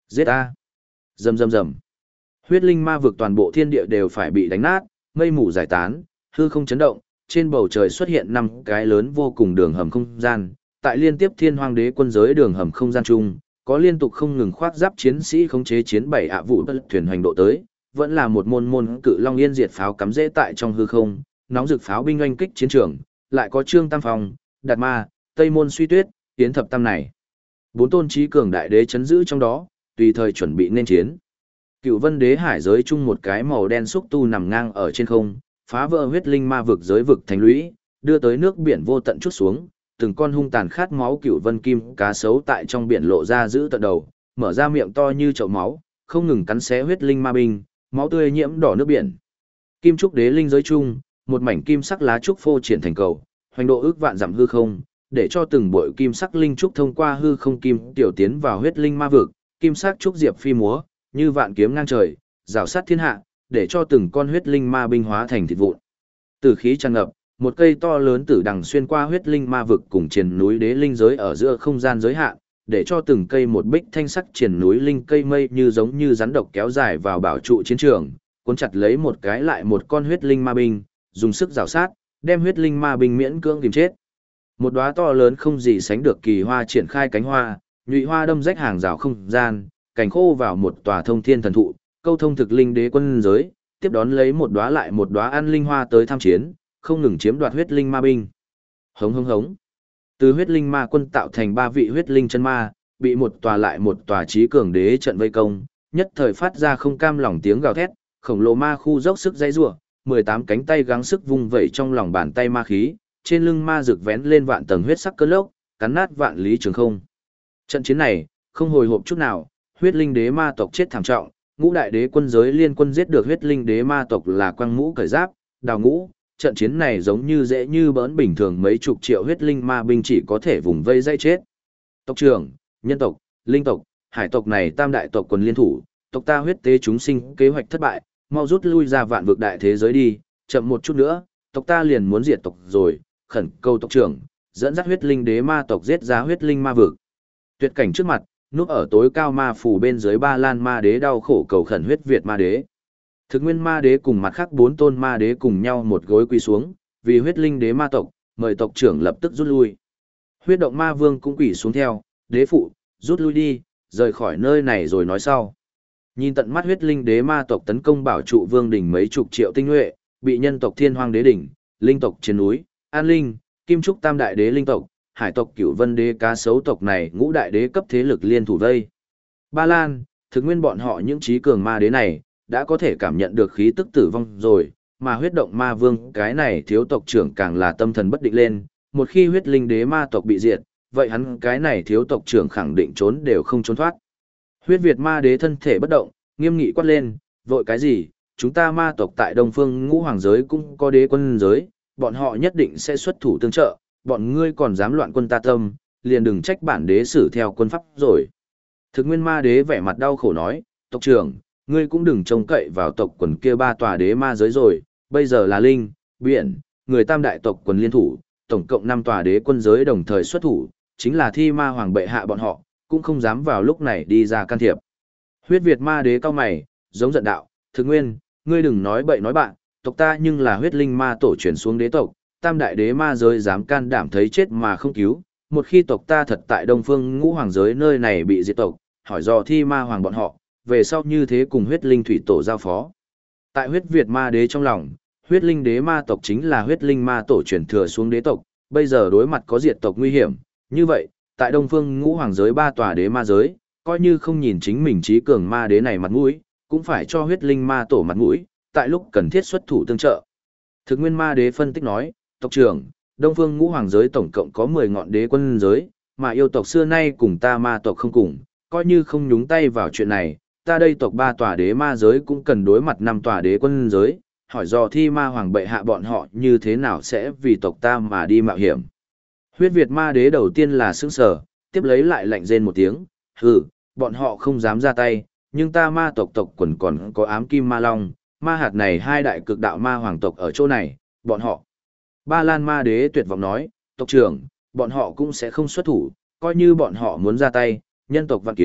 Giết a! Rầm rầm rầm. Huyết linh ma vực toàn bộ thiên địa đều phải bị đánh nát, mây mù giải tán, hư không chấn động, trên bầu trời xuất hiện 5 cái lớn vô cùng đường hầm không gian, tại liên tiếp thiên hoang đế quân giới đường hầm không gian chung, có liên tục không ngừng khoác giáp chiến sĩ khống chế chiến bảy vụ thuyền hành độ tới, vẫn là một môn môn cự long yên diệt pháo cắm rễ tại trong hư không, nóng rực pháo binh oanh kích chiến trường, lại có Trương Tam Phong, Đạt Ma, Tây Môn Suy Tuyết, Tiến Thập Tam này. 4 tôn trí cường đại đế chấn giữ trong đó, tùy thời chuẩn bị nên chiến. Cựu Vân Đế hải giới chung một cái màu đen xúc tu nằm ngang ở trên không, phá vỡ huyết linh ma vực giới vực thành lũy, đưa tới nước biển vô tận chút xuống, từng con hung tàn khát máu cựu vân kim cá sấu tại trong biển lộ ra giữ tận đầu, mở ra miệng to như chậu máu, không ngừng cắn xé huyết linh ma binh, máu tươi nhiễm đỏ nước biển. Kim trúc đế linh giới chung, một mảnh kim sắc lá trúc phô triển thành cầu, hoành độ ước vạn dặm hư không, để cho từng bội kim sắc linh trúc thông qua hư không kim tiểu tiến vào huyết linh ma vực, kim sắc trúc diệp phi múa, như vạn kiếm ngang trời, rào sát thiên hạ, để cho từng con huyết linh ma binh hóa thành thịt vụn. Tử khí tràn ngập, một cây to lớn tử đằng xuyên qua huyết linh ma vực cùng triền núi đế linh giới ở giữa không gian giới hạn, để cho từng cây một bích thanh sắc triền núi linh cây mây như giống như rắn độc kéo dài vào bảo trụ chiến trường, cuốn chặt lấy một cái lại một con huyết linh ma binh, dùng sức rào sát, đem huyết linh ma binh miễn cưỡng kìm chết. Một đóa to lớn không gì sánh được kỳ hoa triển khai cánh hoa, nhụy hoa đâm rách hàng rào không gian, cảnh khô vào một tòa thông thiên thần thụ, câu thông thực linh đế quân giới, tiếp đón lấy một đóa lại một đóa an linh hoa tới tham chiến, không ngừng chiếm đoạt huyết linh ma binh. Hống hống hống. Từ huyết linh ma quân tạo thành 3 vị huyết linh chân ma, bị một tòa lại một tòa trí cường đế trận vây công, nhất thời phát ra không cam lòng tiếng gào thét, khổng lồ ma khu dốc sức dãy rủa, 18 cánh tay gắng sức vung vẩy trong lòng bàn tay ma khí, trên lưng ma rực vén lên vạn tầng huyết sắc cơn lốc, cắn nát vạn lý trường không. Trận chiến này, không hồi hộp chút nào, huyết linh đế ma tộc chết thảm trọng, ngũ đại đế quân giới liên quân giết được huyết linh đế ma tộc là quăng mũ cởi giáp, đào ngũ, trận chiến này giống như dễ như bỡn bình thường mấy chục triệu huyết linh ma binh chỉ có thể vùng vây dây chết. Tộc trưởng, nhân tộc, linh tộc, hải tộc này tam đại tộc quần liên thủ, tộc ta huyết tế chúng sinh kế hoạch thất bại, mau rút lui ra vạn vực đại thế giới đi, chậm một chút nữa, tộc ta liền muốn diệt tộc rồi, khẩn cầu tộc trưởng, dẫn dắt huyết linh đế ma tộc giết ra huyết linh ma vực. Tuyệt cảnh trước mặt, núp ở tối cao ma phủ bên dưới Ba Lan ma đế đau khổ cầu khẩn huyết Việt ma đế. Thực nguyên ma đế cùng mặt khác 4 tôn ma đế cùng nhau một gối quỳ xuống, vì huyết linh đế ma tộc, mời tộc trưởng lập tức rút lui. Huyết động ma vương cũng quỳ xuống theo, đế phụ, rút lui đi, rời khỏi nơi này rồi nói sau. Nhìn tận mắt huyết linh đế ma tộc tấn công bảo trụ vương đỉnh mấy chục triệu tinh nhuệ, bị nhân tộc thiên hoang đế đỉnh, linh tộc trên núi, an linh, kim trúc tam đại đế linh tộc, hải tộc cửu vân đế cá sấu tộc này ngũ đại đế cấp thế lực liên thủ vây. Ba Lan, thực nguyên bọn họ những trí cường ma đế này, đã có thể cảm nhận được khí tức tử vong rồi, mà huyết động ma vương cái này thiếu tộc trưởng càng là tâm thần bất định lên, một khi huyết linh đế ma tộc bị diệt, vậy hắn cái này thiếu tộc trưởng khẳng định trốn đều không trốn thoát. Huyết Việt ma đế thân thể bất động, nghiêm nghị quát lên, vội cái gì, chúng ta ma tộc tại Đông Phương Ngũ Hoàng giới cũng có đế quân giới, bọn họ nhất định sẽ xuất thủ tương trợ, bọn ngươi còn dám loạn quân ta tâm, liền đừng trách bản đế xử theo quân pháp rồi. Thực nguyên ma đế vẻ mặt đau khổ nói, tộc trưởng, ngươi cũng đừng trông cậy vào tộc quần kia 3 tòa đế ma giới rồi, bây giờ là linh, biển, người tam đại tộc quần liên thủ, tổng cộng 5 tòa đế quân giới đồng thời xuất thủ, chính là thi ma hoàng bệ hạ bọn họ, cũng không dám vào lúc này đi ra can thiệp. Huyết Việt ma đế cao mày, giống giận đạo, thực nguyên, ngươi đừng nói bậy nói bạn, tộc ta nhưng là huyết linh ma tổ truyền xuống đế tộc, tam đại đế ma giới dám can đảm thấy chết mà không cứu, một khi tộc ta thật tại Đông Phương Ngũ Hoàng giới nơi này bị diệt tộc, hỏi dò thi ma hoàng bọn họ, về sau như thế cùng huyết linh thủy tổ giao phó. Tại huyết Việt ma đế trong lòng, huyết linh đế ma tộc chính là huyết linh ma tổ truyền thừa xuống đế tộc, bây giờ đối mặt có diệt tộc nguy hiểm, như vậy, tại Đông Phương Ngũ Hoàng giới 3 tòa đế ma giới, coi như không nhìn chính mình trí cường ma đế này mặt mũi, cũng phải cho huyết linh ma tổ mặt mũi, tại lúc cần thiết xuất thủ tương trợ. Thực nguyên ma đế phân tích nói, tộc trưởng, Đông Phương Ngũ Hoàng giới tổng cộng có 10 ngọn đế quân giới, mà yêu tộc xưa nay cùng ta ma tộc không cùng, coi như không nhúng tay vào chuyện này, ta đây tộc 3 tòa đế ma giới cũng cần đối mặt 5 tòa đế quân giới, hỏi dò thi ma hoàng bệ hạ bọn họ như thế nào sẽ vì tộc ta mà đi mạo hiểm. Huyết Việt ma đế đầu tiên là sững sờ, tiếp lấy lại lạnh rên một tiếng, hừ, bọn họ không dám ra tay, nhưng ta ma tộc tộc quần còn có ám kim ma long, ma hạt này 2 đại cực đạo ma hoàng tộc ở chỗ này, bọn họ. Ba Lan ma đế tuyệt vọng nói, tộc trưởng, bọn họ cũng sẽ không xuất thủ, coi như bọn họ muốn ra tay, nhân tộc vạn kiếm,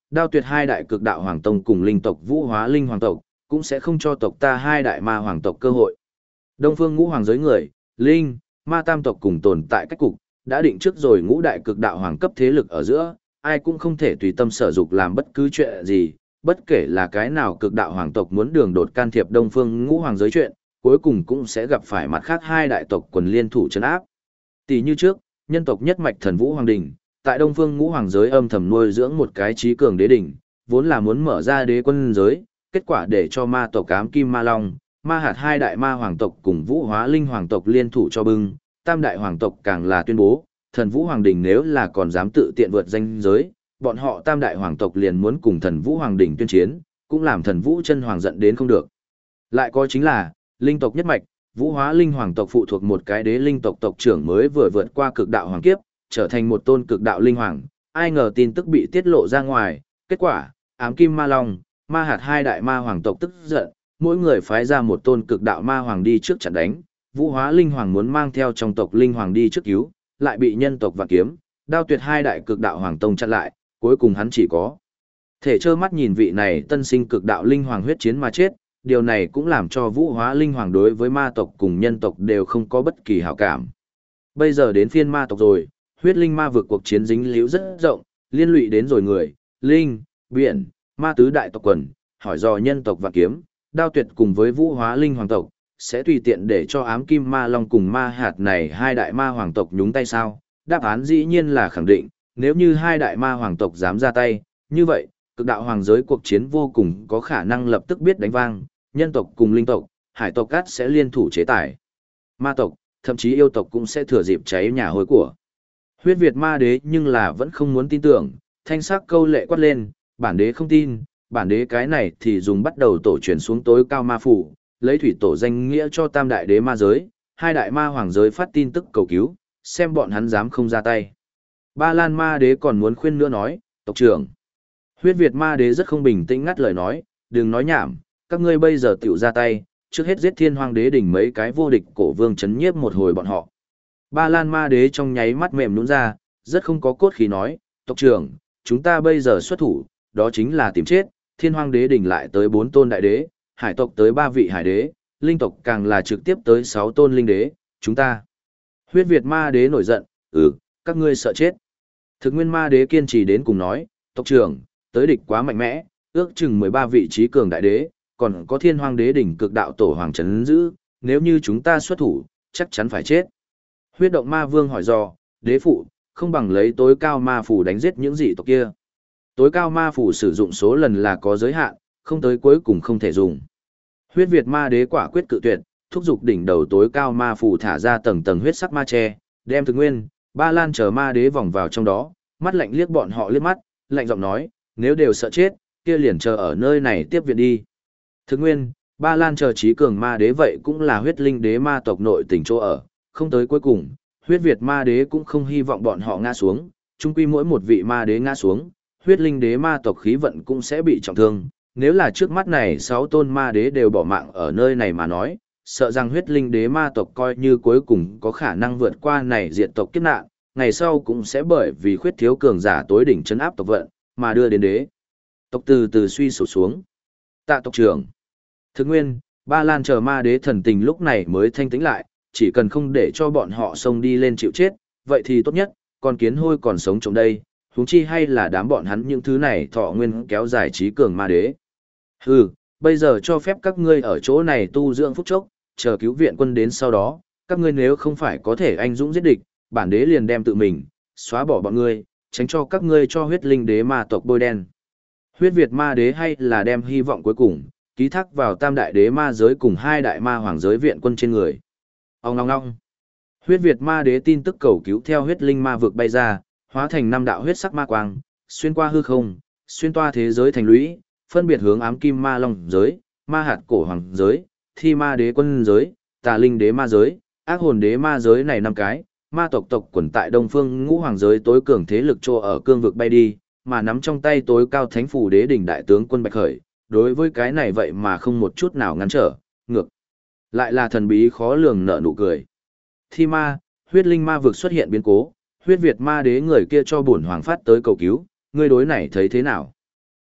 Đao Tuyệt hai đại cực đạo hoàng tông cùng linh tộc Vũ Hóa Linh hoàng tộc, cũng sẽ không cho tộc ta hai đại ma hoàng tộc cơ hội. Đông Phương Ngũ Hoàng giới người, linh, ma tam tộc cùng tồn tại cách cục, đã định trước rồi ngũ đại cực đạo hoàng cấp thế lực ở giữa, ai cũng không thể tùy tâm sở dục làm bất cứ chuyện gì, bất kể là cái nào cực đạo hoàng tộc muốn đường đột can thiệp Đông Phương Ngũ Hoàng giới chuyện, cuối cùng cũng sẽ gặp phải mặt khác hai đại tộc quần liên thủ trấn áp. Tỷ như trước, nhân tộc nhất mạch Thần Vũ Hoàng Đình, tại Đông Phương Ngũ Hoàng giới âm thầm nuôi dưỡng một cái trí cường đế đỉnh, vốn là muốn mở ra đế quân giới, kết quả để cho ma tộc Ám Kim Ma Long, Ma Hạt hai đại ma hoàng tộc cùng Vũ Hóa Linh hoàng tộc liên thủ cho bưng, tam đại hoàng tộc càng là tuyên bố, Thần Vũ Hoàng Đình nếu là còn dám tự tiện vượt danh giới, bọn họ tam đại hoàng tộc liền muốn cùng Thần Vũ Hoàng Đình tuyên chiến, cũng làm Thần Vũ chân hoàng giận đến không được. Lại có chính là, linh tộc nhất mạch, Vũ Hóa Linh hoàng tộc phụ thuộc một cái đế linh tộc tộc trưởng mới vừa vượt qua cực đạo hoàng kiếp, trở thành một tôn cực đạo linh hoàng, ai ngờ tin tức bị tiết lộ ra ngoài, kết quả, Ám Kim Ma Long, Ma Hạt hai đại ma hoàng tộc tức giận, mỗi người phái ra một tôn cực đạo ma hoàng đi trước chặn đánh, Vũ Hóa Linh hoàng muốn mang theo trong tộc linh hoàng đi trước cứu, lại bị nhân tộc Vạn Kiếm, Đao Tuyệt hai đại cực đạo hoàng tông chặn lại, cuối cùng hắn chỉ có thể trơ mắt nhìn vị này tân sinh cực đạo linh hoàng huyết chiến mà chết, điều này cũng làm cho Vũ Hóa Linh hoàng đối với ma tộc cùng nhân tộc đều không có bất kỳ hảo cảm. Bây giờ đến phiên ma tộc rồi, huyết linh ma vực cuộc chiến dính líu rất rộng, liên lụy đến rồi người, linh, biển, ma tứ đại tộc quần, hỏi dò nhân tộc Vạn Kiếm, Đao Tuyệt cùng với Vũ Hóa Linh hoàng tộc, sẽ tùy tiện để cho Ám Kim Ma Long cùng Ma Hạt này hai đại ma hoàng tộc nhúng tay sao? Đáp án dĩ nhiên là khẳng định, nếu như hai đại ma hoàng tộc dám ra tay, như vậy, cực đạo hoàng giới cuộc chiến vô cùng có khả năng lập tức biết đánh vang, nhân tộc cùng linh tộc, hải tộc cát sẽ liên thủ chế tài. Ma tộc, thậm chí yêu tộc cũng sẽ thừa dịp cháy nhà hôi của. Huyết Việt ma đế nhưng là vẫn không muốn tin tưởng, thanh sắc câu lệ quát lên, bản đế không tin, bản đế cái này thì dùng bắt đầu tổ truyền xuống tối cao ma phủ, lấy thủy tổ danh nghĩa cho tam đại đế ma giới, hai đại ma hoàng giới phát tin tức cầu cứu, xem bọn hắn dám không ra tay. Ba Lan ma đế còn muốn khuyên nữa nói, tộc trưởng. Huyết Việt ma đế rất không bình tĩnh ngắt lời nói, đừng nói nhảm, các ngươi bây giờ tiểu ra tay, trước hết giết thiên hoàng đế đỉnh mấy cái vô địch cổ vương chấn nhiếp một hồi bọn họ. Ba Lan ma đế trong nháy mắt mềm nhũn ra, rất không có cốt khí nói, tộc trưởng, chúng ta bây giờ xuất thủ, đó chính là tìm chết, thiên hoàng đế đỉnh lại tới 4 tôn đại đế, hải tộc tới 3 vị hải đế, linh tộc càng là trực tiếp tới 6 tôn linh đế, chúng ta. Huyết Việt ma đế nổi giận, các ngươi sợ chết. Thực nguyên ma đế kiên trì đến cùng nói, tộc trưởng, tới địch quá mạnh mẽ, ước chừng 13 vị trí cường đại đế, còn có thiên hoàng đế đỉnh cực đạo tổ hoàng trấn giữ, nếu như chúng ta xuất thủ, chắc chắn phải chết. Huyết động ma vương hỏi dò, đế phụ, không bằng lấy tối cao ma phủ đánh giết những dị tộc kia. Tối cao ma phủ sử dụng số lần là có giới hạn, không tới cuối cùng không thể dùng. Huyết Việt ma đế quả quyết cự tuyệt, thúc giục đỉnh đầu tối cao ma phủ thả ra tầng tầng huyết sắc ma che, đem Thực Nguyên, Ba Lan chờ ma đế vòng vào trong đó, mắt lạnh liếc bọn họ liếc mắt, lạnh giọng nói, nếu đều sợ chết, kia liền chờ ở nơi này tiếp viện đi. Thực Nguyên, Ba Lan chờ trí cường ma đế vậy cũng là huyết linh đế ma tộc nội tỉnh chỗ ở, không tới cuối cùng, huyết Việt ma đế cũng không hy vọng bọn họ ngã xuống, chung quy mỗi một vị ma đế ngã xuống, huyết linh đế ma tộc khí vận cũng sẽ bị trọng thương. Nếu là trước mắt này 6 tôn ma đế đều bỏ mạng ở nơi này mà nói, sợ rằng huyết linh đế ma tộc coi như cuối cùng có khả năng vượt qua này diệt tộc kiếp nạn, ngày sau cũng sẽ bởi vì khuyết thiếu cường giả tối đỉnh trấn áp tộc vận, mà đưa đến đế tộc từ từ suy sụp xuống. Tạ tộc trưởng, Thực Nguyên, Ba Lan chờ ma đế thần tình lúc này mới thanh tĩnh lại, chỉ cần không để cho bọn họ xông đi lên chịu chết, vậy thì tốt nhất, còn kiến hôi còn sống trong đây, huống chi hay là đám bọn hắn những thứ này thọ nguyên kéo dài trí cường ma đế. Hừ, bây giờ cho phép các ngươi ở chỗ này tu dưỡng phút chốc, chờ cứu viện quân đến sau đó, các ngươi nếu không phải có thể anh dũng giết địch, bản đế liền đem tự mình xóa bỏ bọn ngươi, tránh cho các ngươi cho huyết linh đế ma tộc bôi đen. Huyết Việt ma đế hay là đem hy vọng cuối cùng ký thác vào tam đại đế ma giới cùng hai đại ma hoàng giới viện quân trên người. Ông ngong ngong. Huyết Việt ma đế tin tức cầu cứu theo huyết linh ma vực bay ra, hóa thành 5 đạo huyết sắc ma quang, xuyên qua hư không, xuyên toa thế giới thành lũy, phân biệt hướng Ám Kim Ma Long giới, Ma Hạt cổ hoàng giới, Thi Ma đế quân giới, Tà Linh đế ma giới, Ác hồn đế ma giới này 5 cái, ma tộc tộc quần tại Đông Phương Ngũ hoàng giới tối cường thế lực trô ở cương vực bay đi, mà nắm trong tay tối cao thánh phủ đế đỉnh đại tướng quân Bạch Khởi, đối với cái này vậy mà không một chút nào ngăn trở, ngược lại là thần bí khó lường nở nụ cười. Thi Ma, huyết linh ma vực xuất hiện biến cố, huyết Việt ma đế người kia cho bổn hoàng phát tới cầu cứu, ngươi đối này thấy thế nào?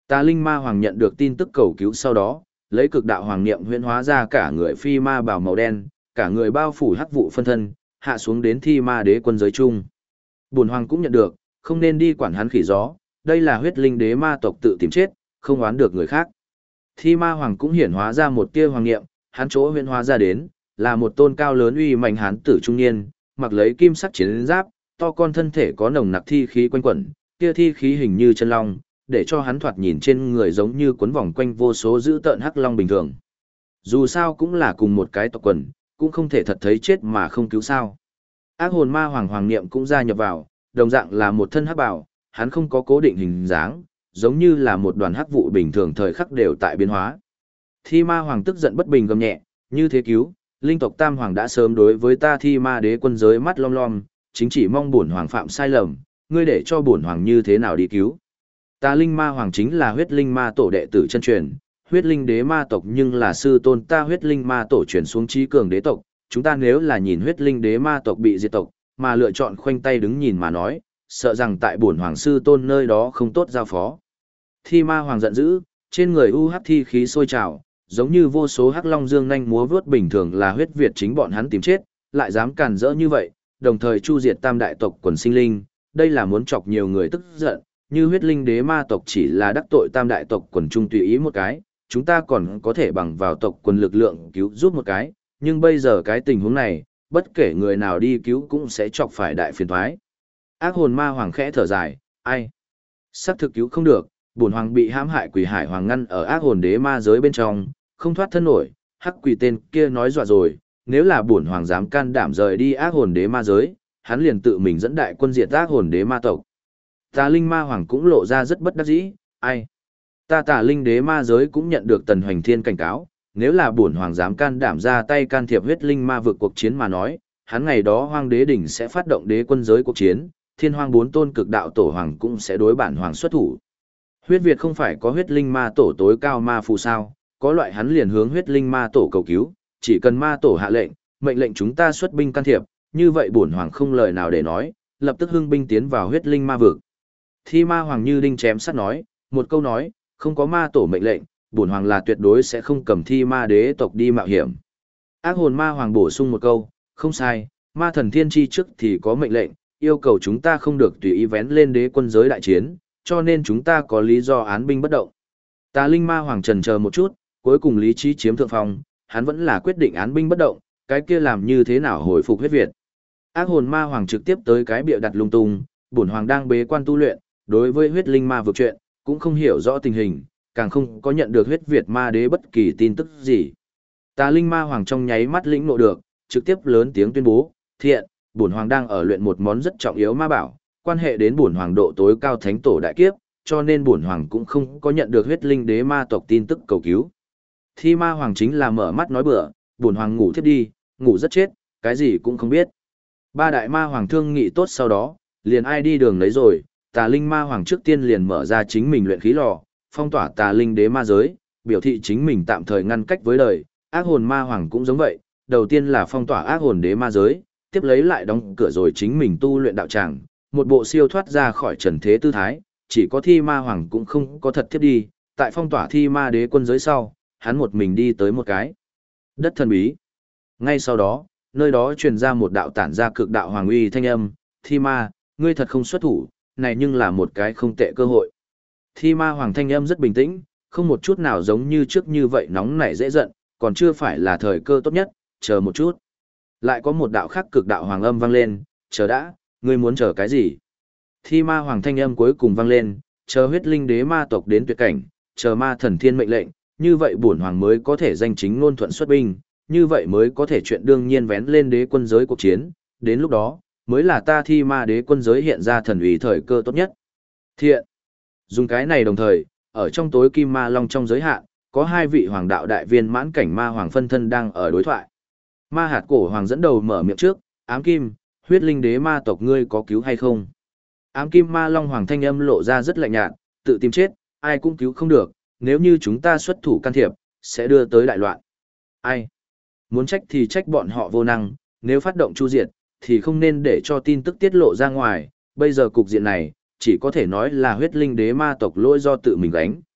Tà linh ma hoàng nhận được tin tức cầu cứu sau đó, lấy cực đạo hoàng niệm huyễn hóa ra cả người phi ma bào màu đen, cả người bao phủ hắc vụ phân thân, hạ xuống đến thi ma đế quân giới chung. Bổn hoàng cũng nhận được, không nên đi quản hắn khỉ gió, đây là huyết linh đế ma tộc tự tìm chết, không oán được người khác. Thi ma hoàng cũng hiển hóa ra một tia hoàng niệm, hắn chỗ huyễn hóa ra đến, là một tôn cao lớn uy mạnh hán tử trung niên, mặc lấy kim sắc chiến giáp, to con thân thể có nồng nặc thi khí quanh quẩn, kia thi khí hình như chân long, để cho hắn thoạt nhìn trên người giống như cuốn vòng quanh vô số dữ tợn hắc long bình thường. Dù sao cũng là cùng một cái tộc quần, cũng không thể thật thấy chết mà không cứu sao. Ác hồn ma hoàng hoàng niệm cũng gia nhập vào, đồng dạng là một thân hắc bảo, hắn không có cố định hình dáng, giống như là một đoàn hắc vụ bình thường thời khắc đều tại biến hóa. Thi ma hoàng tức giận bất bình gầm nhẹ, như thế cứu, linh tộc tam hoàng đã sớm đối với ta thi ma đế quân giới mắt lom lom, chính chỉ mong bổn hoàng phạm sai lầm, ngươi để cho bổn hoàng như thế nào đi cứu. Ta linh ma hoàng chính là huyết linh ma tổ đệ tử chân truyền, huyết linh đế ma tộc nhưng là sư tôn ta huyết linh ma tổ truyền xuống trí cường đế tộc, chúng ta nếu là nhìn huyết linh đế ma tộc bị diệt tộc, mà lựa chọn khoanh tay đứng nhìn mà nói, sợ rằng tại bổn hoàng sư tôn nơi đó không tốt giao phó. Thi ma hoàng giận dữ, trên người u hắc thi khí sôi trào, giống như vô số hắc long dương nhanh múa vớt bình thường là huyết việt chính bọn hắn tìm chết, lại dám càn rỡ như vậy, đồng thời chu diệt tam đại tộc quần sinh linh, đây là muốn chọc nhiều người tức giận, như huyết linh đế ma tộc chỉ là đắc tội tam đại tộc quần trung tùy ý một cái, chúng ta còn có thể bằng vào tộc quần lực lượng cứu giúp một cái, nhưng bây giờ cái tình huống này, bất kể người nào đi cứu cũng sẽ chọc phải đại phiền toái. Ác hồn ma hoàng khẽ thở dài, ai? Sắp thực cứu không được, bổn hoàng bị hãm hại quỷ hải hoàng ngăn ở ác hồn đế ma giới bên trong, không thoát thân nổi, hắc quỷ tên kia nói dọa rồi, nếu là bổn hoàng dám can đảm rời đi ác hồn đế ma giới, hắn liền tự mình dẫn đại quân diệt ác hồn đế ma tộc. Tà linh ma hoàng cũng lộ ra rất bất đắc dĩ, ai? Ta tà linh đế ma giới cũng nhận được tần hoành thiên cảnh cáo, nếu là bổn hoàng dám can đảm ra tay can thiệp huyết linh ma vực cuộc chiến mà nói, hắn ngày đó hoang đế đỉnh sẽ phát động đế quân giới cuộc chiến, thiên hoang bốn tôn cực đạo tổ hoàng cũng sẽ đối bản hoàng xuất thủ. Huyết Việt không phải có huyết linh ma tổ tối cao ma phù sao, có loại hắn liền hướng huyết linh ma tổ cầu cứu, chỉ cần ma tổ hạ lệnh, mệnh lệnh chúng ta xuất binh can thiệp, như vậy bổn hoàng không lời nào để nói, lập tức hưng binh tiến vào huyết linh ma vực. Thi ma hoàng như đinh chém sắt nói, một câu nói, không có ma tổ mệnh lệnh, bổn hoàng là tuyệt đối sẽ không cầm thi ma đế tộc đi mạo hiểm. Ác hồn ma hoàng bổ sung một câu, không sai, ma thần thiên chi trước thì có mệnh lệnh, yêu cầu chúng ta không được tùy ý vén lên đế quân giới đại chiến, cho nên chúng ta có lý do án binh bất động. Tà linh ma hoàng trần chờ một chút, cuối cùng lý trí chiếm thượng phong, hắn vẫn là quyết định án binh bất động, cái kia làm như thế nào hồi phục huyết Việt. Ác hồn ma hoàng trực tiếp tới cái bịa đặt lung tung, bổn hoàng đang bế quan tu luyện, đối với huyết linh ma vực chuyện, cũng không hiểu rõ tình hình, càng không có nhận được huyết Việt ma đế bất kỳ tin tức gì. Tà linh ma hoàng trong nháy mắt lĩnh nộ được, trực tiếp lớn tiếng tuyên bố, thiện, bổn hoàng đang ở luyện một món rất trọng yếu ma bảo, quan hệ đến bổn hoàng độ tối cao thánh tổ đại kiếp, cho nên bổn hoàng cũng không có nhận được huyết linh đế ma tộc tin tức cầu cứu. Thi ma hoàng chính là mở mắt nói bừa, bổn hoàng ngủ thiếp đi, ngủ rất chết, cái gì cũng không biết. Ba đại ma hoàng thương nghị tốt sau đó, liền ai đi đường lấy rồi, tà linh ma hoàng trước tiên liền mở ra chính mình luyện khí lò, phong tỏa tà linh đế ma giới, biểu thị chính mình tạm thời ngăn cách với đời, ác hồn ma hoàng cũng giống vậy, đầu tiên là phong tỏa ác hồn đế ma giới, tiếp lấy lại đóng cửa rồi chính mình tu luyện đạo tràng, một bộ siêu thoát ra khỏi trần thế tư thái, chỉ có thi ma hoàng cũng không có thật thiết đi, tại phong tỏa thi ma đế quân giới sau, hắn một mình đi tới một cái đất thần bí. Ngay sau đó, nơi đó truyền ra một đạo tản ra cực đạo hoàng uy thanh âm, thi ma, ngươi thật không xuất thủ, này nhưng là một cái không tệ cơ hội. Thi ma hoàng thanh âm rất bình tĩnh, không một chút nào giống như trước như vậy nóng nảy dễ giận, còn chưa phải là thời cơ tốt nhất, chờ một chút. Lại có một đạo khác cực đạo hoàng âm vang lên, chờ đã, ngươi muốn chờ cái gì? Thi ma hoàng thanh âm cuối cùng vang lên, chờ huyết linh đế ma tộc đến tuyệt cảnh, chờ ma thần thiên mệnh lệnh, như vậy bổn hoàng mới có thể danh chính ngôn thuận xuất binh, như vậy mới có thể chuyện đương nhiên vén lên đế quân giới cuộc chiến, đến lúc đó, mới là ta thi ma đế quân giới hiện ra thần uy thời cơ tốt nhất. Thiện. Dùng cái này đồng thời, ở trong tối kim ma long trong giới hạn, có hai vị hoàng đạo đại viên mãn cảnh ma hoàng phân thân đang ở đối thoại. Ma hạt cổ hoàng dẫn đầu mở miệng trước, ám kim, huyết linh đế ma tộc ngươi có cứu hay không? Ám kim ma long hoàng thanh âm lộ ra rất lạnh nhạt, tự tìm chết, ai cũng cứu không được, nếu như chúng ta xuất thủ can thiệp, sẽ đưa tới đại loạn. Ai? Muốn trách thì trách bọn họ vô năng, nếu phát động chu diệt, thì không nên để cho tin tức tiết lộ ra ngoài, bây giờ cục diện này, chỉ có thể nói là huyết linh đế ma tộc lỗi do tự mình gánh,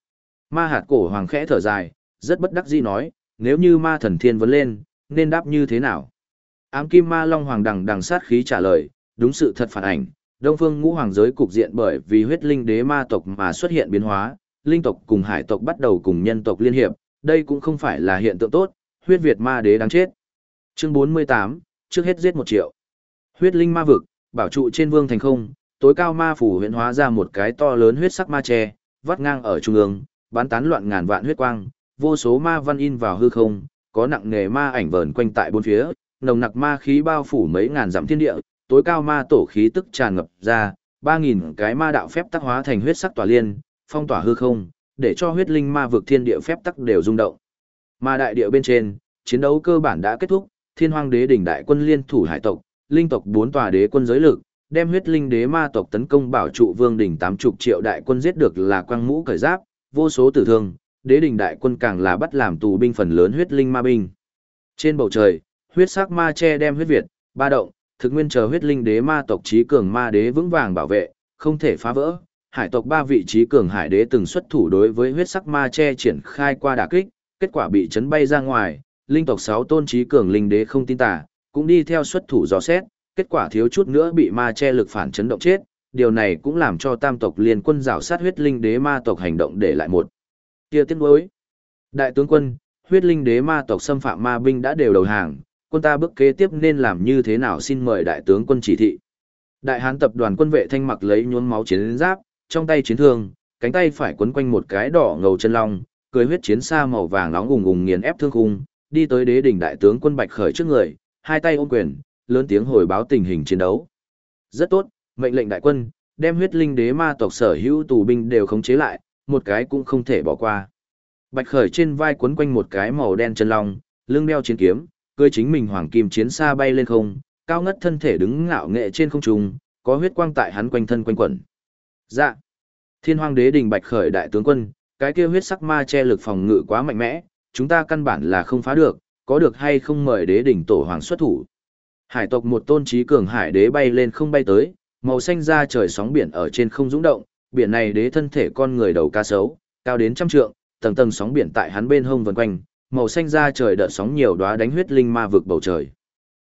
Ma hạt cổ hoàng khẽ thở dài, rất bất đắc dĩ nói, nếu như ma thần thiên vấn lên, nên đáp như thế nào? Ám kim ma long hoàng đằng đằng sát khí trả lời, đúng sự thật phản ảnh, Đông Phương Ngũ Hoàng giới cục diện bởi vì huyết linh đế ma tộc mà xuất hiện biến hóa, linh tộc cùng hải tộc bắt đầu cùng nhân tộc liên hiệp, đây cũng không phải là hiện tượng tốt, huyết Việt ma đế đáng chết. Chương 48, trước hết giết 1 triệu. Huyết linh ma vực, bảo trụ trên vương thành không, tối cao ma phủ huyễn hóa ra một cái to lớn huyết sắc ma che, vắt ngang ở trung ương, bán tán loạn ngàn vạn huyết quang, vô số ma văn in vào hư không, có nặng nề ma ảnh vờn quanh tại bốn phía, nồng nặc ma khí bao phủ mấy ngàn dặm thiên địa, tối cao ma tổ khí tức tràn ngập ra, 3000 cái ma đạo phép tắc hóa thành huyết sắc tỏa liên, phong tỏa hư không, để cho huyết linh ma vực thiên địa phép tắc đều rung động. Ma đại địa bên trên, chiến đấu cơ bản đã kết thúc, Thiên Hoang Đế đỉnh đại quân liên thủ hải tộc, linh tộc 4 tòa đế quân giới lực, đem huyết linh đế ma tộc tấn công bảo trụ vương đỉnh 80 triệu đại quân giết được là quang mũ cởi giáp, vô số tử thương, đế đỉnh đại quân càng là bắt làm tù binh phần lớn huyết linh ma binh. Trên bầu trời, huyết sắc ma che đem huyết Việt, ba động, thực nguyên chờ huyết linh đế ma tộc trí cường ma đế vững vàng bảo vệ, không thể phá vỡ. Hải tộc 3 vị trí cường hải đế từng xuất thủ đối với huyết sắc ma che triển khai qua đả kích, kết quả bị chấn bay ra ngoài, linh tộc 6 tôn trí cường linh đế không tin tà, cũng đi theo xuất thủ dò xét, kết quả thiếu chút nữa bị ma che lực phản chấn động chết, điều này cũng làm cho tam tộc liên quân rảo sát huyết linh đế ma tộc hành động để lại một tia tiếc nuối. Đại tướng quân, huyết linh đế ma tộc xâm phạm ma binh đã đều đầu hàng, quân ta bước kế tiếp nên làm như thế nào, xin mời đại tướng quân chỉ thị. Đại hán tập đoàn quân vệ thanh mặc lấy nhuốm máu chiến giáp, trong tay chiến thương, cánh tay phải quấn quanh một cái đỏ ngầu chân long, cưỡi huyết chiến xa màu vàng nóng ùng ùng nghiền ép thương khung, đi tới đế đỉnh đại tướng quân Bạch Khởi trước người, hai tay ôm quyền, lớn tiếng hồi báo tình hình chiến đấu. Rất tốt, mệnh lệnh đại quân, đem huyết linh đế ma tộc sở hữu tù binh đều khống chế lại, một cái cũng không thể bỏ qua. Bạch Khởi trên vai quấn quanh một cái màu đen chân long, lưng đeo chiến kiếm, cưỡi chính mình hoàng kim chiến xa bay lên không, cao ngất thân thể đứng ngạo nghệ trên không trung, có huyết quang tại hắn quanh thân quanh quẩn. Dạ. Thiên Hoang Đế đình Bạch Khởi đại tướng quân, cái kia huyết sắc ma che lực phòng ngự quá mạnh mẽ, chúng ta căn bản là không phá được, có được hay không mời đế đỉnh tổ hoàng xuất thủ. Hải tộc một tôn trí cường hải đế bay lên không bay tới, màu xanh da trời sóng biển ở trên không dũng động, biển này đế thân thể con người đầu cá sấu, cao đến 100 trượng, tầng tầng sóng biển tại hắn bên hông vần quanh, màu xanh da trời đợt sóng nhiều đóa đánh huyết linh ma vực bầu trời.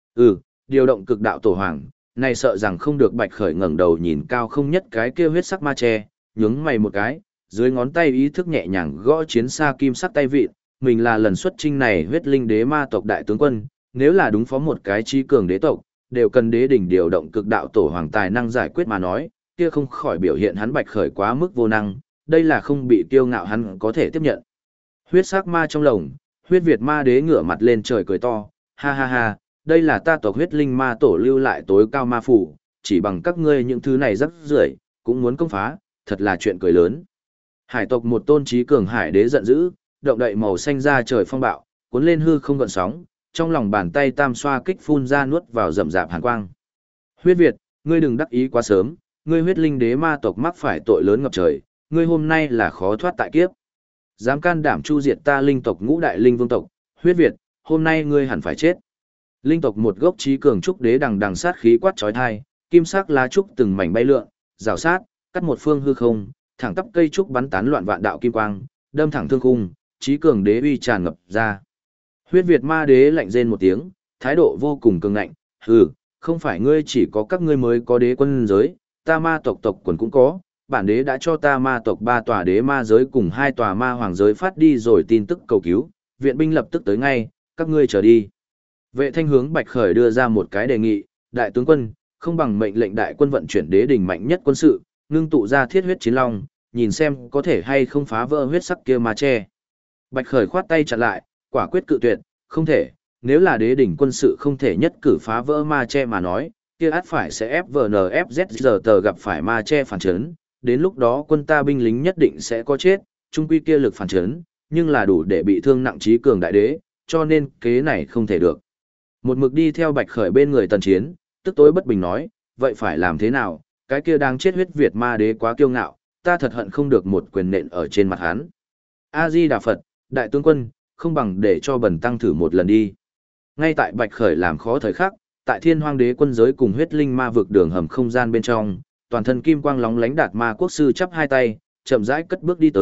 Điều động cực đạo tổ hoàng, này sợ rằng không được. Bạch Khởi ngẩng đầu nhìn cao không nhất cái kia huyết sắc ma che, nhướng mày một cái, dưới ngón tay ý thức nhẹ nhàng gõ chiến xa kim sắc tay vịn, mình là lần xuất chinh này huyết linh đế ma tộc đại tướng quân, nếu là đúng phó một cái trí cường đế tộc, đều cần đế đỉnh điều động cực đạo tổ hoàng tài năng giải quyết mà nói, kia không khỏi biểu hiện hắn Bạch Khởi quá mức vô năng, đây là không bị kiêu ngạo hắn có thể tiếp nhận. Huyết sắc ma trong lồng, huyết Việt ma đế ngửa mặt lên trời cười to, ha ha ha, đây là ta tộc huyết linh ma tổ lưu lại tối cao ma phủ, chỉ bằng các ngươi những thứ này rắc rưởi cũng muốn công phá, thật là chuyện cười lớn. Hải tộc một tôn trí cường hải đế giận dữ, động đậy màu xanh ra trời phong bạo, cuốn lên hư không gợn sóng, trong lòng bàn tay tam xoa kích phun ra nuốt vào rậm rạp hàn quang. Huyết Việt, ngươi đừng đắc ý quá sớm, ngươi huyết linh đế ma tộc mắc phải tội lớn ngập trời, ngươi hôm nay là khó thoát tại kiếp. Dám can đảm chu diệt ta linh tộc ngũ đại linh vương tộc, Huyết Việt, hôm nay ngươi hẳn phải chết. Linh tộc một gốc trí cường trúc đế đằng đằng sát khí quát chói tai, kim sắc lá trúc từng mảnh bay lượn, rào sát, cắt một phương hư không, thẳng tắp cây trúc bắn tán loạn vạn đạo kim quang, đâm thẳng thương khung, trí cường đế uy tràn ngập ra. Huyết Việt ma đế lạnh rên một tiếng, thái độ vô cùng cường ngạnh, hừ, không phải ngươi chỉ có các ngươi mới có đế quân giới, ta ma tộc tộc quần cũng có, bản đế đã cho ta ma tộc 3 tòa đế ma giới cùng 2 tòa ma hoàng giới phát đi rồi tin tức cầu cứu, viện binh lập tức tới ngay, các ngươi chờ đi. Vệ thanh hướng Bạch Khởi đưa ra một cái đề nghị, đại tướng quân, không bằng mệnh lệnh đại quân vận chuyển đế đỉnh mạnh nhất quân sự, ngưng tụ ra thiết huyết chiến long, nhìn xem có thể hay không phá vỡ huyết sắc kia ma che. Bạch Khởi khoát tay chặn lại, quả quyết cự tuyệt, không thể, nếu là đế đỉnh quân sự không thể nhất cử phá vỡ ma che mà nói, kia át phải sẽ FVNFZ tờ gặp phải ma che phản chấn, đến lúc đó quân ta binh lính nhất định sẽ có chết, trung quy kia lực phản chấn, nhưng là đủ để bị thương nặng trí cường đại đế, cho nên kế này không thể được. Một mực đi theo Bạch Khởi bên người Tần Chiến, tức tối bất bình nói, vậy phải làm thế nào, cái kia đang chết huyết Việt ma đế quá kiêu ngạo, ta thật hận không được một quyền nện ở trên mặt hắn. A-di-đà Phật, đại tướng quân, không bằng để cho bần tăng thử một lần đi. Ngay tại Bạch Khởi làm khó thời khắc, tại Thiên Hoang đế quân giới cùng huyết linh ma vực đường hầm không gian bên trong, toàn thân kim quang lóng lánh Đạt Ma quốc sư chắp hai tay, chậm rãi cất bước đi tới,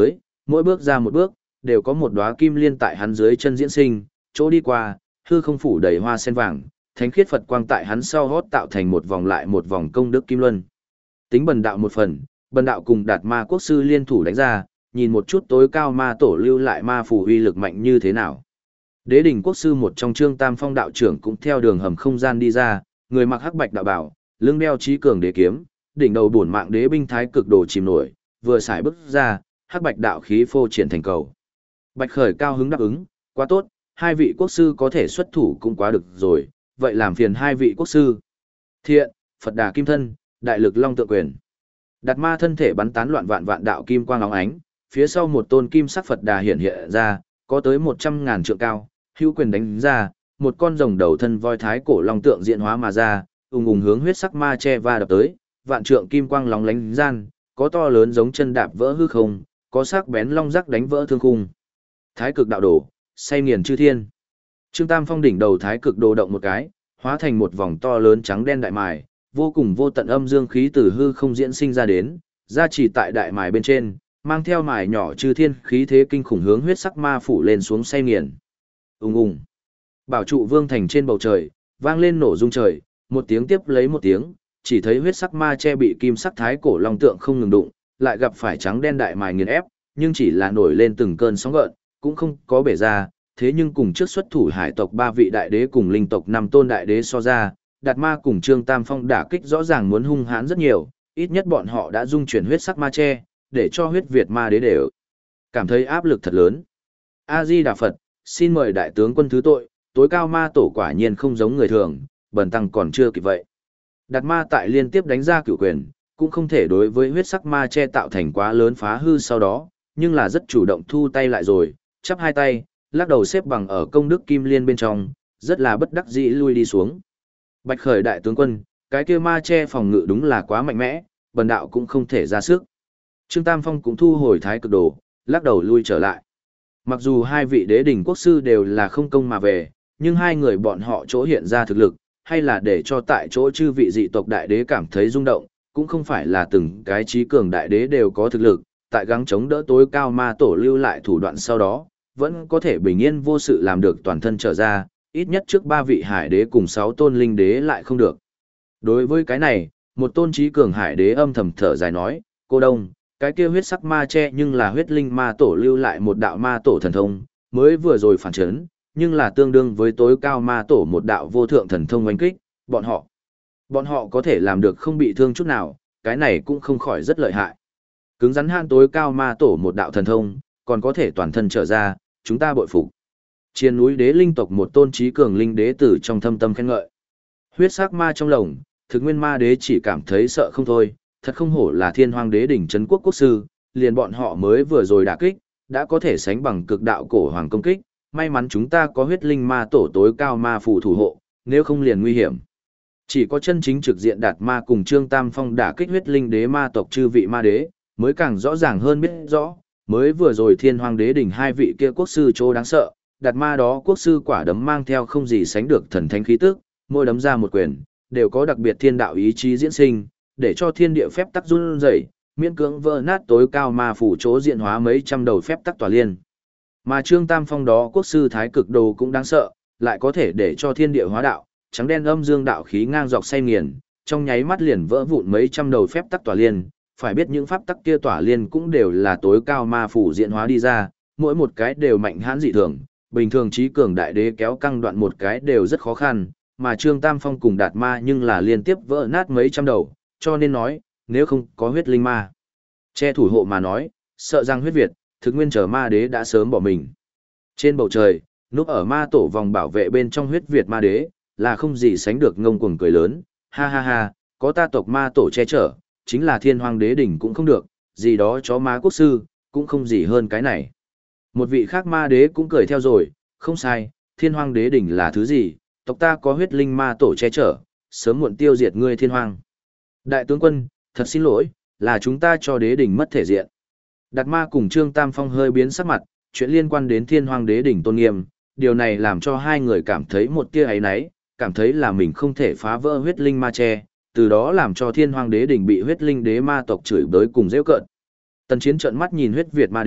mỗi bước ra một bước, đều có một đóa kim liên tại hắn dưới chân diễn sinh, chỗ đi qua, hư không phủ đầy hoa sen vàng, thánh khiết Phật quang tại hắn sau hót tạo thành một vòng lại một vòng công đức kim luân. Tính bần đạo một phần, bần đạo cùng Đạt Ma quốc sư liên thủ đánh ra, nhìn một chút tối cao ma tổ lưu lại ma phù uy lực mạnh như thế nào. Đế đỉnh quốc sư một trong Trương Tam Phong đạo trưởng cũng theo đường hầm không gian đi ra, người mặc hắc bạch đạo bảo, lưng đeo chí cường đế kiếm, đỉnh đầu bổn mạng đế binh thái cực đồ chìm nổi, vừa xài bước ra, hắc bạch đạo khí phô triển thành cầu. Bạch Khởi cao hứng đáp ứng, quá tốt, hai vị quốc sư có thể xuất thủ cũng quá được rồi, vậy làm phiền hai vị quốc sư. Thiện, Phật Đà Kim Thân, Đại Lực Long Tượng Quyền. Đạt Ma thân thể bắn tán loạn vạn vạn đạo kim quang óng ánh, phía sau một tôn kim sắc Phật Đà hiện hiện ra, có tới 100.000 trượng cao, hữu quyền đánh ra, một con rồng đầu thân voi thái cổ long tượng diễn hóa mà ra, ùng ùng hướng huyết sắc ma che va đập tới, vạn trượng kim quang lóng lánh gian, có to lớn giống chân đạp vỡ hư không, có sắc bén long rắc đánh vỡ thương khung. Thái cực đạo đổ, say nghiền chư thiên. Trương Tam Phong đỉnh đầu thái cực đồ động một cái, hóa thành một vòng to lớn trắng đen đại mài, vô cùng vô tận âm dương khí từ hư không diễn sinh ra đến, gia trì tại đại mài bên trên, mang theo mài nhỏ chư thiên khí thế kinh khủng hướng huyết sắc ma phủ lên xuống say nghiền. Ùng ùng. Bảo trụ vương thành trên bầu trời, vang lên nổ rung trời, một tiếng tiếp lấy một tiếng, chỉ thấy huyết sắc ma che bị kim sắc thái cổ long tượng không ngừng đụng, lại gặp phải trắng đen đại mài nghiền ép, nhưng chỉ là nổi lên từng cơn sóng gợn, cũng không có bể ra, thế nhưng cùng trước xuất thủ hải tộc ba vị đại đế cùng linh tộc năm tôn đại đế so ra, Đạt Ma cùng Trương Tam Phong đả kích rõ ràng muốn hung hãn rất nhiều, ít nhất bọn họ đã dung chuyển huyết sắc ma che, để cho huyết Việt ma đế đều cảm thấy áp lực thật lớn. A Di Đà Phật, xin mời đại tướng quân thứ tội, tối cao ma tổ quả nhiên không giống người thường, bần tăng còn chưa kịp vậy. Đạt Ma tại liên tiếp đánh ra cửu quyền, cũng không thể đối với huyết sắc ma che tạo thành quá lớn phá hư sau đó, nhưng là rất chủ động thu tay lại rồi, chắp hai tay, lắc đầu xếp bằng ở công đức kim liên bên trong, rất là bất đắc dĩ lui đi xuống. Bạch Khởi đại tướng quân, cái kia ma che phòng ngự đúng là quá mạnh mẽ, bần đạo cũng không thể ra sức. Trương Tam Phong cũng thu hồi thái cực đồ, lắc đầu lui trở lại. Mặc dù hai vị đế đỉnh quốc sư đều là không công mà về, nhưng hai người bọn họ chỗ hiện ra thực lực, hay là để cho tại chỗ chư vị dị tộc đại đế cảm thấy rung động, cũng không phải là từng cái trí cường đại đế đều có thực lực, tại gắng chống đỡ tối cao ma tổ lưu lại thủ đoạn sau đó, vẫn có thể bình yên vô sự làm được toàn thân trở ra, ít nhất trước ba vị hải đế cùng 6 tôn linh đế lại không được. Đối với cái này, một tôn trí cường hải đế âm thầm thở dài nói, cô đông, cái kia huyết sắc ma che nhưng là huyết linh ma tổ lưu lại một đạo ma tổ thần thông, mới vừa rồi phản chấn, nhưng là tương đương với tối cao ma tổ một đạo vô thượng thần thông oanh kích, bọn họ có thể làm được không bị thương chút nào, cái này cũng không khỏi rất lợi hại. Cứng rắn han tối cao ma tổ một đạo thần thông, còn có thể toàn thân trở ra, chúng ta bội phục. Chiến núi đế linh tộc một tôn trí cường linh đế tử trong thâm tâm khen ngợi. Huyết sắc ma trong lồng, thực nguyên ma đế chỉ cảm thấy sợ không thôi, thật không hổ là thiên hoàng đế đỉnh trấn quốc quốc sư, liền bọn họ mới vừa rồi đả kích, đã có thể sánh bằng cực đạo cổ hoàng công kích, may mắn chúng ta có huyết linh ma tổ tối cao ma phù thủ hộ, nếu không liền nguy hiểm. Chỉ có chân chính trực diện Đạt Ma cùng Trương Tam Phong đả kích huyết linh đế ma tộc chư vị ma đế, mới càng rõ ràng hơn biết rõ, mới vừa rồi thiên hoàng đế đỉnh hai vị kia quốc sư chỗ đáng sợ, Đạt Ma đó quốc sư quả đấm mang theo không gì sánh được thần thánh khí tức, mỗi đấm ra một quyền, đều có đặc biệt thiên đạo ý chí diễn sinh, để cho thiên địa phép tắc run rẩy, miễn cưỡng vỡ nát tối cao ma phủ chỗ diện hóa mấy trăm đầu phép tắc tỏa liên. Mà Trương Tam Phong đó quốc sư thái cực đồ cũng đáng sợ, lại có thể để cho thiên địa hóa đạo, trắng đen âm dương đạo khí ngang dọc say nghiền, trong nháy mắt liền vỡ vụn mấy trăm đầu phép tắc tỏa liên, phải biết những pháp tắc kia tỏa liên cũng đều là tối cao ma phủ diện hóa đi ra, mỗi một cái đều mạnh hãn dị thường, bình thường trí cường đại đế kéo căng đoạn một cái đều rất khó khăn, mà Trương Tam Phong cùng Đạt Ma nhưng là liên tiếp vỡ nát mấy trăm đầu, cho nên nói, nếu không có huyết linh ma che thủ hộ mà nói, sợ rằng huyết Việt, thực nguyên chờ ma đế đã sớm bỏ mình. Trên bầu trời, núp ở ma tổ vòng bảo vệ bên trong huyết Việt ma đế, là không gì sánh được ngông cuồng cười lớn, ha ha ha, có ta tộc ma tổ che chở, chính là thiên hoàng đế đỉnh cũng không được, gì đó chó má quốc sư, cũng không gì hơn cái này. Một vị khác ma đế cũng cười theo rồi, không sai, thiên hoàng đế đỉnh là thứ gì, tộc ta có huyết linh ma tổ che chở, sớm muộn tiêu diệt ngươi thiên hoàng. Đại tướng quân, thật xin lỗi, là chúng ta cho đế đỉnh mất thể diện. Đạt Ma cùng Trương Tam Phong hơi biến sắc mặt, chuyện liên quan đến thiên hoàng đế đỉnh tôn nghiêm, điều này làm cho hai người cảm thấy một tia áy náy, cảm thấy là mình không thể phá vỡ huyết linh ma che, từ đó làm cho thiên hoàng đế đỉnh bị huyết linh đế ma tộc chửi bới cùng giễu cợt. Tần Chiến trợn mắt nhìn huyết Việt ma đế,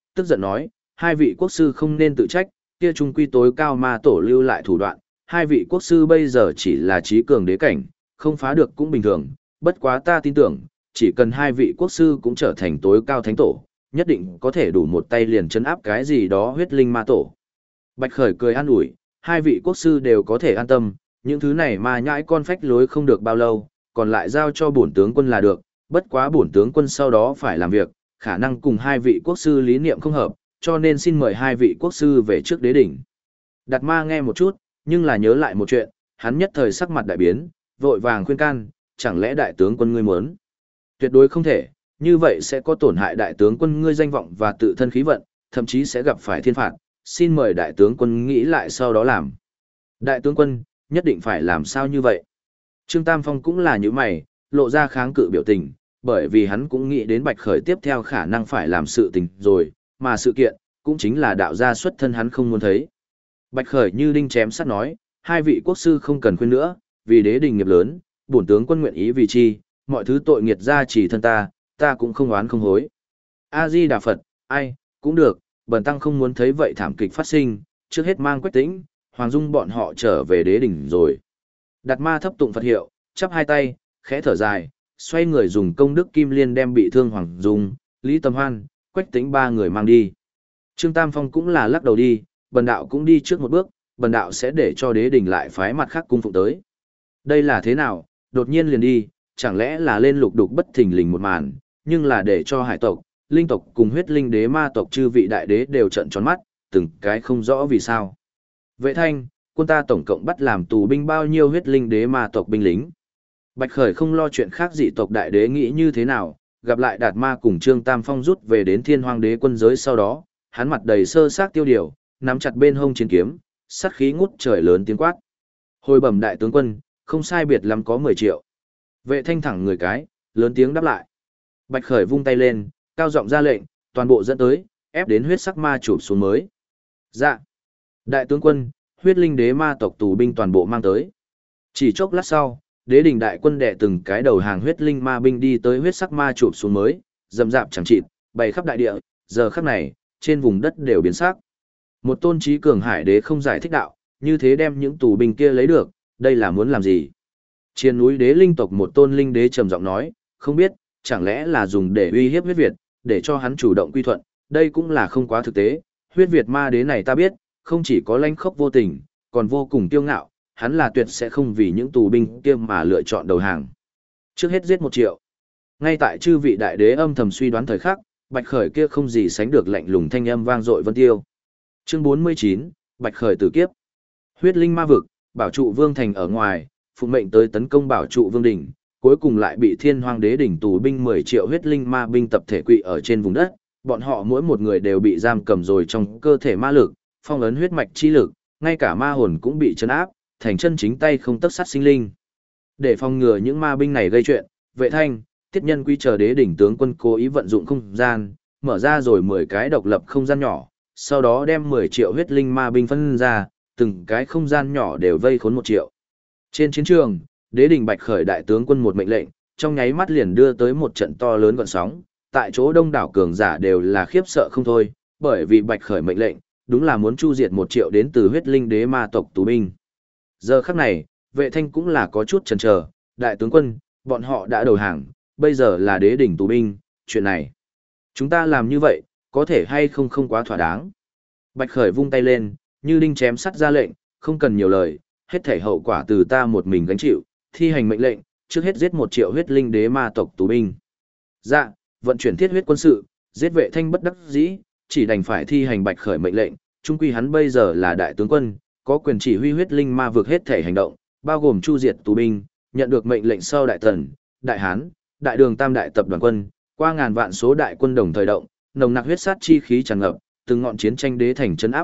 tức giận nói, hai vị quốc sư không nên tự trách, kia trung quy tối cao ma tổ lưu lại thủ đoạn, hai vị quốc sư bây giờ chỉ là trí cường đế cảnh, không phá được cũng bình thường, bất quá ta tin tưởng, chỉ cần hai vị quốc sư cũng trở thành tối cao thánh tổ, nhất định có thể đủ một tay liền chấn áp cái gì đó huyết linh ma tổ. Bạch Khởi cười an ủi, hai vị quốc sư đều có thể an tâm, những thứ này ma nhãi con phách lối không được bao lâu, còn lại giao cho bổn tướng quân là được, bất quá bổn tướng quân sau đó phải làm việc, khả năng cùng hai vị quốc sư lý niệm không hợp, cho nên xin mời hai vị quốc sư về trước đế đỉnh. Đạt Ma nghe một chút, nhưng là nhớ lại một chuyện, hắn nhất thời sắc mặt đại biến, vội vàng khuyên can, chẳng lẽ đại tướng quân ngươi muốn? Tuyệt đối không thể, như vậy sẽ có tổn hại đại tướng quân ngươi danh vọng và tự thân khí vận, thậm chí sẽ gặp phải thiên phạt, xin mời đại tướng quân nghĩ lại sau đó làm. Đại tướng quân, nhất định phải làm sao như vậy? Trương Tam Phong cũng là như mày, lộ ra kháng cự biểu tình, bởi vì hắn cũng nghĩ đến Bạch Khởi tiếp theo khả năng phải làm sự tình rồi, mà sự kiện, cũng chính là đạo gia xuất thân hắn không muốn thấy. Bạch Khởi như đinh chém sắt nói, hai vị quốc sư không cần khuyên nữa, vì đế đình nghiệp lớn, bổn tướng quân nguyện ý vì chi, mọi thứ tội nghiệt ra chỉ thân ta cũng không oán không hối. A-di Đà Phật, ai, cũng được, bần tăng không muốn thấy vậy thảm kịch phát sinh, trước hết mang Quách Tĩnh, Hoàng Dung bọn họ trở về đế đỉnh rồi. Đạt Ma thấp tụng Phật hiệu, chắp hai tay, khẽ thở dài, xoay người dùng công đức kim liên đem bị thương Hoàng Dung, Lý Tâm Hoan, Quách Tĩnh ba người mang đi. Trương Tam Phong cũng là lắc đầu đi, bần đạo cũng đi trước một bước, bần đạo sẽ để cho đế đỉnh lại phái mặt khác cung phụng tới. Đây là thế nào, đột nhiên liền đi, chẳng lẽ là lên lục đục bất thình lình một màn, nhưng là để cho hải tộc, linh tộc cùng huyết linh đế ma tộc chư vị đại đế đều trợn tròn mắt, từng cái không rõ vì sao. Vệ Thanh, quân ta tổng cộng bắt làm tù binh bao nhiêu huyết linh đế ma tộc binh lính. Bạch Khởi không lo chuyện khác dị tộc đại đế nghĩ như thế nào, gặp lại Đạt Ma cùng Trương Tam Phong rút về đến Thiên Hoang đế quân giới sau đó, hắn mặt đầy sơ xác tiêu điều, nắm chặt bên hông chiến kiếm, sát khí ngút trời lớn tiếng quát. Hồi bẩm đại tướng quân, không sai biệt lắm có 10 triệu. Vệ Thanh thẳng người cái, lớn tiếng đáp lại. Bạch Khởi vung tay lên, cao giọng ra lệnh, toàn bộ dẫn tới, ép đến huyết sắc ma chụp xuống mới. Dạ. Đại tướng quân, huyết linh đế ma tộc tù binh toàn bộ mang tới. Chỉ chốc lát sau, đế đình đại quân đệ từng cái đầu hàng huyết linh ma binh đi tới huyết sắc ma chụp xuống mới, dầm dạp chẳng chịt, bày khắp đại địa, giờ khắc này, trên vùng đất đều biến sắc. Một tôn trí cường hải đế không giải thích đạo, như thế đem những tù binh kia lấy được, đây là muốn làm gì? Trên núi đế linh tộc một tôn linh đế trầm giọng nói, không biết, chẳng lẽ là dùng để uy hiếp huyết Việt, để cho hắn chủ động quy thuận, đây cũng là không quá thực tế. Huyết Việt ma đế này ta biết, không chỉ có lanh khốc vô tình, còn vô cùng kiêu ngạo, hắn là tuyệt sẽ không vì những tù binh kia mà lựa chọn đầu hàng. Trước hết giết 1 triệu. Ngay tại chư vị đại đế âm thầm suy đoán thời khắc, Bạch Khởi kia không gì sánh được lạnh lùng thanh âm vang dội vân tiêu. Chương 49, Bạch Khởi tử kiếp. Huyết linh ma vực, bảo trụ vương thành ở ngoài, phụng mệnh tới tấn công bảo trụ vương đỉnh, cuối cùng lại bị Thiên Hoang đế đỉnh tù binh 10 triệu huyết linh ma binh tập thể quỵ ở trên vùng đất, bọn họ mỗi một người đều bị giam cầm rồi trong cơ thể ma lực, phong ấn huyết mạch chi lực, ngay cả ma hồn cũng bị trấn áp, thành chân chính tay không tấc sắt sinh linh. Để phòng ngừa những ma binh này gây chuyện, Vệ Thanh, Tiết Nhân Quy chờ đế đỉnh tướng quân cố ý vận dụng không gian, mở ra rồi 10 cái độc lập không gian nhỏ, sau đó đem 10 triệu huyết linh ma binh phân ra, từng cái không gian nhỏ đều vây khốn 1 triệu. Trên chiến trường, đế đỉnh Bạch Khởi đại tướng quân một mệnh lệnh, trong nháy mắt liền đưa tới một trận to lớn gợn sóng, tại chỗ đông đảo cường giả đều là khiếp sợ không thôi, bởi vì Bạch Khởi mệnh lệnh, đúng là muốn chu diệt 1 triệu đến từ huyết linh đế ma tộc tù binh. Giờ khắc này, Vệ Thanh cũng là có chút chần chờ, đại tướng quân, bọn họ đã đầu hàng, bây giờ là đế đỉnh tù binh, chuyện này. Chúng ta làm như vậy, có thể hay không quá thỏa đáng. Bạch Khởi vung tay lên, như đinh chém sắt ra lệnh, không cần nhiều lời, hết thảy hậu quả từ ta một mình gánh chịu, thi hành mệnh lệnh, trước hết giết 1 triệu huyết linh đế ma tộc tù binh. Dạ, vận chuyển thiết huyết quân sự, giết Vệ Thanh bất đắc dĩ, chỉ đành phải thi hành Bạch Khởi mệnh lệnh, chung quy hắn bây giờ là đại tướng quân, có quyền chỉ huy huyết linh ma vực hết thể hành động, bao gồm chu diệt tù binh, nhận được mệnh lệnh sau đại tần, đại hán, đại đường tam đại tập đoàn quân, qua ngàn vạn số đại quân đồng thời động, nồng nặc huyết sát chi khí tràn ngập, từng ngọn chiến tranh đế thành trấn áp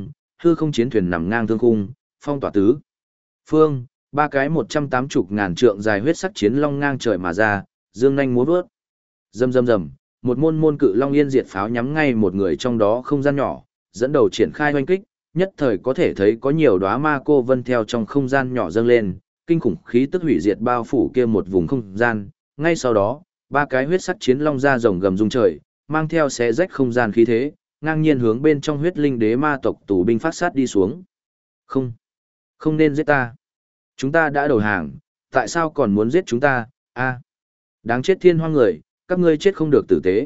hư không chiến thuyền nằm ngang thương khung, phong tỏa tứ phương, ba cái 180 ngàn trượng dài huyết sắc chiến long ngang trời mà ra, dương nhanh múa vớt. Rầm rầm rầm, một môn cự long yên diệt pháo nhắm ngay một người trong đó không gian nhỏ, dẫn đầu triển khai hoành kích, nhất thời có thể thấy có nhiều đóa ma cô vân theo trong không gian nhỏ dâng lên, kinh khủng khí tức hủy diệt bao phủ kia một vùng không gian, ngay sau đó, ba cái huyết sắc chiến long ra rồng gầm rung trời, mang theo xé rách không gian khí thế, ngang nhiên hướng bên trong huyết linh đế ma tộc tù binh phát sát đi xuống. Không, không nên giết ta. Chúng ta đã đầu hàng, tại sao còn muốn giết chúng ta, a đáng chết thiên hoang người, các ngươi chết không được tử tế,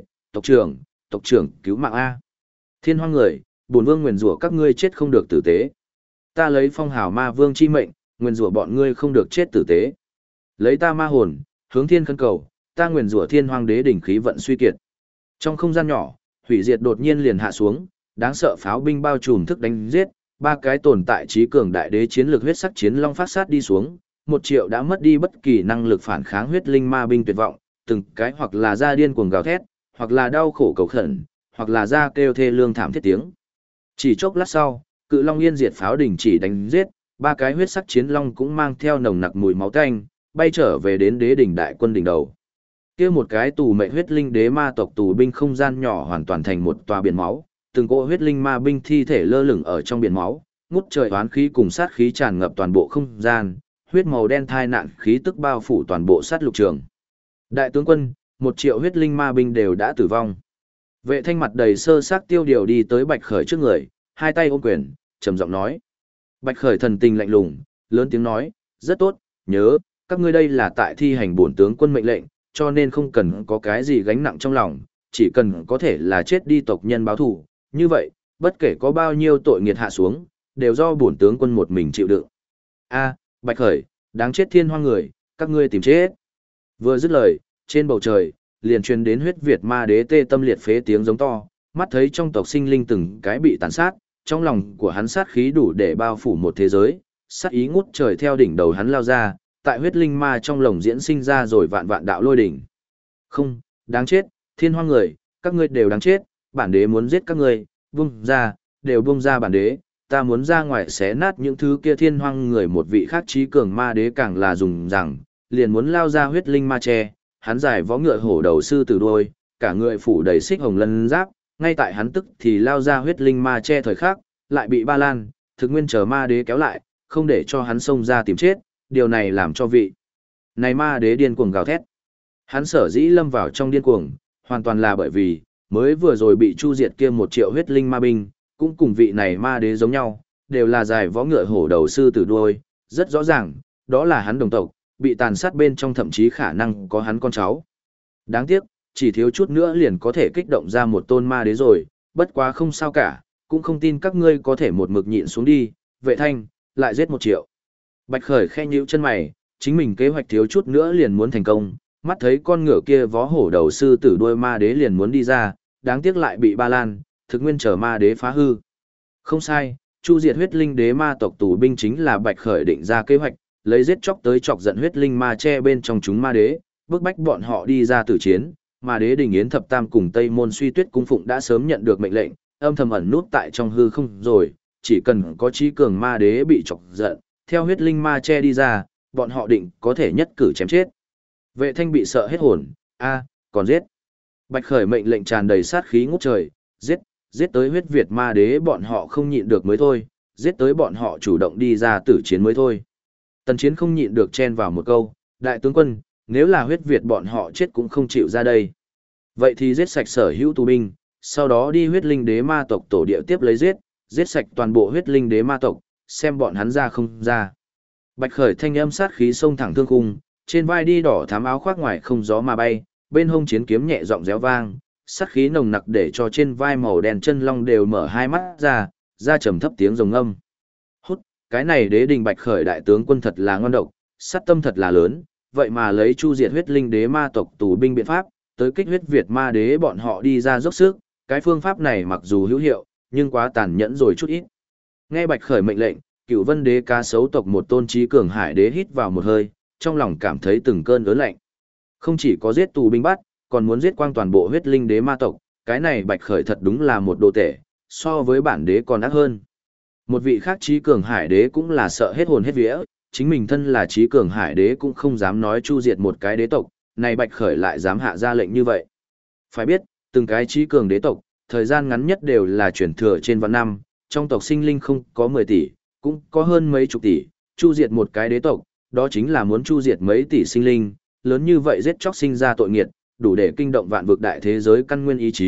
tộc trưởng cứu mạng a. Thiên hoang người, bổn vương nguyền rủa các ngươi chết không được tử tế. Ta lấy phong hào ma vương chi mệnh, nguyền rủa bọn ngươi không được chết tử tế. Lấy ta ma hồn, hướng thiên khấn cầu, ta nguyền rủa thiên hoang đế đỉnh khí vận suy kiệt. Trong không gian nhỏ, hủy diệt đột nhiên liền hạ xuống, đáng sợ pháo binh bao trùm thức đánh giết, ba cái tồn tại trí cường đại đế chiến lược huyết sắc chiến long phát sát đi xuống, 1 triệu đã mất đi bất kỳ năng lực phản kháng huyết linh ma binh tuyệt vọng, từng cái hoặc là ra điên cuồng gào thét, hoặc là đau khổ cầu khẩn, hoặc là ra kêu thê lương thảm thiết tiếng. Chỉ chốc lát sau, cự long yên diệt pháo đỉnh chỉ đánh giết, ba cái huyết sắc chiến long cũng mang theo nồng nặc mùi máu tanh, bay trở về đến đế đỉnh đại quân đỉnh đầu. Kia một cái tù mệnh huyết linh đế ma tộc tù binh không gian nhỏ hoàn toàn thành một tòa biển máu, từng cỗ huyết linh ma binh thi thể lơ lửng ở trong biển máu, ngút trời oán khí cùng sát khí tràn ngập toàn bộ không gian, huyết màu đen thai nạn khí tức bao phủ toàn bộ sát lục trường. Đại tướng quân, 1 triệu huyết linh ma binh đều đã tử vong. Vệ Thanh mặt đầy sơ xác tiêu điều đi tới Bạch Khởi trước người, hai tay ôm quyền, trầm giọng nói. Bạch Khởi thần tình lạnh lùng, lớn tiếng nói, rất tốt, nhớ, các ngươi đây là tại thi hành bổn tướng quân mệnh lệnh, cho nên không cần có cái gì gánh nặng trong lòng, chỉ cần có thể là chết đi tộc nhân báo thù, như vậy, bất kể có bao nhiêu tội nghiệt hạ xuống, đều do bổn tướng quân một mình chịu đựng. A, Bạch Khởi, đáng chết thiên hoang người, các ngươi tìm chết. Vừa dứt lời, trên bầu trời, liền truyền đến huyết Việt ma đế tê tâm liệt phế tiếng giống to, mắt thấy trong tộc sinh linh từng cái bị tàn sát, trong lòng của hắn sát khí đủ để bao phủ một thế giới, sát ý ngút trời theo đỉnh đầu hắn lao ra, tại huyết linh ma trong lồng diễn sinh ra rồi vạn vạn đạo lôi đỉnh. Không, đáng chết, thiên hoang người, các ngươi đều đáng chết, bản đế muốn giết các ngươi, buông ra, đều buông ra bản đế, ta muốn ra ngoài xé nát những thứ kia thiên hoang người. Một vị khác trí cường ma đế càng là dùng rằng, liền muốn lao ra huyết linh ma che, hắn giải võ ngựa hổ đầu sư tử đuôi, cả người phủ đầy xích hồng lân giáp, ngay tại hắn tức thì lao ra huyết linh ma che thời khắc, lại bị Ba Lan, Thực Nguyên chờ ma đế kéo lại, không để cho hắn xông ra tìm chết, điều này làm cho vị này ma đế điên cuồng gào thét. Hắn sở dĩ lâm vào trong điên cuồng, hoàn toàn là bởi vì, mới vừa rồi bị chu diệt kia 1 triệu huyết linh ma binh, cũng cùng vị này ma đế giống nhau, đều là dài võ ngựa hổ đầu sư tử đuôi, rất rõ ràng, đó là hắn đồng tộc, bị tàn sát bên trong thậm chí khả năng có hắn con cháu. Đáng tiếc, chỉ thiếu chút nữa liền có thể kích động ra một tôn ma đế rồi, bất quá không sao cả, cũng không tin các ngươi có thể một mực nhịn xuống đi, Vệ Thanh, lại giết 1 triệu. Bạch Khởi khe nhíu chân mày, chính mình kế hoạch thiếu chút nữa liền muốn thành công, mắt thấy con ngựa kia vó hổ đầu sư tử đuôi ma đế liền muốn đi ra, đáng tiếc lại bị Ba Lan, Thực Nguyên chờ ma đế phá hư. Không sai, chu diệt huyết linh đế ma tộc tù binh chính là Bạch Khởi định ra kế hoạch, lấy giết chóc tới chọc giận huyết linh ma che bên trong chúng ma đế, bức bách bọn họ đi ra tử chiến. Ma đế Đình Yến Thập Tam cùng Tây Môn Suy Tuyết cung phụng đã sớm nhận được mệnh lệnh, âm thầm ẩn nút tại trong hư không rồi, chỉ cần có trí cường ma đế bị chọc giận, theo huyết linh ma che đi ra, bọn họ định có thể nhất cử chém chết. Vệ Thanh bị sợ hết hồn, còn giết. Bạch Khởi mệnh lệnh tràn đầy sát khí ngút trời, giết tới huyết Việt ma đế bọn họ không nhịn được mới thôi, giết tới bọn họ chủ động đi ra tử chiến mới thôi. Tần Chiến không nhịn được chen vào một câu, đại tướng quân, nếu là huyết Việt bọn họ chết cũng không chịu ra đây. Vậy thì giết sạch sở hữu tù binh, sau đó đi huyết linh đế ma tộc tổ địa tiếp lấy giết sạch toàn bộ huyết linh đế ma tộc, xem bọn hắn ra không ra. Bạch Khởi thanh âm sát khí xông thẳng thương khung, trên vai đi đỏ thám áo khoác ngoài không gió mà bay, bên hông chiến kiếm nhẹ giọng réo vang, sát khí nồng nặc để cho trên vai màu đen chân long đều mở hai mắt ra trầm thấp tiếng rồng âm. Hút, cái này đế đình Bạch Khởi đại tướng quân thật là ngon độc, sát tâm thật là lớn, vậy mà lấy chu diệt huyết linh đế ma tộc tù binh biện pháp, tới kích huyết Việt ma đế bọn họ đi ra dốc sức, cái phương pháp này mặc dù hữu hiệu, nhưng quá tàn nhẫn rồi chút ít. Nghe Bạch Khởi mệnh lệnh, Cửu Vân đế cá sấu tộc một tôn trí cường hải đế hít vào một hơi, trong lòng cảm thấy từng cơn ớn lạnh. Không chỉ có giết tù binh bắt, còn muốn giết quang toàn bộ huyết linh đế ma tộc, cái này Bạch Khởi thật đúng là một đồ tể, so với bản đế còn ác hơn. Một vị khác trí cường hải đế cũng là sợ hết hồn hết vía, chính mình thân là trí cường hải đế cũng không dám nói chu diệt một cái đế tộc, này Bạch Khởi lại dám hạ ra lệnh như vậy. Phải biết, từng cái trí cường đế tộc, thời gian ngắn nhất đều là chuyển thừa trên vạn năm, trong tộc sinh linh không có 10 tỷ, cũng có hơn mấy chục tỷ, chu diệt một cái đế tộc, đó chính là muốn chu diệt mấy tỷ sinh linh, lớn như vậy giết chóc sinh ra tội nghiệt, đủ để kinh động vạn vực đại thế giới căn nguyên ý chí,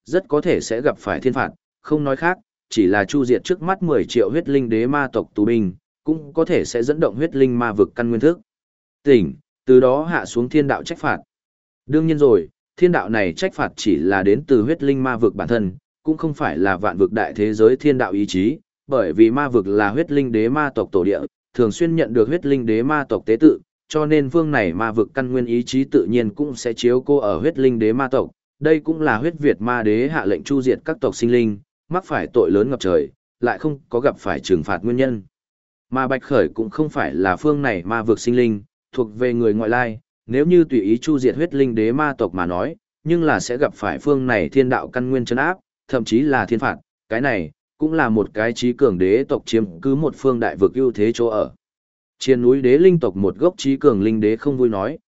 rất có thể sẽ gặp phải thiên phạt, không nói khác, chỉ là chu diệt trước mắt 10 triệu huyết linh đế ma tộc tù binh, cũng có thể sẽ dẫn động huyết linh ma vực căn nguyên thức. Tỉnh, từ đó hạ xuống thiên đạo trách phạt. Đương nhiên rồi, thiên đạo này trách phạt chỉ là đến từ huyết linh ma vực bản thân, cũng không phải là vạn vực đại thế giới thiên đạo ý chí, bởi vì ma vực là huyết linh đế ma tộc tổ địa, thường xuyên nhận được huyết linh đế ma tộc tế tự, cho nên vương này ma vực căn nguyên ý chí tự nhiên cũng sẽ chiếu cô ở huyết linh đế ma tộc. Đây cũng là huyết Việt ma đế hạ lệnh chu diệt các tộc sinh linh, mắc phải tội lớn ngập trời, lại không có gặp phải trừng phạt nguyên nhân. Mà Bạch Khởi cũng không phải là phương này ma vực sinh linh, thuộc về người ngoại lai, nếu như tùy ý chu diệt huyết linh đế ma tộc mà nói, nhưng là sẽ gặp phải phương này thiên đạo căn nguyên trấn áp, thậm chí là thiên phạt, cái này cũng là một cái trí cường đế tộc chiếm cứ một phương đại vực ưu thế chỗ ở. Trên núi đế linh tộc một gốc trí cường linh đế không vui nói,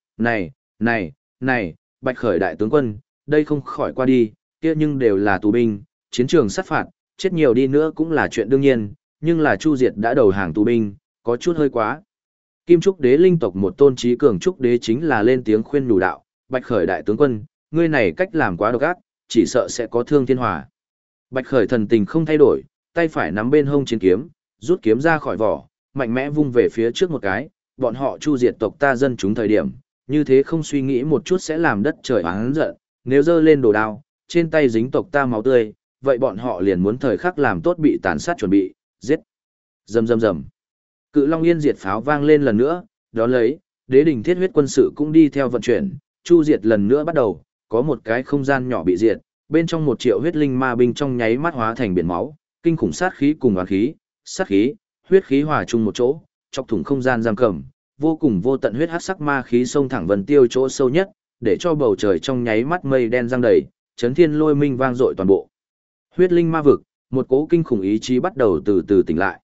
này, Bạch Khởi đại tướng quân, đây không khỏi qua đi, kia nhưng đều là tù binh, chiến trường sát phạt, chết nhiều đi nữa cũng là chuyện đương nhiên, nhưng là chu diệt đã đầu hàng tù binh, có chút hơi quá. Kim Trúc đế linh tộc một tôn trí cường trúc đế chính là lên tiếng khuyên nhủ đạo, Bạch Khởi đại tướng quân, ngươi này cách làm quá độc ác, chỉ sợ sẽ có thương thiên hòa. Bạch Khởi thần tình không thay đổi, tay phải nắm bên hông chiến kiếm, rút kiếm ra khỏi vỏ, mạnh mẽ vung về phía trước một cái, bọn họ chu diệt tộc ta dân chúng thời điểm, như thế không suy nghĩ một chút sẽ làm đất trời oán giận, nếu giơ lên đồ đao, trên tay dính tộc ta máu tươi, vậy bọn họ liền muốn thời khắc làm tốt bị tàn sát chuẩn bị, giết. Rầm rầm rầm. Cự Long Yên diệt pháo vang lên lần nữa, đó lấy, đế đình thiết huyết quân sự cũng đi theo vận chuyển, chu diệt lần nữa bắt đầu, có một cái không gian nhỏ bị diệt, bên trong 1 triệu huyết linh ma binh trong nháy mắt hóa thành biển máu, kinh khủng sát khí cùng oán khí, sát khí, huyết khí hòa chung một chỗ, chọc thủng không gian giam cầm, vô cùng vô tận huyết hắc sắc ma khí xông thẳng vân tiêu chỗ sâu nhất, để cho bầu trời trong nháy mắt mây đen giăng đầy, chấn thiên lôi minh vang dội toàn bộ. Huyết linh ma vực, một cỗ kinh khủng ý chí bắt đầu từ từ tỉnh lại.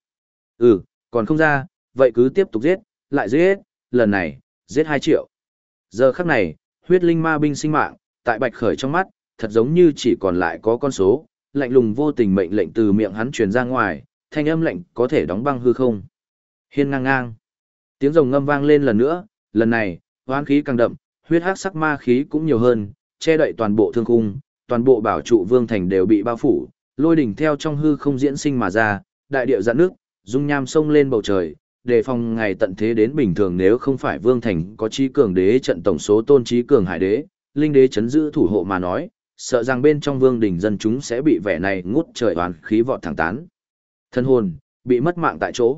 Còn không ra, vậy cứ tiếp tục giết, lại giết, lần này, giết 2 triệu. Giờ khắc này, huyết linh ma binh sinh mạng, tại Bạch Khởi trong mắt, thật giống như chỉ còn lại có con số, lạnh lùng vô tình mệnh lệnh từ miệng hắn truyền ra ngoài, thanh âm lệnh có thể đóng băng hư không. Hiên ngang ngang. Tiếng rồng ngâm vang lên lần nữa, lần này, hoán khí càng đậm, huyết hắc sắc ma khí cũng nhiều hơn, che đậy toàn bộ thương khung, toàn bộ bảo trụ vương thành đều bị bao phủ, lôi đỉnh theo trong hư không diễn sinh mà ra, đại địa dạn nước, dung nham sông lên bầu trời, đề phòng ngày tận thế đến bình thường nếu không phải vương thành có trí cường đế trận tổng số tôn trí cường hải đế, linh đế chấn giữ thủ hộ mà nói, sợ rằng bên trong vương đỉnh dân chúng sẽ bị vẻ này ngút trời oán khí vọt thẳng tán. Thân hồn, bị mất mạng tại chỗ.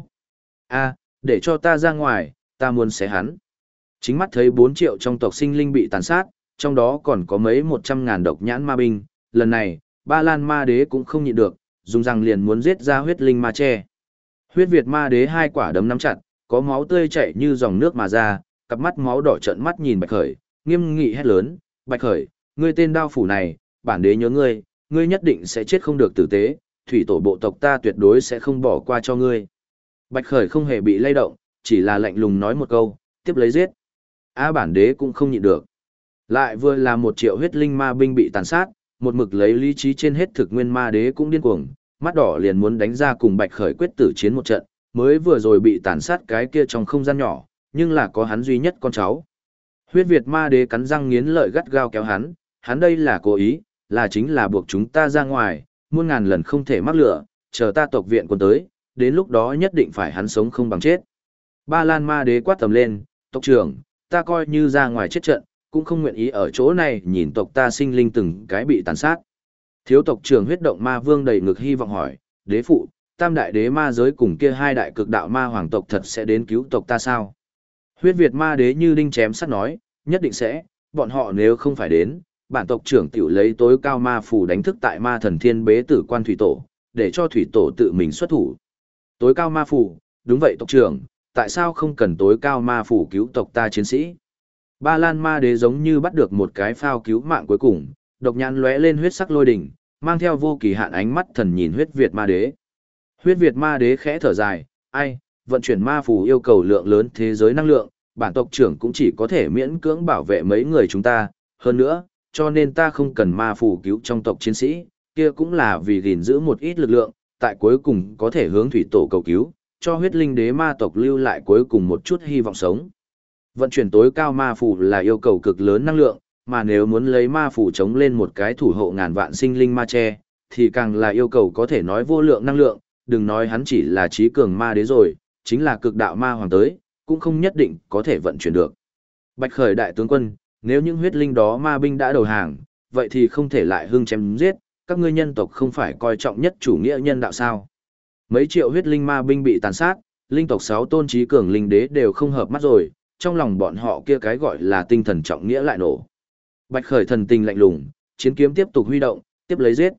Để cho ta ra ngoài, ta muốn xé hắn. Chính mắt thấy 4 triệu trong tộc sinh linh bị tàn sát, trong đó còn có mấy 100.000 độc nhãn ma binh, lần này, Ba Lan ma đế cũng không nhịn được, dùng răng liền muốn giết ra huyết linh ma che. Huyết Việt ma đế 2 quả đấm nắm chặt, có máu tươi chảy như dòng nước mà ra, cặp mắt máu đỏ trợn mắt nhìn Bạch Khởi, nghiêm nghị hét lớn, Bạch Khởi, ngươi tên đao phủ này, bản đế nhớ ngươi, ngươi nhất định sẽ chết không được tử tế, thủy tổ bộ tộc ta tuyệt đối sẽ không bỏ qua cho ngươi. Bạch Khởi không hề bị lay động, chỉ là lạnh lùng nói một câu, tiếp lấy giết. Bản đế cũng không nhịn được. Lại vừa là 1 triệu huyết linh ma binh bị tàn sát, một mực lấy lý trí trên hết thực nguyên ma đế cũng điên cuồng, mắt đỏ liền muốn đánh ra cùng Bạch Khởi quyết tử chiến một trận, mới vừa rồi bị tàn sát cái kia trong không gian nhỏ, nhưng là có hắn duy nhất con cháu. Huyết Việt ma đế cắn răng nghiến lợi gắt gao kéo hắn đây là cố ý, là chính là buộc chúng ta ra ngoài, muôn ngàn lần không thể mắc lửa, chờ ta tộc viện quân tới, đến lúc đó nhất định phải hắn sống không bằng chết. Ba Lan ma đế quát tầm lên, tộc trưởng, ta coi như ra ngoài chết trận, cũng không nguyện ý ở chỗ này nhìn tộc ta sinh linh từng cái bị tàn sát. Thiếu tộc trưởng huyết động ma vương đầy ngực hy vọng hỏi, đế phụ, tam đại đế ma giới cùng kia 2 đại cực đạo ma hoàng tộc thật sẽ đến cứu tộc ta sao? Huyết Việt ma đế như đinh chém sắt nói, nhất định sẽ, bọn họ nếu không phải đến, bản tộc trưởng tiểu lấy tối cao ma phù đánh thức tại ma thần thiên bế tử quan thủy tổ, để cho thủy tổ tự mình xuất thủ. Tối cao ma phù, đúng vậy tộc trưởng, tại sao không cần tối cao ma phù cứu tộc ta chiến sĩ? Ba Lan ma đế giống như bắt được một cái phao cứu mạng cuối cùng, độc nhãn lóe lên huyết sắc lôi đỉnh, mang theo vô kỳ hạn ánh mắt thần nhìn huyết Việt ma đế. Huyết Việt ma đế khẽ thở dài, vận chuyển ma phù yêu cầu lượng lớn thế giới năng lượng, bản tộc trưởng cũng chỉ có thể miễn cưỡng bảo vệ mấy người chúng ta, hơn nữa, cho nên ta không cần ma phù cứu trong tộc chiến sĩ, kia cũng là vì gìn giữ một ít lực lượng, tại cuối cùng có thể hướng thủy tổ cầu cứu, cho huyết linh đế ma tộc lưu lại cuối cùng một chút hy vọng sống. Vận chuyển tối cao ma phù là yêu cầu cực lớn năng lượng, mà nếu muốn lấy ma phủ chống lên một cái thủ hộ ngàn vạn sinh linh ma che, thì càng là yêu cầu có thể nói vô lượng năng lượng, đừng nói hắn chỉ là trí cường ma đế rồi, chính là cực đạo ma hoàng tới, cũng không nhất định có thể vận chuyển được. Bạch Khởi đại tướng quân, nếu những huyết linh đó ma binh đã đầu hàng, vậy thì không thể lại hưng chém giết, các ngươi nhân tộc không phải coi trọng nhất chủ nghĩa nhân đạo sao? Mấy triệu huyết linh ma binh bị tàn sát, linh tộc 6 tôn trí cường linh đế đều không hợp mắt rồi, trong lòng bọn họ kia cái gọi là tinh thần trọng nghĩa lại nổ. Bạch Khởi thần tình lạnh lùng, chiến kiếm tiếp tục huy động, tiếp lấy giết.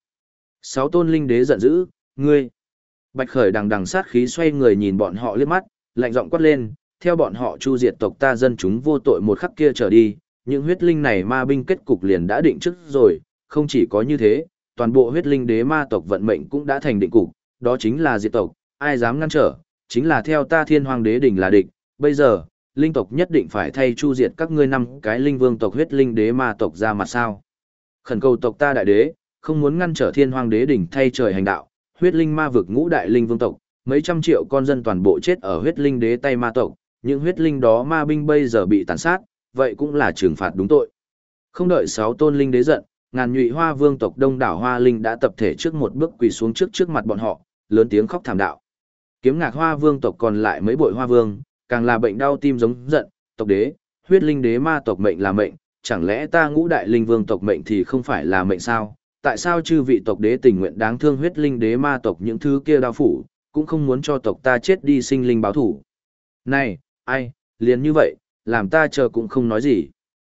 6 tôn linh đế giận dữ, ngươi. Bạch Khởi đằng đằng sát khí xoay người nhìn bọn họ liếc mắt, lạnh giọng quát lên, theo bọn họ chu diệt tộc ta dân chúng vô tội một khắc kia trở đi, những huyết linh này ma binh kết cục liền đã định trước rồi, không chỉ có như thế, toàn bộ huyết linh đế ma tộc vận mệnh cũng đã thành định cục, đó chính là diệt tộc, ai dám ngăn trở, chính là theo ta Thiên Hoàng đế đỉnh là địch, bây giờ, linh tộc nhất định phải thay chu diệt các ngươi 5 cái linh vương tộc huyết linh đế ma tộc ra mặt sao. Khẩn cầu tộc ta đại đế, không muốn ngăn trở Thiên Hoàng đế đỉnh thay trời hành đạo, huyết linh ma vực ngũ đại linh vương tộc, mấy trăm triệu con dân toàn bộ chết ở huyết linh đế tay ma tộc, những huyết linh đó ma binh bây giờ bị tàn sát, vậy cũng là trừng phạt đúng tội. Không đợi 6 tôn linh đế giận, ngàn nhụy hoa vương tộc đông đảo hoa linh đã tập thể trước một bước quỳ xuống trước mặt bọn họ, lớn tiếng khóc thảm đạo. Kiếm ngạc hoa vương tộc còn lại mấy bội hoa vương, càng là bệnh đau tim giống giận, tộc đế, huyết linh đế ma tộc mệnh là mệnh, chẳng lẽ ta ngũ đại linh vương tộc mệnh thì không phải là mệnh sao? Tại sao chư vị tộc đế tình nguyện đáng thương huyết linh đế ma tộc những thứ kia đao phủ, cũng không muốn cho tộc ta chết đi sinh linh báo thủ? Này, ai, liền như vậy, làm ta chờ cũng không nói gì.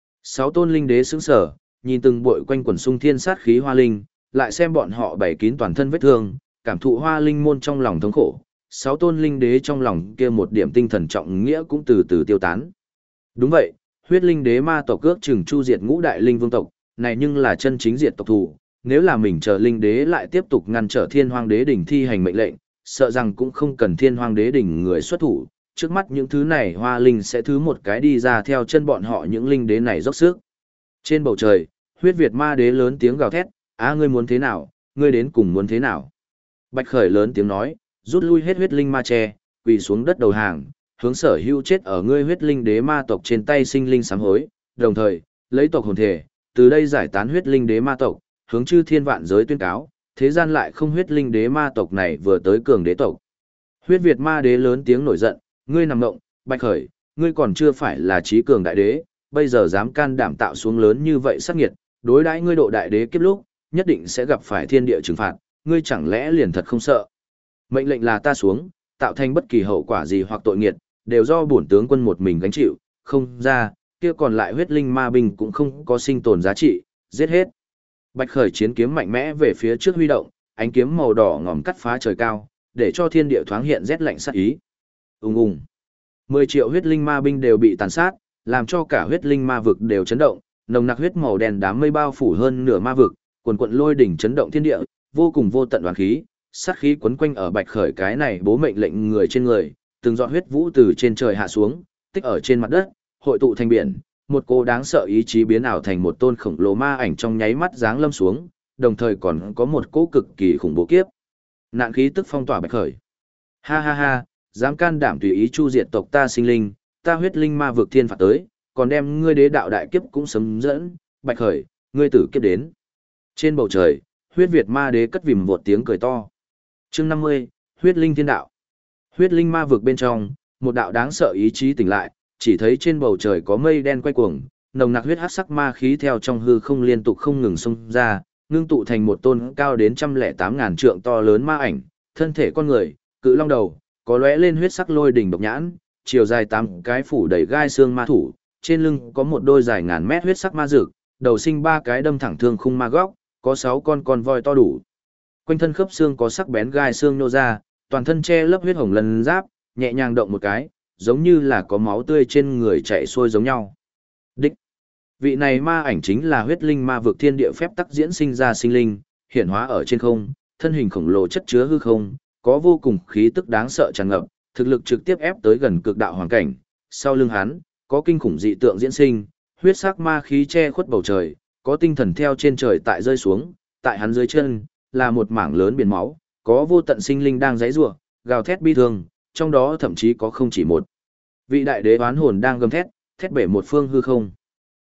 6 tôn linh đế sững sờ, nhìn từng bội quanh quần sung thiên sát khí hoa linh, lại xem bọn họ bày kín toàn thân vết thương, cảm thụ hoa linh môn trong lòng thống khổ. 6 tôn linh đế trong lòng kia một điểm tinh thần trọng nghĩa cũng từ từ tiêu tán. Đúng vậy, huyết linh đế ma tộc ước chừng chu diệt ngũ đại linh vương tộc, này nhưng là chân chính diệt tộc thủ, nếu là mình chờ linh đế lại tiếp tục ngăn trở Thiên Hoàng đế đỉnh thi hành mệnh lệnh, sợ rằng cũng không cần Thiên Hoàng đế đỉnh người xuất thủ, trước mắt những thứ này hoa linh sẽ thứ một cái đi ra theo chân bọn họ những linh đế này dốc sức. Trên bầu trời, huyết Việt ma đế lớn tiếng gào thét, ngươi muốn thế nào, ngươi đến cùng muốn thế nào? Bạch Khởi lớn tiếng nói, rút lui hết huyết linh ma che, quỳ xuống đất đầu hàng, hướng Sở Hữu chết ở ngươi huyết linh đế ma tộc trên tay sinh linh sám hối, đồng thời, lấy tộc hồn thể, từ đây giải tán huyết linh đế ma tộc, hướng chư thiên vạn giới tuyên cáo, thế gian lại không huyết linh đế ma tộc này vừa tới cường đế tộc. Huyết Việt ma đế lớn tiếng nổi giận, ngươi nằm ngộng, Bạch Khởi, ngươi còn chưa phải là trí cường đại đế, bây giờ dám can đảm tạo xuống lớn như vậy sát nghiệt, đối đãi ngươi độ đại đế kiếp lúc, nhất định sẽ gặp phải thiên địa trừng phạt, ngươi chẳng lẽ liền thật không sợ? Mệnh lệnh là ta xuống, tạo thành bất kỳ hậu quả gì hoặc tội nghiệt, đều do bổn tướng quân một mình gánh chịu, không ra, kia còn lại huyết linh ma binh cũng không có sinh tồn giá trị, giết hết. Bạch Khởi chiến kiếm mạnh mẽ về phía trước huy động, ánh kiếm màu đỏ ngòm cắt phá trời cao, để cho thiên địa thoáng hiện rét lạnh sát ý. Ùng ùng. 10 triệu huyết linh ma binh đều bị tàn sát, làm cho cả huyết linh ma vực đều chấn động, nồng nặc huyết màu đen đám mây bao phủ hơn nửa ma vực, quần quần lôi đỉnh chấn động thiên địa, vô cùng vô tận oán khí, sát khí quấn quanh ở Bạch Khởi cái này bố mệnh lệnh người trên người, từng giọt huyết vũ từ trên trời hạ xuống, tích ở trên mặt đất, hội tụ thành biển, một cô đáng sợ ý chí biến ảo thành một tôn khổng lồ ma ảnh trong nháy mắt giáng lâm xuống, đồng thời còn có một cỗ cực kỳ khủng bố kiếp. Nạn khí tức phong tỏa Bạch Khởi. Ha ha ha, dám can đảm tùy ý chu diệt tộc ta sinh linh, ta huyết linh ma vực thiên phạt tới, còn đem ngươi đế đạo đại kiếp cũng sấm dẫn, Bạch Khởi, ngươi tử kiếp đến. Trên bầu trời, huyết Việt ma đế cất vìm một tiếng cười to. Chương 50, huyết linh thiên đạo. Huyết linh ma vực bên trong, một đạo đáng sợ ý chí tỉnh lại, chỉ thấy trên bầu trời có mây đen quay cuồng, nồng nặc huyết hắc sắc ma khí theo trong hư không liên tục không ngừng xông ra, ngưng tụ thành một tôn cao đến 108.000 trượng to lớn ma ảnh, thân thể con người, cự long đầu, có lóe lên huyết sắc lôi đỉnh độc nhãn, chiều dài 8 cái phủ đầy gai xương ma thủ, trên lưng có một đôi dài ngàn mét huyết sắc ma dược, đầu sinh 3 cái đâm thẳng thương khung ma góc, có 6 con voi to đủ. Quanh thân khớp xương có sắc bén gai xương nô ra, toàn thân che lấp huyết hồng lân giáp, nhẹ nhàng động một cái, giống như là có máu tươi trên người chảy xuôi giống nhau. Đích. Vị này ma ảnh chính là huyết linh ma vực thiên địa phép tắc diễn sinh ra sinh linh, hiển hóa ở trên không, thân hình khổng lồ chất chứa hư không, có vô cùng khí tức đáng sợ tràn ngập, thực lực trực tiếp ép tới gần cực đạo hoàn cảnh. Sau lưng hắn, có kinh khủng dị tượng diễn sinh, huyết sắc ma khí che khuất bầu trời, có tinh thần theo trên trời tại rơi xuống, tại hắn dưới chân là một mảng lớn biển máu, có vô tận sinh linh đang giãy giụa, gào thét bi thương, trong đó thậm chí có không chỉ một vị đại đế oán hồn đang gầm thét, thét bể một phương hư không.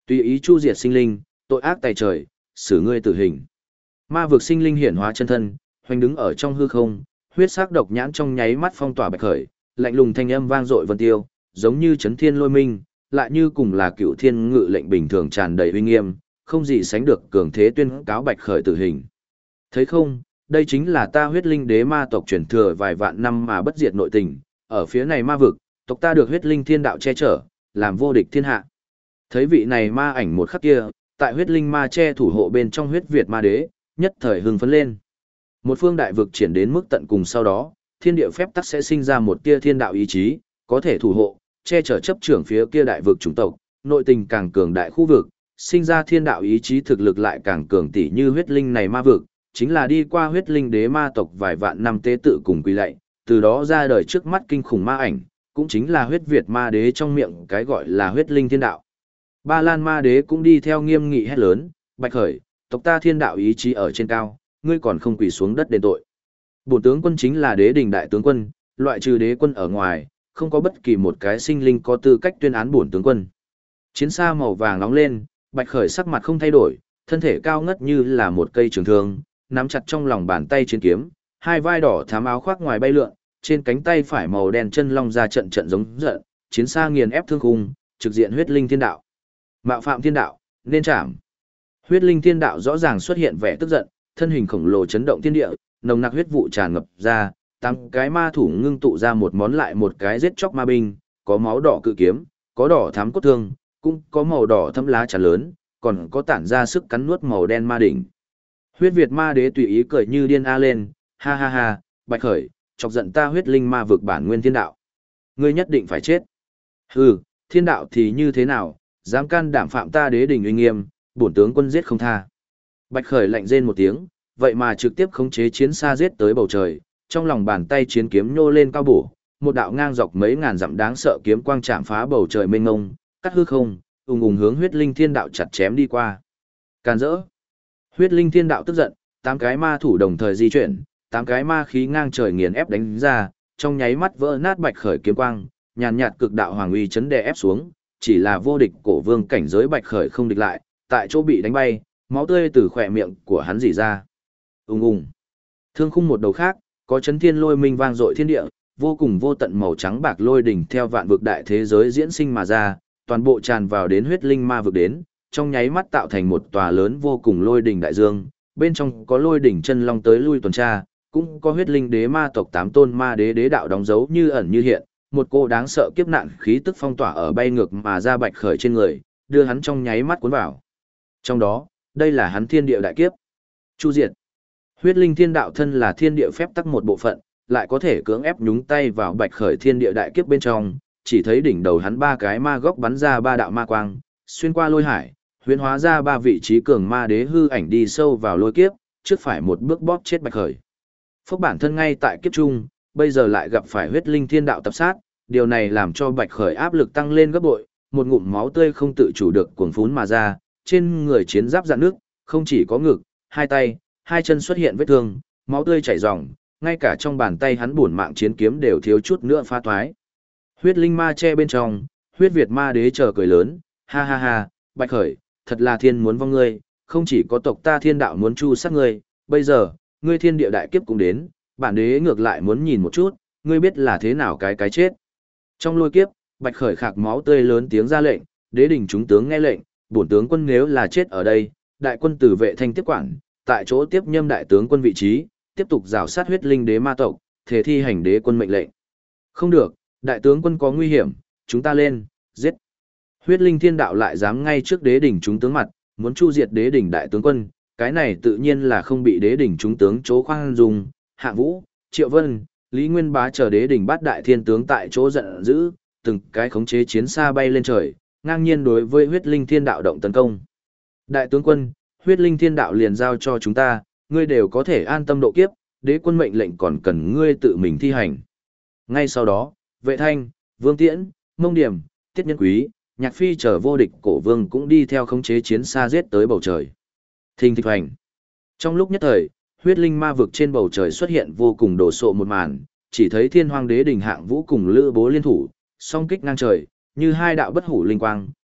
Tùy ý chu diệt sinh linh, tội ác tày trời, xử ngươi tử hình. Ma vực sinh linh hiển hóa chân thân, hoành đứng ở trong hư không, huyết sắc độc nhãn trong nháy mắt phong tỏa bạch khởi, lạnh lùng thanh âm vang dội vân tiêu, giống như chấn thiên lôi minh, lại như cùng là cựu thiên ngự lệnh bình thường tràn đầy uy nghiêm, không gì sánh được cường thế tuyên cáo bạch khởi tử hình. Thấy không, đây chính là ta huyết linh đế ma tộc truyền thừa vài vạn năm mà bất diệt nội tình, ở phía này ma vực, tộc ta được huyết linh thiên đạo che chở, làm vô địch thiên hạ. Thấy vị này ma ảnh một khắc kia, tại huyết linh ma che thủ hộ bên trong huyết Việt ma đế, nhất thời hưng phấn lên. Một phương đại vực triển đến mức tận cùng sau đó, thiên địa phép tắc sẽ sinh ra một tia thiên đạo ý chí, có thể thủ hộ, che chở chấp trưởng phía kia đại vực chủng tộc, nội tình càng cường đại khu vực, sinh ra thiên đạo ý chí thực lực lại càng cường tỷ như huyết linh này ma vực, chính là đi qua huyết linh đế ma tộc vài vạn năm tế tự cùng quy lạy, từ đó ra đời trước mắt kinh khủng ma ảnh, cũng chính là huyết Việt ma đế trong miệng cái gọi là huyết linh thiên đạo. Ba Lan ma đế cũng đi theo nghiêm nghị hét lớn, bạch khởi, tộc ta thiên đạo ý chí ở trên cao, ngươi còn không quỳ xuống đất đền tội. Bổn tướng quân chính là đế đình đại tướng quân, loại trừ đế quân ở ngoài, không có bất kỳ một cái sinh linh có tư cách tuyên án bổn tướng quân. Chiến xa màu vàng nóng lên, bạch khởi sắc mặt không thay đổi, thân thể cao ngất như là một cây trường thương, nắm chặt trong lòng bàn tay chiến kiếm, hai vai đỏ thám áo khoác ngoài bay lượn, trên cánh tay phải màu đen chân long ra trận trận giống giận, chiến xa nghiền ép thương khung, trực diện huyết linh thiên đạo. Mạo phạm thiên đạo, nên chạm. Huyết linh thiên đạo rõ ràng xuất hiện vẻ tức giận, thân hình khổng lồ chấn động thiên địa, nồng nặc huyết vụ tràn ngập ra, tăng cái ma thủ ngưng tụ ra một món lại một cái giết chóc ma binh, có máu đỏ cự kiếm, có đỏ thắm cốt thương, cũng có màu đỏ thâm lá trà lớn, còn có tản ra sức cắn nuốt màu đen ma đỉnh. Huyết Việt ma đế tùy ý cười như điên a lên, ha ha ha, bạch khởi, chọc giận ta huyết linh ma vực bản nguyên thiên đạo. Ngươi nhất định phải chết. Hừ, thiên đạo thì như thế nào, dám can đảm phạm ta đế đình uy nghiêm, bổn tướng quân giết không tha. Bạch khởi lạnh rên một tiếng, vậy mà trực tiếp khống chế chiến xa giết tới bầu trời, trong lòng bàn tay chiến kiếm nhô lên cao bổ, một đạo ngang dọc mấy ngàn dặm đáng sợ kiếm quang chạm phá bầu trời mênh mông, cắt hư không, ùng ùng hướng huyết linh thiên đạo chặt chém đi qua. Càn rỡ. Huyết linh thiên đạo tức giận, 8 cái ma thủ đồng thời di chuyển, 8 cái ma khí ngang trời nghiền ép đánh ra, trong nháy mắt vỡ nát bạch khởi kiếm quang, nhàn nhạt cực đạo hoàng uy chấn đè ép xuống, chỉ là vô địch cổ vương cảnh giới bạch khởi không địch lại, tại chỗ bị đánh bay, máu tươi từ khỏe miệng của hắn rỉ ra. Ùng ùng. Thương khung một đầu khác, có chấn thiên lôi minh vang dội thiên địa, vô cùng vô tận màu trắng bạc lôi đỉnh theo vạn vực đại thế giới diễn sinh mà ra, toàn bộ tràn vào đến huyết linh ma vực đến, trong nháy mắt tạo thành một tòa lớn vô cùng lôi đỉnh đại dương, bên trong có lôi đỉnh chân long tới lui tuần tra, cũng có huyết linh đế ma tộc 8 tôn ma đế đế đạo đóng dấu như ẩn như hiện, một cô đáng sợ kiếp nạn khí tức phong tỏa ở bay ngược mà ra bạch khởi trên người, đưa hắn trong nháy mắt cuốn vào. Trong đó, đây là hắn thiên địa đại kiếp. Chu diệt. Huyết linh thiên đạo thân là thiên địa phép tắc một bộ phận, lại có thể cưỡng ép nhúng tay vào bạch khởi thiên địa đại kiếp bên trong, chỉ thấy đỉnh đầu hắn 3 cái ma góc bắn ra 3 đạo ma quang, xuyên qua lôi hải, huyễn hóa ra 3 vị trí cường ma đế hư ảnh đi sâu vào lôi kiếp, trước phải một bước bóp chết bạch khởi. Phốc bản thân ngay tại kiếp trung, bây giờ lại gặp phải huyết linh thiên đạo tập sát, điều này làm cho bạch khởi áp lực tăng lên gấp bội, một ngụm máu tươi không tự chủ được cuồn phún mà ra, trên người chiến giáp rạn nước, không chỉ có ngực, hai tay, hai chân xuất hiện vết thương, máu tươi chảy ròng, ngay cả trong bàn tay hắn bổn mạng chiến kiếm đều thiếu chút nữa phá toái. Huyết linh ma che bên trong, huyết Việt ma đế chờ cười lớn, ha ha ha, bạch khởi, thật là thiên muốn vong ngươi, không chỉ có tộc ta thiên đạo muốn chu sát ngươi, bây giờ, ngươi thiên địa đại kiếp cũng đến, bản đế ngược lại muốn nhìn một chút, ngươi biết là thế nào cái chết. Trong lôi kiếp, bạch khởi khạc máu tươi lớn tiếng ra lệnh, đế đình chúng tướng nghe lệnh, bổn tướng quân nếu là chết ở đây, đại quân tử vệ thanh tiếp quản, tại chỗ tiếp nhâm đại tướng quân vị trí, tiếp tục rào sát huyết linh đế ma tộc, thể thi hành đế quân mệnh lệnh. Không được, đại tướng quân có nguy hiểm, chúng ta lên, giết. Huyết linh thiên đạo lại dám ngay trước đế đỉnh chúng tướng mặt, muốn chu diệt đế đỉnh đại tướng quân, cái này tự nhiên là không bị đế đỉnh chúng tướng chỗ khoan dung, Hạ Vũ, Triệu Vân, Lý Nguyên Bá chờ đế đỉnh bát đại thiên tướng tại chỗ giận dữ, từng cái khống chế chiến xa bay lên trời, ngang nhiên đối với huyết linh thiên đạo động tấn công. Đại tướng quân, huyết linh thiên đạo liền giao cho chúng ta, ngươi đều có thể an tâm độ kiếp, đế quân mệnh lệnh còn cần ngươi tự mình thi hành. Ngay sau đó, Vệ Thanh, Vương Tiễn, Mông Điểm, Tiết Nhân Quý, Nhạc Phi chờ vô địch cổ vương cũng đi theo khống chế chiến xa giết tới bầu trời. Thình thịch hoành. Trong lúc nhất thời, huyết linh ma vực trên bầu trời xuất hiện vô cùng đồ sộ một màn, chỉ thấy thiên hoàng đế đỉnh Hạng Vũ cùng Lữ Bố liên thủ, song kích ngang trời, như hai đạo bất hủ linh quang,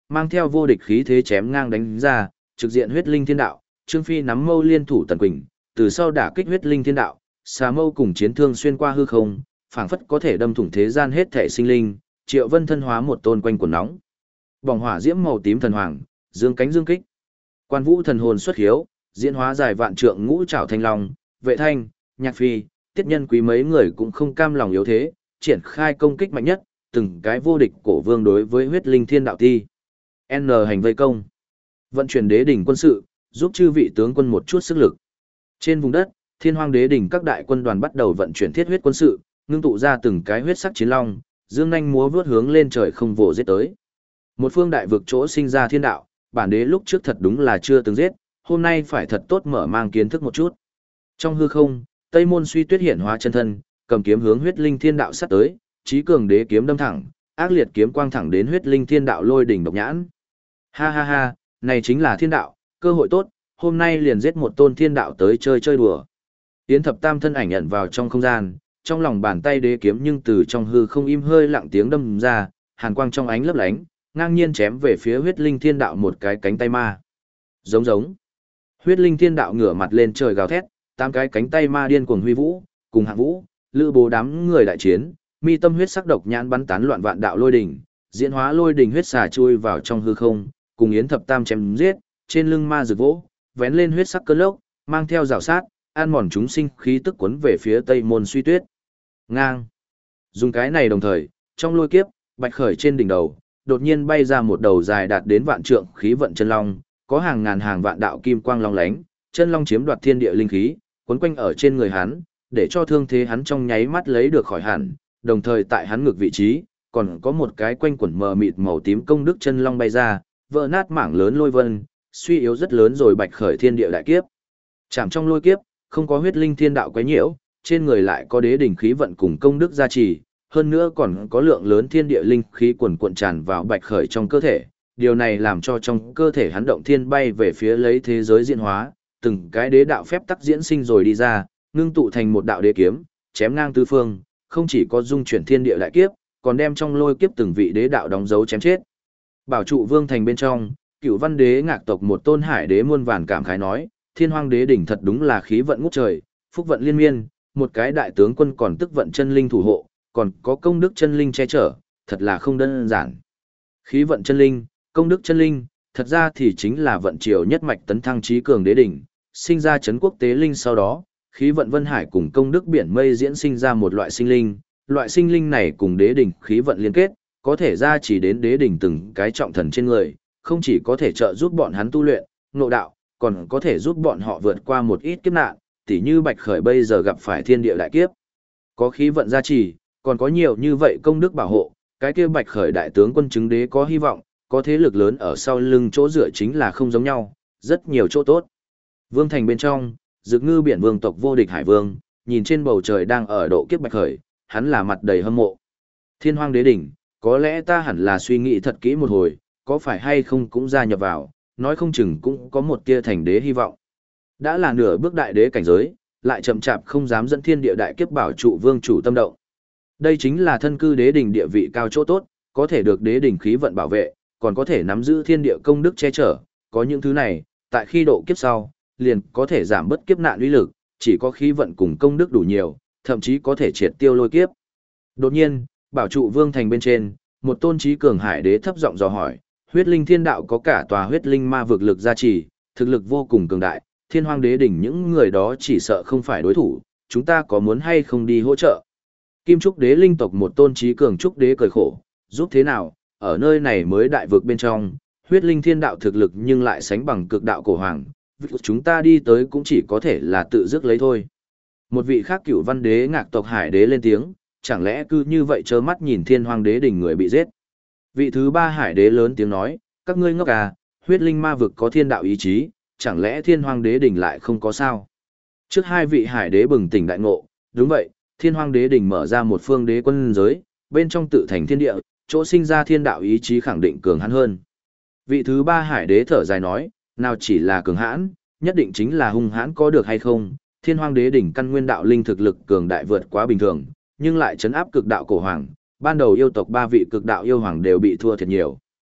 mang theo vô địch khí thế chém ngang đánh ra, trực diện huyết linh thiên đạo, Trương Phi nắm mâu liên thủ Tần Quỳnh, từ sau đả kích huyết linh thiên đạo, xà mâu cùng chiến thương xuyên qua hư không, phảng phất có thể đâm thủng thế gian hết thể sinh linh, Triệu Vân thân hóa một tôn quanh quần nóng. Bỏng hỏa diễm màu tím thần hoàng, dương cánh dương kích. Quan Vũ thần hồn xuất hiếu, diễn hóa dài vạn trượng ngũ trảo thanh long, Vệ Thanh, Nhạc Phi, Tiết Nhân Quý mấy người cũng không cam lòng yếu thế, triển khai công kích mạnh nhất, từng cái vô địch cổ vương đối với huyết linh thiên đạo thi. N hành vây công. Vận chuyển đế đỉnh quân sự, giúp chư vị tướng quân một chút sức lực. Trên vùng đất, Thiên Hoang đế đỉnh các đại quân đoàn bắt đầu vận chuyển thiết huyết quân sự, ngưng tụ ra từng cái huyết sắc chiến long, dương nhanh múa vút hướng lên trời không vồ giết tới. Một phương đại vực chỗ sinh ra thiên đạo, bản đế lúc trước thật đúng là chưa từng giết, hôm nay phải thật tốt mở mang kiến thức một chút. Trong hư không, Tây Môn Suy Tuyết hiện hóa chân thân, cầm kiếm hướng huyết linh thiên đạo sát tới, chí cường đế kiếm đâm thẳng, ác liệt kiếm quang thẳng đến huyết linh thiên đạo lôi đỉnh độc nhãn. Ha ha ha, này chính là thiên đạo, cơ hội tốt, hôm nay liền giết một tôn thiên đạo tới chơi chơi đùa. Yến Thập Tam thân ảnh ẩn vào trong không gian, trong lòng bàn tay đế kiếm nhưng từ trong hư không im hơi lặng tiếng đâm ra, hàn quang trong ánh lấp lánh, ngang nhiên chém về phía huyết linh thiên đạo một cái cánh tay ma. Giống giống. Huyết linh thiên đạo ngửa mặt lên trời gào thét, tám cái cánh tay ma điên cuồng huy vũ, cùng Hạng Vũ, Lữ Bố đám người đại chiến, mi tâm huyết sắc độc nhãn bắn tán loạn vạn đạo lôi đỉnh, diễn hóa lôi đỉnh huyết xà chui vào trong hư không, cùng Yến Thập Tam chém giết, trên lưng ma rực vỗ, vén lên huyết sắc cơn lốc, mang theo rào sát, an mòn chúng sinh khí tức cuốn về phía Tây Môn Suy Tuyết. Ngang. Dùng cái này đồng thời, trong lôi kiếp, bạch khởi trên đỉnh đầu, đột nhiên bay ra một đầu dài đạt đến vạn trượng khí vận chân long, có hàng ngàn hàng vạn đạo kim quang long lánh, chân long chiếm đoạt thiên địa linh khí, quấn quanh ở trên người hắn, để cho thương thế hắn trong nháy mắt lấy được khỏi hẳn, đồng thời tại hắn ngực vị trí, còn có một cái quanh quẩn mờ mịt màu tím công đức chân long bay ra, vỡ nát mảng lớn lôi vân, suy yếu rất lớn rồi bạch khởi thiên địa đại kiếp. Chạm trong lôi kiếp, không có huyết linh thiên đạo quấy nhiễu, trên người lại có đế đỉnh khí vận cùng công đức gia trì, hơn nữa còn có lượng lớn thiên địa linh khí quần cuộn tràn vào bạch khởi trong cơ thể. Điều này làm cho trong cơ thể hắn động thiên bay về phía lấy thế giới diễn hóa, từng cái đế đạo phép tắc diễn sinh rồi đi ra, ngưng tụ thành một đạo đế kiếm, chém ngang tứ phương, không chỉ có dung chuyển thiên địa đại kiếp, còn đem trong lôi kiếp từng vị đế đạo đóng dấu chém chết. Bảo trụ vương thành bên trong, Cửu Văn đế ngạc tộc một tôn hải đế muôn vàn cảm khái nói, Thiên Hoang đế đỉnh thật đúng là khí vận ngút trời, phúc vận liên miên, một cái đại tướng quân còn tức vận chân linh thủ hộ, còn có công đức chân linh che chở, thật là không đơn giản. Khí vận chân linh, công đức chân linh, thật ra thì chính là vận triều nhất mạch tấn thăng trí cường đế đỉnh, sinh ra chấn quốc tế linh sau đó, khí vận vân hải cùng công đức biển mây diễn sinh ra một loại sinh linh này cùng đế đỉnh khí vận liên kết, có thể ra chỉ đến đế đỉnh từng cái trọng thần trên người, không chỉ có thể trợ giúp bọn hắn tu luyện, ngộ đạo, còn có thể giúp bọn họ vượt qua một ít kiếp nạn, tỉ như Bạch Khởi bây giờ gặp phải thiên địa đại kiếp. Có khí vận gia trì, còn có nhiều như vậy công đức bảo hộ, cái kia Bạch Khởi đại tướng quân chứng đế có hy vọng, có thế lực lớn ở sau lưng chỗ dựa chính là không giống nhau, rất nhiều chỗ tốt. Vương thành bên trong, Dực Ngư biển vương tộc vô địch hải vương, nhìn trên bầu trời đang ở độ kiếp Bạch Khởi, hắn là mặt đầy hâm mộ. Thiên Hoang đế đỉnh, có lẽ ta hẳn là suy nghĩ thật kỹ một hồi, có phải hay không cũng gia nhập vào, nói không chừng cũng có một tia thành đế hy vọng. Đã là nửa bước đại đế cảnh giới, lại chậm chạp không dám dẫn thiên địa đại kiếp bảo trụ vương chủ tâm động. Đây chính là thân cư đế đỉnh địa vị cao chỗ tốt, có thể được đế đỉnh khí vận bảo vệ, còn có thể nắm giữ thiên địa công đức che chở, có những thứ này, tại khi độ kiếp sau, liền có thể giảm bớt kiếp nạn uy lực, chỉ có khí vận cùng công đức đủ nhiều, thậm chí có thể triệt tiêu lôi kiếp. Đột nhiên, bảo trụ vương thành bên trên, một tôn trí cường hải đế thấp giọng dò hỏi, huyết linh thiên đạo có cả tòa huyết linh ma vực lực gia trì, thực lực vô cùng cường đại, Thiên Hoang đế đỉnh những người đó chỉ sợ không phải đối thủ, chúng ta có muốn hay không đi hỗ trợ? Kim Trúc đế linh tộc một tôn trí cường trúc đế cười khổ, giúp thế nào, ở nơi này mới đại vực bên trong, huyết linh thiên đạo thực lực nhưng lại sánh bằng cực đạo cổ hoàng, chúng ta đi tới cũng chỉ có thể là tự dứt lấy thôi. Một vị khác Cửu Văn đế ngạc tộc hải đế lên tiếng, chẳng lẽ cứ như vậy trơ mắt nhìn Thiên Hoang đế đỉnh người bị giết? Vị thứ ba hải đế lớn tiếng nói, các ngươi ngốc à, huyết linh ma vực có thiên đạo ý chí, chẳng lẽ Thiên Hoang đế đỉnh lại không có sao? Trước hai vị hải đế bừng tỉnh đại ngộ, đúng vậy, Thiên Hoang đế đỉnh mở ra một phương đế quân giới, bên trong tự thành thiên địa, chỗ sinh ra thiên đạo ý chí khẳng định cường hãn hơn. Vị thứ ba hải đế thở dài nói, nào chỉ là cường hãn, nhất định chính là hung hãn có được hay không? Thiên Hoang đế đỉnh căn nguyên đạo linh thực lực cường đại vượt quá bình thường, nhưng lại trấn áp cực đạo cổ hoàng, ban đầu yêu tộc ba vị cực đạo yêu hoàng đều bị thua thiệt nhiều.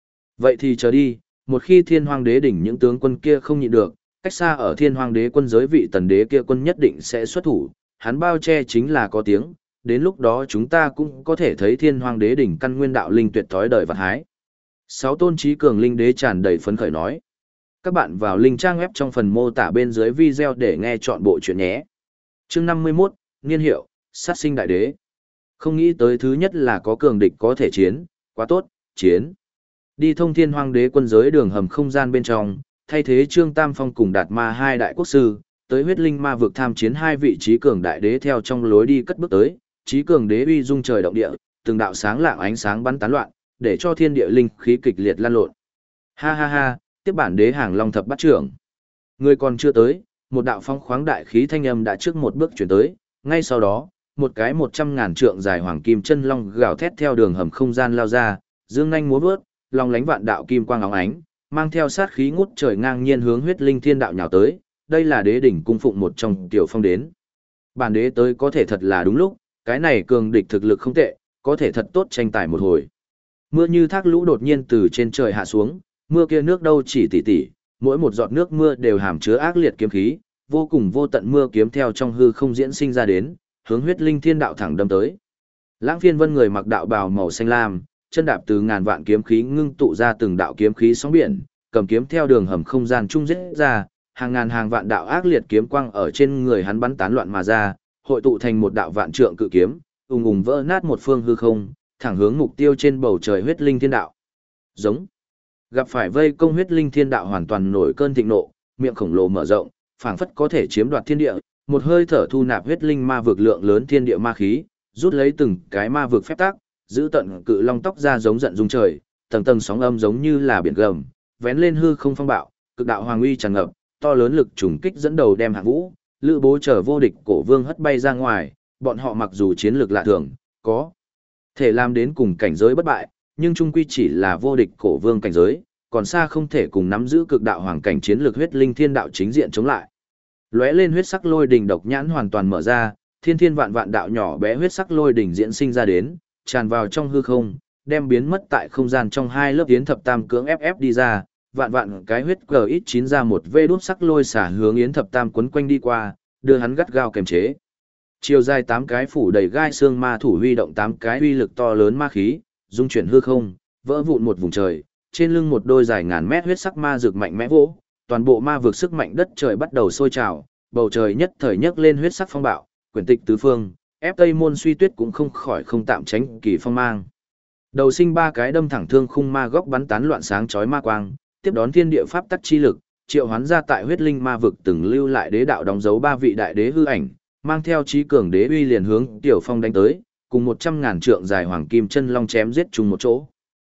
Vậy thì chờ đi, một khi Thiên Hoang Đế đỉnh những tướng quân kia không nhịn được, cách xa ở Thiên Hoang Đế quân giới vị tần đế kia quân nhất định sẽ xuất thủ, hắn bao che chính là có tiếng, đến lúc đó chúng ta cũng có thể thấy Thiên Hoang Đế đỉnh căn nguyên đạo linh tuyệt thói đời vạn hái. Sáu tôn trí cường linh đế tràn đầy phấn khởi nói. Các bạn vào link trang web trong phần mô tả bên dưới video để nghe chọn bộ chuyện nhé. Chương 51, niên hiệu, sát sinh đại đế. Không nghĩ tới thứ nhất là có cường địch có thể chiến, quá tốt, chiến. Đi thông Thiên Hoang Đế quân giới đường hầm không gian bên trong, thay thế Trương Tam Phong cùng Đạt Ma hai đại quốc sư, tới huyết linh ma vực tham chiến hai vị trí cường đại đế theo trong lối đi cất bước tới, trí cường đế uy dung trời động địa, từng đạo sáng lạng ánh sáng bắn tán loạn, để cho thiên địa linh khí kịch liệt lan lộn. Ha ha ha, tiếp bản đế hàng long thập bát trưởng. Người còn chưa tới, một đạo phong khoáng đại khí thanh âm đã trước một bước chuyển tới, ngay sau đó, một cái 100.000 trượng dài hoàng kim chân long gào thét theo đường hầm không gian lao ra, dương nhanh múa vớt, long lánh vạn đạo kim quang óng ánh, mang theo sát khí ngút trời ngang nhiên hướng huyết linh thiên đạo nhào tới, đây là đế đỉnh cung phụng một trong tiểu phong đến. Bản đế tới có thể thật là đúng lúc, cái này cường địch thực lực không tệ, có thể thật tốt tranh tài một hồi. Mưa như thác lũ đột nhiên từ trên trời hạ xuống, mưa kia nước đâu chỉ tỉ tỉ, mỗi một giọt nước mưa đều hàm chứa ác liệt kiếm khí, vô cùng vô tận mưa kiếm theo trong hư không diễn sinh ra đến, hướng huyết linh thiên đạo thẳng đâm tới. Lãng Phiên Vân người mặc đạo bào màu xanh lam, chân đạp từ ngàn vạn kiếm khí ngưng tụ ra từng đạo kiếm khí sóng biển, cầm kiếm theo đường hầm không gian trung giết ra, hàng ngàn hàng vạn đạo ác liệt kiếm quang ở trên người hắn bắn tán loạn mà ra, hội tụ thành một đạo vạn trượng cự kiếm, ùng ùng vỡ nát một phương hư không, thẳng hướng mục tiêu trên bầu trời huyết linh thiên đạo. Giống. Gặp phải vây công huyết linh thiên đạo hoàn toàn nổi cơn thịnh nộ, miệng khổng lồ mở rộng, phảng phất có thể chiếm đoạt thiên địa, một hơi thở thu nạp huyết linh ma vực lượng lớn thiên địa ma khí, rút lấy từng cái ma vực phép tắc, giữ tận cự long tóc ra giống giận dung trời, tầng tầng sóng âm giống như là biển gầm, vén lên hư không phong bạo, cực đạo hoàng uy tràn ngập, to lớn lực trùng kích dẫn đầu đem Hạng Vũ, Lữ Bố trở vô địch cổ vương hất bay ra ngoài, bọn họ mặc dù chiến lược lạ thường, có thể làm đến cùng cảnh giới bất bại, nhưng chung quy chỉ là vô địch cổ vương cảnh giới, còn xa không thể cùng nắm giữ cực đạo hoàng cảnh chiến lược huyết linh thiên đạo chính diện chống lại. Lóe lên huyết sắc lôi đỉnh độc nhãn hoàn toàn mở ra, thiên thiên vạn vạn đạo nhỏ bé huyết sắc lôi đỉnh diễn sinh ra đến, tràn vào trong hư không, đem biến mất tại không gian trong hai lớp yến thập tam cưỡng ép đi ra, vạn vạn cái huyết cờ ít chín ra một vê đốt sắc lôi xả hướng yến thập tam quấn quanh đi qua, đưa hắn gắt gao kềm chế. Chiều dài 8 cái phủ đầy gai xương ma thủ huy động 8 cái uy lực to lớn ma khí, dung chuyển hư không, vỡ vụn một vùng trời, trên lưng một đôi dài ngàn mét huyết sắc ma rực mạnh mẽ vỗ, toàn bộ ma vực sức mạnh đất trời bắt đầu sôi trào, bầu trời nhất thời nhấc lên huyết sắc phong bạo, quyển tịch tứ phương, ép Tây Môn Suy Tuyết cũng không khỏi không tạm tránh kỳ phong mang. Đầu sinh 3 cái đâm thẳng thương khung ma góc bắn tán loạn sáng chói ma quang, tiếp đón thiên địa pháp tắc chi lực, triệu hoán ra tại huyết linh ma vực từng lưu lại đế đạo đóng dấu 3 vị đại đế hư ảnh, mang theo chí cường đế uy liền hướng Tiểu Phong đánh tới, cùng 100.000 trượng dài hoàng kim chân long chém giết chung một chỗ.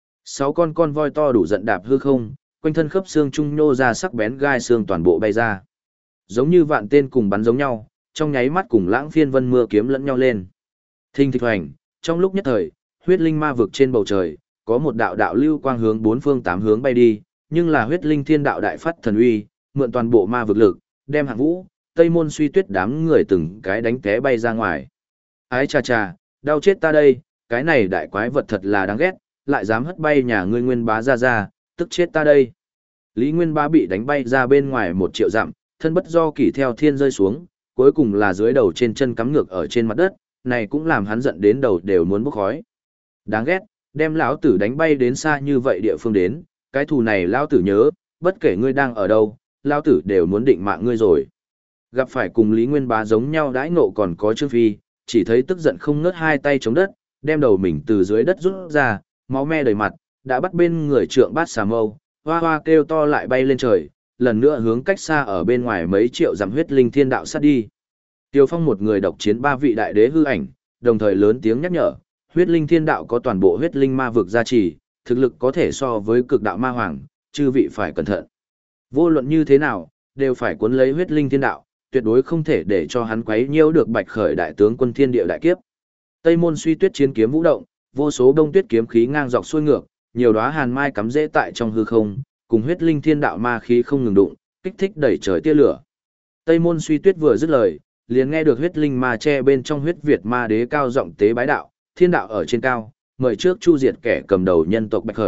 6 con voi to đủ giận đạp hư không, quanh thân khớp xương trung nhô ra sắc bén gai xương toàn bộ bay ra. Giống như vạn tên cùng bắn giống nhau, trong nháy mắt cùng Lãng Phiên Vân mưa kiếm lẫn nhau lên. Thình thịch hoành, trong lúc nhất thời, huyết linh ma vực trên bầu trời, có một đạo đạo lưu quang hướng bốn phương tám hướng bay đi, nhưng là huyết linh thiên đạo đại phát thần uy, mượn toàn bộ ma vực lực, đem Hạng Vũ, Tây Môn Suy Tuyết đám người từng cái đánh té bay ra ngoài. Ái cha cha, đau chết ta đây, cái này đại quái vật thật là đáng ghét, lại dám hất bay nhà ngươi Nguyên Bá ra, tức chết ta đây. Lý Nguyên Bá bị đánh bay ra bên ngoài 1 triệu dặm, thân bất do kỷ theo thiên rơi xuống, cuối cùng là dưới đầu trên chân cắm ngược ở trên mặt đất, này cũng làm hắn giận đến đầu đều muốn bốc khói. Đáng ghét, đem lão tử đánh bay đến xa như vậy địa phương đến, cái thù này lão tử nhớ, bất kể ngươi đang ở đâu, lão tử đều muốn định mạng ngươi rồi. Gặp phải cùng Lý Nguyên Bá giống nhau đãi ngộ còn có Trương Phi, chỉ thấy tức giận không ngớt hai tay chống đất, đem đầu mình từ dưới đất rút ra, máu me đầy mặt, đã bắt bên người Trượng Bát Xà Mâu, hoa hoa kêu to lại bay lên trời, lần nữa hướng cách xa ở bên ngoài mấy triệu dặm huyết linh thiên đạo sát đi. Tiêu Phong một người độc chiến 3 vị đại đế hư ảnh, đồng thời lớn tiếng nhắc nhở, huyết linh thiên đạo có toàn bộ huyết linh ma vực gia trì, thực lực có thể so với cực đạo ma hoàng, chư vị phải cẩn thận. Vô luận như thế nào, đều phải cuốn lấy huyết linh thiên đạo, tuyệt đối không thể để cho hắn quấy nhiễu được Bạch Khởi đại tướng quân thiên địa đại kiếp. Tây Môn Suy Tuyết chiến kiếm vũ động, vô số đông tuyết kiếm khí ngang dọc xuôi ngược, nhiều đóa hàn mai cắm rễ tại trong hư không, cùng huyết linh thiên đạo ma khí không ngừng đụng, kích thích đẩy trời tia lửa. Tây Môn Suy Tuyết vừa dứt lời, liền nghe được huyết linh ma che bên trong huyết Việt ma đế cao giọng tế bái đạo, thiên đạo ở trên cao, mời trước chu diệt kẻ cầm đầu nhân tộc Bạch Khởi,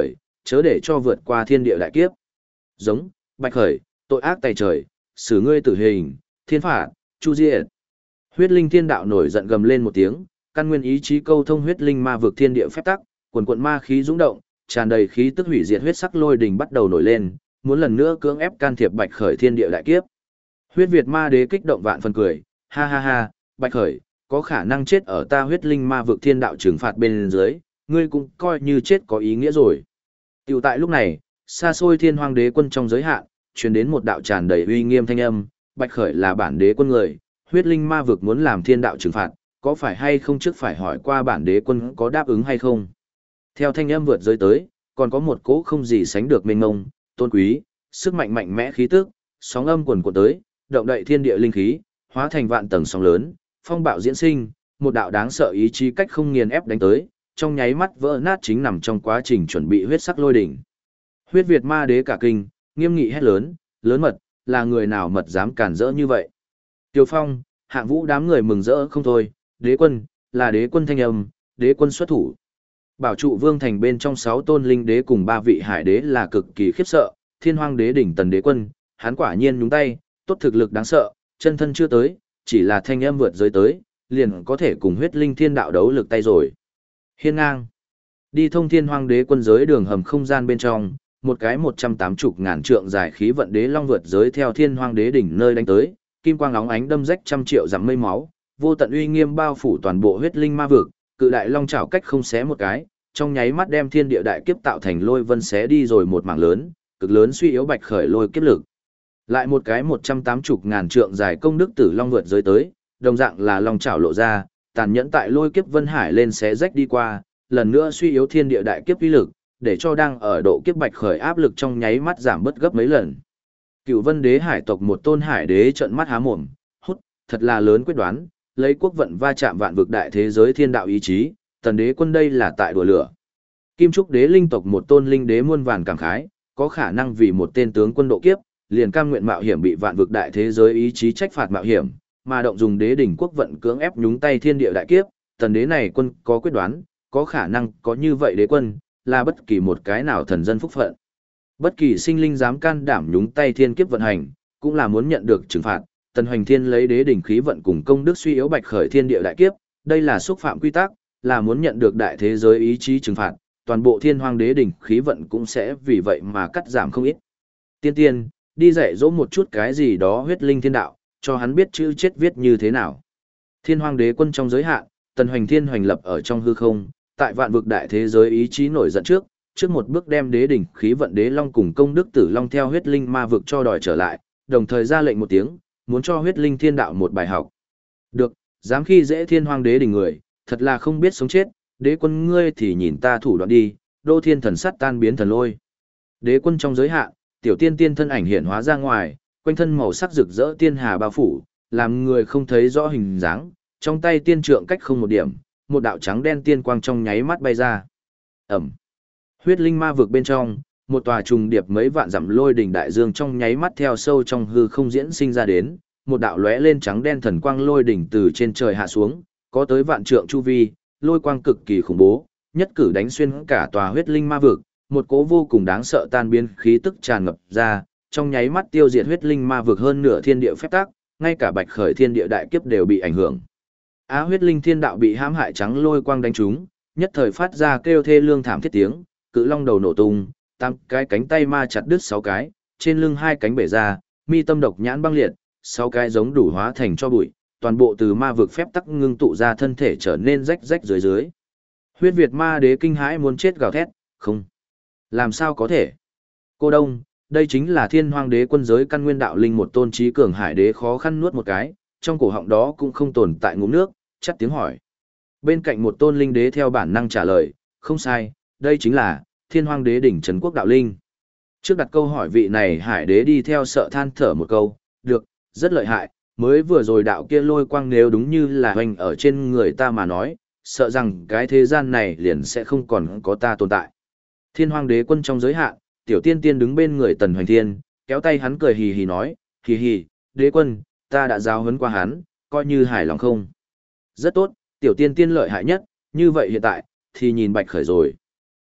chớ để cho vượt qua thiên địa đại kiếp. Giống, Bạch Khởi, tội ác tày trời, xử ngươi tử hình, thiên phạt, chu diệt. Huyết linh thiên đạo nổi giận gầm lên một tiếng, căn nguyên ý chí câu thông huyết linh ma vực thiên địa phép tắc, quần quần ma khí dũng động, tràn đầy khí tức hủy diệt huyết sắc lôi đình bắt đầu nổi lên, muốn lần nữa cưỡng ép can thiệp Bạch Khởi thiên địa đại kiếp. Huyết Việt ma đế kích động vạn phần cười, ha ha ha, Bạch Khởi, có khả năng chết ở ta huyết linh ma vực thiên đạo trừng phạt bên dưới, ngươi cũng coi như chết có ý nghĩa rồi. Tiểu tại lúc này, xa xôi thiên hoang đế quân trong giới hạn, truyền đến một đạo tràn đầy uy nghiêm thanh âm, Bạch Khởi là bản đế quân người, huyết linh ma vực muốn làm thiên đạo trừng phạt, có phải hay không trước phải hỏi qua bản đế quân có đáp ứng hay không. Theo thanh âm vượt giới tới, còn có một cỗ không gì sánh được mênh mông, tôn quý, sức mạnh mạnh mẽ khí tức, sóng âm quần cuộn tới, động đậy thiên địa linh khí, hóa thành vạn tầng sóng lớn, phong bạo diễn sinh, một đạo đáng sợ ý chí cách không nghiền ép đánh tới, trong nháy mắt vỡ nát chính nằm trong quá trình chuẩn bị huyết sắc lôi đỉnh. Huyết Việt ma đế cả kinh, nghiêm nghị hét lớn, lớn mật, là người nào mật dám cản rỡ như vậy. Tiêu Phong, Hạng Vũ đám người mừng rỡ không thôi, đế quân, là đế quân thanh âm, đế quân xuất thủ. Bảo trụ vương thành bên trong 6 tôn linh đế cùng 3 vị hải đế là cực kỳ khiếp sợ, thiên hoang đế đỉnh tần đế quân, hắn quả nhiên nhúng tay, tốt thực lực đáng sợ, chân thân chưa tới, chỉ là thanh âm vượt giới tới, liền có thể cùng huyết linh thiên đạo đấu lực tay rồi. Hiên ngang, đi thông thiên hoang đế quân giới đường hầm không gian bên trong, một cái 180.000 trượng dài khí vận đế long vượt giới theo thiên hoang đế đỉnh nơi đánh tới, kim quang óng ánh đâm rách trăm triệu dặm mây máu, vô tận uy nghiêm bao phủ toàn bộ huyết linh ma vực, cự đại long chảo cách không xé một cái, trong nháy mắt đem thiên địa đại kiếp tạo thành lôi vân xé đi rồi một mảng lớn, cực lớn suy yếu Bạch Khởi lôi kiếp lực. Lại một cái 180.000 trượng dài công đức tử long vượt giới tới, đồng dạng là long chảo lộ ra, tàn nhẫn tại lôi kiếp vân hải lên xé rách đi qua, lần nữa suy yếu thiên địa đại kiếp uy lực, để cho đang ở độ kiếp Bạch Khởi áp lực trong nháy mắt giảm bớt gấp mấy lần. Cựu Vân Đế hải tộc một tôn hải đế trợn mắt há mồm, hút, thật là lớn quyết đoán, lấy quốc vận va chạm vạn vực đại thế giới thiên đạo ý chí, tần đế quân đây là tại đùa lửa. Kim Trúc Đế linh tộc một tôn linh đế muôn vàn cảm khái, có khả năng vì một tên tướng quân độ kiếp, liền cam nguyện mạo hiểm bị vạn vực đại thế giới ý chí trách phạt mạo hiểm, mà động dùng đế đỉnh quốc vận cưỡng ép nhúng tay thiên địa đại kiếp, tần đế này quân có quyết đoán, có khả năng có như vậy đế quân, là bất kỳ một cái nào thần dân phúc phận. Bất kỳ sinh linh dám can đảm nhúng tay thiên kiếp vận hành, cũng là muốn nhận được trừng phạt. Tần Hoành Thiên lấy đế đỉnh khí vận cùng công đức suy yếu Bạch Khởi thiên địa đại kiếp, đây là xúc phạm quy tắc, là muốn nhận được đại thế giới ý chí trừng phạt, toàn bộ thiên hoang đế đỉnh khí vận cũng sẽ vì vậy mà cắt giảm không ít. Tiên tiên, đi dạy dỗ một chút cái gì đó huyết linh thiên đạo, cho hắn biết chữ chết viết như thế nào. Thiên hoang đế quân trong giới hạn, Tần Hoành Thiên hoành lập ở trong hư không, tại vạn vực đại thế giới ý chí nổi giận trước một bước đem đế đỉnh khí vận đế long cùng công đức tử long theo huyết linh ma vực cho đòi trở lại, đồng thời ra lệnh một tiếng, muốn cho huyết linh thiên đạo một bài học. Được, dám khi dễ thiên hoang đế đỉnh người, thật là không biết sống chết, đế quân ngươi thì nhìn ta thủ đoạn đi, đô thiên thần sắt tan biến thần lôi. Đế quân trong giới hạn, tiểu tiên tiên thân ảnh hiện hóa ra ngoài, quanh thân màu sắc rực rỡ tiên hà bao phủ, làm người không thấy rõ hình dáng, trong tay tiên trượng cách không một điểm, một đạo trắng đen tiên quang trong nháy mắt bay ra. Ẩm. Huyết linh ma vực bên trong, một tòa trùng điệp mấy vạn dặm lôi đỉnh đại dương trong nháy mắt theo sâu trong hư không diễn sinh ra đến, một đạo lóe lên trắng đen thần quang lôi đỉnh từ trên trời hạ xuống, có tới vạn trượng chu vi, lôi quang cực kỳ khủng bố, nhất cử đánh xuyên cả tòa huyết linh ma vực, một cỗ vô cùng đáng sợ tan biến khí tức tràn ngập ra, trong nháy mắt tiêu diệt huyết linh ma vực hơn nửa thiên địa phép tắc, ngay cả Bạch Khởi thiên địa đại kiếp đều bị ảnh hưởng. Á huyết linh thiên đạo bị hãm hại trắng lôi quang đánh trúng, nhất thời phát ra kêu thê lương thảm thiết tiếng, cự long đầu nổ tung, tám cái cánh tay ma chặt đứt 6 cái, trên lưng 2 cánh bể ra, mi tâm độc nhãn băng liệt, 6 cái giống đủ hóa thành cho bụi, toàn bộ từ ma vực phép tắc ngưng tụ ra thân thể trở nên rách rách dưới dưới. Huyết Việt ma đế kinh hãi muốn chết gào thét, không. Làm sao có thể? Cô Đông, đây chính là thiên hoang đế quân giới căn nguyên đạo linh một tôn trí cường hải đế khó khăn nuốt một cái, trong cổ họng đó cũng không tồn tại ngụm nước, chắt tiếng hỏi. Bên cạnh một tôn linh đế theo bản năng trả lời, không sai, đây chính là thiên hoang đế đỉnh trấn quốc đạo linh. Trước đặt câu hỏi vị này hải đế đi theo sợ than thở một câu, được, rất lợi hại, mới vừa rồi đạo kia lôi quang nếu đúng như là hoành ở trên người ta mà nói, sợ rằng cái thế gian này liền sẽ không còn có ta tồn tại. Thiên hoang đế quân trong giới hạn, tiểu tiên tiên đứng bên người Tần Hoành Thiên, kéo tay hắn cười hì hì nói, hì hì, đế quân, ta đã giáo huấn qua hắn, coi như hài lòng không. Rất tốt, tiểu tiên tiên lợi hại nhất, như vậy hiện tại, thì nhìn Bạch Khởi rồi.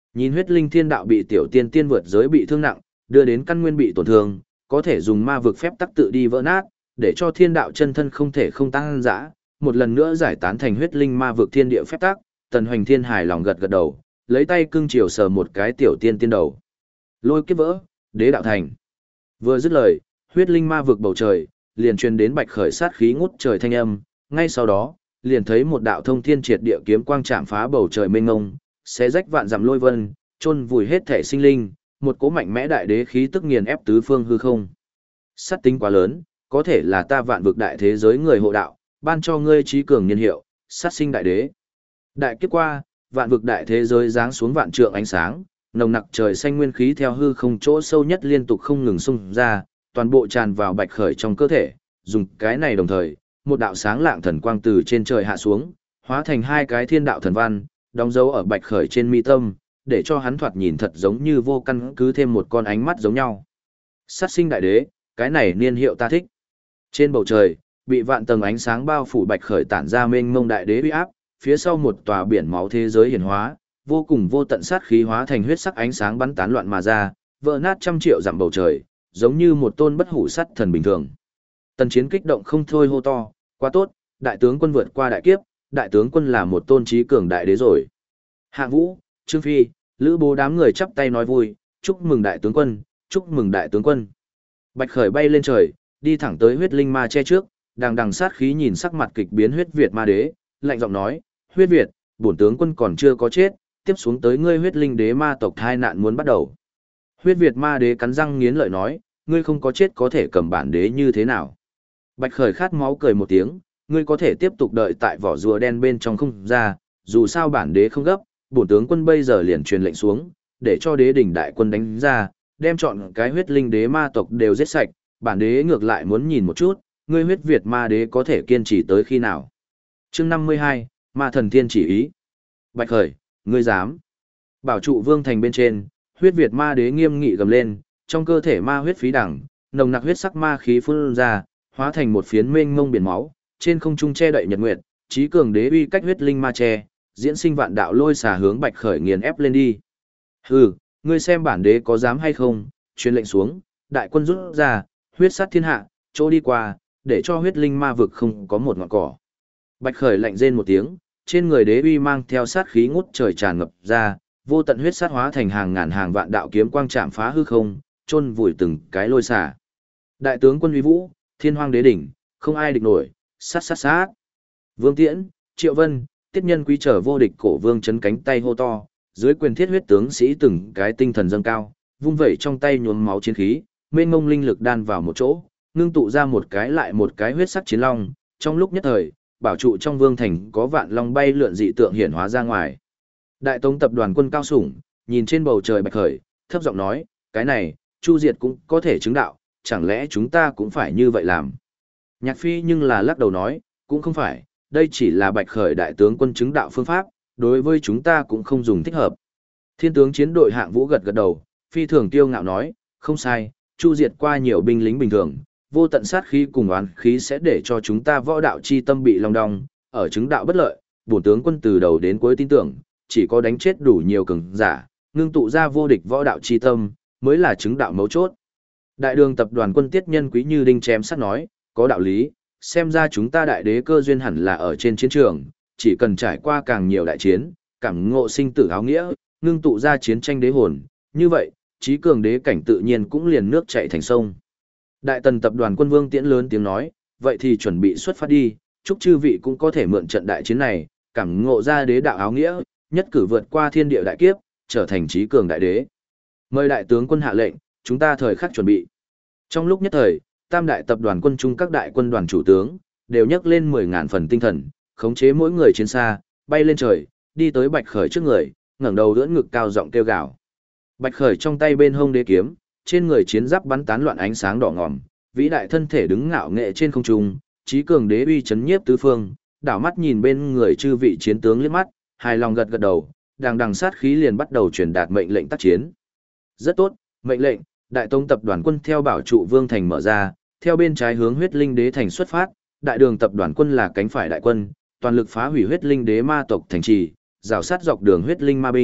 Nhìn huyết linh thiên đạo bị tiểu tiên tiên vượt giới bị thương nặng, đưa đến căn nguyên bị tổn thương, có thể dùng ma vực phép tắc tự đi vỡ nát, để cho thiên đạo chân thân không thể không tăng dã, một lần nữa giải tán thành huyết linh ma vực thiên địa phép tắc, Tần Hoành Thiên hài lòng gật gật đầu, lấy tay cưng chiều sờ một cái tiểu tiên tiên đầu. Lôi kiếp vỡ, đế đạo thành. Vừa dứt lời, huyết linh ma vực bầu trời, liền truyền đến bạch khởi sát khí ngút trời thanh âm, ngay sau đó, liền thấy một đạo thông thiên triệt địa kiếm quang chạm phá bầu trời mênh mông, xé rách vạn dặm lôi vân, chôn vùi hết thể sinh linh, một cỗ mạnh mẽ đại đế khí tức nghiền ép tứ phương hư không. Sát tính quá lớn, có thể là ta vạn vực đại thế giới người hộ đạo, ban cho ngươi trí cường nhân hiệu, sát sinh đại đế. Đại kiếp qua, vạn vực đại thế giới giáng xuống vạn trượng ánh sáng, nồng nặc trời xanh nguyên khí theo hư không chỗ sâu nhất liên tục không ngừng xung ra, toàn bộ tràn vào bạch khởi trong cơ thể, dùng cái này đồng thời, một đạo sáng lạng thần quang từ trên trời hạ xuống, hóa thành hai cái thiên đạo thần văn, đóng dấu ở bạch khởi trên mi tâm, để cho hắn thoạt nhìn thật giống như vô căn cứ thêm một con ánh mắt giống nhau. Sát sinh đại đế, cái này niên hiệu ta thích. Trên bầu trời, bị vạn tầng ánh sáng bao phủ bạch khởi tản ra mênh mông đại đế uy áp, phía sau một tòa biển máu thế giới hiển hóa, vô cùng vô tận sát khí hóa thành huyết sắc ánh sáng bắn tán loạn mà ra, vỡ nát trăm triệu dặm bầu trời, giống như một tôn bất hủ sắt thần bình thường. Tần Chiến kích động không thôi hô to, quá tốt, đại tướng quân vượt qua đại kiếp, đại tướng quân là một tôn trí cường đại đế rồi. Hạng Vũ, Trương Phi, Lữ Bố đám người chắp tay nói vui, chúc mừng đại tướng quân, chúc mừng đại tướng quân. Bạch khởi bay lên trời, đi thẳng tới huyết linh ma che trước, đằng đằng sát khí nhìn sắc mặt kịch biến huyết Việt ma đế, lạnh giọng nói, huyết Việt, bổn tướng quân còn chưa có chết, tiếp xuống tới ngươi huyết linh đế ma tộc thai nạn muốn bắt đầu. Huyết Việt ma đế cắn răng nghiến lợi nói, ngươi không có chết có thể cầm bản đế như thế nào. Bạch khởi khát máu cười một tiếng, ngươi có thể tiếp tục đợi tại vỏ rùa đen bên trong không ra, dù sao bản đế không gấp, bổn tướng quân bây giờ liền truyền lệnh xuống, để cho đế đỉnh đại quân đánh ra, đem chọn cái huyết linh đế ma tộc đều giết sạch, bản đế ngược lại muốn nhìn một chút, ngươi huyết Việt ma đế có thể kiên trì tới khi nào. Chương 52, Ma thần thiên chỉ ý. Bạch khởi, ngươi dám. Bảo trụ vương thành bên trên, huyết Việt ma đế nghiêm nghị gầm lên, trong cơ thể ma huyết phí đẳng, nồng nặc huyết sắc ma khí phun ra, hóa thành một phiến mênh mông biển máu, trên không trung che đậy nhật nguyệt, trí cường đế uy cách huyết linh ma che, diễn sinh vạn đạo lôi xả hướng bạch khởi nghiền ép lên đi. Hừ, ngươi xem bản đế có dám hay không, truyền lệnh xuống, đại quân rút ra, huyết sát thiên hạ, chỗ đi qua, để cho huyết linh ma vực không có một ngọn cỏ. Bạch khởi lạnh rên một tiếng, trên người đế uy mang theo sát khí ngút trời tràn ngập ra, vô tận huyết sát hóa thành hàng ngàn hàng vạn đạo kiếm quang chạm phá hư không, chôn vùi từng cái lôi xả. Đại tướng quân uy vũ, thiên hoang đế đỉnh, không ai địch nổi, sát sát sát. Vương Tiễn, Triệu Vân, Tiết Nhân Quý trở vô địch cổ vương chấn cánh tay hô to, dưới quyền thiết huyết tướng sĩ từng cái tinh thần dâng cao, vung vẩy trong tay nhuốm máu chiến khí, mênh mông linh lực đan vào một chỗ, ngưng tụ ra một cái lại một cái huyết sắc chiến long, trong lúc nhất thời, bảo trụ trong vương thành có vạn long bay lượn dị tượng hiển hóa ra ngoài. Đại Tống tập đoàn quân cao sủng, nhìn trên bầu trời bạch khởi, thấp giọng nói, cái này, Chu Diệt cũng có thể chứng đạo, chẳng lẽ chúng ta cũng phải như vậy làm? Nhạc Phi nhưng là lắc đầu nói, cũng không phải, đây chỉ là bạch khởi đại tướng quân chứng đạo phương pháp, đối với chúng ta cũng không dùng thích hợp. Thiên tướng chiến đội Hạng Vũ gật gật đầu, phi thường kiêu ngạo nói, không sai, Chu Diệt qua nhiều binh lính bình thường, vô tận sát khí cùng oán khí sẽ để cho chúng ta võ đạo chi tâm bị long đong, ở chứng đạo bất lợi, bổn tướng quân từ đầu đến cuối tin tưởng, chỉ có đánh chết đủ nhiều cường giả, ngưng tụ ra vô địch võ đạo chi tâm, mới là chứng đạo mấu chốt. Đại đường tập đoàn quân Tiết Nhân Quý như đinh chém sắt nói, có đạo lý, xem ra chúng ta đại đế cơ duyên hẳn là ở trên chiến trường, chỉ cần trải qua càng nhiều đại chiến, cảm ngộ sinh tử áo nghĩa, ngưng tụ ra chiến tranh đế hồn, như vậy, trí cường đế cảnh tự nhiên cũng liền nước chảy thành sông. Đại tần tập đoàn quân Vương Tiễn lớn tiếng nói, vậy thì chuẩn bị xuất phát đi, chúc chư vị cũng có thể mượn trận đại chiến này, cảm ngộ ra đế đạo áo nghĩa, nhất cử vượt qua thiên địa đại kiếp, trở thành trí cường đại đế. Mời đại tướng quân hạ lệnh, chúng ta thời khắc chuẩn bị. Trong lúc nhất thời, tam đại tập đoàn quân chung các đại quân đoàn chủ tướng, đều nhấc lên 10.000 phần tinh thần, khống chế mỗi người chiến xa, bay lên trời, đi tới Bạch Khởi trước người, ngẩng đầu đỡ ngực cao giọng kêu gào. Bạch Khởi trong tay bên hông đế kiếm, trên người chiến giáp bắn tán loạn ánh sáng đỏ ngòm, vĩ đại thân thể đứng ngạo nghệ trên không trung, trí cường đế uy chấn nhiếp tứ phương, đảo mắt nhìn bên người chư vị chiến tướng liếc mắt, hài lòng gật gật đầu, đằng đằng sát khí liền bắt đầu truyền đạt mệnh lệnh tác chiến. Rất tốt, mệnh lệnh, Đại Tông tập đoàn quân theo bảo trụ vương thành mở ra, theo bên trái hướng huyết linh đế thành xuất phát, đại đường tập đoàn quân là cánh phải đại quân, toàn lực phá hủy huyết linh đế ma tộc thành trì, rào sát dọc đường huyết linh ma binh,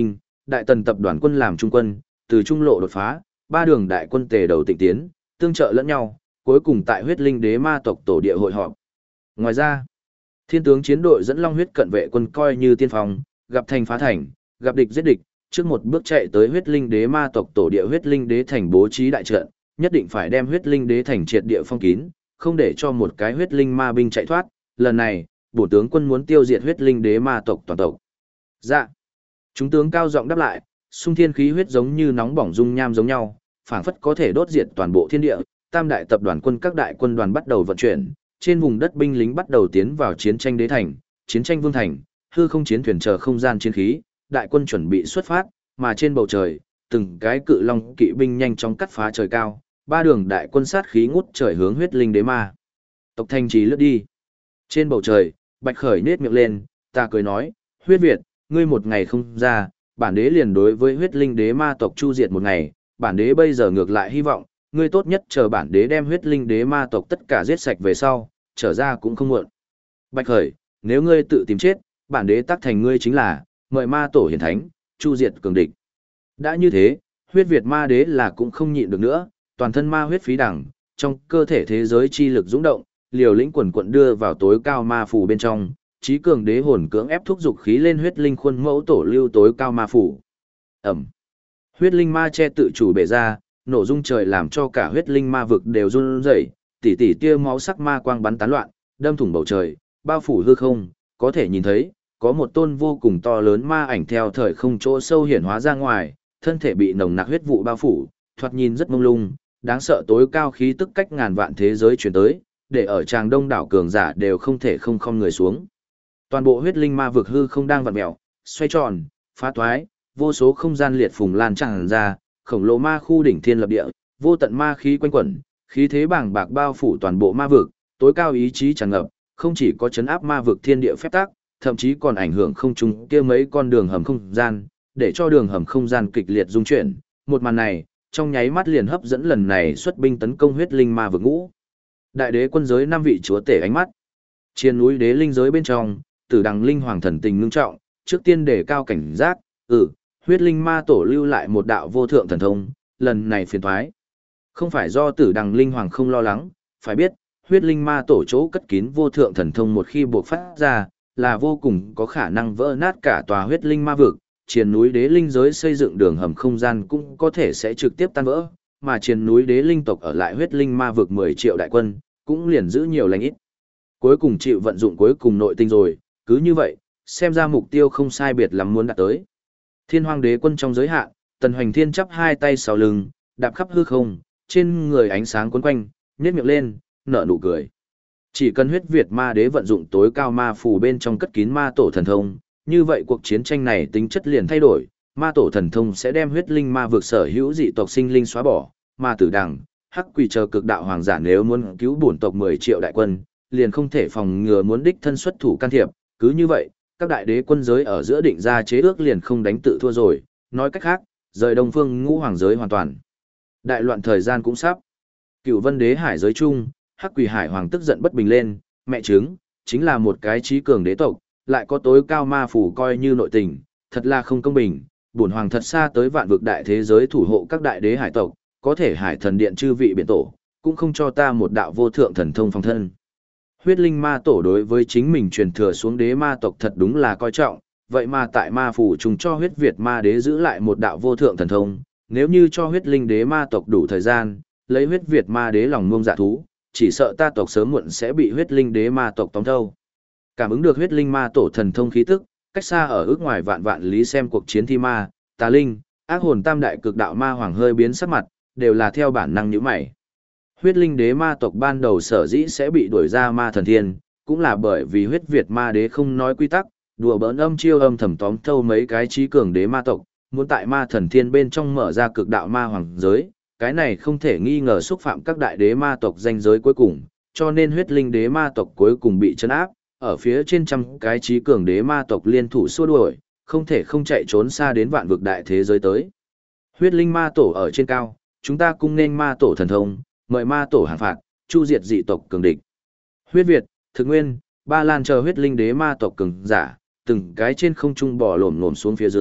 Đại Tần tập đoàn quân làm trung quân, từ trung lộ đột phá, ba đường đại quân tề đầu tịnh tiến, tương trợ lẫn nhau, cuối cùng tại huyết linh đế ma tộc tổ địa hội họp. Ngoài ra, thiên tướng chiến đội dẫn long huyết cận vệ quân coi như tiên phong, gặp thành phá thành, gặp địch giết địch, trước một bước chạy tới huyết linh đế ma tộc tổ địa huyết linh đế thành bố trí đại trận, nhất định phải đem huyết linh đế thành triệt địa phong kín, không để cho một cái huyết linh ma binh chạy thoát. Lần này, bổ tướng quân muốn tiêu diệt huyết linh đế ma tộc toàn tộc. Dạ. Chúng tướng cao giọng đáp lại, xung thiên khí huyết giống như nóng bỏng dung nham giống nhau, phảng phất có thể đốt diệt toàn bộ thiên địa. Tam đại tập đoàn quân các đại quân đoàn bắt đầu vận chuyển, trên vùng đất binh lính bắt đầu tiến vào chiến tranh đế thành, chiến tranh vương thành, hư không chiến thuyền chờ không gian chiến khí, đại quân chuẩn bị xuất phát, mà trên bầu trời, từng cái cự long kỵ binh nhanh chóng cắt phá trời cao, ba đường đại quân sát khí ngút trời hướng huyết linh đế ma tộc thành trì lướt đi. Trên bầu trời, Bạch Khởi nết miệng lên, ta cười nói, huyết Việt, ngươi một ngày không ra, bản đế liền đối với huyết linh đế ma tộc chu diệt một ngày, bản đế bây giờ ngược lại hy vọng, ngươi tốt nhất chờ bản đế đem huyết linh đế ma tộc tất cả giết sạch về sau, trở ra cũng không muộn. Bạch Khởi, nếu ngươi tự tìm chết, bản đế tác thành ngươi chính là, mời ma tổ hiển thánh, chu diệt cường địch. Đã như thế, huyết Việt ma đế là cũng không nhịn được nữa, toàn thân ma huyết phí đẳng, trong cơ thể thế giới chi lực dũng động, liều lĩnh quần quận đưa vào tối cao ma phủ bên trong, trí cường đế hồn cưỡng ép thúc dục khí lên huyết linh khuôn mẫu tổ lưu tối cao ma phủ. Ẩm. Huyết linh ma che tự chủ bể ra, nổ rung trời làm cho cả huyết linh ma vực đều run rẩy, tỉ tỉ tia máu sắc ma quang bắn tán loạn, đâm thủng bầu trời, bao phủ hư không, có thể nhìn thấy, có một tôn vô cùng to lớn ma ảnh theo thời không chỗ sâu hiển hóa ra ngoài, thân thể bị nồng nặc huyết vụ bao phủ, thoạt nhìn rất mông lung, đáng sợ tối cao khí tức cách ngàn vạn thế giới truyền tới, để ở tràng đông đảo cường giả đều không thể không khom người xuống. Toàn bộ huyết linh ma vực hư không đang vặn mèo, xoay tròn, phá toái, vô số không gian liệt phùng lan tràn ra, khổng lồ ma khu đỉnh thiên lập địa, vô tận ma khí quanh quẩn, khí thế bàng bạc bao phủ toàn bộ ma vực, tối cao ý chí tràn ngập, không chỉ có chấn áp ma vực thiên địa phép tắc, thậm chí còn ảnh hưởng không trung kia mấy con đường hầm không gian, để cho đường hầm không gian kịch liệt rung chuyển. Một màn này, trong nháy mắt liền hấp dẫn lần này xuất binh tấn công huyết linh ma vực ngũ. Đại đế quân giới 5 vị chúa tể ánh mắt. Trên núi đế linh giới bên trong, Tử Đằng linh hoàng thần tình ngưng trọng, trước tiên đề cao cảnh giác, huyết linh ma tổ lưu lại một đạo vô thượng thần thông, lần này phiền toái. Không phải do Tử Đằng linh hoàng không lo lắng, phải biết, huyết linh ma tổ chỗ cất kín vô thượng thần thông một khi buộc phát ra, là vô cùng có khả năng vỡ nát cả tòa huyết linh ma vực, triền núi đế linh giới xây dựng đường hầm không gian cũng có thể sẽ trực tiếp tan vỡ, mà triền núi đế linh tộc ở lại huyết linh ma vực 10 triệu đại quân, cũng liền giữ nhiều lành ít. Cuối cùng chịu vận dụng cuối cùng nội tinh rồi, cứ như vậy, xem ra mục tiêu không sai biệt lắm muốn đạt tới. Thiên Hoang đế quân trong giới hạn, Tần Hoành Thiên chắp hai tay sau lưng, đạp khắp hư không, trên người ánh sáng quấn quanh, nhếch miệng lên, nở nụ cười. Chỉ cần huyết Việt ma đế vận dụng tối cao ma phù bên trong cất kín ma tổ thần thông, như vậy cuộc chiến tranh này tính chất liền thay đổi, ma tổ thần thông sẽ đem huyết linh ma vực sở hữu dị tộc sinh linh xóa bỏ, ma tử đằng, hắc quỷ chờ cực đạo hoàng giả nếu muốn cứu bổn tộc 10 triệu đại quân, liền không thể phòng ngừa muốn đích thân xuất thủ can thiệp, cứ như vậy, các đại đế quân giới ở giữa định ra chế ước liền không đánh tự thua rồi, nói cách khác, rời Đông Phương ngũ hoàng giới hoàn toàn. Đại loạn thời gian cũng sắp. Cửu Vân đế hải giới chung, hắc quỷ hải hoàng tức giận bất bình lên, mẹ chứng, chính là một cái trí cường đế tộc, lại có tối cao ma phủ coi như nội tình, thật là không công bình, bổn hoàng thật xa tới vạn vực đại thế giới thủ hộ các đại đế hải tộc, có thể hải thần điện chư vị biển tổ, cũng không cho ta một đạo vô thượng thần thông phòng thân. Huyết linh ma tổ đối với chính mình truyền thừa xuống đế ma tộc thật đúng là coi trọng, vậy mà tại ma phủ chúng cho huyết Việt ma đế giữ lại một đạo vô thượng thần thông, nếu như cho huyết linh đế ma tộc đủ thời gian, lấy huyết Việt ma đế lòng ngông dạ thú, chỉ sợ ta tộc sớm muộn sẽ bị huyết linh đế ma tộc tóm thâu. Cảm ứng được huyết linh ma tổ thần thông khí tức, cách xa ở ước ngoài vạn vạn lý xem cuộc chiến thi ma, tà linh, ác hồn tam đại cực đạo ma hoàng hơi biến sắc mặt, đều là theo bản năng nhíu mày. Huyết linh đế ma tộc ban đầu sở dĩ sẽ bị đuổi ra ma thần thiên, cũng là bởi vì huyết Việt ma đế không nói quy tắc, đùa bỡn âm chiêu âm thầm tóm thâu mấy cái trí cường đế ma tộc, muốn tại ma thần thiên bên trong mở ra cực đạo ma hoàng giới, cái này không thể nghi ngờ xúc phạm các đại đế ma tộc danh giới cuối cùng, cho nên huyết linh đế ma tộc cuối cùng bị trấn áp, ở phía trên trăm cái trí cường đế ma tộc liên thủ xua đuổi, không thể không chạy trốn xa đến vạn vực đại thế giới tới. Huyết linh ma tổ ở trên cao, chúng ta cung nên ma tổ thần thông, mời ma tổ hàng phạt, chu diệt dị tộc cường địch. Huyết Việt, Thực Nguyên, Ba Lan chờ huyết linh đế ma tộc cường giả, từng cái trên không trung bò lổm lổm xuống phía dưới,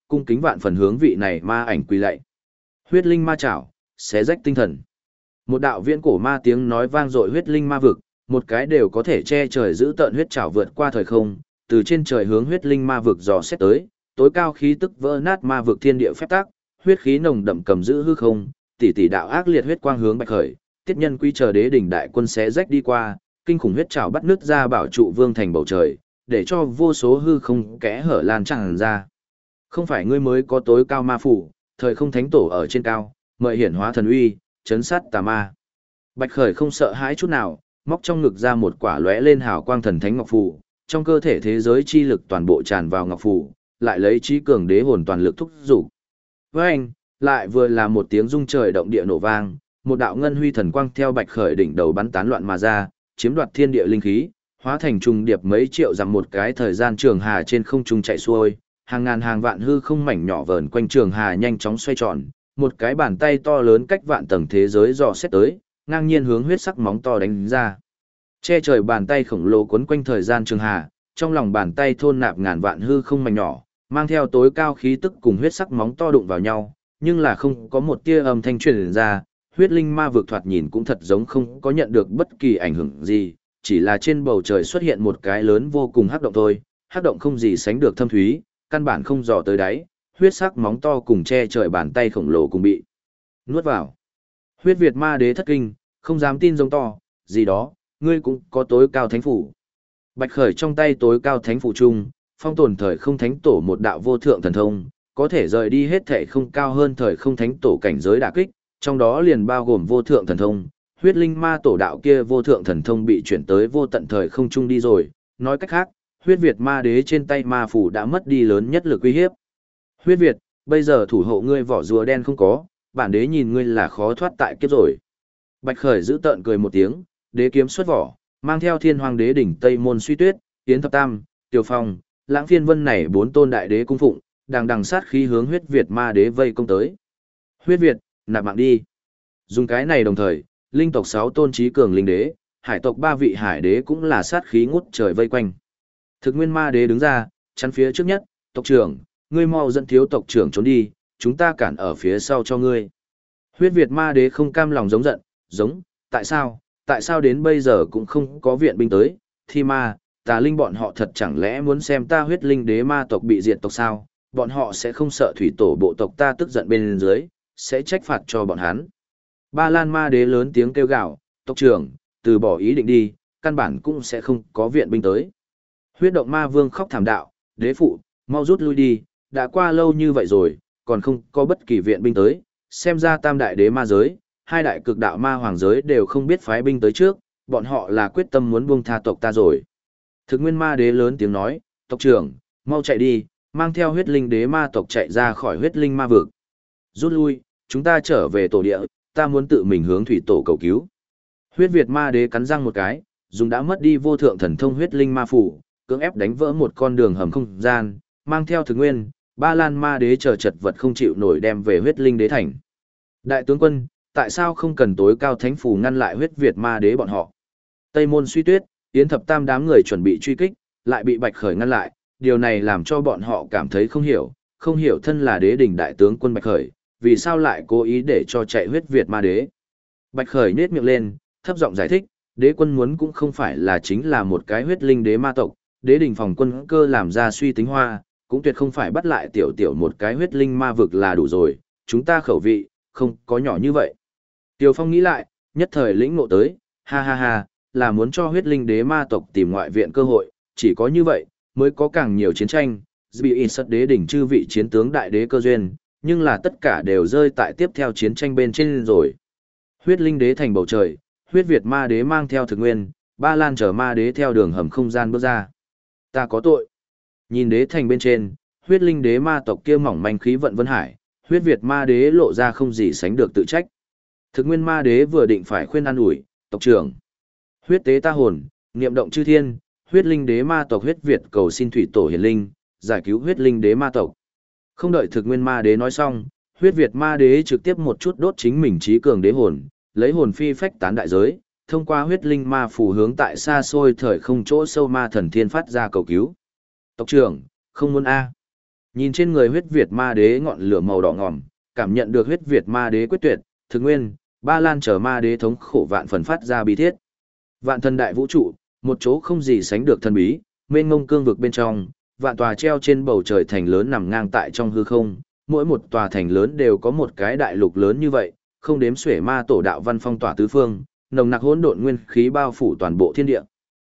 cung kính vạn phần hướng vị này ma ảnh quỳ lạy. Huyết linh ma chảo, xé rách tinh thần. Một đạo viễn cổ ma tiếng nói vang dội huyết linh ma vực, một cái đều có thể che trời giữ tợn huyết chảo vượt qua thời không, từ trên trời hướng huyết linh ma vực dò xét tới, tối cao khí tức vỡ nát ma vực thiên địa phép tắc, huyết khí nồng đậm cầm giữ hư không, tỷ tỷ đạo ác liệt huyết quang hướng bạch khởi, tiết nhân quy chờ đế đỉnh đại quân xé rách đi qua, kinh khủng huyết trảo bắt nứt ra bảo trụ vương thành bầu trời, để cho vô số hư không kẽ hở lan tràn ra. Không phải ngươi mới có tối cao ma phủ, thời không thánh tổ ở trên cao, mời hiển hóa thần uy, chấn sát tà ma. Bạch khởi không sợ hãi chút nào, móc trong ngực ra một quả lóe lên hào quang thần thánh ngọc phù, trong cơ thể thế giới chi lực toàn bộ tràn vào ngọc phù, lại lấy trí cường đế hồn toàn lực thúc giục. Với anh, lại vừa là một tiếng rung trời động địa nổ vang, một đạo ngân huy thần quang theo bạch khởi đỉnh đầu bắn tán loạn mà ra, chiếm đoạt thiên địa linh khí, hóa thành trùng điệp mấy triệu dặm một cái thời gian trường hà trên không trung chạy xuôi, hàng ngàn hàng vạn hư không mảnh nhỏ vờn quanh trường hà nhanh chóng xoay tròn, một cái bàn tay to lớn cách vạn tầng thế giới dò xét tới, ngang nhiên hướng huyết sắc móng to đánh ra. Che trời bàn tay khổng lồ quấn quanh thời gian trường hà, trong lòng bàn tay thôn nạp ngàn vạn hư không mảnh nhỏ, mang theo tối cao khí tức cùng huyết sắc móng to đụng vào nhau, nhưng là không có một tia âm thanh truyền ra, huyết linh ma vực thoạt nhìn cũng thật giống không có nhận được bất kỳ ảnh hưởng gì, chỉ là trên bầu trời xuất hiện một cái lớn vô cùng hắc động thôi, hắc động không gì sánh được thâm thúy, căn bản không dò tới đáy, huyết sắc móng to cùng che trời bàn tay khổng lồ cùng bị nuốt vào. Huyết Việt ma đế thất kinh, không dám tin giống to, gì đó, ngươi cũng có tối cao thánh phủ. Bạch khởi trong tay tối cao thánh phủ chung, phong tồn thời không thánh tổ một đạo vô thượng thần thông, có thể rời đi hết thể không cao hơn thời không thánh tổ cảnh giới đả kích, trong đó liền bao gồm vô thượng thần thông. Huyết linh ma tổ đạo kia vô thượng thần thông bị chuyển tới vô tận thời không trung đi rồi, nói cách khác, huyết Việt ma đế trên tay ma phủ đã mất đi lớn nhất lực uy hiếp. Huyết Việt, bây giờ thủ hộ ngươi vỏ rùa đen không có, bản đế nhìn ngươi là khó thoát tại kiếp rồi. Bạch khởi giữ tợn cười một tiếng, đế kiếm xuất vỏ, mang theo thiên hoàng đế đỉnh Tây Môn Suy Tuyết, Yến Thập Tam, Tiểu Phong, Lãng Phiên Vân này bốn tôn đại đế cung phụng, đằng đằng sát khí hướng huyết Việt ma đế vây công tới. Huyết Việt, nạp mạng đi. Dùng cái này đồng thời, linh tộc 6 tôn trí cường linh đế, hải tộc 3 vị hải đế cũng là sát khí ngút trời vây quanh. Thực nguyên ma đế đứng ra, chắn phía trước nhất, tộc trưởng, ngươi mau dẫn thiếu tộc trưởng trốn đi, chúng ta cản ở phía sau cho ngươi. Huyết Việt ma đế không cam lòng giống giận, giống, tại sao đến bây giờ cũng không có viện binh tới, thi ma, tà linh bọn họ thật chẳng lẽ muốn xem ta huyết linh đế ma tộc bị diệt tộc sao, bọn họ sẽ không sợ thủy tổ bộ tộc ta tức giận bên dưới, sẽ trách phạt cho bọn hắn. Ba Lan ma đế lớn tiếng kêu gào, tộc trưởng, từ bỏ ý định đi, căn bản cũng sẽ không có viện binh tới. Huyết động ma vương khóc thảm đạo, đế phụ, mau rút lui đi, đã qua lâu như vậy rồi, còn không có bất kỳ viện binh tới, xem ra tam đại đế ma giới, hai đại cực đạo ma hoàng giới đều không biết phái binh tới trước, bọn họ là quyết tâm muốn buông tha tộc ta rồi. Thực nguyên ma đế lớn tiếng nói, tộc trưởng, mau chạy đi, mang theo huyết linh đế ma tộc chạy ra khỏi huyết linh ma vực. Rút lui, chúng ta trở về tổ địa, ta muốn tự mình hướng thủy tổ cầu cứu. Huyết Việt ma đế cắn răng một cái, dùng đã mất đi vô thượng thần thông huyết linh ma phủ, cưỡng ép đánh vỡ một con đường hầm không gian, mang theo thực nguyên, Ba Lan ma đế chờ chật vật không chịu nổi đem về huyết linh đế thành. Đại tướng quân, tại sao không cần tối cao thánh phủ ngăn lại huyết Việt ma đế bọn họ? Tây Môn Suy Tuyết, Yến Thập Tam đám người chuẩn bị truy kích, lại bị Bạch Khởi ngăn lại, điều này làm cho bọn họ cảm thấy không hiểu thân là đế đỉnh đại tướng quân Bạch Khởi, vì sao lại cố ý để cho chạy huyết Việt ma đế. Bạch Khởi nhếch miệng lên, thấp giọng giải thích, đế quân muốn cũng không phải là chính là một cái huyết linh đế ma tộc, đế đỉnh phòng quân cơ làm ra suy tính hoa, cũng tuyệt không phải bắt lại tiểu một cái huyết linh ma vực là đủ rồi, chúng ta khẩu vị, không có nhỏ như vậy. Tiêu Phong nghĩ lại, nhất thời lĩnh ngộ tới, ha ha ha, là muốn cho huyết linh đế ma tộc tìm ngoại viện cơ hội, chỉ có như vậy, mới có càng nhiều chiến tranh, bị in sất đế đỉnh chư vị chiến tướng đại đế cơ duyên, nhưng là tất cả đều rơi tại tiếp theo chiến tranh bên trên rồi. Huyết linh đế thành bầu trời, huyết Việt ma đế mang theo thực nguyên, Ba Lan chở ma đế theo đường hầm không gian bước ra. Ta có tội. Nhìn đế thành bên trên, huyết linh đế ma tộc kia mỏng manh khí vận vân hải, huyết Việt ma đế lộ ra không gì sánh được tự trách. Thực nguyên ma đế vừa định phải khuyên an ủi, tộc trưởng. Huyết tế ta hồn, niệm động chư thiên, huyết linh đế ma tộc huyết Việt cầu xin thủy tổ hiển linh, giải cứu huyết linh đế ma tộc. Không đợi thực nguyên ma đế nói xong, huyết Việt ma đế trực tiếp một chút đốt chính mình trí cường đế hồn, lấy hồn phi phách tán đại giới, thông qua huyết linh ma phù hướng tại xa xôi thời không chỗ sâu ma thần thiên phát ra cầu cứu. Tộc trưởng, không muốn A. Nhìn trên người huyết Việt ma đế ngọn lửa màu đỏ ngòm, cảm nhận được huyết Việt ma đế quyết tuyệt, thực nguyên, Ba Lan chờ ma đế thống khổ vạn phần phát ra bi thiết. Vạn thần đại vũ trụ, một chỗ không gì sánh được thần bí, mênh mông cương vực bên trong, vạn tòa treo trên bầu trời thành lớn nằm ngang tại trong hư không, mỗi một tòa thành lớn đều có một cái đại lục lớn như vậy, không đếm xuể ma tổ đạo văn phong tỏa tứ phương, nồng nặc hỗn độn nguyên khí bao phủ toàn bộ thiên địa.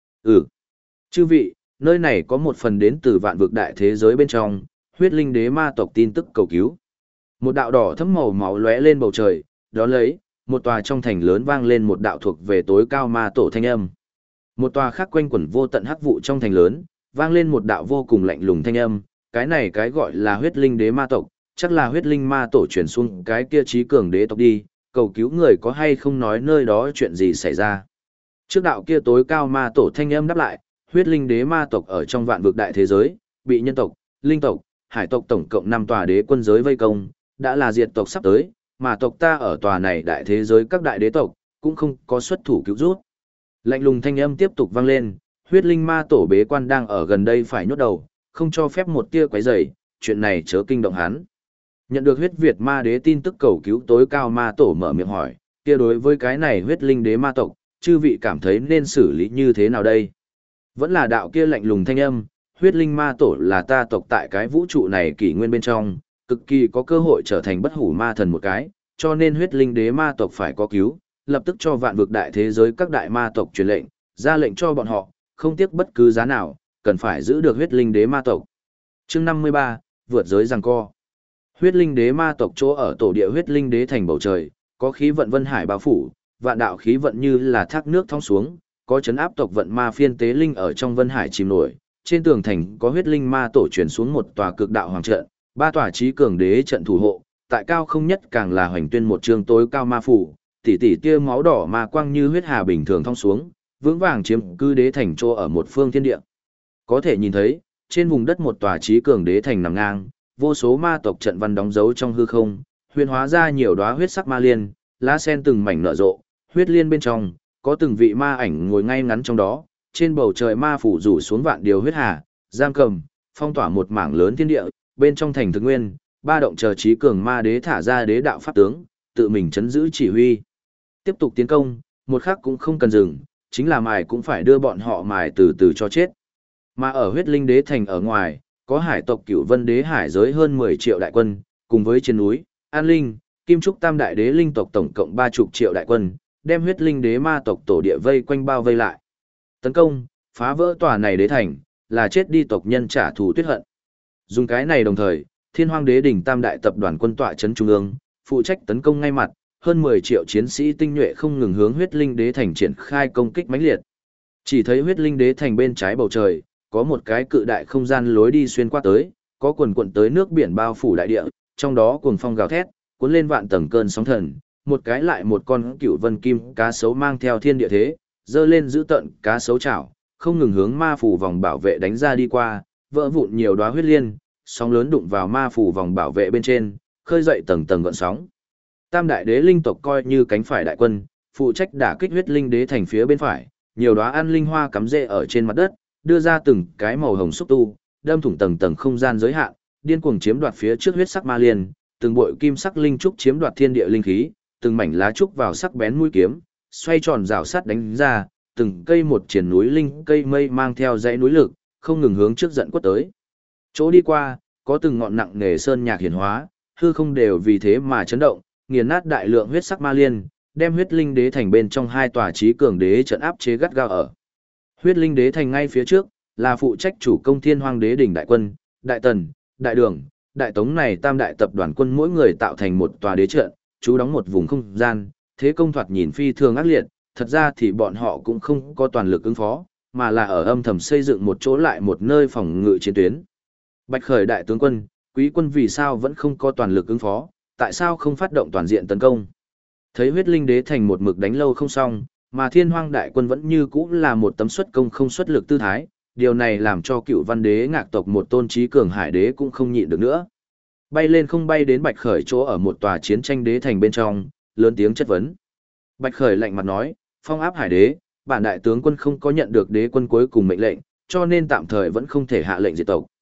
Chư vị, nơi này có một phần đến từ vạn vực đại thế giới bên trong, huyết linh đế ma tộc tin tức cầu cứu. Một đạo đỏ thẫm màu máu lóe lên bầu trời, đó lấy, một tòa trong thành lớn vang lên một đạo thuộc về tối cao ma tổ thanh âm. Một tòa khác quanh quẩn vô tận hắc vụ trong thành lớn, vang lên một đạo vô cùng lạnh lùng thanh âm, cái này cái gọi là huyết linh đế ma tộc, chắc là huyết linh ma tổ chuyển xuống cái kia trí cường đế tộc đi, cầu cứu người có hay không nói nơi đó chuyện gì xảy ra. Trước đạo kia tối cao ma tổ thanh âm đáp lại, huyết linh đế ma tộc ở trong vạn vực đại thế giới, bị nhân tộc, linh tộc, hải tộc tổng cộng 5 tòa đế quân giới vây công, đã là diệt tộc sắp tới, mà tộc ta ở tòa này đại thế giới các đại đế tộc, cũng không có xuất thủ cứu rút. Lạnh lùng thanh âm tiếp tục vang lên, huyết linh ma tổ bế quan đang ở gần đây phải nhốt đầu, không cho phép một tia quấy rầy, chuyện này chớ kinh động hắn. Nhận được huyết Việt ma đế tin tức cầu cứu tối cao ma tổ mở miệng hỏi, kia đối với cái này huyết linh đế ma tộc, chư vị cảm thấy nên xử lý như thế nào đây? Vẫn là đạo kia lạnh lùng thanh âm, huyết linh ma tổ là ta tộc tại cái vũ trụ này kỷ nguyên bên trong, cực kỳ có cơ hội trở thành bất hủ ma thần một cái, cho nên huyết linh đế ma tộc phải có cứu, lập tức cho vạn vực đại thế giới các đại ma tộc truyền lệnh, ra lệnh cho bọn họ, không tiếc bất cứ giá nào, cần phải giữ được huyết linh đế ma tộc. Chương 53, vượt giới giằng co. Huyết linh đế ma tộc chỗ ở tổ địa huyết linh đế thành bầu trời, có khí vận vân hải bao phủ, vạn đạo khí vận như là thác nước thong xuống, có chấn áp tộc vận ma phiên tế linh ở trong vân hải chìm nổi, trên tường thành có huyết linh ma tổ truyền xuống một tòa cực đạo hoàng trận, 3 tòa trí cường đế trận thủ hộ, tại cao không nhất càng là hoành tuyên một chương tối cao ma phủ, tỷ tỷ tia máu đỏ ma quang như huyết hà bình thường thong xuống, vững vàng chiếm cư đế thành chỗ ở một phương thiên địa. Có thể nhìn thấy, trên vùng đất một tòa trí cường đế thành nằm ngang, vô số ma tộc trận văn đóng dấu trong hư không, huyền hóa ra nhiều đóa huyết sắc ma liên, lá sen từng mảnh nở rộ, huyết liên bên trong có từng vị ma ảnh ngồi ngay ngắn trong đó, trên bầu trời ma phủ rủ xuống vạn điều huyết hà, giam cầm, phong tỏa một mảng lớn thiên địa, bên trong thành thực nguyên, ba động chờ trí cường ma đế thả ra đế đạo pháp tướng, tự mình chấn giữ chỉ huy. Tiếp tục tiến công, một khắc cũng không cần dừng, chính là mài cũng phải đưa bọn họ mài từ từ cho chết. Mà ở huyết linh đế thành ở ngoài, có hải tộc Cửu Vân đế hải giới hơn 10 triệu đại quân, cùng với trên núi, An Linh, Kim Trúc Tam đại đế linh tộc tổng cộng 30 triệu đại quân, đem huyết linh đế ma tộc tổ địa vây quanh bao vây lại. Tấn công, phá vỡ tòa này đế thành, là chết đi tộc nhân trả thù tuyết hận. Dùng cái này đồng thời, Thiên Hoang Đế đỉnh Tam đại tập đoàn quân tọa trấn trung ương, phụ trách tấn công ngay mặt, hơn 10 triệu chiến sĩ tinh nhuệ không ngừng hướng huyết linh đế thành triển khai công kích mãnh liệt. Chỉ thấy huyết linh đế thành bên trái bầu trời, có một cái cự đại không gian lối đi xuyên qua tới, có quần quần tới nước biển bao phủ đại địa, trong đó cuồng phong gào thét, cuốn lên vạn tầng cơn sóng thần, một cái lại một con Cửu Vân kim cá sấu mang theo thiên địa thế, dơ lên giữ tận cá sấu chảo, không ngừng hướng ma phủ vòng bảo vệ đánh ra đi qua, vỡ vụn nhiều đóa huyết liên, sóng lớn đụng vào ma phủ vòng bảo vệ bên trên, khơi dậy tầng tầng gợn sóng. Tam đại đế linh tộc coi như cánh phải đại quân, phụ trách đả kích huyết linh đế thành phía bên phải, nhiều đóa an linh hoa cắm rễ ở trên mặt đất, đưa ra từng cái màu hồng xúc tu, đâm thủng tầng tầng không gian giới hạn, điên cuồng chiếm đoạt phía trước huyết sắc ma liên, từng bội kim sắc linh trúc chiếm đoạt thiên địa linh khí, từng mảnh lá trúc vào sắc bén mũi kiếm, xoay tròn rào sắt đánh ra, từng cây một triển núi linh cây mây mang theo dãy núi lực, không ngừng hướng trước dẫn quất tới. Chỗ đi qua, có từng ngọn nặng nề sơn nhạc hiển hóa, hư không đều vì thế mà chấn động, nghiền nát đại lượng huyết sắc ma liên, đem huyết linh đế thành bên trong hai tòa trí cường đế trận áp chế gắt gao ở. Huyết linh đế thành ngay phía trước, là phụ trách chủ công Thiên Hoang Đế đỉnh đại quân, đại tần, đại đường, đại tống này tam đại tập đoàn quân mỗi người tạo thành một tòa đế trận, chú đóng một vùng không gian, thế công thoạt nhìn phi thường ác liệt, thật ra thì bọn họ cũng không có toàn lực ứng phó, mà là ở âm thầm xây dựng một chỗ lại một nơi phòng ngự chiến tuyến. Bạch Khởi đại tướng quân, quý quân vì sao vẫn không có toàn lực ứng phó, tại sao không phát động toàn diện tấn công? Thấy huyết linh đế thành một mực đánh lâu không xong, mà Thiên Hoang đại quân vẫn như cũ là một tấm xuất công không xuất lực tư thái, điều này làm cho Cựu Văn đế ngạc tộc một tôn trí cường hải đế cũng không nhịn được nữa. Bay lên không bay đến Bạch Khởi chỗ ở một tòa chiến tranh đế thành bên trong, lớn tiếng chất vấn. Bạch Khởi lạnh mặt nói, phong áp hải đế, bản đại tướng quân không có nhận được đế quân cuối cùng mệnh lệnh, cho nên tạm thời vẫn không thể hạ lệnh diệt tộc.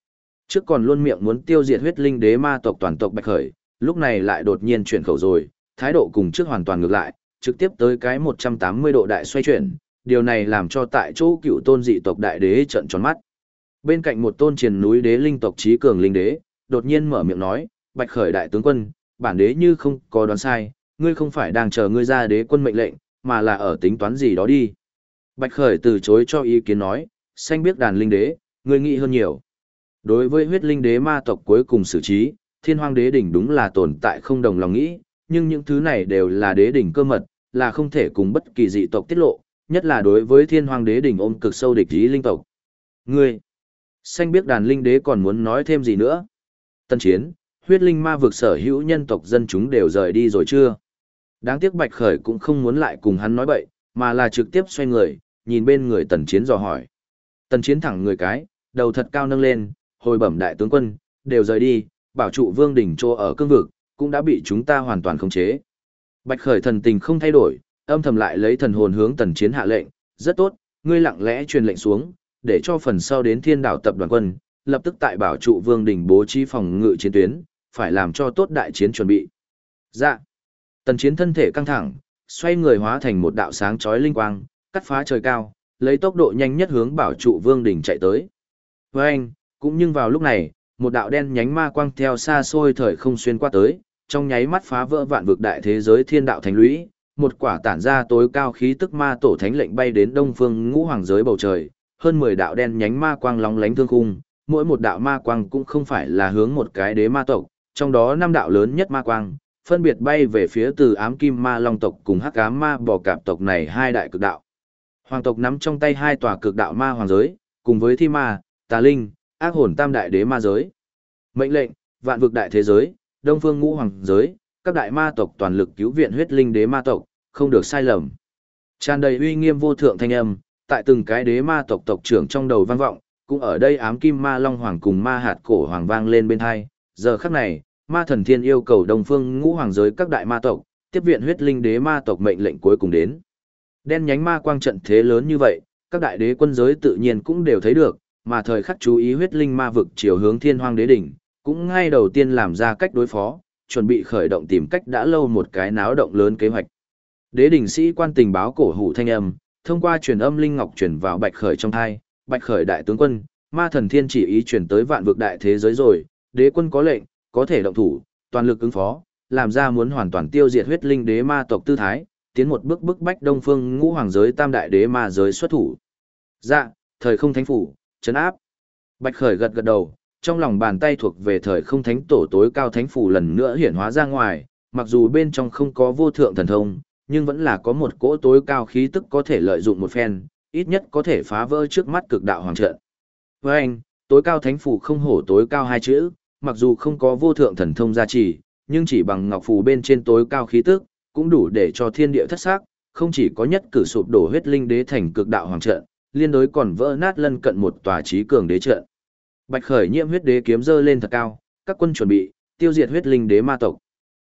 Trước còn luôn miệng muốn tiêu diệt huyết linh đế ma tộc toàn tộc Bạch Khởi, lúc này lại đột nhiên chuyển khẩu rồi, thái độ cùng trước hoàn toàn ngược lại, trực tiếp tới cái 180 độ đại xoay chuyển, điều này làm cho tại chỗ cựu tôn dị tộc đại đế trợn tròn mắt. Bên cạnh một tôn triền núi đế linh tộc trí cường linh đế, đột nhiên mở miệng nói, Bạch Khởi đại tướng quân, bản đế như không có đoán sai, ngươi không phải đang chờ ngươi ra đế quân mệnh lệnh, mà là ở tính toán gì đó đi. Bạch Khởi từ chối cho ý kiến nói, xanh biết đàn linh đế, ngươi nghĩ hơn nhiều. Đối với huyết linh đế ma tộc cuối cùng xử trí, thiên hoang đế đỉnh đúng là tồn tại không đồng lòng nghĩ, nhưng những thứ này đều là đế đỉnh cơ mật, là không thể cùng bất kỳ dị tộc tiết lộ, nhất là đối với thiên hoang đế đỉnh ôm cực sâu địch ý linh tộc. Ngươi, xanh biết đàn linh đế còn muốn nói thêm gì nữa? Tân chiến, huyết linh ma vực sở hữu nhân tộc dân chúng đều rời đi rồi chưa? Đáng tiếc Bạch Khởi cũng không muốn lại cùng hắn nói bậy, mà là trực tiếp xoay người, nhìn bên người tần chiến dò hỏi. Tần chiến thẳng người cái, đầu thật cao nâng lên, hồi bẩm đại tướng quân, đều rời đi, bảo trụ vương đỉnh trô ở cương vực, cũng đã bị chúng ta hoàn toàn khống chế. Bạch Khởi thần tình không thay đổi, âm thầm lại lấy thần hồn hướng tần chiến hạ lệnh, rất tốt, ngươi lặng lẽ truyền lệnh xuống, để cho phần sau đến thiên đảo tập đoàn quân, lập tức tại bảo trụ vương đỉnh bố trí phòng ngự chiến tuyến, phải làm cho tốt đại chiến chuẩn bị. Dạ. Tần chiến thân thể căng thẳng, xoay người hóa thành một đạo sáng chói linh quang, cắt phá trời cao, lấy tốc độ nhanh nhất hướng bảo trụ vương đỉnh chạy tới. Với anh, cũng nhưng vào lúc này, một đạo đen nhánh ma quang theo xa xôi thời không xuyên qua tới, trong nháy mắt phá vỡ vạn vực đại thế giới thiên đạo thành lũy, một quả tản ra tối cao khí tức ma tổ thánh lệnh bay đến đông phương ngũ hoàng giới bầu trời, hơn 10 đạo đen nhánh ma quang lóng lánh thương khung, mỗi một đạo ma quang cũng không phải là hướng một cái đế ma tộc, trong đó 5 đạo lớn nhất ma quang, phân biệt bay về phía từ ám kim ma long tộc cùng hắc ám ma bò cạp tộc này hai đại cực đạo. Hoàng tộc nắm trong tay hai tòa cực đạo ma hoàng giới, cùng với thi ma, tà linh, ác hồn tam đại đế ma giới. Mệnh lệnh, vạn vực đại thế giới, đông phương ngũ hoàng giới, các đại ma tộc toàn lực cứu viện huyết linh đế ma tộc, không được sai lầm. Tràn đầy uy nghiêm vô thượng thanh âm, tại từng cái đế ma tộc tộc trưởng trong đầu vang vọng, cũng ở đây ám kim ma long hoàng cùng ma hạt cổ hoàng vang lên bên hai. Giờ khắc này, ma thần thiên yêu cầu đông phương ngũ hoàng giới các đại ma tộc, tiếp viện huyết linh đế ma tộc mệnh lệnh cuối cùng đến. Đen nhánh ma quang trận thế lớn như vậy, các đại đế quân giới tự nhiên cũng đều thấy được, mà thời khắc chú ý huyết linh ma vực chiều hướng thiên hoang đế đỉnh, cũng ngay đầu tiên làm ra cách đối phó, chuẩn bị khởi động tìm cách đã lâu một cái náo động lớn kế hoạch. Đế đỉnh sĩ quan tình báo cổ hủ thanh âm, thông qua truyền âm linh ngọc truyền vào Bạch Khởi trong thai, Bạch Khởi đại tướng quân, ma thần thiên chỉ ý truyền tới vạn vực đại thế giới rồi, đế quân có lệnh, có thể động thủ, toàn lực ứng phó, làm ra muốn hoàn toàn tiêu diệt huyết linh đế ma tộc tư thái, tiến một bước bức bách đông phương ngũ hoàng giới tam đại đế ma giới xuất thủ. Dạ, thời không thánh phủ, trấn áp. Bạch Khởi gật gật đầu, trong lòng bàn tay thuộc về thời không thánh tổ tối cao thánh phủ lần nữa hiển hóa ra ngoài, mặc dù bên trong không có vô thượng thần thông, nhưng vẫn là có một cỗ tối cao khí tức có thể lợi dụng một phen, ít nhất có thể phá vỡ trước mắt cực đạo hoàng trận. Với anh, tối cao thánh phủ không hổ tối cao hai chữ, mặc dù không có vô thượng thần thông gia trì, nhưng chỉ bằng ngọc phù bên trên tối cao khí tức, cũng đủ để cho thiên địa thất sắc, không chỉ có nhất cử sụp đổ huyết linh đế thành cực đạo hoàng trận, liên đối còn vỡ nát lân cận một tòa trí cường đế trận. Bạch Khởi nhiễm huyết đế kiếm giơ lên thật cao, các quân chuẩn bị tiêu diệt huyết linh đế ma tộc.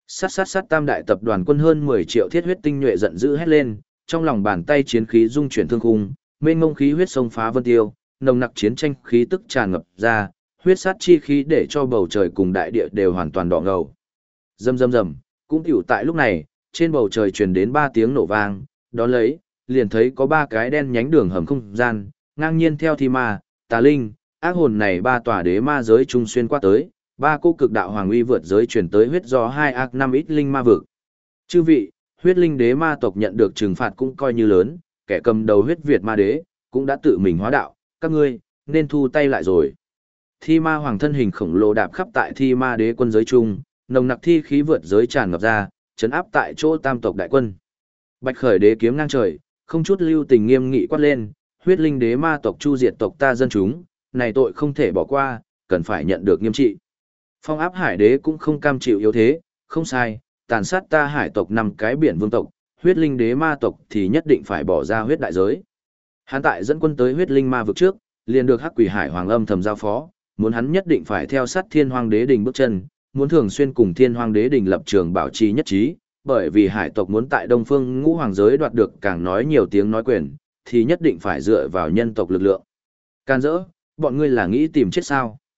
Sát tam đại tập đoàn quân hơn 10 triệu thiết huyết tinh nhuệ giận dữ hét lên, trong lòng bàn tay chiến khí dung chuyển thương khung, mênh mông khí huyết sông phá vân tiêu, nồng nặc chiến tranh khí tức tràn ngập ra, huyết sát chi khí để cho bầu trời cùng đại địa đều hoàn toàn đỏ ngầu. Rầm rầm rầm, cũng tiểu tại lúc này, trên bầu trời truyền đến 3 tiếng nổ vang, đó lấy, liền thấy có 3 cái đen nhánh đường hầm không gian, ngang nhiên theo thi ma, tà linh, ác hồn này 3 tòa đế ma giới trung xuyên qua tới, 3 cô cực đạo hoàng uy vượt giới truyền tới huyết do 2 ác 5 ít linh ma vực. Chư vị, huyết linh đế ma tộc nhận được trừng phạt cũng coi như lớn, kẻ cầm đầu huyết Việt ma đế, cũng đã tự mình hóa đạo, các ngươi, nên thu tay lại rồi. Thi ma hoàng thân hình khổng lồ đạp khắp tại thi ma đế quân giới trung, nồng nặc thi khí vượt giới tràn ngập ra, chấn áp tại chỗ tam tộc đại quân. Bạch Khởi đế kiếm ngang trời, không chút lưu tình nghiêm nghị quát lên, huyết linh đế ma tộc chu diệt tộc ta dân chúng, này tội không thể bỏ qua, cần phải nhận được nghiêm trị. Phong áp hải đế cũng không cam chịu yếu thế, không sai, tàn sát ta hải tộc 5 cái biển vương tộc, huyết linh đế ma tộc thì nhất định phải bỏ ra huyết đại giới. Hắn tại dẫn quân tới huyết linh ma vực trước, liền được hắc quỷ hải hoàng âm thầm giao phó, muốn hắn nhất định phải theo sát thiên hoang đế đình bước chân, muốn thường xuyên cùng thiên hoang đế đình lập trường bảo trì nhất trí, bởi vì hải tộc muốn tại đông phương ngũ hoàng giới đoạt được càng nói nhiều tiếng nói quyền, thì nhất định phải dựa vào nhân tộc lực lượng. Can dỡ, bọn ngươi là nghĩ tìm chết sao?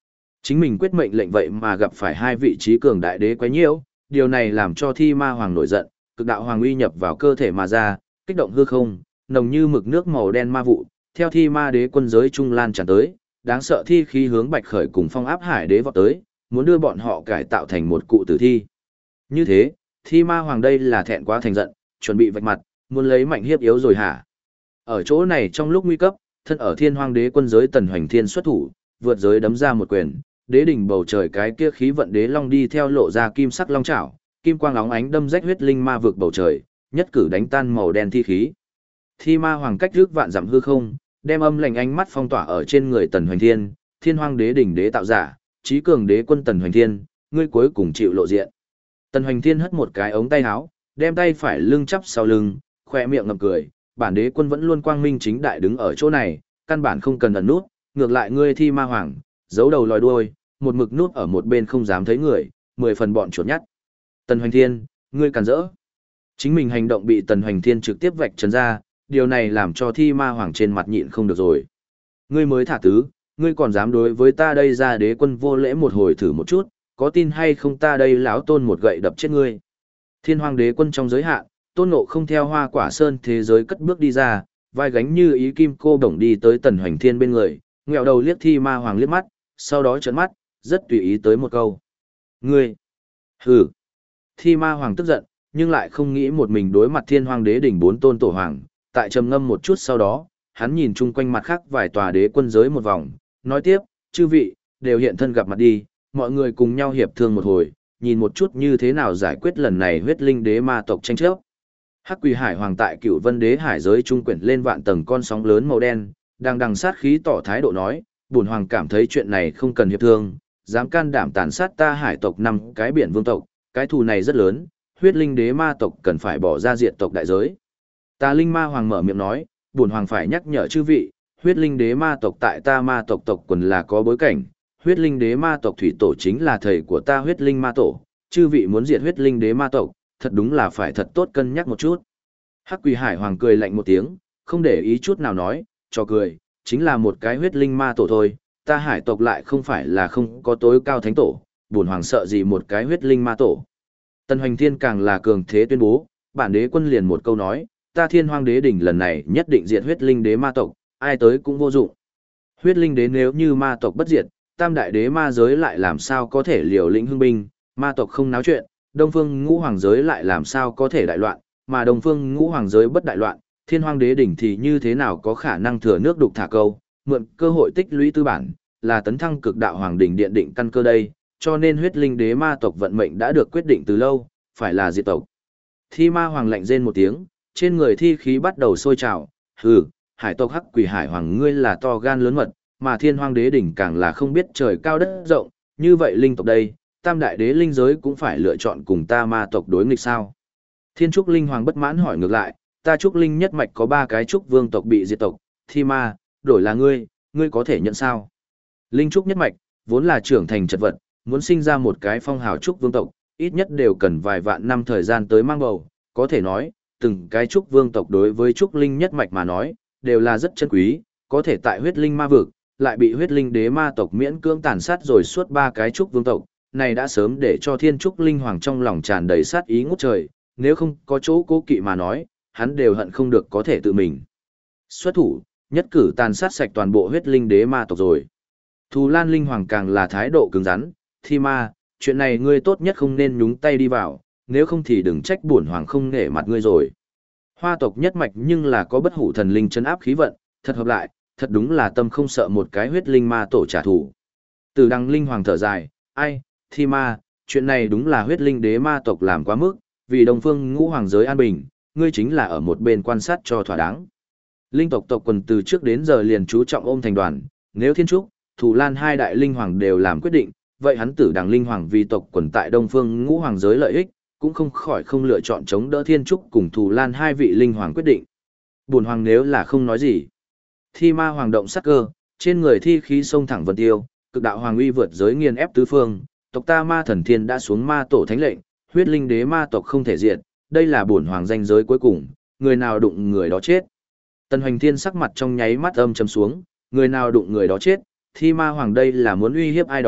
Chính mình quyết mệnh lệnh vậy mà gặp phải hai vị trí cường đại đế quấy nhiễu, điều này làm cho Thi Ma Hoàng nổi giận, cực đạo hoàng uy nhập vào cơ thể mà ra, kích động hư không, nồng như mực nước màu đen ma vụ, theo Thi Ma đế quân giới trung lan tràn tới, đáng sợ thi khí hướng Bạch Khởi cùng Phong Áp Hải đế vọt tới, muốn đưa bọn họ cải tạo thành một cụ tử thi. Như thế, Thi Ma Hoàng đây là thẹn quá thành giận, chuẩn bị vạch mặt, muốn lấy mạnh hiếp yếu rồi hả? Ở chỗ này trong lúc nguy cấp, thân ở Thiên Hoang đế quân giới Tần Hoành Thiên xuất thủ, vượt giới đấm ra một quyền, đế đỉnh bầu trời cái kia khí vận đế long đi theo lộ ra kim sắc long chảo, kim quang óng ánh đâm rách huyết linh ma vực bầu trời, nhất cử đánh tan màu đen thi khí. Thi Ma Hoàng cách rước vạn dặm hư không, đem âm lạnh ánh mắt phong tỏa ở trên người Tần Hoành Thiên, Thiên Hoang đế đỉnh đế tạo giả, trí cường đế quân Tần Hoành Thiên, ngươi cuối cùng chịu lộ diện. Tần Hoành Thiên hất một cái ống tay áo, đem tay phải lưng chắp sau lưng, khoe miệng ngậm cười, bản đế quân vẫn luôn quang minh chính đại đứng ở chỗ này, căn bản không cần ẩn nút, ngược lại ngươi Thi Ma Hoàng, giấu đầu lòi đuôi, một mực nút ở một bên không dám thấy người, 10 phần bọn chuột nhắt. Tần Hoành Thiên, ngươi càn rỡ. Chính mình hành động bị Tần Hoành Thiên trực tiếp vạch trần ra, điều này làm cho Thi Ma Hoàng trên mặt nhịn không được rồi. Ngươi mới thả tứ, ngươi còn dám đối với ta đây ra đế quân vô lễ một hồi thử một chút, có tin hay không ta đây lão tôn một gậy đập chết ngươi. Thiên Hoang đế quân trong giới hạn, Tôn Ngộ không theo Hoa Quả Sơn thế giới cất bước đi ra, vai gánh như ý kim cô đồng đi tới Tần Hoành Thiên bên người, ngẹo đầu liếc Thi Ma Hoàng liếc mắt, sau đó trợn mắt, rất tùy ý tới một câu. Ngươi! Hừ! Thi Ma Hoàng tức giận, nhưng lại không nghĩ một mình đối mặt Thiên Hoang đế đỉnh 4 tôn tổ hoàng, tại trầm ngâm một chút sau đó, hắn nhìn chung quanh mặt khác vài tòa đế quân giới một vòng, nói tiếp, chư vị, đều hiện thân gặp mặt đi, mọi người cùng nhau hiệp thương một hồi, nhìn một chút như thế nào giải quyết lần này huyết linh đế ma tộc tranh chấp. Hắc Quỷ Hải Hoàng tại Cửu Vân Đế hải giới trung quyển lên vạn tầng con sóng lớn màu đen, đang đằng sát khí tỏ thái độ nói, bổn hoàng cảm thấy chuyện này không cần hiệp thương, dám can đảm tàn sát ta hải tộc 5 cái biển vương tộc, cái thù này rất lớn, huyết linh đế ma tộc cần phải bỏ ra diệt tộc đại giới. Ta Linh Ma Hoàng mở miệng nói, bổn hoàng phải nhắc nhở chư vị, huyết linh đế ma tộc tại ta ma tộc tộc quần là có bối cảnh, huyết linh đế ma tộc thủy tổ chính là thầy của ta huyết linh ma tổ, chư vị muốn diệt huyết linh đế ma tộc, thật đúng là phải thật tốt cân nhắc một chút. Hắc Quỷ Hải Hoàng cười lạnh một tiếng, không để ý chút nào nói, cho cười, chính là một cái huyết linh ma tổ thôi, ta hải tộc lại không phải là không có tối cao thánh tổ, bổn hoàng sợ gì một cái huyết linh ma tổ. Tần Hoành Thiên càng là cường thế tuyên bố, bản đế quân liền một câu nói, ta Thiên Hoang đế đỉnh lần này nhất định diệt huyết linh đế ma tộc, ai tới cũng vô dụng. Huyết linh đế nếu như ma tộc bất diệt, tam đại đế ma giới lại làm sao có thể liều lĩnh hưng binh, ma tộc không náo chuyện, Đông Phương Ngũ Hoàng giới lại làm sao có thể đại loạn, mà Đông Phương Ngũ Hoàng giới bất đại loạn, Thiên Hoang đế đỉnh thì như thế nào có khả năng thừa nước đục thả câu, mượn cơ hội tích lũy tư bản, là tấn thăng cực đạo hoàng đỉnh điện định căn cơ đây, cho nên huyết linh đế ma tộc vận mệnh đã được quyết định từ lâu, phải là diệt tộc. Thi Ma Hoàng lạnh rên một tiếng, trên người thi khí bắt đầu sôi trào, hừ, hải tộc Hắc Quỷ Hải Hoàng ngươi là to gan lớn mật, mà Thiên Hoang đế đỉnh càng là không biết trời cao đất rộng, như vậy linh tộc đây, tam đại đế linh giới cũng phải lựa chọn cùng ta ma tộc đối nghịch sao? Thiên Trúc Linh Hoàng bất mãn hỏi ngược lại, ta Trúc Linh nhất mạch có 3 cái Trúc vương tộc bị diệt tộc, Thi Ma, đổi là ngươi có thể nhận sao? Linh Trúc nhất mạch, vốn là trưởng thành chật vật, muốn sinh ra một cái phong hào Trúc vương tộc, ít nhất đều cần vài vạn năm thời gian tới mang bầu, có thể nói, từng cái Trúc vương tộc đối với Trúc Linh nhất mạch mà nói, đều là rất chân quý, có thể tại huyết linh ma vực, lại bị huyết linh đế ma tộc miễn cưỡng tàn sát rồi suốt 3 cái Trúc vương tộc, này đã sớm để cho Thiên Trúc Linh Hoàng trong lòng tràn đầy sát ý ngút trời, nếu không có chỗ cố kỵ mà nói, hắn đều hận không được có thể tự mình xuất thủ, nhất cử tàn sát sạch toàn bộ huyết linh đế ma tộc rồi. Thù Lan Linh Hoàng càng là thái độ cứng rắn, Thi Ma, chuyện này ngươi tốt nhất không nên nhúng tay đi vào, nếu không thì đừng trách bổn hoàng không nể mặt ngươi rồi. Hoa tộc nhất mạch nhưng là có bất hủ thần linh trấn áp khí vận, thật hợp lại, thật đúng là tâm không sợ một cái huyết linh ma tổ trả thù. Từ Đăng Linh Hoàng thở dài, ai, Thi Ma, chuyện này đúng là huyết linh đế ma tộc làm quá mức, vì Đông Phương Ngũ Hoàng giới an bình, ngươi chính là ở một bên quan sát cho thỏa đáng. Linh tộc tộc quần từ trước đến giờ liền chú trọng ôm thành đoàn, nếu Thiên Trúc, Thù Lan 2 đại linh hoàng đều làm quyết định, vậy hắn Tử Đằng Linh Hoàng vì tộc quần tại Đông Phương Ngũ Hoàng giới lợi ích, cũng không khỏi không lựa chọn chống đỡ Thiên Trúc cùng Thù Lan 2 vị linh hoàng quyết định. Bổn hoàng nếu là không nói gì. Thi Ma Hoàng động sắc cơ, trên người thi khí sông thẳng vân tiêu, cực đạo hoàng uy vượt giới nghiền ép tứ phương, tộc ta Ma Thần Thiên đã xuống ma tổ thánh lệnh, huyết linh đế ma tộc không thể diệt, đây là bổn hoàng danh giới cuối cùng, người nào đụng người đó chết. Tần Hoành Thiên sắc mặt trong nháy mắt âm trầm xuống, người nào đụng người đó chết, Thi Ma Hoàng đây là muốn uy hiếp ai đó,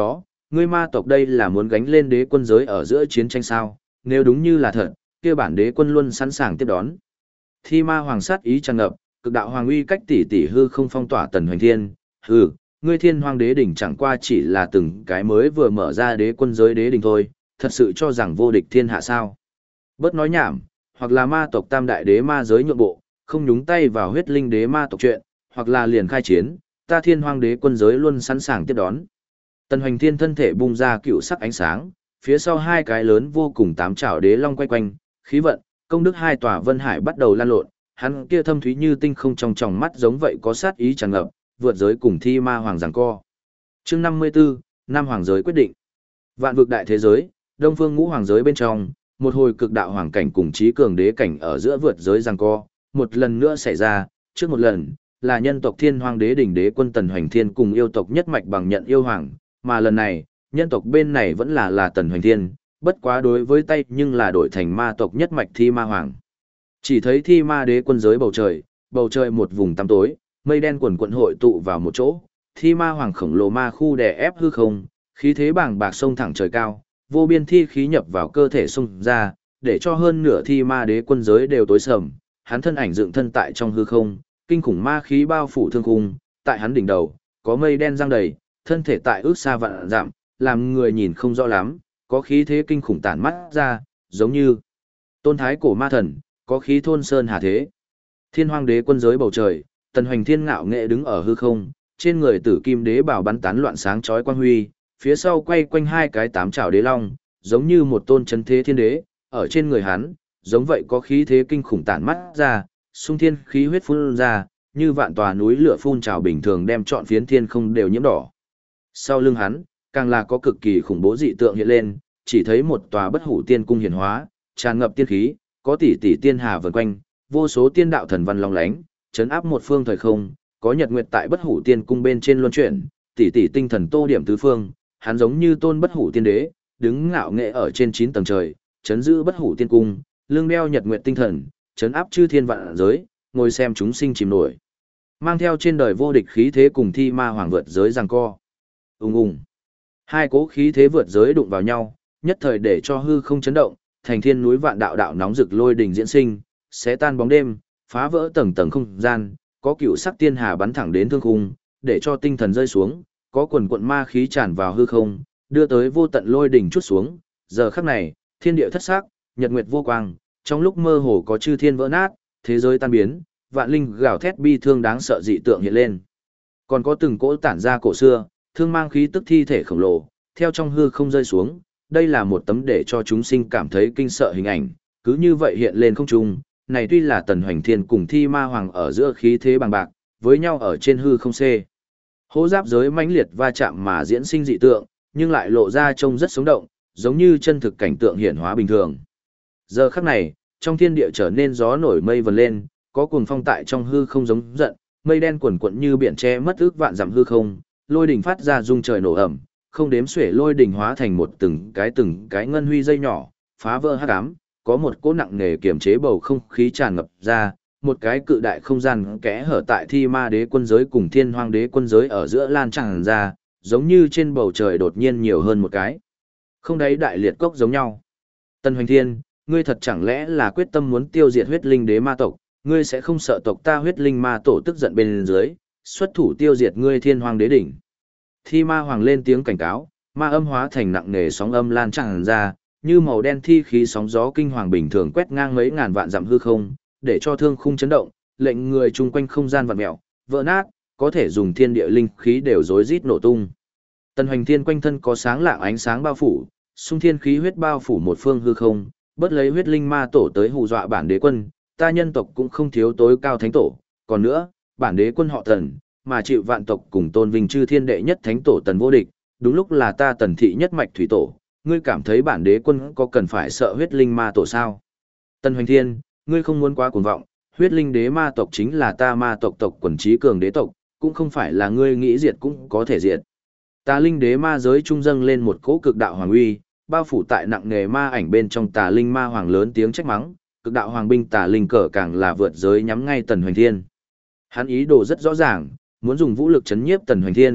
ngươi ma tộc đây là muốn gánh lên đế quân giới ở giữa chiến tranh sao? Nếu đúng như là thật, kia bản đế quân luôn sẵn sàng tiếp đón. Thi ma hoàng sát ý tràn ngập, cực đạo hoàng uy cách tỷ tỷ hư không phong tỏa Tần Hoành Thiên. Hừ, ngươi Thiên Hoang đế đỉnh chẳng qua chỉ là từng cái mới vừa mở ra đế quân giới đế đỉnh thôi, thật sự cho rằng vô địch thiên hạ sao? Bớt nói nhảm, hoặc là ma tộc tam đại đế ma giới nhượng bộ, không nhúng tay vào huyết linh đế ma tộc chuyện, hoặc là liền khai chiến, ta Thiên Hoang đế quân giới luôn sẵn sàng tiếp đón. Tần Hoành Thiên thân thể bung ra cựu sắc ánh sáng, phía sau hai cái lớn vô cùng tám trảo đế long quay quanh, khí vận, công đức hai tòa vân hải bắt đầu lan lộn, hắn kia thâm thúy như tinh không trong tròng mắt giống vậy có sát ý tràn ngập, vượt giới cùng thi ma hoàng giằng co. Chương 54, năm hoàng giới quyết định. Vạn vực đại thế giới, Đông Phương Ngũ hoàng giới bên trong, một hồi cực đạo hoàng cảnh cùng trí cường đế cảnh ở giữa vượt giới giằng co, một lần nữa xảy ra, trước một lần là nhân tộc Thiên Hoang đế đỉnh đế quân Tần Hoành Thiên cùng yêu tộc nhất mạch bằng nhận yêu hoàng, mà lần này, nhân tộc bên này vẫn là Tần Hoành Thiên, bất quá đối với tay nhưng là đổi thành ma tộc nhất mạch thi ma hoàng. Chỉ thấy thi ma đế quân giới bầu trời một vùng tăm tối, mây đen quần quận hội tụ vào một chỗ, thi ma hoàng khổng lồ ma khu đè ép hư không, khí thế bàng bạc sông thẳng trời cao, vô biên thi khí nhập vào cơ thể xông ra, để cho hơn nửa thi ma đế quân giới đều tối sầm, hắn thân ảnh dựng thân tại trong hư không, kinh khủng ma khí bao phủ thương khung, tại hắn đỉnh đầu, có mây đen giăng đầy, thân thể tại ước xa vạn dặm, làm người nhìn không rõ lắm, có khí thế kinh khủng tản mắt ra, giống như tôn thái cổ ma thần, có khí thôn sơn hà thế. Thiên Hoang đế quân giới bầu trời, Tần Hoành Thiên ngạo nghệ đứng ở hư không, trên người tử kim đế bảo bắn tán loạn sáng chói quang huy, phía sau quay quanh hai cái tám trảo đế long, giống như một tôn chấn thế thiên đế, ở trên người hắn, giống vậy có khí thế kinh khủng tản mắt ra, xung thiên khí huyết phun ra, như vạn tòa núi lửa phun trào bình thường đem trọn phiến thiên không đều nhiễm đỏ. Sau lưng hắn, càng là có cực kỳ khủng bố dị tượng hiện lên, chỉ thấy một tòa bất hủ tiên cung hiển hóa, tràn ngập tiên khí, có tỷ tỷ tiên hà vần quanh, vô số tiên đạo thần văn long lánh, chấn áp một phương thời không, có nhật nguyệt tại bất hủ tiên cung bên trên luân chuyển, tỷ tỷ tinh thần tô điểm tứ phương, hắn giống như tôn bất hủ tiên đế, đứng ngạo nghệ ở trên 9 tầng trời, chấn giữ bất hủ tiên cung, lưng đeo nhật nguyệt tinh thần, chấn áp chư thiên vạn giới, ngồi xem chúng sinh chìm nổi. Mang theo trên đời vô địch khí thế cùng thi ma hoàng vượt giới giằng co. Ùng ùng. Hai cố khí thế vượt giới đụng vào nhau, nhất thời để cho hư không chấn động, thành thiên núi vạn đạo đạo nóng rực lôi đình diễn sinh, xé tan bóng đêm, phá vỡ tầng tầng không gian, có cựu sắc tiên hà bắn thẳng đến thương khung, để cho tinh thần rơi xuống, có quần quận ma khí tràn vào hư không, đưa tới vô tận lôi đình chút xuống. Giờ khắc này, thiên địa thất sắc, nhật nguyệt vô quang, trong lúc mơ hồ có chư thiên vỡ nát, thế giới tan biến, vạn linh gào thét bi thương đáng sợ dị tượng hiện lên. Còn có từng cỗ tản ra cổ xưa, thương mang khí tức thi thể khổng lồ, theo trong hư không rơi xuống, đây là một tấm để cho chúng sinh cảm thấy kinh sợ hình ảnh, cứ như vậy hiện lên không trung, này tuy là Tần Hoành Thiên cùng thi ma hoàng ở giữa khí thế bằng bạc, với nhau ở trên hư không xê. Hô giáp giới mãnh liệt va chạm mà diễn sinh dị tượng, nhưng lại lộ ra trông rất sống động, giống như chân thực cảnh tượng hiển hóa bình thường. Giờ khắc này, trong thiên địa trở nên gió nổi mây vần lên, có cuồng phong tại trong hư không giống giận, mây đen quần quận như biển che mất ước vạn dặm hư không, lôi đỉnh phát ra rung trời nổ ẩm, không đếm xuể lôi đỉnh hóa thành một từng cái ngân huy dây nhỏ, phá vỡ hắc ám, có một cỗ nặng nề kiềm chế bầu không khí tràn ngập ra, một cái cự đại không gian kẽ hở tại thi ma đế quân giới cùng thiên hoang đế quân giới ở giữa lan tràn ra, giống như trên bầu trời đột nhiên nhiều hơn một cái. Không đáy đại liệt cốc giống nhau. Tần Hoành Thiên, ngươi thật chẳng lẽ là quyết tâm muốn tiêu diệt huyết linh đế ma tộc, ngươi sẽ không sợ tộc ta huyết linh ma tổ tức giận bên dưới, xuất thủ tiêu diệt ngươi thiên hoang đế đỉnh. Thi ma hoàng lên tiếng cảnh cáo, ma âm hóa thành nặng nề sóng âm lan tràn ra, như màu đen thi khí sóng gió kinh hoàng bình thường quét ngang mấy ngàn vạn dặm hư không, để cho thương khung chấn động, lệnh người chung quanh không gian vặn mèo, vỡ nát, có thể dùng thiên địa linh khí đều rối rít nổ tung. Tần Hoành Thiên quanh thân có sáng lạng ánh sáng bao phủ, xung thiên khí huyết bao phủ một phương hư không, bớt lấy huyết linh ma tổ tới hù dọa bản đế quân, ta nhân tộc cũng không thiếu tối cao thánh tổ, còn nữa, bản đế quân họ Tần, mà chịu vạn tộc cùng tôn vinh chư thiên đệ nhất thánh tổ Tần vô địch, đúng lúc là ta Tần thị nhất mạch thủy tổ, ngươi cảm thấy bản đế quân có cần phải sợ huyết linh ma tổ sao? Tần Hoành Thiên, ngươi không muốn quá cuồng vọng, huyết linh đế ma tộc chính là ta ma tộc tộc quần trí cường đế tộc, cũng không phải là ngươi nghĩ diệt cũng có thể diệt. Tà linh đế ma giới trung dâng lên một cỗ cực đạo hoàng uy, bao phủ tại nặng nề ma ảnh bên trong tà linh ma hoàng lớn tiếng trách mắng, cực đạo hoàng binh tà linh cờ càng là vượt giới nhắm ngay Tần Hoành Thiên. Hắn ý đồ rất rõ ràng, muốn dùng vũ lực chấn nhiếp Tần Hoành Thiên,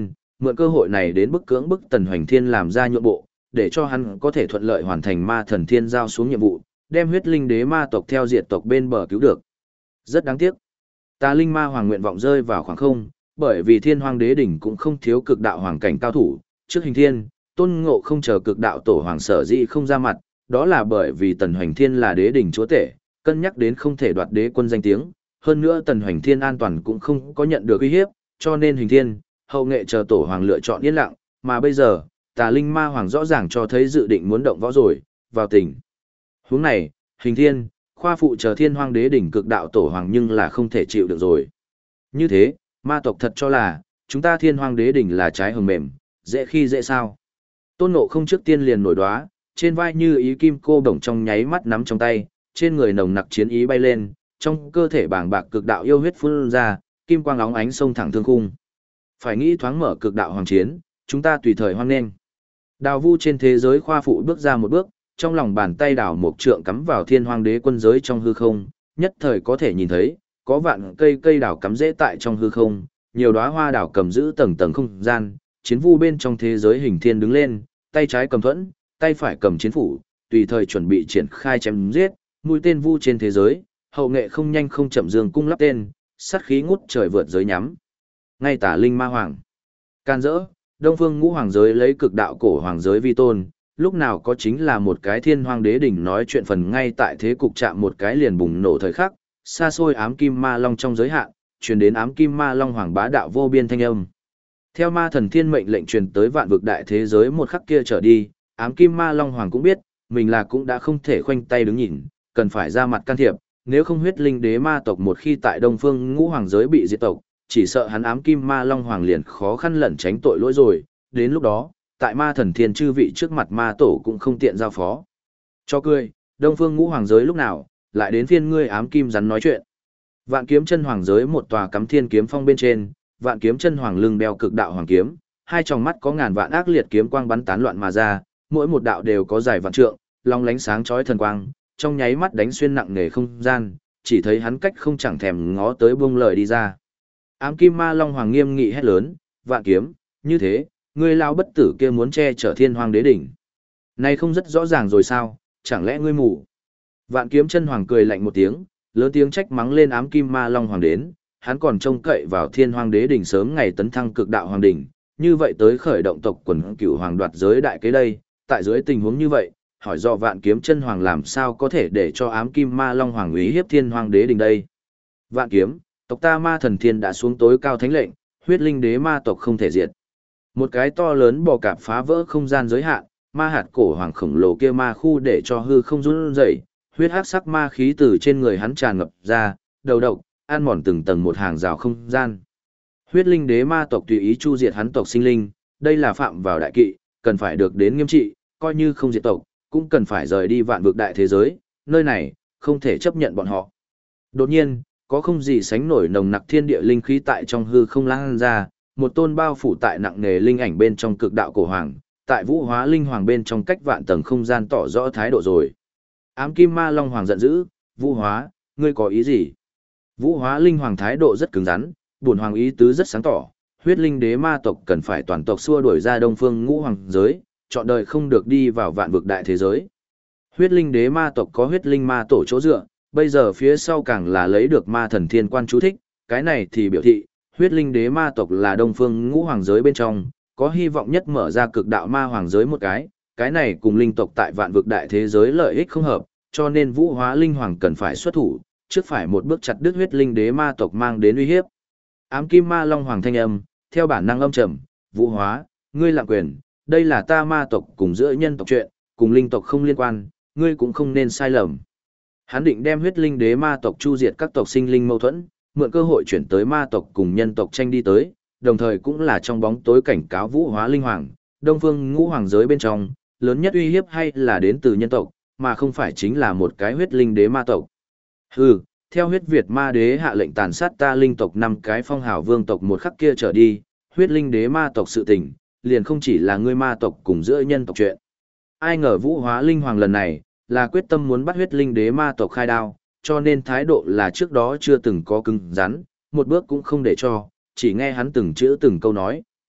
mượn cơ hội này đến cưỡng bức Tần Hoành Thiên làm ra nhượng bộ, để cho hắn có thể thuận lợi hoàn thành ma thần thiên giao xuống nhiệm vụ, đem huyết linh đế ma tộc theo diệt tộc bên bờ cứu được. Rất đáng tiếc. Tà linh ma hoàng nguyện vọng rơi vào khoảng không, bởi vì thiên hoàng đế đỉnh cũng không thiếu cực đạo hoàng cảnh cao thủ, trước hình thiên, Tôn Ngộ không chờ cực đạo tổ hoàng sở dĩ không ra mặt, đó là bởi vì Tần Hoành Thiên là đế đỉnh chúa tể, cân nhắc đến không thể đoạt đế quân danh tiếng, hơn nữa Tần Hoành Thiên an toàn cũng không có nhận được uy hiếp, cho nên hình thiên, hậu nghệ chờ tổ hoàng lựa chọn yên lặng, mà bây giờ, tà linh ma hoàng rõ ràng cho thấy dự định muốn động võ rồi, vào tình. Hướng này, hình thiên, khoa phụ chờ thiên hoàng đế đỉnh cực đạo tổ hoàng nhưng là không thể chịu được rồi. Như thế, ma tộc thật cho là, chúng ta thiên hoàng đế đỉnh là trái hồng mềm, dễ khi dễ sao. Tôn Ngộ không trước tiên liền nổi đoá, trên vai như ý kim cô đồng trong nháy mắt nắm trong tay, trên người nồng nặc chiến ý bay lên, trong cơ thể bàng bạc cực đạo yêu huyết phun ra, kim quang óng ánh xông thẳng thương khung. Phải nghĩ thoáng mở cực đạo hoàng chiến, chúng ta tùy thời hoan nghênh. Đào vu trên thế giới khoa phụ bước ra một bước, trong lòng bàn tay đào một trượng cắm vào thiên hoàng đế quân giới trong hư không, nhất thời có thể nhìn thấy, có vạn cây đào cắm rễ tại trong hư không, nhiều đóa hoa đào cầm giữ tầng tầng không gian, chiến vu bên trong thế giới hình thiên đứng lên, tay trái cầm thuẫn, tay phải cầm chiến phủ, tùy thời chuẩn bị triển khai chém giết, mũi tên vu trên thế giới, hậu nghệ không nhanh không chậm dương cung lắp tên, sát khí ngút trời vượt giới nhắm. Ngay tả linh ma hoàng, can dỡ, Đông Phương Ngũ Hoàng giới lấy cực đạo cổ hoàng giới vi tôn, lúc nào có chính là một cái thiên hoàng đế đỉnh nói chuyện phần ngay tại thế cục chạm một cái liền bùng nổ thời khắc, xa xôi ám kim ma long trong giới hạn, truyền đến ám kim ma long hoàng bá đạo vô biên thanh âm. Theo ma thần thiên mệnh lệnh truyền tới vạn vực đại thế giới một khắc kia trở đi, ám kim ma long hoàng cũng biết, mình là cũng đã không thể khoanh tay đứng nhìn, cần phải ra mặt can thiệp, nếu không huyết linh đế ma tộc một khi tại Đông Phương Ngũ Hoàng giới bị diệt tộc, chỉ sợ hắn ám kim ma long hoàng liền khó khăn lẩn tránh tội lỗi rồi, đến lúc đó, tại ma thần thiên chư vị trước mặt ma tổ cũng không tiện giao phó. Cho cười, Đông Phương Ngũ Hoàng giới lúc nào, lại đến phiên ngươi ám kim rắn nói chuyện. Vạn kiếm chân hoàng giới một tòa cắm thiên kiếm phong bên trên, vạn kiếm chân hoàng lưng đeo cực đạo hoàng kiếm, hai tròng mắt có ngàn vạn ác liệt kiếm quang bắn tán loạn mà ra, mỗi một đạo đều có dài vạn trượng, long lánh sáng chói thần quang, trong nháy mắt đánh xuyên nặng nề không gian, chỉ thấy hắn cách không chẳng thèm ngó tới buông lời đi ra. Ám kim ma long hoàng nghiêm nghị hét lớn, vạn kiếm, như thế, ngươi lao bất tử kia muốn che chở thiên hoàng đế đỉnh. Này không rất rõ ràng rồi sao, chẳng lẽ ngươi mù? Vạn kiếm chân hoàng cười lạnh một tiếng, lớn tiếng trách mắng lên ám kim ma long hoàng đến, hắn còn trông cậy vào thiên hoàng đế đỉnh sớm ngày tấn thăng cực đạo hoàng đỉnh, như vậy tới khởi động tộc quần cửu hoàng đoạt giới đại kế đây, tại dưới tình huống như vậy, hỏi do vạn kiếm chân hoàng làm sao có thể để cho ám kim ma long hoàng uy hiếp thiên hoàng đế đỉnh đây. Vạn kiếm, tộc ta ma thần thiên đã xuống tối cao thánh lệnh, huyết linh đế ma tộc không thể diệt. Một cái to lớn bò cạp phá vỡ không gian giới hạn, ma hạt cổ hoàng khổng lồ kia ma khu để cho hư không run rẩy, huyết hắc sắc ma khí từ trên người hắn tràn ngập ra, đầu độc, ăn mòn từng tầng một hàng rào không gian. Huyết linh đế ma tộc tùy ý chu diệt hắn tộc sinh linh, đây là phạm vào đại kỵ, cần phải được đến nghiêm trị, coi như không diệt tộc, cũng cần phải rời đi vạn vực đại thế giới, nơi này, không thể chấp nhận bọn họ. Đột nhiên, có không gì sánh nổi nồng nặc thiên địa linh khí tại trong hư không lan ra, một tôn bao phủ tại nặng nề linh ảnh bên trong cực đạo cổ hoàng, tại vũ hóa linh hoàng bên trong cách vạn tầng không gian tỏ rõ thái độ rồi. Ám kim ma long hoàng giận dữ, vũ hóa, ngươi có ý gì? Vũ hóa linh hoàng thái độ rất cứng rắn, bổn hoàng ý tứ rất sáng tỏ, huyết linh đế ma tộc cần phải toàn tộc xua đuổi ra Đông Phương Ngũ Hoàng giới, chọn đời không được đi vào vạn vực đại thế giới. Huyết linh đế ma tộc có huyết linh ma tổ chỗ dựa, bây giờ phía sau càng là lấy được ma thần thiên quan chú thích, cái này thì biểu thị, huyết linh đế ma tộc là Đông Phương Ngũ Hoàng giới bên trong, có hy vọng nhất mở ra cực đạo ma hoàng giới một cái này cùng linh tộc tại vạn vực đại thế giới lợi ích không hợp, cho nên vũ hóa linh hoàng cần phải xuất thủ, trước phải một bước chặt đứt huyết linh đế ma tộc mang đến uy hiếp. Ám kim ma long hoàng thanh âm, theo bản năng âm trầm, vũ hóa, ngươi lạm quyền, đây là ta ma tộc cùng giữa nhân tộc chuyện, cùng linh tộc không liên quan, ngươi cũng không nên sai lầm. Hắn định đem huyết linh đế ma tộc chu diệt các tộc sinh linh mâu thuẫn, mượn cơ hội chuyển tới ma tộc cùng nhân tộc tranh đi tới, đồng thời cũng là trong bóng tối cảnh cáo vũ hóa linh hoàng, Đông Phương Ngũ Hoàng giới bên trong, lớn nhất uy hiếp hay là đến từ nhân tộc, mà không phải chính là một cái huyết linh đế ma tộc. Hừ, theo huyết Việt ma đế hạ lệnh tàn sát ta linh tộc 5 cái phong hào vương tộc một khắc kia trở đi, huyết linh đế ma tộc sự tình, liền không chỉ là ngươi ma tộc cùng giữa nhân tộc chuyện. Ai ngờ vũ hóa linh hoàng lần này, là quyết tâm muốn bắt huyết linh đế ma tộc khai đao, cho nên thái độ là trước đó chưa từng có cứng rắn, một bước cũng không để cho, chỉ nghe hắn từng chữ từng câu nói,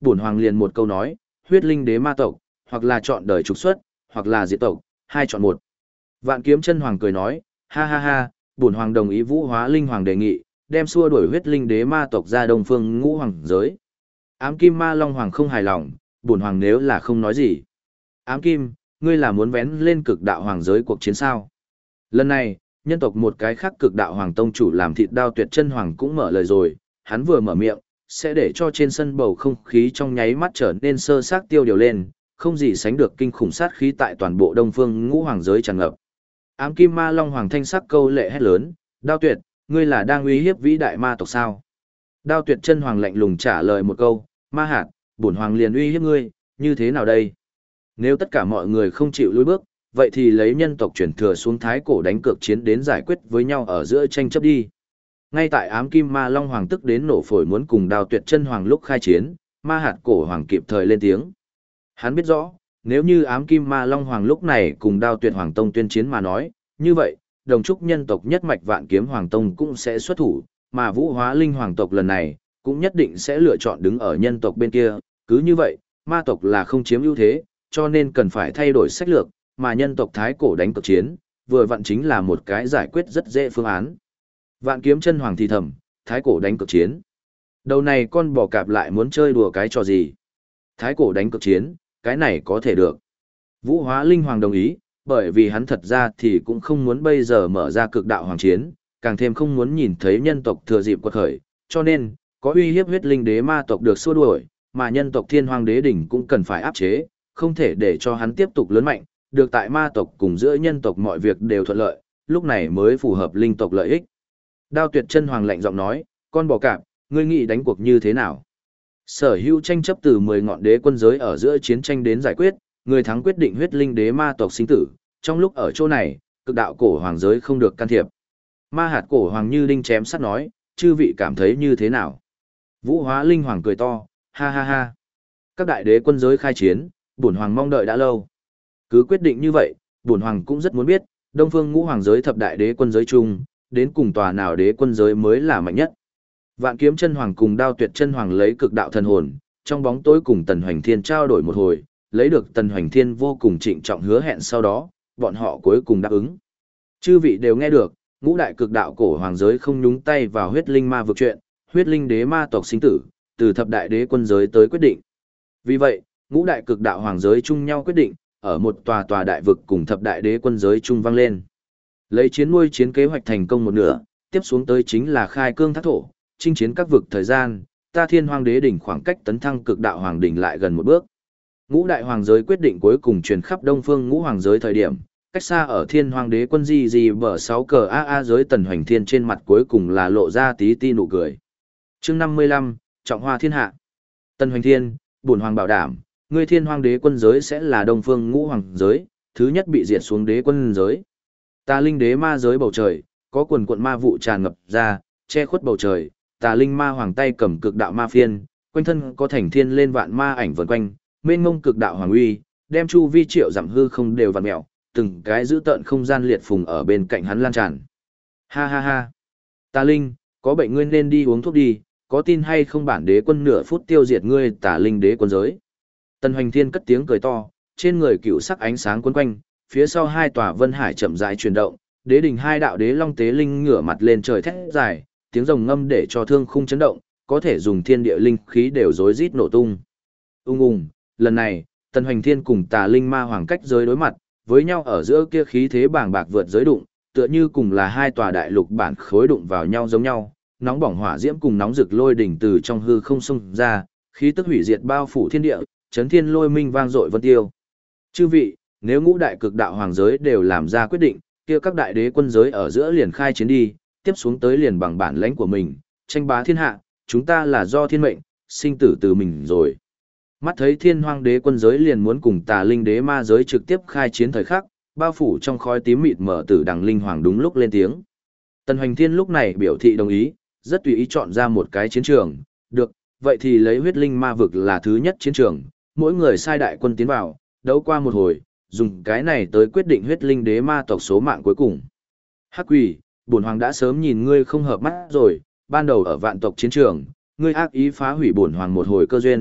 bổn hoàng liền một câu nói, huyết linh đế ma tộc, hoặc là chọn đời trục xuất, hoặc là diệt tộc, hai chọn một. Vạn Kiếm Chân Hoàng cười nói, ha ha ha, bổn hoàng đồng ý Vũ Hóa Linh Hoàng đề nghị, đem xua đuổi huyết linh đế ma tộc ra Đông Phương Ngũ Hoàng giới. Ám Kim Ma Long Hoàng không hài lòng, bổn hoàng nếu là không nói gì. Ám Kim, ngươi là muốn vén lên cực đạo hoàng giới cuộc chiến sao? Lần này, nhân tộc một cái khác cực đạo hoàng tông chủ làm thịt Đao Tuyệt Chân Hoàng cũng mở lời rồi, hắn vừa mở miệng, sẽ để cho trên sân bầu không khí trong nháy mắt trở nên sơ xác tiêu điều lên, không gì sánh được kinh khủng sát khí tại toàn bộ Đông Phương Ngũ Hoàng giới tràn ngập. Ám Kim Ma Long Hoàng thanh sắc câu lệ hét lớn, Đao Tuyệt, ngươi là đang uy hiếp vĩ đại ma tộc sao? Đao Tuyệt Chân Hoàng lạnh lùng trả lời một câu, ma hạt, bổn hoàng liền uy hiếp ngươi, như thế nào đây? Nếu tất cả mọi người không chịu lùi bước, vậy thì lấy nhân tộc chuyển thừa xuống thái cổ đánh cược chiến đến giải quyết với nhau ở giữa tranh chấp đi. Ngay tại Ám Kim Ma Long Hoàng tức đến nổ phổi muốn cùng Đao Tuyệt Chân Hoàng lúc khai chiến, ma hạt cổ hoàng kịp thời lên tiếng. Hắn biết rõ, nếu như Ám Kim Ma Long Hoàng lúc này cùng Đao Tuyệt Hoàng Tông tuyên chiến mà nói, như vậy, đồng trúc nhân tộc nhất mạch Vạn Kiếm Hoàng Tông cũng sẽ xuất thủ, mà Vũ Hóa Linh Hoàng tộc lần này, cũng nhất định sẽ lựa chọn đứng ở nhân tộc bên kia, cứ như vậy, ma tộc là không chiếm ưu thế, cho nên cần phải thay đổi sách lược, mà nhân tộc thái cổ đánh cực chiến, vừa vặn chính là một cái giải quyết rất dễ phương án. Vạn Kiếm Chân Hoàng thì thầm, thái cổ đánh cực chiến. Đầu này con bò cạp lại muốn chơi đùa cái trò gì? Thái cổ đánh cực chiến, cái này có thể được. Vũ Hóa Linh Hoàng đồng ý, bởi vì hắn thật ra thì cũng không muốn bây giờ mở ra cực đạo hoàng chiến, càng thêm không muốn nhìn thấy nhân tộc thừa dịp quật khởi, cho nên, có uy hiếp huyết linh đế ma tộc được xua đuổi, mà nhân tộc thiên hoàng đế đỉnh cũng cần phải áp chế, không thể để cho hắn tiếp tục lớn mạnh, được tại ma tộc cùng giữa nhân tộc mọi việc đều thuận lợi, lúc này mới phù hợp linh tộc lợi ích. Đao Tuyệt Chân Hoàng lạnh giọng nói, con bò cạp, ngươi nghĩ đánh cuộc như thế nào? Sở hữu tranh chấp từ 10 ngọn đế quân giới ở giữa chiến tranh đến giải quyết, người thắng quyết định huyết linh đế ma tộc sinh tử, trong lúc ở chỗ này, cực đạo cổ hoàng giới không được can thiệp. Ma hạt cổ hoàng như đinh chém sắt nói, chư vị cảm thấy như thế nào? Vũ Hóa Linh Hoàng cười to, ha ha ha. Các đại đế quân giới khai chiến, bổn hoàng mong đợi đã lâu. Cứ quyết định như vậy, bổn hoàng cũng rất muốn biết, Đông Phương Ngũ Hoàng giới thập đại đế quân giới chung, đến cùng tòa nào đế quân giới mới là mạnh nhất. Vạn Kiếm Chân Hoàng cùng Đao Tuyệt Chân Hoàng lấy cực đạo thần hồn, trong bóng tối cùng Tần Hoành Thiên trao đổi một hồi, lấy được Tần Hoành Thiên vô cùng trịnh trọng hứa hẹn sau đó, bọn họ cuối cùng đáp ứng. Chư vị đều nghe được, ngũ đại cực đạo cổ hoàng giới không nhúng tay vào huyết linh ma vực chuyện, huyết linh đế ma tộc sinh tử, từ thập đại đế quân giới tới quyết định. Vì vậy, ngũ đại cực đạo hoàng giới chung nhau quyết định, ở một tòa tòa đại vực cùng thập đại đế quân giới chung vang lên. Lấy chiến nuôi chiến kế hoạch thành công một nửa, tiếp xuống tới chính là khai cương thác thổ, chinh chiến các vực thời gian, ta thiên hoàng đế đỉnh khoảng cách tấn thăng cực đạo hoàng đỉnh lại gần một bước. Ngũ đại hoàng giới quyết định cuối cùng truyền khắp Đông Phương Ngũ Hoàng giới thời điểm, cách xa ở thiên hoàng đế quân di bờ 6 cờ AA giới Tần Hoành Thiên trên mặt cuối cùng là lộ ra tí ti nụ cười. Chương 55, Trọng Hoa Thiên Hạ. Tần Hoành Thiên, bổn hoàng bảo đảm, ngươi thiên hoàng đế quân giới sẽ là Đông Phương Ngũ Hoàng giới, thứ nhất bị diệt xuống đế quân giới. Tà linh đế ma giới bầu trời, có quần quận ma vụ tràn ngập ra, che khuất bầu trời, tà linh ma hoàng tay cầm cực đạo ma phiên, quanh thân có thành thiên lên vạn ma ảnh vần quanh, mênh mông cực đạo hoàng uy, đem chu vi triệu giảm hư không đều vặn mèo, từng cái giữ tợn không gian liệt phùng ở bên cạnh hắn lan tràn. Ha ha ha. Tà linh, có bệnh ngươi nên đi uống thuốc đi, có tin hay không bản đế quân nửa phút tiêu diệt ngươi tà linh đế quân giới. Tần Hoành Thiên cất tiếng cười to, trên người cựu sắc ánh sáng quấn quanh, phía sau hai tòa vân hải chậm rãi chuyển động, đế đỉnh hai đạo đế long tế linh ngửa mặt lên trời thét dài, tiếng rồng ngâm để cho thương khung chấn động, có thể dùng thiên địa linh khí đều rối rít nổ tung. Ung ung, lần này, Tần Hoành Thiên cùng Tà Linh Ma Hoàng cách giới đối mặt, với nhau ở giữa kia khí thế bàng bạc vượt giới đụng, tựa như cùng là hai tòa đại lục bản khối đụng vào nhau giống nhau, nóng bỏng hỏa diễm cùng nóng rực lôi đỉnh từ trong hư không xông ra, khí tức hủy diệt bao phủ thiên địa, chấn thiên lôi minh vang dội vân tiêu. Chư vị, nếu ngũ đại cực đạo hoàng giới đều làm ra quyết định, kia các đại đế quân giới ở giữa liền khai chiến đi, tiếp xuống tới liền bằng bản lãnh của mình, tranh bá thiên hạ, chúng ta là do thiên mệnh, sinh tử từ mình rồi. Mắt thấy thiên hoang đế quân giới liền muốn cùng tà linh đế ma giới trực tiếp khai chiến thời khắc, bao phủ trong khói tím mịt mở tử đằng linh hoàng đúng lúc lên tiếng. Tần Hoành Thiên lúc này biểu thị đồng ý, rất tùy ý chọn ra một cái chiến trường, được, vậy thì lấy huyết linh ma vực là thứ nhất chiến trường, mỗi người sai đại quân tiến vào, đấu qua một hồi, dùng cái này tới quyết định huyết linh đế ma tộc số mạng cuối cùng. Hắc Quỷ, bổn hoàng đã sớm nhìn ngươi không hợp mắt rồi, ban đầu ở vạn tộc chiến trường, ngươi ác ý phá hủy bổn hoàng một hồi cơ duyên,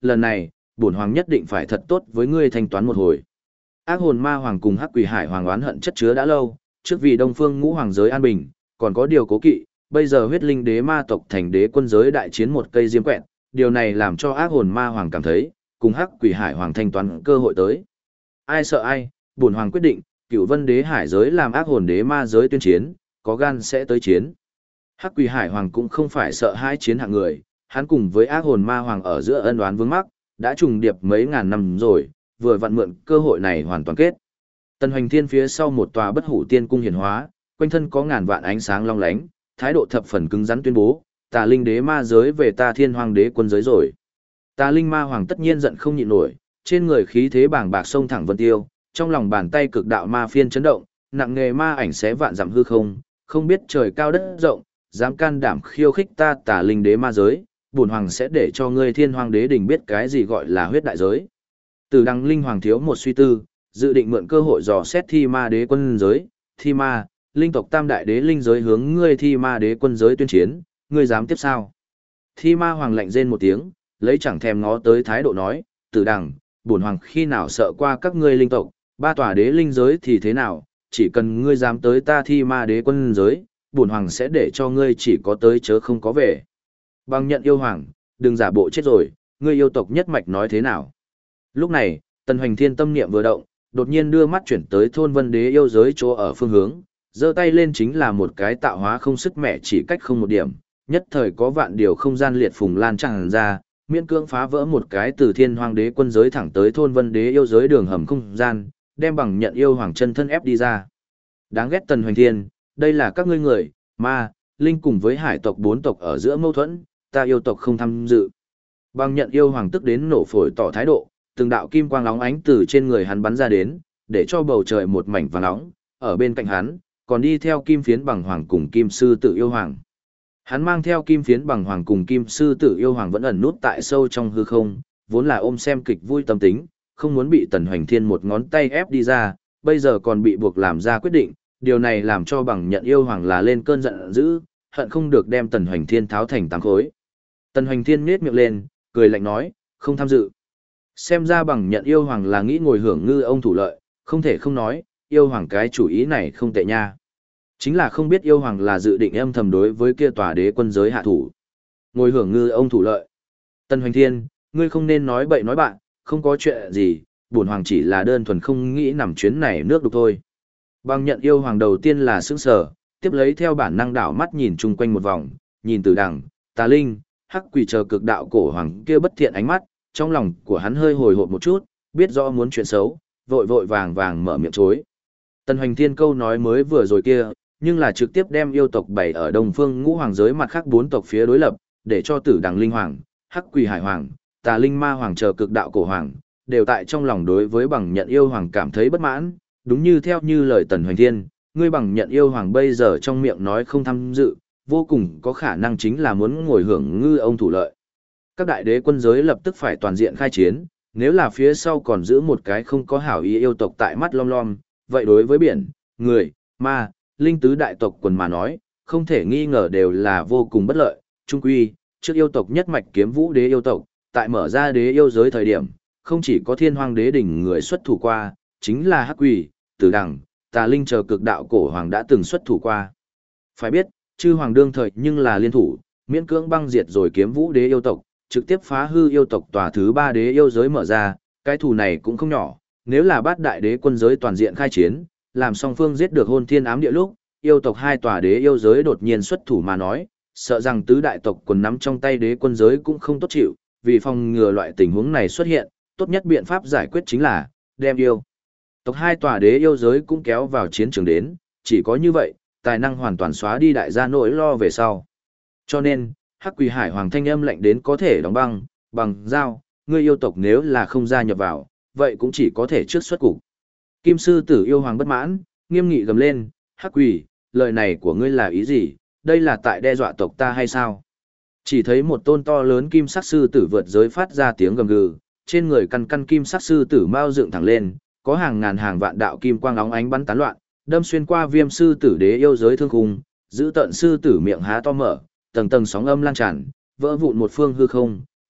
lần này, bổn hoàng nhất định phải thật tốt với ngươi thanh toán một hồi. Ác hồn ma hoàng cùng Hắc Quỷ Hải hoàng oán hận chất chứa đã lâu, trước vì Đông Phương Ngũ Hoàng giới an bình, còn có điều cố kỵ, bây giờ huyết linh đế ma tộc thành đế quân giới đại chiến một cây diêm quẹt, điều này làm cho ác hồn ma hoàng cảm thấy, cùng Hắc Quỷ Hải hoàng thanh toán cơ hội tới. Ai sợ ai, bổn hoàng quyết định, Cửu Vân đế hải giới làm ác hồn đế ma giới tuyên chiến, có gan sẽ tới chiến. Hắc Quỷ Hải hoàng cũng không phải sợ hai chiến hạng người, hắn cùng với ác hồn ma hoàng ở giữa ân oán vướng mắc, đã trùng điệp mấy ngàn năm rồi, vừa vặn mượn cơ hội này hoàn toàn kết. Tần Hoành Thiên phía sau một tòa bất hủ tiên cung hiển hóa, quanh thân có ngàn vạn ánh sáng long lánh, thái độ thập phần cứng rắn tuyên bố, Tà Linh đế ma giới về ta Thiên Hoàng đế quân giới rồi. Tà Linh ma hoàng tất nhiên giận không nhịn nổi, trên người khí thế bàng bạc sông thẳng vân tiêu, trong lòng bàn tay cực đạo ma phiên chấn động, nặng nghề ma ảnh xé vạn dặm hư không, không biết trời cao đất rộng, dám can đảm khiêu khích ta Tà Linh đế ma giới, bổn hoàng sẽ để cho ngươi Thiên Hoàng đế đình biết cái gì gọi là huyết đại giới. Từ Đăng Linh hoàng thiếu một suy tư, dự định mượn cơ hội dò xét Thi Ma đế quân giới, Thi Ma, linh tộc tam đại đế linh giới hướng ngươi Thi Ma đế quân giới tuyên chiến, ngươi dám tiếp sao? Thi Ma hoàng lạnh rên một tiếng, lấy chẳng thèm ngó tới thái độ nói, Tử Đằng, bổn hoàng khi nào sợ qua các ngươi linh tộc, ba tòa đế linh giới thì thế nào, chỉ cần ngươi dám tới ta Thi Ma đế quân giới, bổn hoàng sẽ để cho ngươi chỉ có tới chớ không có về. Bằng nhận yêu hoàng, đừng giả bộ chết rồi, ngươi yêu tộc nhất mạch nói thế nào? Lúc này, Tần Hoành Thiên tâm niệm vừa động, đột nhiên đưa mắt chuyển tới thôn Vân Đế yêu giới chỗ ở phương hướng, giơ tay lên chính là một cái tạo hóa không sức mẻ chỉ cách không một điểm, nhất thời có vạn điều không gian liệt phùng lan tràn ra, miễn cưỡng phá vỡ một cái từ Thiên Hoàng đế quân giới thẳng tới thôn Vân Đế yêu giới đường hầm không gian, đem bằng nhận yêu hoàng chân thân ép đi ra. Đáng ghét Tần Hoành Thiên, đây là các ngươi người, ma, linh cùng với hải tộc bốn tộc ở giữa mâu thuẫn, ta yêu tộc không tham dự. Bằng nhận yêu hoàng tức đến nổ phổi tỏ thái độ, từng đạo kim quang lóng ánh từ trên người hắn bắn ra đến, để cho bầu trời một mảnh vàng nóng, ở bên cạnh hắn, còn đi theo kim phiến bằng hoàng cùng kim sư tử yêu hoàng. Hắn mang theo kim phiến bằng hoàng cùng kim sư tử yêu hoàng vẫn ẩn nút tại sâu trong hư không, vốn là ôm xem kịch vui tâm tính, không muốn bị Tần Hoành Thiên một ngón tay ép đi ra, bây giờ còn bị buộc làm ra quyết định, điều này làm cho bằng nhận yêu hoàng là lên cơn giận dữ, hận không được đem Tần Hoành Thiên tháo thành tám khối. Tần Hoành Thiên nhếch miệng lên, cười lạnh nói, không tham dự. Xem ra bằng nhận yêu hoàng là nghĩ ngồi hưởng ngư ông thủ lợi, không thể không nói, yêu hoàng cái chủ ý này không tệ nha. Chính là không biết yêu hoàng là dự định âm thầm đối với kia tòa đế quân giới hạ thủ. Ngồi hưởng ngư ông thủ lợi. Tần Hoành Thiên, ngươi không nên nói bậy nói bạn, không có chuyện gì, bổn hoàng chỉ là đơn thuần không nghĩ nằm chuyến này nước đục thôi. Bằng nhận yêu hoàng đầu tiên là sững sờ, tiếp lấy theo bản năng đảo mắt nhìn chung quanh một vòng, nhìn Tử Đằng, Tà Linh, Hắc Quỷ chờ cực đạo cổ hoàng kia bất thiện ánh mắt, trong lòng của hắn hơi hồi hộp một chút, biết rõ muốn chuyện xấu, vội vội vàng vàng mở miệng chối. Tần Hoành Thiên câu nói mới vừa rồi kia, nhưng là trực tiếp đem yêu tộc bày ở Đông Phương Ngũ Hoàng giới mặt khác bốn tộc phía đối lập, để cho Tử Đằng Linh Hoàng, Hắc Quỷ Hải Hoàng, Tà Linh Ma Hoàng chờ cực đạo cổ hoàng, đều tại trong lòng đối với bằng nhận yêu hoàng cảm thấy bất mãn, đúng như theo như lời Tần Hoành Thiên, ngươi bằng nhận yêu hoàng bây giờ trong miệng nói không tham dự, vô cùng có khả năng chính là muốn ngồi hưởng ngư ông thủ lợi. Các đại đế quân giới lập tức phải toàn diện khai chiến, nếu là phía sau còn giữ một cái không có hảo ý yêu tộc tại mắt lom lom, vậy đối với biển, người, ma, linh tứ đại tộc quần mà nói, không thể nghi ngờ đều là vô cùng bất lợi. Trung quy, trước yêu tộc nhất mạch Kiếm Vũ đế yêu tộc, tại mở ra đế yêu giới thời điểm, không chỉ có Thiên Hoàng đế đỉnh người xuất thủ qua, chính là Hắc Quỷ, Tử Đằng, Tà Linh chờ cực đạo cổ hoàng đã từng xuất thủ qua. Phải biết, chư hoàng đương thời nhưng là liên thủ, miễn cưỡng băng diệt rồi Kiếm Vũ đế yêu tộc, trực tiếp phá hư yêu tộc tòa thứ 3 đế yêu giới mở ra, cái thù này cũng không nhỏ, nếu là bát đại đế quân giới toàn diện khai chiến, làm song phương giết được hôn thiên ám địa lúc, yêu tộc hai tòa đế yêu giới đột nhiên xuất thủ mà nói, sợ rằng tứ đại tộc quần nắm trong tay đế quân giới cũng không tốt chịu, vì phòng ngừa loại tình huống này xuất hiện, tốt nhất biện pháp giải quyết chính là đem yêu tộc hai tòa đế yêu giới cũng kéo vào chiến trường đến, chỉ có như vậy, tài năng hoàn toàn xóa đi đại gia nỗi lo về sau. Cho nên, Hắc Quỷ Hải Hoàng thanh âm lệnh đến có thể đóng băng, bằng dao, ngươi yêu tộc nếu là không gia nhập vào, vậy cũng chỉ có thể trước xuất cục. Kim sư tử yêu hoàng bất mãn, nghiêm nghị gầm lên, Hắc Quỷ, lời này của ngươi là ý gì, đây là tại đe dọa tộc ta hay sao? Chỉ thấy một tôn to lớn kim sắc sư tử vượt giới phát ra tiếng gầm gừ, trên người căn căn kim sắc sư tử mau dựng thẳng lên, có hàng ngàn hàng vạn đạo kim quang óng ánh bắn tán loạn, đâm xuyên qua viêm sư tử đế yêu giới thương khung, giữ tận sư tử miệng há to mở, tầng tầng sóng âm lan tràn, vỡ vụn một phương hư không,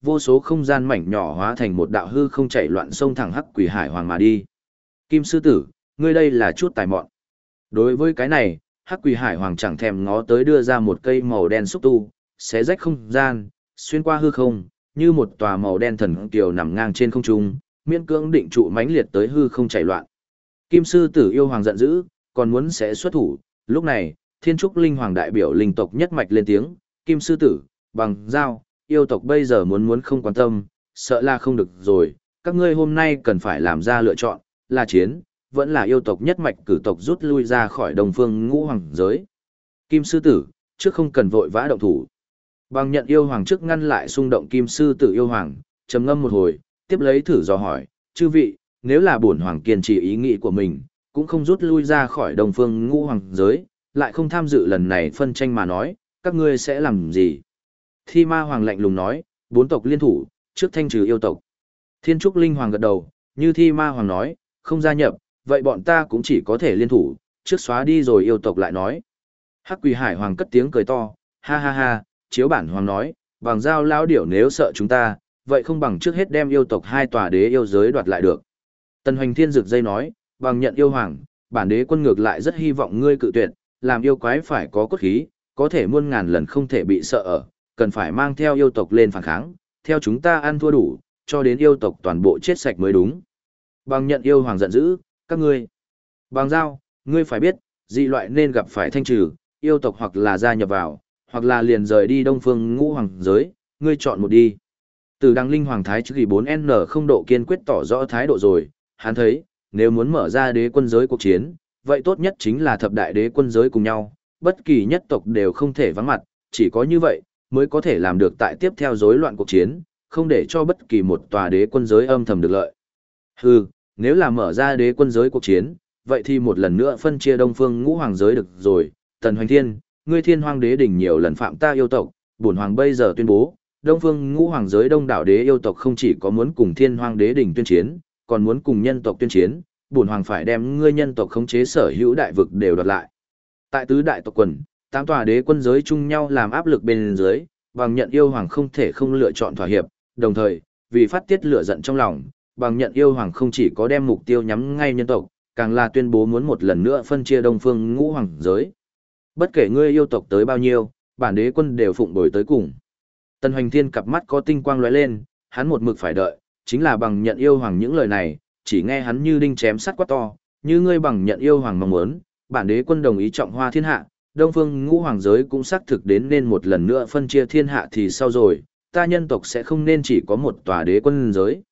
vô số không gian mảnh nhỏ hóa thành một đạo hư không chạy loạn sông thẳng Hắc Quỷ Hải Hoàng mà đi. Kim sư tử, ngươi đây là chút tài mọn. Đối với cái này, Hắc Quỷ Hải Hoàng chẳng thèm ngó tới đưa ra một cây màu đen xúc tu, xé rách không gian, xuyên qua hư không, như một tòa màu đen thần kiều nằm ngang trên không trung, miễn cưỡng định trụ mãnh liệt tới hư không chạy loạn. Kim sư tử yêu hoàng giận dữ, còn muốn sẽ xuất thủ, lúc này, Thiên Trúc Linh Hoàng đại biểu linh tộc nhất mạch lên tiếng, Kim sư tử, bằng dao, yêu tộc bây giờ muốn không quan tâm, sợ là không được rồi, các ngươi hôm nay cần phải làm ra lựa chọn, là chiến, vẫn là yêu tộc nhất mạch cử tộc rút lui ra khỏi Đông Phương Ngũ Hoàng giới. Kim sư tử, trước không cần vội vã động thủ. Bằng nhận yêu hoàng trước ngăn lại xung động Kim sư tử yêu hoàng, trầm ngâm một hồi, tiếp lấy thử dò hỏi, chư vị, nếu là bổn hoàng kiên trì ý nghĩ của mình, cũng không rút lui ra khỏi Đông Phương Ngũ Hoàng giới, lại không tham dự lần này phân tranh mà nói, các ngươi sẽ làm gì? Thi Ma Hoàng lạnh lùng nói, bốn tộc liên thủ, trước thanh trừ yêu tộc. Thiên Trúc Linh Hoàng gật đầu, như Thi Ma Hoàng nói, không gia nhập, vậy bọn ta cũng chỉ có thể liên thủ, trước xóa đi rồi yêu tộc lại nói. Hắc Quỷ Hải Hoàng cất tiếng cười to, ha ha ha, chiếu bản hoàng nói, bằng dao lão điểu nếu sợ chúng ta, vậy không bằng trước hết đem yêu tộc hai tòa đế yêu giới đoạt lại được. Tần Hoành Thiên rực dây nói, bằng nhận yêu hoàng, bản đế quân ngược lại rất hy vọng ngươi cự tuyệt, làm yêu quái phải có cốt khí, có thể muôn ngàn lần không thể bị sợ ở, cần phải mang theo yêu tộc lên phản kháng, theo chúng ta ăn thua đủ, cho đến yêu tộc toàn bộ chết sạch mới đúng. Bằng nhận yêu hoàng giận dữ, các ngươi. Bằng giao, ngươi phải biết, dị loại nên gặp phải thanh trừ, yêu tộc hoặc là gia nhập vào, hoặc là liền rời đi Đông Phương Ngũ Hoàng giới, ngươi chọn một đi. Từ Đăng Linh Hoàng Thái chữ 4N không độ kiên quyết tỏ rõ thái độ rồi, hắn thấy, nếu muốn mở ra đế quân giới cuộc chiến, vậy tốt nhất chính là thập đại đế quân giới cùng nhau, bất kỳ nhất tộc đều không thể vắng mặt, chỉ có như vậy, mới có thể làm được tại tiếp theo rối loạn cuộc chiến, không để cho bất kỳ một tòa đế quân giới âm thầm được lợi. Hừ, nếu là mở ra đế quân giới cuộc chiến, vậy thì một lần nữa phân chia Đông Phương Ngũ Hoàng giới được rồi, Tần Hoành Thiên, ngươi Thiên Hoang Đế đỉnh nhiều lần phạm ta yêu tộc, bổn hoàng bây giờ tuyên bố, Đông Phương Ngũ Hoàng giới đông đảo đế yêu tộc không chỉ có muốn cùng Thiên Hoang Đế đỉnh tuyên chiến, còn muốn cùng nhân tộc tuyên chiến, bổn hoàng phải đem ngươi nhân tộc khống chế sở hữu đại vực đều đoạt lại. Tại tứ đại tộc quần, tám tòa đế quân giới chung nhau làm áp lực bên dưới, bằng nhận yêu hoàng không thể không lựa chọn thỏa hiệp, đồng thời, vì phát tiết lửa giận trong lòng, bằng nhận yêu hoàng không chỉ có đem mục tiêu nhắm ngay nhân tộc, càng là tuyên bố muốn một lần nữa phân chia Đông Phương Ngũ Hoàng giới. Bất kể ngươi yêu tộc tới bao nhiêu, bản đế quân đều phụng bồi tới cùng. Tần Hoành Thiên cặp mắt có tinh quang lóe lên, hắn một mực phải đợi, chính là bằng nhận yêu hoàng những lời này, chỉ nghe hắn như đinh chém sắt quát to, như ngươi bằng nhận yêu hoàng mong muốn, bản đế quân đồng ý trọng hoa thiên hạ, Đông Phương Ngũ Hoàng giới cũng xác thực đến nên một lần nữa phân chia thiên hạ thì sau rồi, ta nhân tộc sẽ không nên chỉ có một tòa đế quân giới.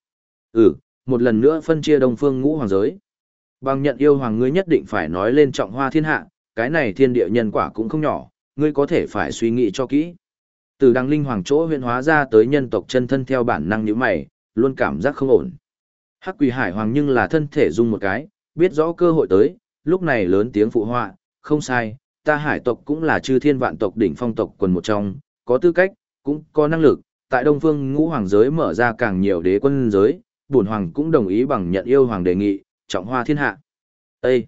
Một lần nữa phân chia Đông Phương Ngũ Hoàng giới. Bằng nhận yêu hoàng ngươi nhất định phải nói lên trọng hoa thiên hạ, cái này thiên địa nhân quả cũng không nhỏ, ngươi có thể phải suy nghĩ cho kỹ. Từ Đăng Linh Hoàng chỗ huyện hóa ra tới nhân tộc chân thân theo bản năng như mày, luôn cảm giác không ổn. Hắc Quỷ Hải Hoàng nhưng là thân thể rung một cái, biết rõ cơ hội tới, lúc này lớn tiếng phụ họa, không sai, ta hải tộc cũng là chư thiên vạn tộc đỉnh phong tộc quần một trong, có tư cách, cũng có năng lực, tại Đông Phương Ngũ Hoàng giới mở ra càng nhiều đế quân giới, bổn hoàng cũng đồng ý bằng nhận yêu hoàng đề nghị, trọng hoa thiên hạ. Ê!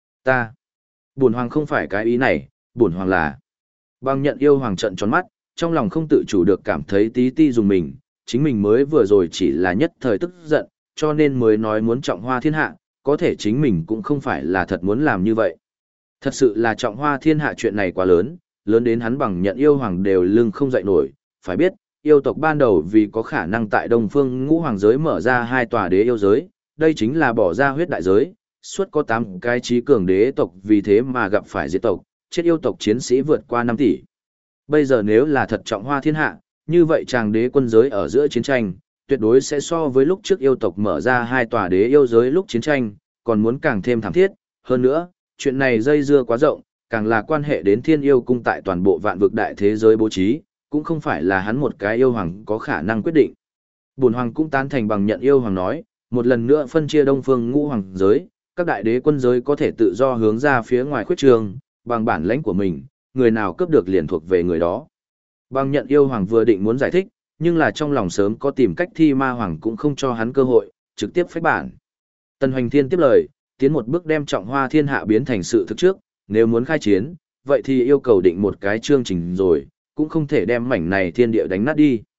Bổn hoàng không phải cái ý này, bổn hoàng là. Bằng nhận yêu hoàng trận tròn mắt, trong lòng không tự chủ được cảm thấy tí ti dùng mình, chính mình mới vừa rồi chỉ là nhất thời tức giận, cho nên mới nói muốn trọng hoa thiên hạ, có thể chính mình cũng không phải là thật muốn làm như vậy. Thật sự là trọng hoa thiên hạ chuyện này quá lớn, lớn đến hắn bằng nhận yêu hoàng đều lưng không dậy nổi, phải biết, yêu tộc ban đầu vì có khả năng tại Đông Phương Ngũ Hoàng giới mở ra hai tòa đế yêu giới, đây chính là bỏ ra huyết đại giới, suốt có 8 cái trí cường đế tộc vì thế mà gặp phải diệt tộc, chết yêu tộc chiến sĩ vượt qua 5 tỷ. Bây giờ nếu là thật trọng hoa thiên hạ, như vậy chàng đế quân giới ở giữa chiến tranh, tuyệt đối sẽ so với lúc trước yêu tộc mở ra hai tòa đế yêu giới lúc chiến tranh, còn muốn càng thêm thảm thiết. Hơn nữa, chuyện này dây dưa quá rộng, càng là quan hệ đến thiên yêu cung tại toàn bộ vạn vực đại thế giới bố trí, cũng không phải là hắn một cái yêu hoàng có khả năng quyết định. Bổn hoàng cũng tán thành bằng nhận yêu hoàng nói, một lần nữa phân chia Đông Phương Ngũ Hoàng giới, các đại đế quân giới có thể tự do hướng ra phía ngoài khuyết trường, bằng bản lãnh của mình, người nào cướp được liền thuộc về người đó. Bằng nhận yêu hoàng vừa định muốn giải thích, nhưng là trong lòng sớm có tìm cách Thi Ma hoàng cũng không cho hắn cơ hội, trực tiếp phách bản. Tần Hoành Thiên tiếp lời, tiến một bước đem trọng hoa thiên hạ biến thành sự thực trước, nếu muốn khai chiến, vậy thì yêu cầu định một cái chương trình rồi, cũng không thể đem mảnh này thiên địa đánh nát đi.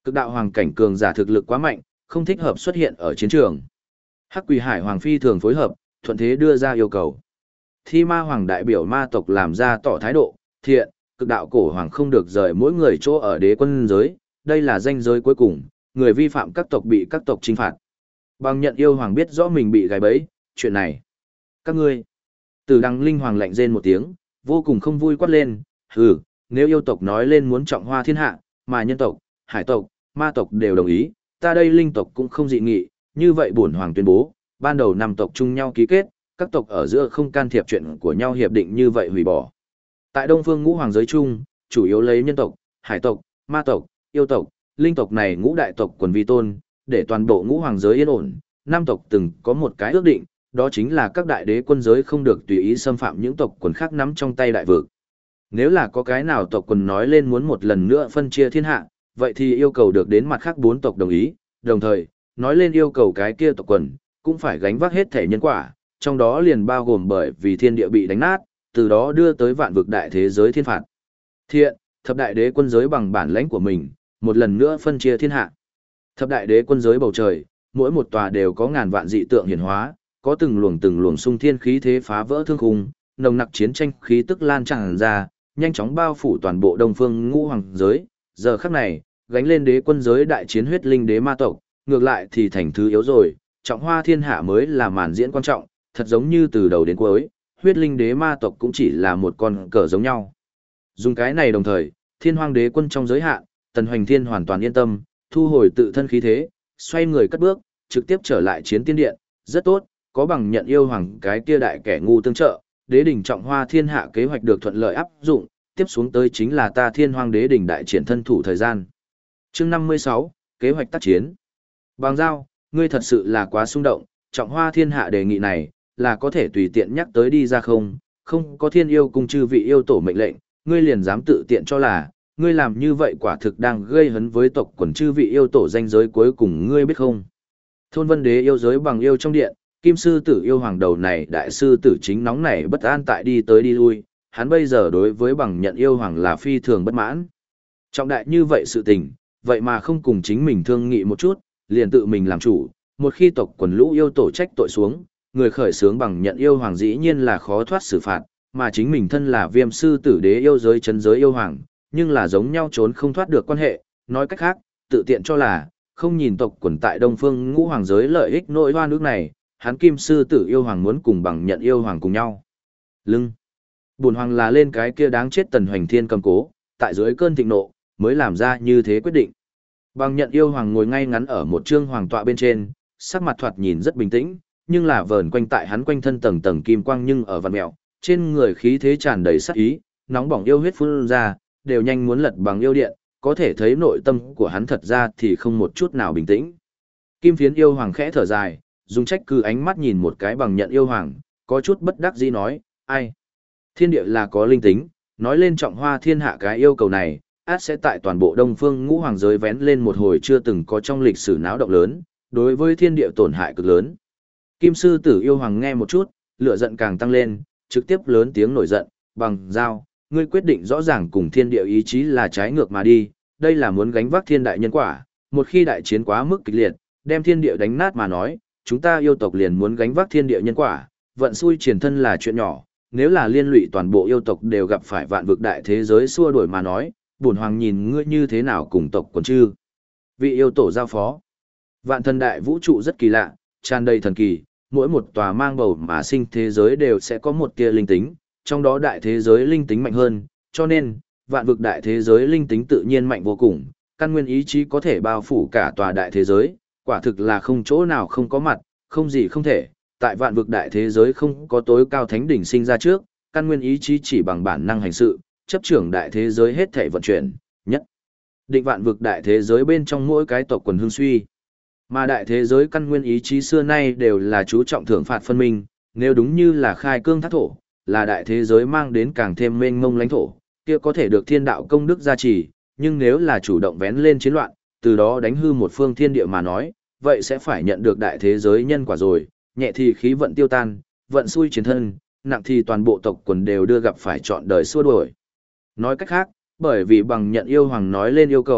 Cực đạo hoàng cảnh cường giả thực lực quá mạnh, không thích hợp xuất hiện ở chiến trường. Hắc Quỷ Hải Hoàng phi thường phối hợp, thuận thế đưa ra yêu cầu. Thi Ma Hoàng đại biểu ma tộc làm ra tỏ thái độ, thiện, cực đạo cổ hoàng không được rời mỗi người chỗ ở đế quân giới, đây là ranh giới cuối cùng, người vi phạm các tộc bị các tộc trừng phạt. Bằng nhận yêu hoàng biết rõ mình bị gài bẫy, chuyện này. Các ngươi. Tử Đằng Linh Hoàng lạnh rên một tiếng, vô cùng không vui quát lên, hừ, nếu yêu tộc nói lên muốn trọng hoa thiên hạ, mà nhân tộc, hải tộc, ma tộc đều đồng ý, ta đây linh tộc cũng không dị nghị, như vậy bổn hoàng tuyên bố, ban đầu năm tộc chung nhau ký kết, các tộc ở giữa không can thiệp chuyện của nhau hiệp định như vậy hủy bỏ. Tại Đông Phương Ngũ Hoàng giới chung, chủ yếu lấy nhân tộc, hải tộc, ma tộc, yêu tộc, linh tộc này ngũ đại tộc quần vi tôn, để toàn bộ Ngũ Hoàng giới yên ổn, năm tộc từng có một cái ước định, đó chính là các đại đế quân giới không được tùy ý xâm phạm những tộc quần khác nắm trong tay đại vực. Nếu là có cái nào tộc quần nói lên muốn một lần nữa phân chia thiên hạ, vậy thì yêu cầu được đến mặt khác bốn tộc đồng ý, đồng thời, nói lên yêu cầu cái kia tộc quần, cũng phải gánh vác hết thể nhân quả, trong đó liền bao gồm bởi vì thiên địa bị đánh nát, từ đó đưa tới vạn vực đại thế giới thiên phạt. Thiện, thập đại đế quân giới bằng bản lãnh của mình, một lần nữa phân chia thiên hạ. Thập đại đế quân giới bầu trời, mỗi một tòa đều có ngàn vạn dị tượng hiển hóa, có từng luồng xung thiên khí thế phá vỡ thương khung, nồng nặc chiến tranh khí tức lan tràn ra, nhanh chóng bao phủ toàn bộ Đông Phương Ngũ Hoàng giới. Giờ khắc này, gánh lên đế quân giới đại chiến huyết linh đế ma tộc, ngược lại thì thành thứ yếu rồi, trọng hoa thiên hạ mới là màn diễn quan trọng, thật giống như từ đầu đến cuối, huyết linh đế ma tộc cũng chỉ là một con cờ giống nhau. Dùng cái này đồng thời, thiên hoang đế quân trong giới hạn, Tần Hoành Thiên hoàn toàn yên tâm, thu hồi tự thân khí thế, xoay người cất bước, trực tiếp trở lại chiến tiên điện, rất tốt, có bằng nhận yêu hoàng cái kia đại kẻ ngu tương trợ, đế đỉnh trọng hoa thiên hạ kế hoạch được thuận lợi áp dụng, tiếp xuống tới chính là ta thiên hoang đế đỉnh đại triển thân thủ thời gian. Chương 56, kế hoạch tác chiến. Bằng giao, ngươi thật sự là quá xung động, trọng hoa thiên hạ đề nghị này, là có thể tùy tiện nhắc tới đi ra không có thiên yêu cung chư vị yêu tổ mệnh lệnh, ngươi liền dám tự tiện cho là, ngươi làm như vậy quả thực đang gây hấn với tộc quần chư vị yêu tổ danh giới cuối cùng ngươi biết không. Thôn Vân Đế yêu giới bằng yêu trong điện, Kim sư tử yêu hoàng đầu này đại sư tử chính nóng này bất an tại đi tới đi lui, hắn bây giờ đối với bằng nhận yêu hoàng là phi thường bất mãn. Trọng đại như vậy sự tình, vậy mà không cùng chính mình thương nghị một chút, liền tự mình làm chủ, một khi tộc quần lũ yêu tổ trách tội xuống, người khởi xướng bằng nhận yêu hoàng dĩ nhiên là khó thoát xử phạt, mà chính mình thân là Viêm sư tử đế yêu giới chấn giới yêu hoàng, nhưng là giống nhau trốn không thoát được quan hệ, nói cách khác, tự tiện cho là, không nhìn tộc quần tại Đông Phương Ngũ Hoàng giới lợi ích nội hoa nước này, hắn Kim sư tử yêu hoàng muốn cùng bằng nhận yêu hoàng cùng nhau. Lưng. Bổn hoàng là lên cái kia đáng chết Tần Hoành Thiên cầm cố, tại dưới cơn thịnh nộ, mới làm ra như thế quyết định. Bằng nhận yêu hoàng ngồi ngay ngắn ở một trương hoàng tọa bên trên, sắc mặt thoạt nhìn rất bình tĩnh, nhưng là vờn quanh tại hắn quanh thân tầng tầng kim quang nhưng ở vằn mẹo, trên người khí thế tràn đầy sát ý, nóng bỏng yêu huyết phun ra, đều nhanh muốn lật bằng yêu điện, có thể thấy nội tâm của hắn thật ra thì không một chút nào bình tĩnh. Kim phiến yêu hoàng khẽ thở dài, dùng trách cứ ánh mắt nhìn một cái bằng nhận yêu hoàng, có chút bất đắc dĩ nói, ai? Thiên địa là có linh tính, nói lên trọng hoa thiên hạ cái yêu cầu này, át sẽ tại toàn bộ Đông Phương Ngũ Hoàng giới vén lên một hồi chưa từng có trong lịch sử náo động lớn, đối với thiên địa tổn hại cực lớn. Kim sư tử yêu hoàng nghe một chút, lửa giận càng tăng lên, trực tiếp lớn tiếng nổi giận, bằng giao, ngươi quyết định rõ ràng cùng thiên địa ý chí là trái ngược mà đi, đây là muốn gánh vác thiên đại nhân quả, một khi đại chiến quá mức kịch liệt, đem thiên địa đánh nát mà nói, chúng ta yêu tộc liền muốn gánh vác thiên địa nhân quả, vận xui triển thân là chuyện nhỏ, nếu là liên lụy toàn bộ yêu tộc đều gặp phải vạn vực đại thế giới xua đuổi mà nói, bổn hoàng nhìn ngươi như thế nào cùng tộc quần chư. Vị yêu tổ giao phó. Vạn thần đại vũ trụ rất kỳ lạ, tràn đầy thần kỳ, mỗi một tòa mang bầu mà sinh thế giới đều sẽ có một tia linh tính, trong đó đại thế giới linh tính mạnh hơn, cho nên, vạn vực đại thế giới linh tính tự nhiên mạnh vô cùng, căn nguyên ý chí có thể bao phủ cả tòa đại thế giới, quả thực là không chỗ nào không có mặt, không gì không thể, tại vạn vực đại thế giới không có tối cao thánh đỉnh sinh ra trước, căn nguyên ý chí chỉ bằng bản năng hành sự, chấp trưởng đại thế giới hết thể vận chuyển, nhất định vạn vực đại thế giới bên trong mỗi cái tộc quần hương suy. Mà đại thế giới căn nguyên ý chí xưa nay đều là chú trọng thưởng phạt phân minh, nếu đúng như là khai cương thác thổ, là đại thế giới mang đến càng thêm mênh mông lãnh thổ, kia có thể được thiên đạo công đức gia trì, nhưng nếu là chủ động vén lên chiến loạn, từ đó đánh hư một phương thiên địa mà nói, vậy sẽ phải nhận được đại thế giới nhân quả rồi, nhẹ thì khí vận tiêu tan, vận xui chiến thân, nặng thì toàn bộ tộc quần đều đưa gặp phải trọn đời xua đuổi. Nói cách khác, bởi vì bằng nhận yêu hoàng nói lên yêu cầu,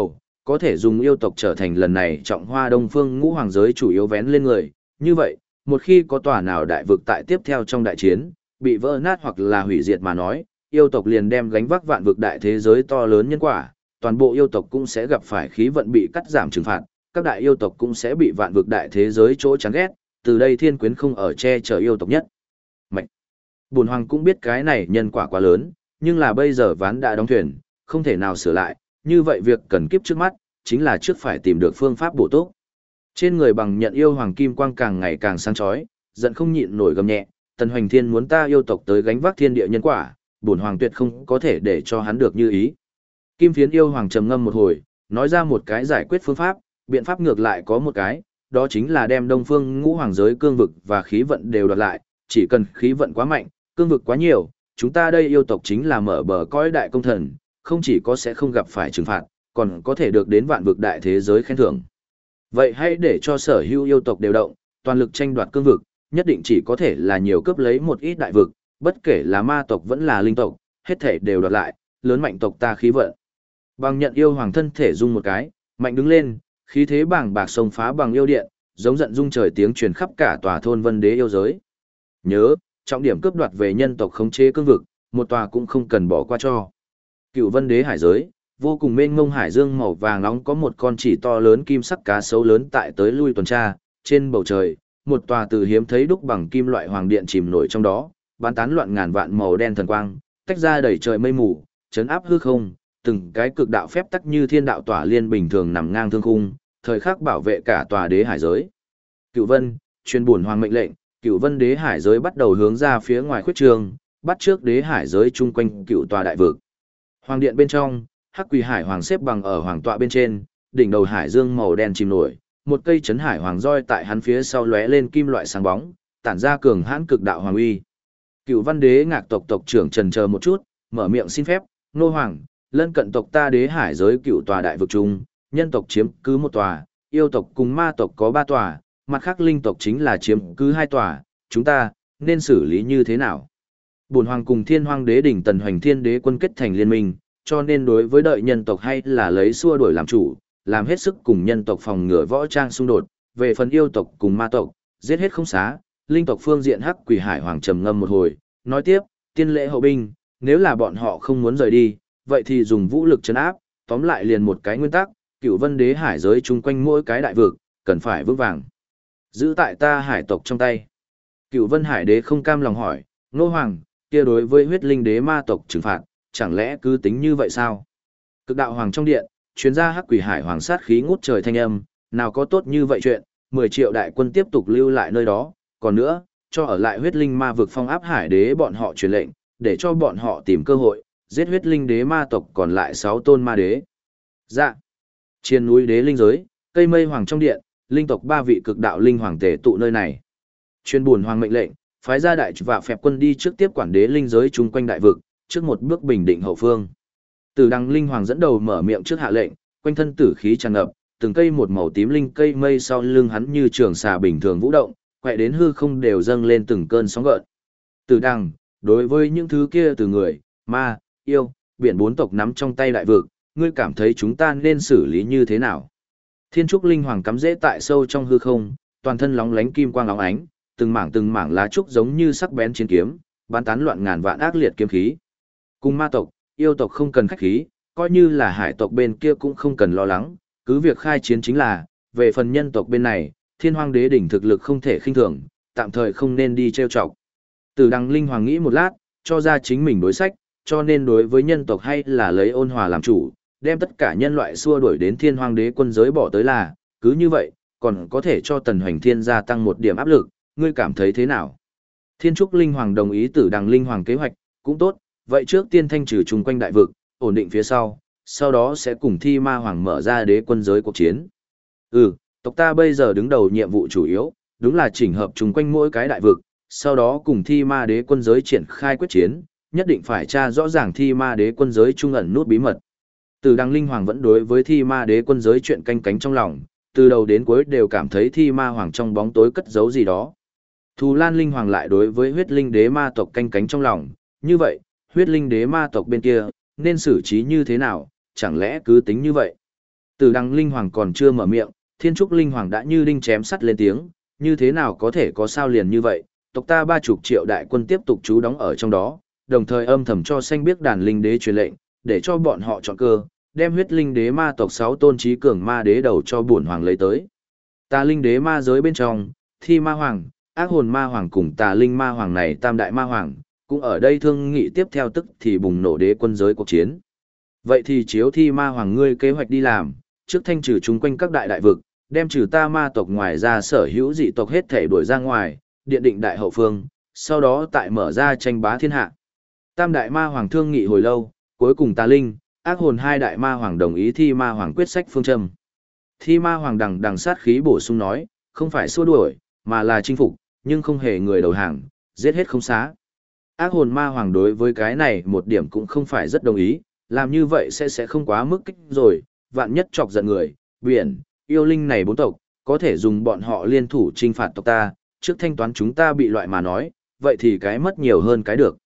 có thể dùng yêu tộc trở thành lần này trọng hoa Đông Phương ngũ hoàng giới chủ yếu vén lên người. Như vậy, một khi có tòa nào đại vực tại tiếp theo trong đại chiến, bị vỡ nát hoặc là hủy diệt mà nói, yêu tộc liền đem gánh vác vạn vực đại thế giới to lớn nhân quả, toàn bộ yêu tộc cũng sẽ gặp phải khí vận bị cắt giảm trừng phạt, các đại yêu tộc cũng sẽ bị vạn vực đại thế giới chỗ chán ghét, từ đây thiên quyến không ở che chở yêu tộc nhất. Mạnh. Bổn hoàng cũng biết cái này nhân quả quá lớn, nhưng là bây giờ ván đã đóng thuyền, không thể nào sửa lại, như vậy việc cần kiếp trước mắt, chính là trước phải tìm được phương pháp bổ túc. Trên người bằng nhận yêu hoàng kim quang càng ngày càng sáng chói, giận không nhịn nổi gầm nhẹ, Tần Hoành Thiên muốn ta yêu tộc tới gánh vác thiên địa nhân quả, bổn hoàng tuyệt không có thể để cho hắn được như ý. Kim Phiến yêu hoàng trầm ngâm một hồi, nói ra một cái giải quyết phương pháp, biện pháp ngược lại có một cái, đó chính là đem Đông Phương ngũ hoàng giới cương vực và khí vận đều đoạt lại, chỉ cần khí vận quá mạnh, cương vực quá nhiều, chúng ta đây yêu tộc chính là mở bờ cõi đại công thần, không chỉ có sẽ không gặp phải trừng phạt, còn có thể được đến vạn vực đại thế giới khen thưởng. Vậy hãy để cho sở hữu yêu tộc đều động, toàn lực tranh đoạt cương vực, nhất định chỉ có thể là nhiều cướp lấy một ít đại vực, bất kể là ma tộc vẫn là linh tộc, hết thể đều đoạt lại, lớn mạnh tộc ta khí vận. Bằng nhận yêu hoàng thân thể rung một cái, mạnh đứng lên, khí thế bàng bạc xông phá bằng yêu điện, giống giận rung trời tiếng truyền khắp cả tòa thôn Vân Đế yêu giới. Nhớ, trọng điểm cướp đoạt về nhân tộc khống chế cương vực, một tòa cũng không cần bỏ qua cho. Cựu Vân Đế hải giới, vô cùng mênh mông hải dương màu vàng nóng có một con chỉ to lớn kim sắc cá sấu lớn tại tới lui tuần tra, trên bầu trời, một tòa từ hiếm thấy đúc bằng kim loại hoàng điện chìm nổi trong đó, bán tán loạn ngàn vạn màu đen thần quang, tách ra đầy trời mây mù, chấn áp hư không, từng cái cực đạo phép tắc như thiên đạo tỏa liên bình thường nằm ngang thương khung, thời khắc bảo vệ cả tòa đế hải giới. Cựu Vân, truyền bổn hoàng mệnh lệnh, Cựu Vân đế hải giới bắt đầu hướng ra phía ngoài khuyết trường, bắt trước đế hải giới chung quanh cựu tòa đại vực. Hoàng điện bên trong, Hắc Quỷ Hải Hoàng xếp bằng ở hoàng tọa bên trên, đỉnh đầu hải dương màu đen chìm nổi, một cây chấn hải hoàng roi tại hắn phía sau lóe lên kim loại sáng bóng, tản ra cường hãn cực đạo hoàng uy. Cựu Văn đế ngạc tộc tộc trưởng trần chờ một chút, mở miệng xin phép, nô hoàng, lân cận tộc ta đế hải giới cựu tòa đại vực chung, nhân tộc chiếm cứ một tòa, yêu tộc cùng ma tộc có ba tòa, mặt khác linh tộc chính là chiếm cứ hai tòa, chúng ta nên xử lý như thế nào? Bổn hoàng cùng Thiên Hoang đế đỉnh Tần Hoành Thiên đế quân kết thành liên minh, cho nên đối với đợi nhân tộc hay là lấy xua đuổi làm chủ, làm hết sức cùng nhân tộc phòng ngừa võ trang xung đột, về phần yêu tộc cùng ma tộc, giết hết không xá. Linh tộc phương diện Hắc Quỷ Hải Hoàng trầm ngâm một hồi, nói tiếp, tiên lễ hậu binh, nếu là bọn họ không muốn rời đi, vậy thì dùng vũ lực trấn áp, tóm lại liền một cái nguyên tắc, Cửu Vân đế hải giới chung quanh mỗi cái đại vực, cần phải vững vàng. Giữ tại ta hải tộc trong tay. Cửu Vân Hải đế không cam lòng hỏi, nô hoàng, kia đối với huyết linh đế ma tộc trừng phạt, chẳng lẽ cứ tính như vậy sao? Cực đạo hoàng trong điện, chuyên gia Hắc Quỷ Hải Hoàng sát khí ngút trời thanh âm, nào có tốt như vậy chuyện, 10 triệu đại quân tiếp tục lưu lại nơi đó, còn nữa, cho ở lại huyết linh ma vực phong áp hải đế bọn họ truyền lệnh, để cho bọn họ tìm cơ hội, giết huyết linh đế ma tộc còn lại 6 tôn ma đế. Dạ. Trên núi đế linh giới, cây mây hoàng trong điện, linh tộc 3 vị cực đạo linh hoàng tề tụ nơi này. Chuyên buồn hoàng mệnh lệnh, phái ra đại và phẹp quân đi trước tiếp quản đế linh giới chung quanh đại vực, trước một bước bình định hậu phương. Tử Đằng linh hoàng dẫn đầu mở miệng trước hạ lệnh, quanh thân tử khí tràn ngập, từng cây một màu tím linh cây mây sau lưng hắn như trường xà bình thường vũ động, quẹ đến hư không đều dâng lên từng cơn sóng gợn. Tử Đằng, đối với những thứ kia từ người, ma, yêu, biển bốn tộc nắm trong tay đại vực, ngươi cảm thấy chúng ta nên xử lý như thế nào? Thiên trúc linh hoàng cắm rễ tại sâu trong hư không, toàn thân lóng lánh kim quang óng ánh, từng mảng lá trúc giống như sắc bén chiến kiếm, bắn tán loạn ngàn vạn ác liệt kiếm khí. Cùng ma tộc, yêu tộc không cần khách khí, coi như là hải tộc bên kia cũng không cần lo lắng, cứ việc khai chiến chính là, về phần nhân tộc bên này, Thiên Hoang đế đỉnh thực lực không thể khinh thường, tạm thời không nên đi trêu chọc. Tử Đằng linh hoàng nghĩ một lát, cho ra chính mình đối sách, cho nên đối với nhân tộc hay là lấy ôn hòa làm chủ, đem tất cả nhân loại xua đuổi đến Thiên Hoang đế quân giới bỏ tới là, cứ như vậy, còn có thể cho Tần Hoành Thiên gia tăng một điểm áp lực, ngươi cảm thấy thế nào? Thiên Trúc linh hoàng đồng ý Tử Đằng linh hoàng kế hoạch, cũng tốt, vậy trước tiên thanh trừ chung quanh đại vực, ổn định phía sau đó sẽ cùng Thi Ma hoàng mở ra đế quân giới cuộc chiến. Tộc ta bây giờ đứng đầu nhiệm vụ chủ yếu, đúng là chỉnh hợp chung quanh mỗi cái đại vực, sau đó cùng Thi Ma đế quân giới triển khai quyết chiến, nhất định phải tra rõ ràng Thi Ma đế quân giới trung ẩn nút bí mật. Tử Đằng linh hoàng vẫn đối với Thi Ma đế quân giới chuyện canh cánh trong lòng, từ đầu đến cuối đều cảm thấy Thi Ma hoàng trong bóng tối cất giấu gì đó. Thù Lan linh hoàng lại đối với huyết linh đế ma tộc canh cánh trong lòng, như vậy, huyết linh đế ma tộc bên kia, nên xử trí như thế nào, chẳng lẽ cứ tính như vậy? Tử Đằng Linh Hoàng còn chưa mở miệng, Thiên Trúc Linh Hoàng đã như đinh chém sắt lên tiếng, như thế nào có thể có sao liền như vậy, tộc ta 30 triệu đại quân tiếp tục trú đóng ở trong đó, đồng thời âm thầm cho xanh biếc đàn linh đế truyền lệnh, để cho bọn họ chọn cơ, đem huyết linh đế ma tộc 6 tôn trí cường ma đế đầu cho bổn hoàng lấy tới. Tà linh đế ma giới bên trong, Thi ma hoàng, ác hồn ma hoàng cùng tà linh ma hoàng này tam đại ma hoàng, cũng ở đây thương nghị tiếp theo tức thì bùng nổ đế quân giới cuộc chiến. Vậy thì chiếu Thi ma hoàng ngươi kế hoạch đi làm, trước thanh trừ chúng quanh các đại đại vực, đem trừ ta ma tộc ngoài ra sở hữu dị tộc hết thể đuổi ra ngoài, điện định đại hậu phương, sau đó tại mở ra tranh bá thiên hạ. Tam đại ma hoàng thương nghị hồi lâu, cuối cùng tà linh, ác hồn hai đại ma hoàng đồng ý Thi ma hoàng quyết sách phương châm. Thi ma hoàng đằng đằng sát khí bổ sung nói, không phải xua đuổi, mà là chinh phục, nhưng không hề người đầu hàng, giết hết không xá. Ác hồn ma hoàng đối với cái này một điểm cũng không phải rất đồng ý, làm như vậy sẽ không quá mức kích rồi, vạn nhất chọc giận người, biển, yêu linh này bốn tộc, có thể dùng bọn họ liên thủ trinh phạt tộc ta, trước thanh toán chúng ta bị loại mà nói, vậy thì cái mất nhiều hơn cái được.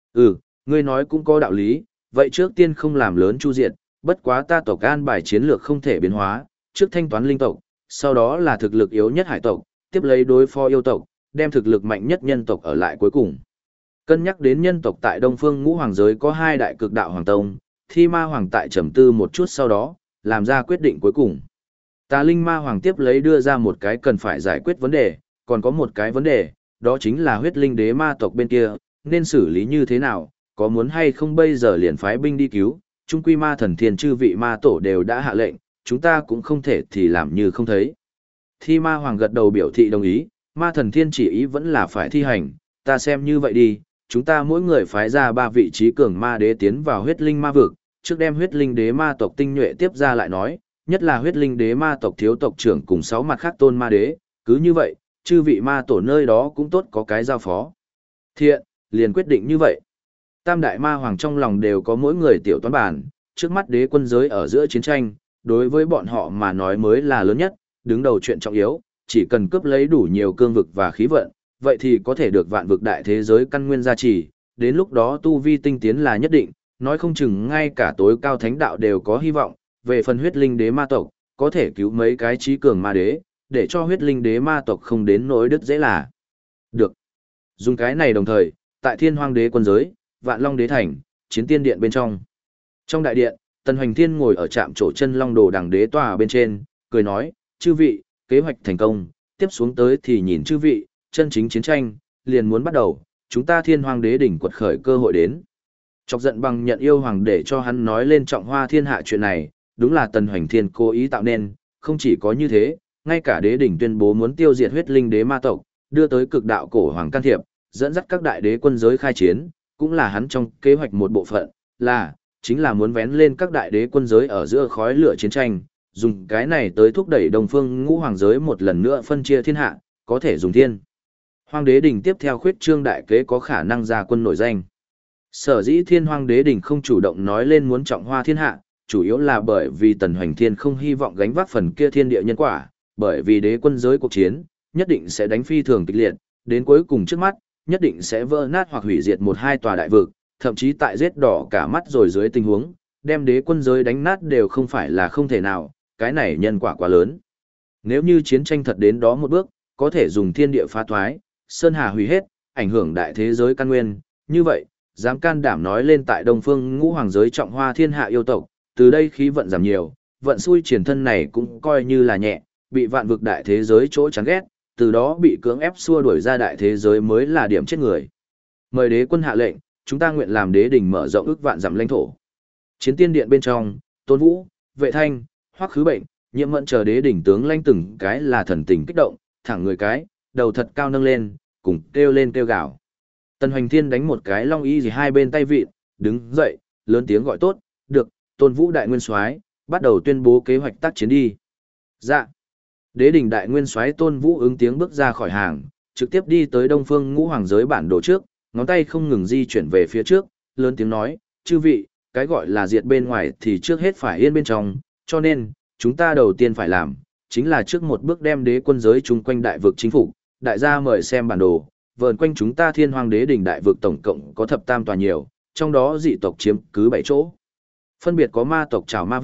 Ngươi nói cũng có đạo lý, vậy trước tiên không làm lớn chu diệt, bất quá ta tộc an bài chiến lược không thể biến hóa, trước thanh toán linh tộc, sau đó là thực lực yếu nhất hải tộc, tiếp lấy đối phó yêu tộc, đem thực lực mạnh nhất nhân tộc ở lại cuối cùng. Cân nhắc đến nhân tộc tại Đông Phương Ngũ Hoàng giới có hai đại cực đạo hoàng tông, Thi ma hoàng tại trầm tư một chút sau đó, làm ra quyết định cuối cùng. Tà linh ma hoàng tiếp lấy đưa ra một cái cần phải giải quyết vấn đề, còn có một cái vấn đề, đó chính là huyết linh đế ma tộc bên kia, nên xử lý như thế nào, có muốn hay không bây giờ liền phái binh đi cứu, trung quy ma thần thiên chư vị ma tổ đều đã hạ lệnh, chúng ta cũng không thể thì làm như không thấy. Thi ma hoàng gật đầu biểu thị đồng ý, ma thần thiên chỉ ý vẫn là phải thi hành, ta xem như vậy đi, chúng ta mỗi người phái ra 3 vị trí cường ma đế tiến vào huyết linh ma vực, trước đem huyết linh đế ma tộc tinh nhuệ tiếp ra lại nói, nhất là huyết linh đế ma tộc thiếu tộc trưởng cùng 6 mặt khác tôn ma đế, cứ như vậy, chư vị ma tổ nơi đó cũng tốt có cái giao phó. Thiện, liền quyết định như vậy. Tam đại ma hoàng trong lòng đều có mỗi người tiểu toán bản, trước mắt đế quân giới ở giữa chiến tranh, đối với bọn họ mà nói mới là lớn nhất, đứng đầu chuyện trọng yếu, chỉ cần cướp lấy đủ nhiều cương vực và khí vận, vậy thì có thể được vạn vực đại thế giới căn nguyên gia trì, đến lúc đó tu vi tinh tiến là nhất định, nói không chừng ngay cả tối cao thánh đạo đều có hy vọng, về phần huyết linh đế ma tộc, có thể cứu mấy cái trí cường ma đế, để cho huyết linh đế ma tộc không đến nỗi đứt dễ là được. Dùng cái này đồng thời, tại thiên hoang đế quân giới, vạn long đế thành, chiến tiên điện bên trong. Trong đại điện, Tần Hoành Thiên ngồi ở trạm trổ chân long đồ đằng đế tòa bên trên, cười nói, chư vị, kế hoạch thành công, tiếp xuống tới thì nhìn chư vị, chân chính chiến tranh, liền muốn bắt đầu, chúng ta thiên hoang đế đỉnh quật khởi cơ hội đến. Chọc giận bằng nhận yêu hoàng để cho hắn nói lên trọng hoa thiên hạ chuyện này, đúng là Tần Hoành Thiên cố ý tạo nên, không chỉ có như thế, ngay cả đế đỉnh tuyên bố muốn tiêu diệt huyết linh đế ma tộc, đưa tới cực đạo cổ hoàng can thiệp, dẫn dắt các đại đế quân giới khai chiến, cũng là hắn trong kế hoạch một bộ phận, chính là muốn vén lên các đại đế quân giới ở giữa khói lửa chiến tranh, dùng cái này tới thúc đẩy Đông Phương Ngũ Hoàng giới một lần nữa phân chia thiên hạ, có thể dùng thiên. Hoàng đế đỉnh tiếp theo khuyết trương đại kế có khả năng ra quân nổi danh. Sở dĩ thiên hoàng đế đỉnh không chủ động nói lên muốn trọng hoa thiên hạ, chủ yếu là bởi vì Tần Hoành Thiên không hy vọng gánh vác phần kia thiên địa nhân quả, bởi vì đế quân giới cuộc chiến, nhất định sẽ đánh phi thường kịch liệt, đến cuối cùng trước mắt, nhất định sẽ vỡ nát hoặc hủy diệt một hai tòa đại vực, thậm chí tại giết đỏ cả mắt rồi dưới tình huống, đem đế quân giới đánh nát đều không phải là không thể nào, cái này nhân quả quá lớn. Nếu như chiến tranh thật đến đó một bước, có thể dùng thiên địa phá thoái, sơn hà hủy hết, ảnh hưởng đại thế giới căn nguyên, như vậy, dám can đảm nói lên tại Đông Phương Ngũ Hoàng giới trọng hoa thiên hạ yêu tộc, từ đây khí vận giảm nhiều, vận xui triển thân này cũng coi như là nhẹ, bị vạn vực đại thế giới chỗ chán ghét, từ đó bị cưỡng ép xua đuổi ra đại thế giới mới là điểm chết người. Mời đế quân hạ lệnh, chúng ta nguyện làm đế đỉnh mở rộng ước vạn dặm lãnh thổ. Chiến tiên điện bên trong, Tôn Vũ, Vệ Thanh, Hoắc Khứ Bệnh, Nhiệm Mẫn chờ đế đỉnh tướng lãnh từng cái là thần tình kích động, thẳng người cái, đầu thật cao nâng lên, cùng kêu lên kêu gào. Tần Hoành Thiên đánh một cái long y gì hai bên tay vịn, đứng dậy, lớn tiếng gọi tốt, được, Tôn Vũ đại nguyên soái, bắt đầu tuyên bố kế hoạch tác chiến đi. Dạ. Đế đỉnh đại nguyên soái Tôn Vũ ứng tiếng bước ra khỏi hàng, trực tiếp đi tới Đông Phương Ngũ Hoàng giới bản đồ trước, ngón tay không ngừng di chuyển về phía trước, lớn tiếng nói, chư vị, cái gọi là diệt bên ngoài thì trước hết phải yên bên trong, cho nên, chúng ta đầu tiên phải làm, chính là trước một bước đem đế quân giới chung quanh đại vực chính phủ, đại gia mời xem bản đồ, vờn quanh chúng ta thiên hoàng đế đỉnh đại vực tổng cộng có thập tam tòa nhiều, trong đó dị tộc chiếm cứ 7 chỗ. Phân biệt có ma tộc trảo ma vực,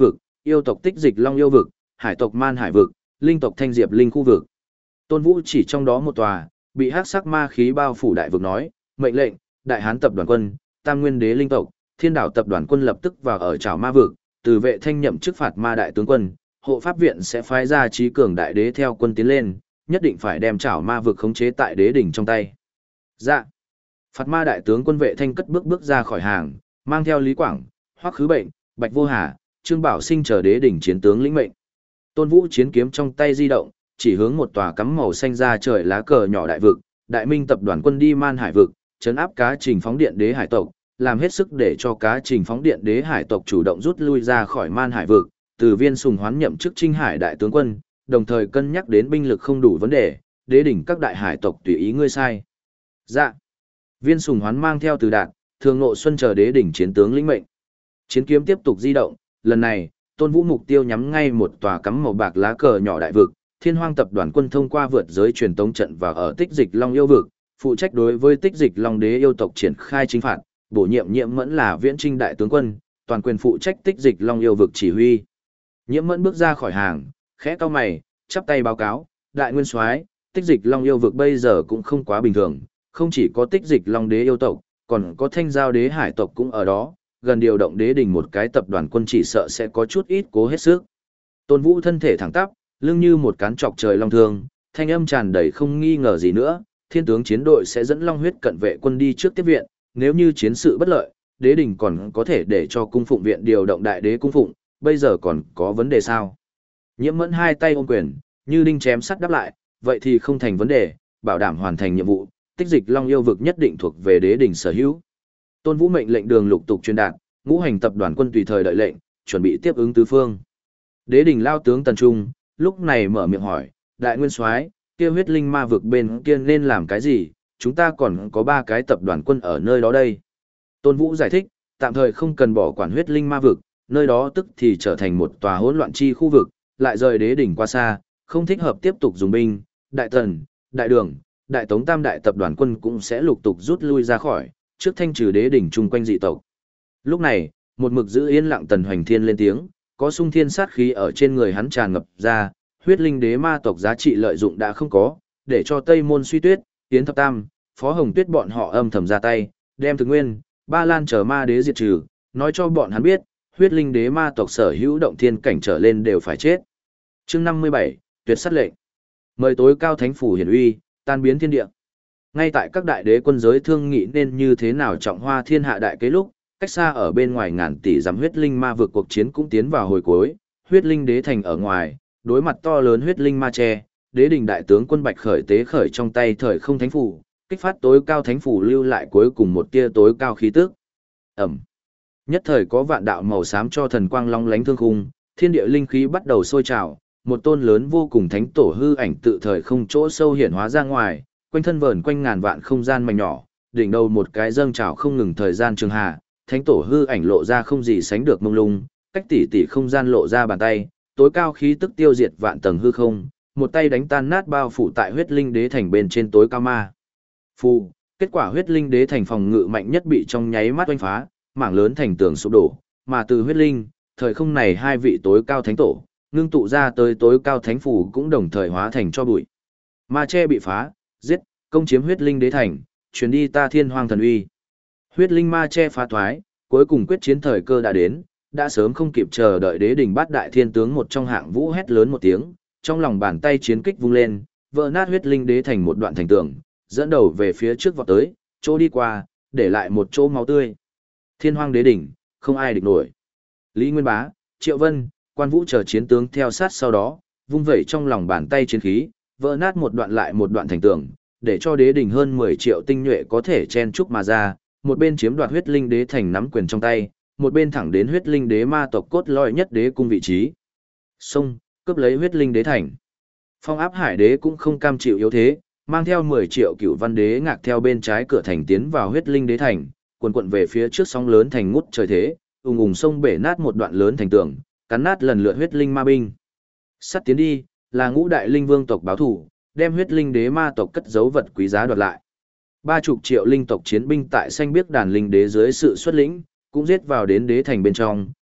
yêu tộc Tích Dịch Long yêu vực, hải tộc Man Hải vực, linh tộc Thanh Diệp Linh khu vực. Tôn Vũ chỉ trong đó một tòa, bị hắc sắc ma khí bao phủ đại vực nói, mệnh lệnh, Đại Hán tập đoàn quân, Tam Nguyên Đế linh tộc, Thiên Đảo tập đoàn quân lập tức vào ở Trảo Ma vực, từ vệ thanh nhậm chức phạt ma đại tướng quân, hộ pháp viện sẽ phái ra trí cường đại đế theo quân tiến lên, nhất định phải đem Trảo Ma vực khống chế tại đế đỉnh trong tay. Dạ. Phạt ma đại tướng quân vệ thanh cất bước ra khỏi hàng, mang theo Lý Quảng, Hoắc Khứ Bệnh, Bạch Vô Hà, Trương Bảo Sinh chờ đế đỉnh chiến tướng lĩnh mệnh. Tôn Vũ chiến kiếm trong tay di động, chỉ hướng một tòa cắm màu xanh ra trời lá cờ nhỏ đại vực, Đại Minh tập đoàn quân đi Man Hải vực, trấn áp Cá Trình phóng điện đế hải tộc, làm hết sức để cho Cá Trình phóng điện đế hải tộc chủ động rút lui ra khỏi Man Hải vực, từ Viên Sùng Hoán nhậm chức Trinh Hải đại tướng quân, đồng thời cân nhắc đến binh lực không đủ vấn đề, đế đỉnh các đại hải tộc tùy ý ngươi sai. Dạ. Viên Sùng Hoán mang theo Từ Đạt, Thường Ngộ Xuân chờ đế đỉnh chiến tướng lĩnh mệnh. Chiến kiếm tiếp tục di động, lần này, Tôn Vũ mục tiêu nhắm ngay một tòa cắm màu bạc lá cờ nhỏ đại vực, Thiên Hoang tập đoàn quân thông qua vượt giới truyền tống trận và ở Tích Dịch Long yêu vực, phụ trách đối với Tích Dịch Long đế yêu tộc triển khai chính phạt, bổ nhiệm Nhiễm Mẫn là Viễn Trinh đại tướng quân, toàn quyền phụ trách Tích Dịch Long yêu vực chỉ huy. Nhiễm Mẫn bước ra khỏi hàng, khẽ cau mày, chắp tay báo cáo, đại nguyên soái, Tích Dịch Long yêu vực bây giờ cũng không quá bình thường, không chỉ có Tích Dịch Long đế yêu tộc, còn có Thanh Giao đế hải tộc cũng ở đó, gần điều động đế đỉnh một cái tập đoàn quân chỉ sợ sẽ có chút ít cố hết sức. Tôn Vũ thân thể thẳng tắp, lưng như một cán trọc trời long thương, thanh âm tràn đầy không nghi ngờ gì nữa, thiên tướng chiến đội sẽ dẫn long huyết cận vệ quân đi trước tiếp viện, nếu như chiến sự bất lợi, đế đỉnh còn có thể để cho cung phụng viện điều động đại đế cung phụng, bây giờ còn có vấn đề sao? Nhiễm Mẫn hai tay ôm quyền, như đinh chém sắt đáp lại, vậy thì không thành vấn đề, bảo đảm hoàn thành nhiệm vụ, Tích Dịch Long yêu vực nhất định thuộc về đế đỉnh sở hữu. Tôn Vũ mệnh lệnh đường lục tục truyền đạt, ngũ hành tập đoàn quân tùy thời đợi lệnh, chuẩn bị tiếp ứng tứ phương. Đế đỉnh lao tướng Tần Trung, lúc này mở miệng hỏi, đại nguyên soái, kia huyết linh ma vực bên kia nên làm cái gì, chúng ta còn có 3 cái tập đoàn quân ở nơi đó đây. Tôn Vũ giải thích, tạm thời không cần bỏ quản huyết linh ma vực, nơi đó tức thì trở thành một tòa hỗn loạn chi khu vực, lại rời đế đỉnh qua xa, không thích hợp tiếp tục dùng binh, đại tần, đại đường, đại tống tam đại tập đoàn quân cũng sẽ lục tục rút lui ra khỏi, trước thanh trừ đế đỉnh chung quanh dị tộc. Lúc này, một mực giữ yên lặng Tần Hoành Thiên lên tiếng, có sung thiên sát khí ở trên người hắn tràn ngập ra, huyết linh đế ma tộc giá trị lợi dụng đã không có, để cho Tây Môn Suy Tuyết, Tiến Thập Tam, Phó Hồng Tuyết bọn họ âm thầm ra tay, đem Thực Nguyên, Ba Lan chờ ma đế diệt trừ, nói cho bọn hắn biết, huyết linh đế ma tộc sở hữu động thiên cảnh trở lên đều phải chết. Chương 57, tuyệt sát lệnh. Mời tối cao thánh phủ hiển uy, tan biến thiên địa. Ngay tại các đại đế quân giới thương nghị nên như thế nào trọng hoa thiên hạ đại kế lúc, cách xa ở bên ngoài ngàn tỷ dặm huyết linh ma vực cuộc chiến cũng tiến vào hồi cuối, huyết linh đế thành ở ngoài, đối mặt to lớn huyết linh ma che, đế đình đại tướng quân Bạch Khởi tế khởi trong tay thời không thánh phủ, kích phát tối cao thánh phủ lưu lại cuối cùng một tia tối cao khí tức. Ẩm. Nhất thời có vạn đạo màu xám cho thần quang long lánh thương khung, thiên địa linh khí bắt đầu sôi trào, một tôn lớn vô cùng thánh tổ hư ảnh tự thời không chỗ sâu hiển hóa ra ngoài, quanh thân vờn quanh ngàn vạn không gian mảnh nhỏ, đỉnh đầu một cái dâng trào không ngừng thời gian trường hà, thánh tổ hư ảnh lộ ra không gì sánh được mông lung, cách tỷ tỷ không gian lộ ra bàn tay, tối cao khí tức tiêu diệt vạn tầng hư không, một tay đánh tan nát bao phủ tại huyết linh đế thành bên trên tối cao ma. Phù, kết quả huyết linh đế thành phòng ngự mạnh nhất bị trong nháy mắt oanh phá, mảng lớn thành tường sụp đổ, mà từ huyết linh, thời không này hai vị tối cao thánh tổ, ngưng tụ ra tới tối cao thánh phù cũng đồng thời hóa thành cho bụi. Ma che bị phá, giết, công chiếm huyết linh đế thành, truyền đi ta thiên hoang thần uy. Huyết linh ma che phá thoái, cuối cùng quyết chiến thời cơ đã đến, đã sớm không kịp chờ đợi đế đỉnh bát đại thiên tướng một trong hạng vũ hét lớn một tiếng, trong lòng bàn tay chiến kích vung lên, vỡ nát huyết linh đế thành một đoạn thành tường, dẫn đầu về phía trước vọt tới, chỗ đi qua, để lại một chỗ máu tươi. Thiên hoang đế đỉnh, không ai địch nổi. Lý Nguyên Bá, Triệu Vân, Quan Vũ chờ chiến tướng theo sát sau đó, vung vẩy trong lòng bàn tay chiến khí, vỡ nát một đoạn lại một đoạn thành tường, để cho đế đỉnh hơn 10 triệu tinh nhuệ có thể chen chúc mà ra, một bên chiếm đoạt huyết linh đế thành nắm quyền trong tay, một bên thẳng đến huyết linh đế ma tộc cốt lõi nhất đế cung vị trí. Xông, cướp lấy huyết linh đế thành. Phong Áp Hải đế cũng không cam chịu yếu thế, mang theo 10 triệu cửu văn đế ngạc theo bên trái cửa thành tiến vào huyết linh đế thành, quần quận về phía trước sóng lớn thành ngút trời thế, ùng ùng sông bể nát một đoạn lớn thành tường, cắn nát lần lượt huyết linh ma binh. Sắt tiến đi, là ngũ đại linh vương tộc báo thủ, đem huyết linh đế ma tộc cất giấu vật quý giá đoạt lại. 30 triệu linh tộc chiến binh tại xanh biếc đàn linh đế dưới sự xuất lĩnh, cũng giết vào đến đế thành bên trong,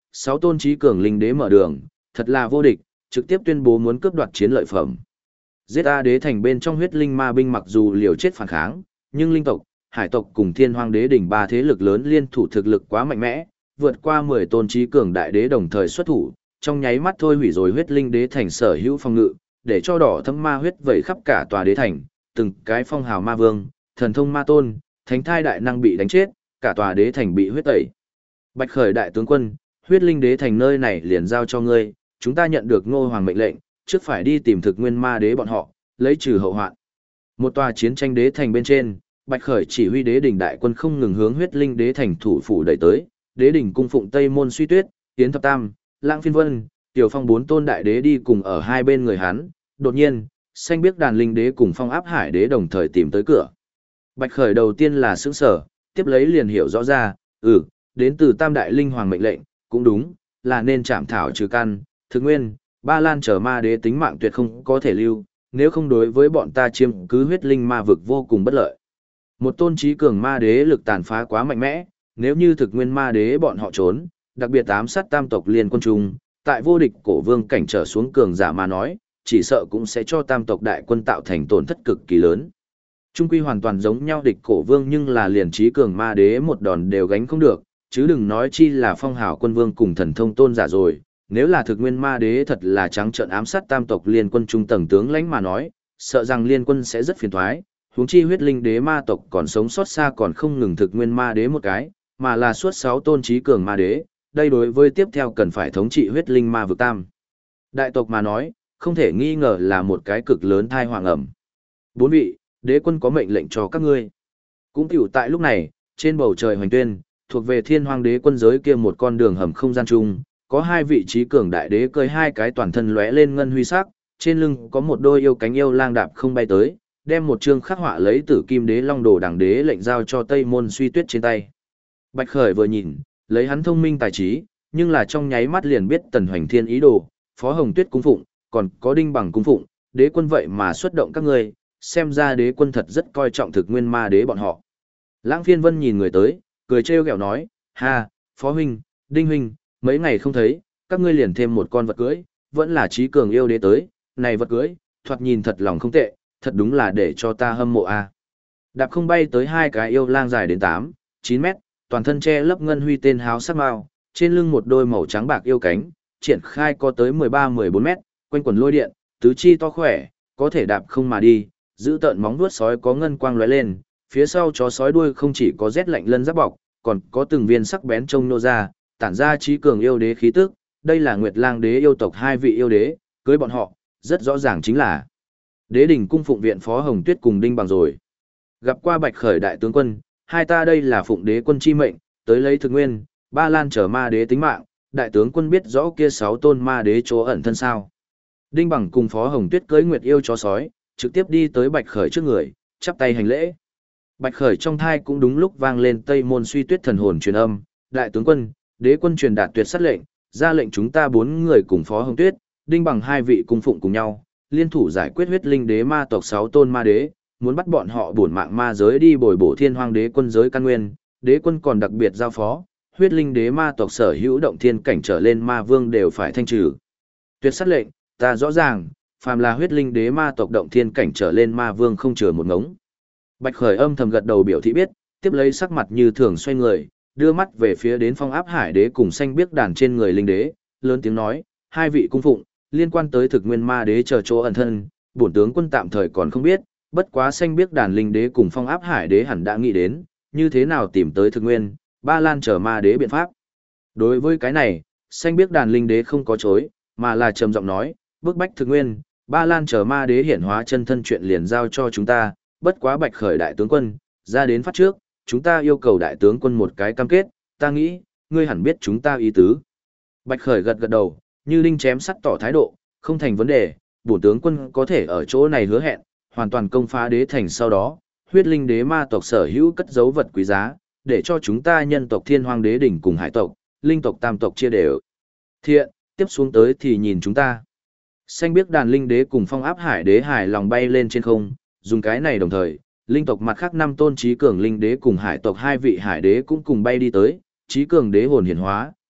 6 tôn trí cường linh đế mở đường, thật là vô địch, trực tiếp tuyên bố muốn cướp đoạt chiến lợi phẩm. Giết A đế thành bên trong huyết linh ma binh mặc dù liều chết phản kháng, nhưng linh tộc, hải tộc cùng thiên hoang đế đỉnh ba thế lực lớn liên thủ thực lực quá mạnh mẽ, vượt qua 10 tôn trí cường đại đế đồng thời xuất thủ, trong nháy mắt thôi hủy rồi huyết linh đế thành sở hữu phòng ngự, để cho đỏ thâm ma huyết vẩy khắp cả tòa đế thành, từng cái phong hào ma vương, thần thông ma tôn, thánh thai đại năng bị đánh chết, cả tòa đế thành bị huyết tẩy. Bạch Khởi đại tướng quân, huyết linh đế thành nơi này liền giao cho ngươi, chúng ta nhận được Ngô Hoàng mệnh lệnh, trước phải đi tìm thực nguyên ma đế bọn họ, lấy trừ hậu hoạn. Một tòa chiến tranh đế thành bên trên, Bạch Khởi chỉ huy đế đỉnh đại quân không ngừng hướng huyết linh đế thành thủ phủ đẩy tới, đế đỉnh cung phụng Tây Môn Suy Tuyết, Yến Thập Tam, Lãng Phiên Vân, Tiểu Phong 4 tôn đại đế đi cùng ở hai bên người hắn, đột nhiên, xanh biếc đàn linh đế cùng Phong Áp Hải đế đồng thời tìm tới cửa. Bạch Khởi đầu tiên là sững sở, tiếp lấy liền hiểu rõ ra, đến từ Tam đại linh hoàng mệnh lệnh, cũng đúng, là nên chạm thảo trừ căn, thực nguyên, Ba Lan chờ ma đế tính mạng tuyệt không có thể lưu, nếu không đối với bọn ta chiếm cứ huyết linh ma vực vô cùng bất lợi. Một tôn trí cường ma đế lực tàn phá quá mạnh mẽ, nếu như thực nguyên ma đế bọn họ trốn, đặc biệt ám sát tam tộc liên quân chung, tại vô địch cổ vương cảnh trở xuống cường giả mà nói, chỉ sợ cũng sẽ cho tam tộc đại quân tạo thành tổn thất cực kỳ lớn. Trung quy hoàn toàn giống nhau địch cổ vương nhưng là liền trí cường ma đế một đòn đều gánh không được, chứ đừng nói chi là phong hào quân vương cùng thần thông tôn giả rồi. Nếu là thực nguyên ma đế thật là trắng trợn ám sát tam tộc liên quân trung tầng tướng lãnh mà nói, sợ rằng liên quân sẽ rất phiền toái. Huống chi huyết linh đế ma tộc còn sống sót xa còn không ngừng thực nguyên ma đế một cái, mà là suốt 6 tôn trí cường ma đế, đây đối với tiếp theo cần phải thống trị huyết linh ma vực tam. Đại tộc mà nói, không thể nghi ngờ là một cái cực lớn thai hoàng ẩm. 4 vị, đế quân có mệnh lệnh cho các ngươi. Cũng tiểu tại lúc này, trên bầu trời hoành tuyên, thuộc về thiên hoàng đế quân giới kia một con đường hầm không gian chung, có 2 vị trí cường đại đế cơi 2 cái toàn thân lóe lên ngân huy sắc, trên lưng có một đôi yêu cánh yêu lang đạp không bay tới, đem một chương khắc họa lấy tử kim đế long đồ đẳng đế lệnh giao cho Tây Môn Suy Tuyết trên tay. Bạch Khởi vừa nhìn, lấy hắn thông minh tài trí, nhưng là trong nháy mắt liền biết Tần Hoành Thiên ý đồ, Phó Hồng Tuyết cung phụng, còn có Đinh Bằng cung phụng, đế quân vậy mà xuất động các ngươi, xem ra đế quân thật rất coi trọng thực nguyên ma đế bọn họ. Lãng Phiên Vân nhìn người tới, cười trêu ghẹo nói, ha, Phó huynh, Đinh huynh, mấy ngày không thấy, các ngươi liền thêm một con vật cưới, vẫn là trí cường yêu đế tới, này vật cưới, thoạt nhìn thật lòng không tệ, thật đúng là để cho ta hâm mộ a. Đạp không bay tới 2 cái yêu lang dài đến 8, 9 mét, toàn thân che lấp ngân huy tên háo sắc mao, trên lưng một đôi màu trắng bạc yêu cánh, triển khai có tới 13-14 mét, quanh quần lôi điện, tứ chi to khỏe, có thể đạp không mà đi, giữ tợn móng vuốt sói có ngân quang lóe lên, phía sau chó sói đuôi không chỉ có rét lạnh lân giáp bọc, còn có từng viên sắc bén trông nô ra, tản ra trí cường yêu đế khí tức, đây là Nguyệt Lang đế yêu tộc 2 vị yêu đế, cưới bọn họ, rất rõ ràng chính là Đế đỉnh cung phụng viện Phó Hồng Tuyết cùng Đinh Bằng rồi. Gặp qua Bạch Khởi đại tướng quân, hai ta đây là phụng đế quân chi mệnh, tới lấy thực nguyên, Ba Lan chờ ma đế tính mạng, đại tướng quân biết rõ kia 6 tôn ma đế chỗ ẩn thân sao. Đinh Bằng cùng Phó Hồng Tuyết cưỡi Nguyệt yêu chó sói, trực tiếp đi tới Bạch Khởi trước người, chắp tay hành lễ. Bạch Khởi trong thai cũng đúng lúc vang lên Tây Môn Suy Tuyết thần hồn truyền âm, đại tướng quân, đế quân truyền đạt tuyệt sát lệnh, ra lệnh chúng ta 4 người cùng Phó Hồng Tuyết, Đinh Bằng 2 vị cung phụng cùng nhau, liên thủ giải quyết huyết linh đế ma tộc 6 tôn ma đế, muốn bắt bọn họ bổn mạng ma giới đi bồi bổ thiên hoang đế quân giới căn nguyên, đế quân còn đặc biệt giao phó, huyết linh đế ma tộc sở hữu động thiên cảnh trở lên ma vương đều phải thanh trừ. Tuyệt sát lệnh, ta rõ ràng, phàm là huyết linh đế ma tộc động thiên cảnh trở lên ma vương không chừa một ngống. Bạch Khởi âm thầm gật đầu biểu thị biết, tiếp lấy sắc mặt như thường xoay người, đưa mắt về phía đến Phong Áp Hải đế cùng xanh biếc đàn trên người linh đế, lớn tiếng nói, 2 vị cung phụng, liên quan tới thực nguyên ma đế chờ chỗ ẩn thân, bổn tướng quân tạm thời còn không biết, bất quá xanh biếc đàn linh đế cùng Phong Áp Hải đế hẳn đã nghĩ đến, như thế nào tìm tới thực nguyên, Ba Lan chờ ma đế biện pháp. Đối với cái này, xanh biếc đàn linh đế không có chối, mà là trầm giọng nói, bức bách thực nguyên, Ba Lan chờ ma đế hiển hóa chân thân chuyện liền giao cho chúng ta, bất quá Bạch Khởi đại tướng quân, ra đến phát trước, chúng ta yêu cầu đại tướng quân một cái cam kết, ta nghĩ, ngươi hẳn biết chúng ta ý tứ. Bạch Khởi gật gật đầu, như đinh chém sắt tỏ thái độ, không thành vấn đề, bổn tướng quân có thể ở chỗ này hứa hẹn, hoàn toàn công phá đế thành sau đó, huyết linh đế ma tộc sở hữu cất dấu vật quý giá, để cho chúng ta nhân tộc thiên hoang đế đỉnh cùng hải tộc, linh tộc tam tộc chia đều. Thiện, tiếp xuống tới thì nhìn chúng ta. Xanh biếc đàn linh đế cùng Phong Áp Hải đế hài lòng bay lên trên không, dùng cái này đồng thời, linh tộc mặt khác 5 tôn trí cường linh đế cùng hải tộc 2 vị hải đế cũng cùng bay đi tới, trí cường đế hồn hiển hóa,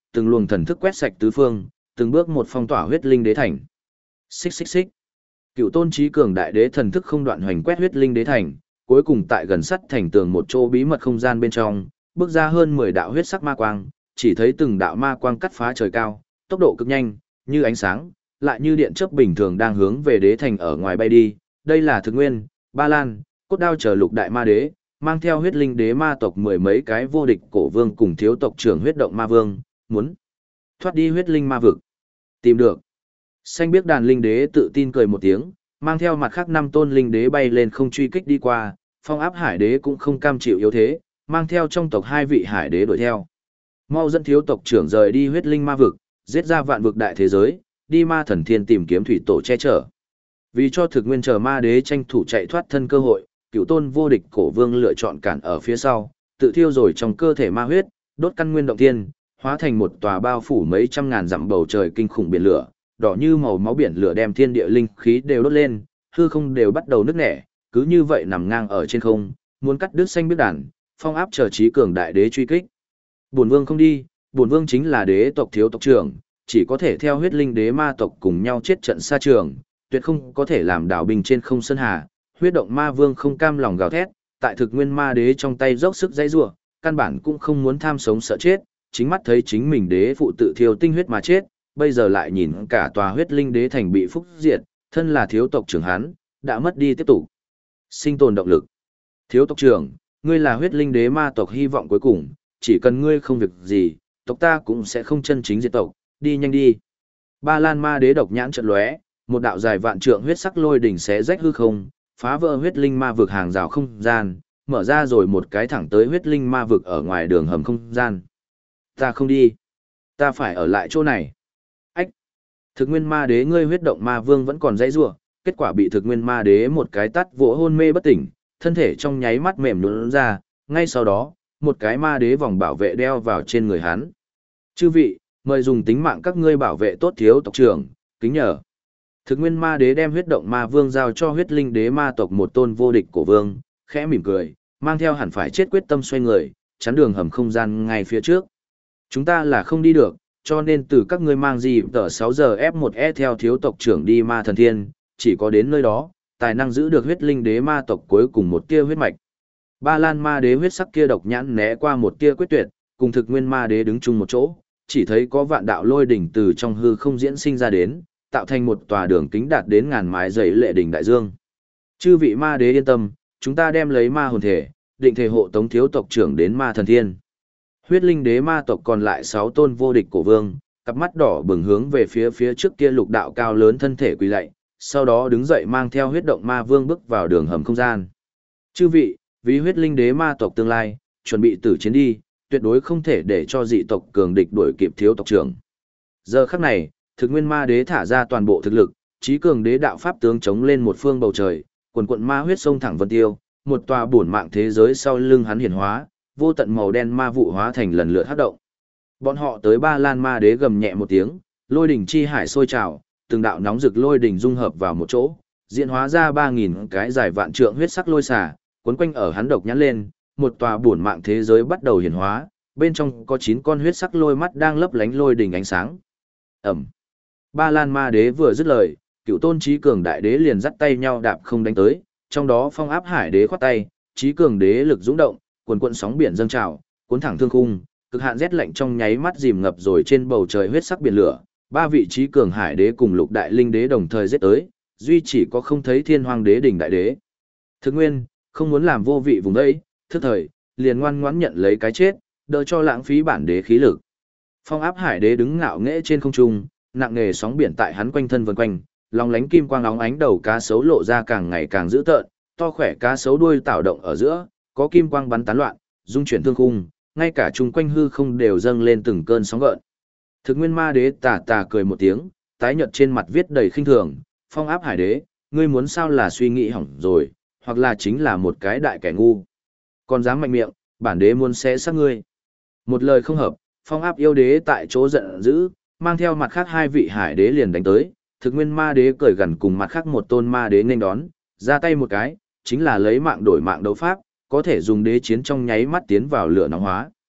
từng luồng thần thức quét sạch tứ phương, từng bước một phong tỏa huyết linh đế thành. Xích xích xích. Cựu tôn trí cường đại đế thần thức không đoạn hoành quét huyết linh đế thành, cuối cùng tại gần sắt thành tường một chỗ bí mật không gian bên trong, bước ra hơn 10 đạo huyết sắc ma quang, chỉ thấy từng đạo ma quang cắt phá trời cao, tốc độ cực nhanh, như ánh sáng, lại như điện chớp bình thường đang hướng về đế thành ở ngoài bay đi. Đây là Thực Nguyên, Ba Lan, Cốt Đao chờ lục đại ma đế, mang theo huyết linh đế ma tộc mười mấy cái vô địch cổ vương cùng thiếu tộc trưởng huyết động ma vương, muốn thoát đi huyết linh ma vực. Tìm được. Xanh biếc đàn linh đế tự tin cười một tiếng, mang theo mặt khác 5 tôn linh đế bay lên không truy kích đi qua, Phong Áp Hải đế cũng không cam chịu yếu thế, mang theo trong tộc 2 vị hải đế đuổi theo. Mau dẫn thiếu tộc trưởng rời đi huyết linh ma vực, giết ra vạn vực đại thế giới, đi ma thần thiên tìm kiếm thủy tổ che chở. Vì cho Thực Nguyên chờ ma đế tranh thủ chạy thoát thân cơ hội, cựu tôn vô địch cổ vương lựa chọn cản ở phía sau, tự thiêu rồi trong cơ thể ma huyết, đốt căn nguyên động thiên, hóa thành một tòa bao phủ mấy trăm ngàn dặm bầu trời kinh khủng biển lửa, đỏ như màu máu biển lửa đem thiên địa linh khí đều đốt lên, hư không đều bắt đầu nứt nẻ, cứ như vậy nằm ngang ở trên không, muốn cắt đứt xanh biết đàn, Phong Áp chờ trí cường đại đế truy kích. Bổn vương không đi, bổn vương chính là đế tộc thiếu tộc trưởng, chỉ có thể theo huyết linh đế ma tộc cùng nhau chết trận xa trường, tuyệt không có thể làm đảo binh trên không sơn hà. Huyết động ma vương không cam lòng gào thét, tại Thực Nguyên ma đế trong tay dốc sức dãy rủa, căn bản cũng không muốn tham sống sợ chết, chính mắt thấy chính mình đế phụ tự thiêu tinh huyết mà chết, bây giờ lại nhìn cả tòa huyết linh đế thành bị phúc diệt, thân là thiếu tộc trưởng hắn, đã mất đi tiếp tục sinh tồn động lực. Thiếu tộc trưởng, ngươi là huyết linh đế ma tộc hy vọng cuối cùng, chỉ cần ngươi không việc gì, tộc ta cũng sẽ không chân chính diệt tộc, đi nhanh đi. Ba Lan ma đế độc nhãn chợt lóe, một đạo dài vạn trượng huyết sắc lôi đỉnh xé rách hư không, phá vỡ huyết linh ma vực hàng rào không gian, mở ra rồi một cái thẳng tới huyết linh ma vực ở ngoài đường hầm không gian. Ta không đi, ta phải ở lại chỗ này. Ách! Thực Nguyên ma đế ngươi huyết động ma vương vẫn còn dãy rủa, kết quả bị Thực Nguyên ma đế một cái tát vỗ hôn mê bất tỉnh, thân thể trong nháy mắt mềm nhũn ra, ngay sau đó, một cái ma đế vòng bảo vệ đeo vào trên người hắn. Chư vị, mời dùng tính mạng các ngươi bảo vệ tốt thiếu tộc trưởng, kính nhờ. Thực Nguyên ma đế đem huyết động ma vương giao cho huyết linh đế ma tộc một tôn vô địch cổ vương, khẽ mỉm cười, mang theo hẳn phải chết quyết tâm xoay người, chắn đường hầm không gian ngay phía trước. Chúng ta là không đi được, cho nên từ các ngươi mang gì tờ 6 giờ F1E theo thiếu tộc trưởng đi ma thần thiên, chỉ có đến nơi đó, tài năng giữ được huyết linh đế ma tộc cuối cùng một tia huyết mạch. Ba Lan ma đế huyết sắc kia độc nhãn né qua một tia quyết tuyệt, cùng Thực Nguyên ma đế đứng chung một chỗ, chỉ thấy có vạn đạo lôi đỉnh từ trong hư không diễn sinh ra đến, tạo thành một tòa đường kính đạt đến ngàn mái dày lệ đỉnh đại dương. Chư vị ma đế yên tâm, chúng ta đem lấy ma hồn thể, định thể hộ tống thiếu tộc trưởng đến ma thần thiên. Huyết linh đế ma tộc còn lại 6 tôn vô địch cổ vương, cặp mắt đỏ bừng hướng về phía trước kia lục đạo cao lớn thân thể quỳ lạy, sau đó đứng dậy mang theo huyết động ma vương bước vào đường hầm không gian. Chư vị, vì huyết linh đế ma tộc tương lai, chuẩn bị tử chiến đi, tuyệt đối không thể để cho dị tộc cường địch đuổi kịp thiếu tộc trưởng. Giờ khắc này, Thực Nguyên ma đế thả ra toàn bộ thực lực, trí cường đế đạo pháp tướng chống lên một phương bầu trời, quần quận ma huyết sông thẳng vân tiêu, một tòa bổn mạng thế giới sau lưng hắn hiển hóa, vô tận màu đen ma vụ hóa thành lần lượt hắc động. Bọn họ tới Ba Lan ma đế gầm nhẹ một tiếng, lôi đỉnh chi hải sôi trào, từng đạo nóng rực lôi đỉnh dung hợp vào một chỗ, diễn hóa ra 3000 cái dài vạn trượng huyết sắc lôi xả, cuốn quanh ở hắn độc nhãn lên, một tòa bổn mạng thế giới bắt đầu hiển hóa, bên trong có 9 con huyết sắc lôi mắt đang lấp lánh lôi đỉnh ánh sáng. Ầm. Ba Lan ma đế vừa dứt lời, cựu tôn trí cường đại đế liền dắt tay nhau đạp không đánh tới, trong đó Phong Áp Hải đế khoát tay, trí cường đế lực dũng động, cuồn cuộn sóng biển dâng trào, cuốn thẳng thương khung, cực hạn rét lạnh trong nháy mắt dìm ngập rồi trên bầu trời huyết sắc biển lửa. Ba vị trí cường hải đế cùng lục đại linh đế đồng thời giết tới, duy chỉ có không thấy thiên hoàng đế đỉnh đại đế. Thực Nguyên, không muốn làm vô vị vùng đây, thức thời, liền ngoan ngoãn nhận lấy cái chết, đỡ cho lãng phí bản đế khí lực. Phong Áp Hải đế đứng ngạo nghễ trên không trung, nặng nề sóng biển tại hắn quanh thân vần quanh, long lánh kim quang óng ánh đầu cá sấu lộ ra càng ngày càng dữ tợn, to khỏe cá sấu đuôi tạo động ở giữa, có kim quang bắn tán loạn, dung chuyển thương khung, ngay cả chung quanh hư không đều dâng lên từng cơn sóng gợn. Thực Nguyên ma đế tà tà cười một tiếng, tái nhợt trên mặt viết đầy khinh thường, Phong Áp Hải đế, ngươi muốn sao là suy nghĩ hỏng rồi, hoặc là chính là một cái đại kẻ ngu. Còn dám mạnh miệng, bản đế muốn xé xác ngươi. Một lời không hợp, Phong Áp yêu đế tại chỗ giận dữ, mang theo mặt khác 2 vị hải đế liền đánh tới, Thực Nguyên ma đế cười gần cùng mặt khác một tôn ma đế nên đón, ra tay một cái, chính là lấy mạng đổi mạng đấu pháp, có thể dùng đế chiến trong nháy mắt tiến vào lửa nóng hóa.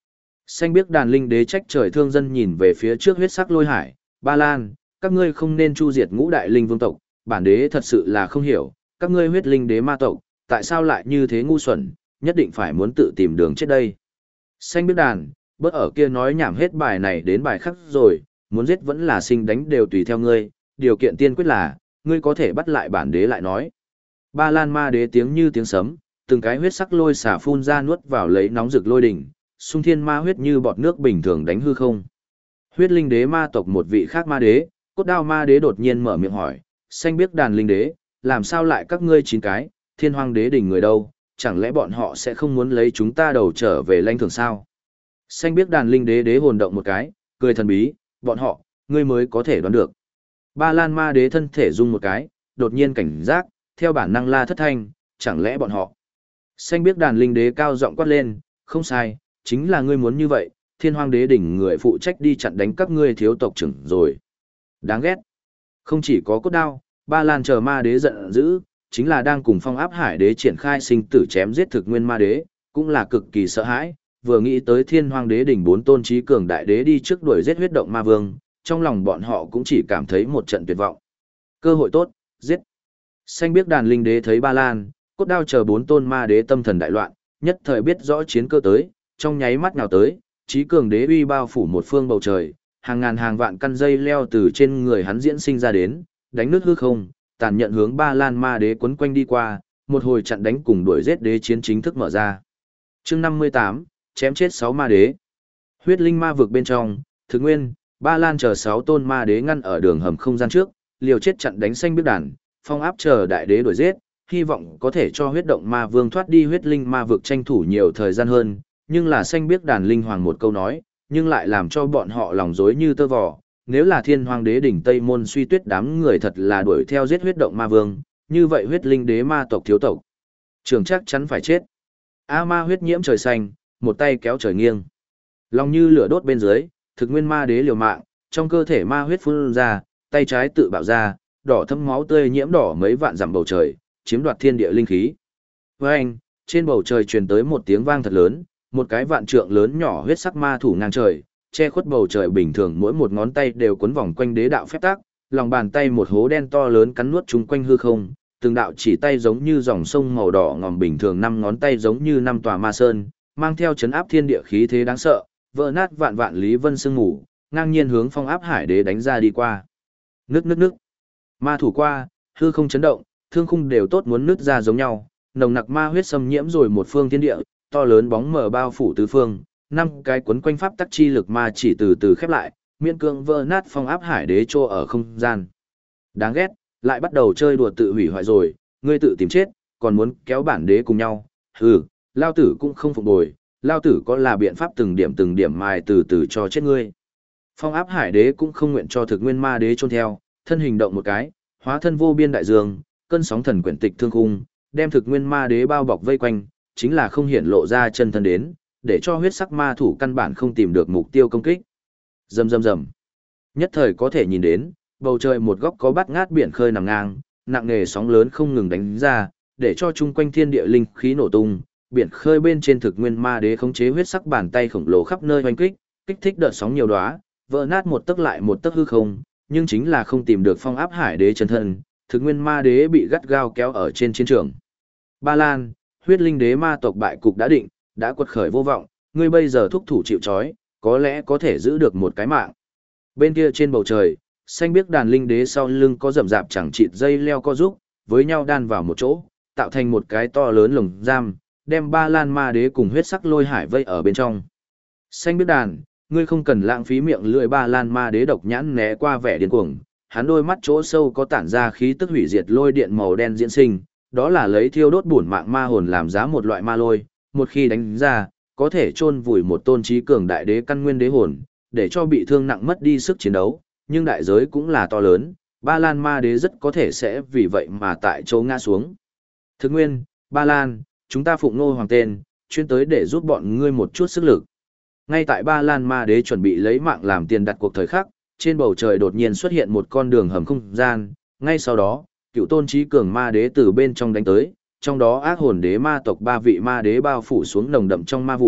Xanh biếc đàn linh đế trách trời thương dân nhìn về phía trước huyết sắc lôi hải, Ba Lan, các ngươi không nên chu diệt ngũ đại linh vương tộc, bản đế thật sự là không hiểu, các ngươi huyết linh đế ma tộc, tại sao lại như thế ngu xuẩn, nhất định phải muốn tự tìm đường chết đây. Xanh biếc đàn, bớt ở kia nói nhảm hết bài này đến bài khác rồi, muốn giết vẫn là sinh đánh đều tùy theo ngươi, điều kiện tiên quyết là, ngươi có thể bắt lại bản đế lại nói. Ba Lan ma đế tiếng như tiếng sấm, từng cái huyết sắc lôi xả phun ra nuốt vào lấy nóng rực lôi đỉnh, xung thiên ma huyết như bọt nước bình thường đánh hư không. Huyết linh đế ma tộc một vị khác ma đế, cốt đao ma đế đột nhiên mở miệng hỏi, xanh biếc đàn linh đế, làm sao lại các ngươi 9 cái, thiên hoang đế đỉnh người đâu, chẳng lẽ bọn họ sẽ không muốn lấy chúng ta đầu trở về lãnh thưởng sao? Xanh biếc đàn linh đế đế hồn động một cái, cười thần bí, bọn họ, ngươi mới có thể đoán được. Ba Lan ma đế thân thể rung một cái, đột nhiên cảnh giác, theo bản năng la thất thanh, chẳng lẽ bọn họ. Xanh biếc đàn linh đế cao giọng quát lên, không sai, chính là ngươi muốn như vậy, thiên hoang đế đỉnh người phụ trách đi chặn đánh các ngươi thiếu tộc trưởng rồi. Đáng ghét. Không chỉ có cốt đao, Ba Lan chờ ma đế giận dữ, chính là đang cùng phong áp hải đế triển khai sinh tử chém giết thực nguyên ma đế, cũng là cực kỳ sợ hãi, vừa nghĩ tới thiên hoang đế đỉnh 4 tôn trí cường đại đế đi trước đuổi giết huyết động ma vương, trong lòng bọn họ cũng chỉ cảm thấy một trận tuyệt vọng. Cơ hội tốt, giết. Xanh biếc đàn linh đế thấy Ba Lan, cốt đao chờ 4 tôn ma đế tâm thần đại loạn, nhất thời biết rõ chiến cơ tới, trong nháy mắt nào tới, trí cường đế uy bao phủ một phương bầu trời, hàng ngàn hàng vạn căn dây leo từ trên người hắn diễn sinh ra đến, đánh nước hư không, tàn nhận hướng Ba Lan ma đế quấn quanh đi qua, một hồi chặn đánh cùng đuổi giết đế chiến chính thức mở ra. Chương 58, chém chết 6 ma đế. Huyết linh ma vực bên trong, Thực Nguyên, Ba Lan chờ 6 tôn ma đế ngăn ở đường hầm không gian trước, liều chết chặn đánh xanh biếc đàn, phong áp chờ đại đế đuổi giết, hy vọng có thể cho huyết động ma vương thoát đi huyết linh ma vực tranh thủ nhiều thời gian hơn, nhưng là xanh biếc đàn linh hoàng một câu nói, nhưng lại làm cho bọn họ lòng rối như tơ vò. Nếu là thiên hoàng đế đỉnh Tây Môn Suy Tuyết đám người thật là đuổi theo giết huyết động ma vương, như vậy huyết linh đế ma tộc thiếu tộc trưởng chắc chắn phải chết. A ma huyết nhiễm trời xanh, một tay kéo trời nghiêng. Lòng như lửa đốt bên dưới, thực nguyên ma đế liều mạng, trong cơ thể ma huyết phun ra, tay trái tự bạo ra, đỏ thấm máu tươi nhiễm đỏ mấy vạn dặm bầu trời, chiếm đoạt thiên địa linh khí. Với anh, trên bầu trời truyền tới một tiếng vang thật lớn, một cái vạn trượng lớn nhỏ huyết sắc ma thủ ngang trời, che khuất bầu trời bình thường mỗi một ngón tay đều quấn vòng quanh đế đạo phép tắc, lòng bàn tay một hố đen to lớn cắn nuốt chung quanh hư không, từng đạo chỉ tay giống như dòng sông màu đỏ ngòm bình thường 5 ngón tay giống như 5 tòa ma sơn, mang theo chấn áp thiên địa khí thế đáng sợ, vỡ nát vạn vạn lý vân sương ngủ, ngang nhiên hướng phong áp hải đế đánh ra đi qua. Nứt. Ma thủ qua, hư không chấn động, thương khung đều tốt muốn nứt ra giống nhau, nồng nặc ma huyết xâm nhiễm rồi một phương thiên địa, to lớn bóng mờ bao phủ tứ phương, 5 cái quấn quanh pháp tắc chi lực ma chỉ từ từ khép lại, miễn cưỡng vỡ nát phong áp hải đế trô ở không gian. Đáng ghét, lại bắt đầu chơi đùa tự hủy hoại rồi, ngươi tự tìm chết, còn muốn kéo bản đế cùng nhau. Hừ, lao tử cũng không phục bồi, lao tử có là biện pháp từng điểm mài từ từ cho chết ngươi. Phong áp hải đế cũng không nguyện cho thực nguyên ma đế chôn theo, thân hình động một cái, hóa thân vô biên đại dương, cơn sóng thần quyển tịch thương khung, đem thực nguyên ma đế bao bọc vây quanh, chính là không hiển lộ ra chân thân đến, để cho huyết sắc ma thủ căn bản không tìm được mục tiêu công kích. Rầm. Nhất thời có thể nhìn đến, bầu trời một góc có bát ngát biển khơi nằm ngang, nặng nề sóng lớn không ngừng đánh ra, để cho chung quanh thiên địa linh khí nổ tung, biển khơi bên trên thực nguyên ma đế khống chế huyết sắc bàn tay khổng lồ khắp nơi oanh kích, kích thích đợt sóng nhiều đóa, vỡ nát một tấc lại một tấc hư không, nhưng chính là không tìm được phong áp hải đế chân thân, thực nguyên ma đế bị gắt gao kéo ở trên chiến trường. Ba Lan, huyết linh đế ma tộc bại cục đã định, đã quật khởi vô vọng, ngươi bây giờ thúc thủ chịu trói, có lẽ có thể giữ được một cái mạng. Bên kia trên bầu trời, xanh biếc đàn linh đế sau lưng có rậm rạp chẳng chịt dây leo co giúp, với nhau đan vào một chỗ, tạo thành một cái to lớn lồng giam, đem Ba Lan ma đế cùng huyết sắc lôi hải vây ở bên trong. Xanh biếc đàn, ngươi không cần lãng phí miệng lưỡi Ba Lan ma đế độc nhãn né qua vẻ điên cuồng, hắn đôi mắt chỗ sâu có tản ra khí tức hủy diệt lôi điện màu đen diễn sinh, đó là lấy thiêu đốt bổn mạng ma hồn làm giá một loại ma lôi, một khi đánh ra, có thể chôn vùi một tôn trí cường đại đế căn nguyên đế hồn, để cho bị thương nặng mất đi sức chiến đấu, nhưng đại giới cũng là to lớn, Ba Lan ma đế rất có thể sẽ vì vậy mà tại chỗ ngã xuống. Thực nguyên, Ba Lan, chúng ta phụng nô hoàng tên, chuyên tới để giúp bọn ngươi một chút sức lực. Ngay tại Ba Lan ma đế chuẩn bị lấy mạng làm tiền đặt cuộc thời khắc, trên bầu trời đột nhiên xuất hiện một con đường hầm không gian, ngay sau đó, cựu tôn trí cường ma đế từ bên trong đánh tới, trong đó ác hồn đế ma tộc 3 vị ma đế bao phủ xuống nồng đậm trong ma vụ,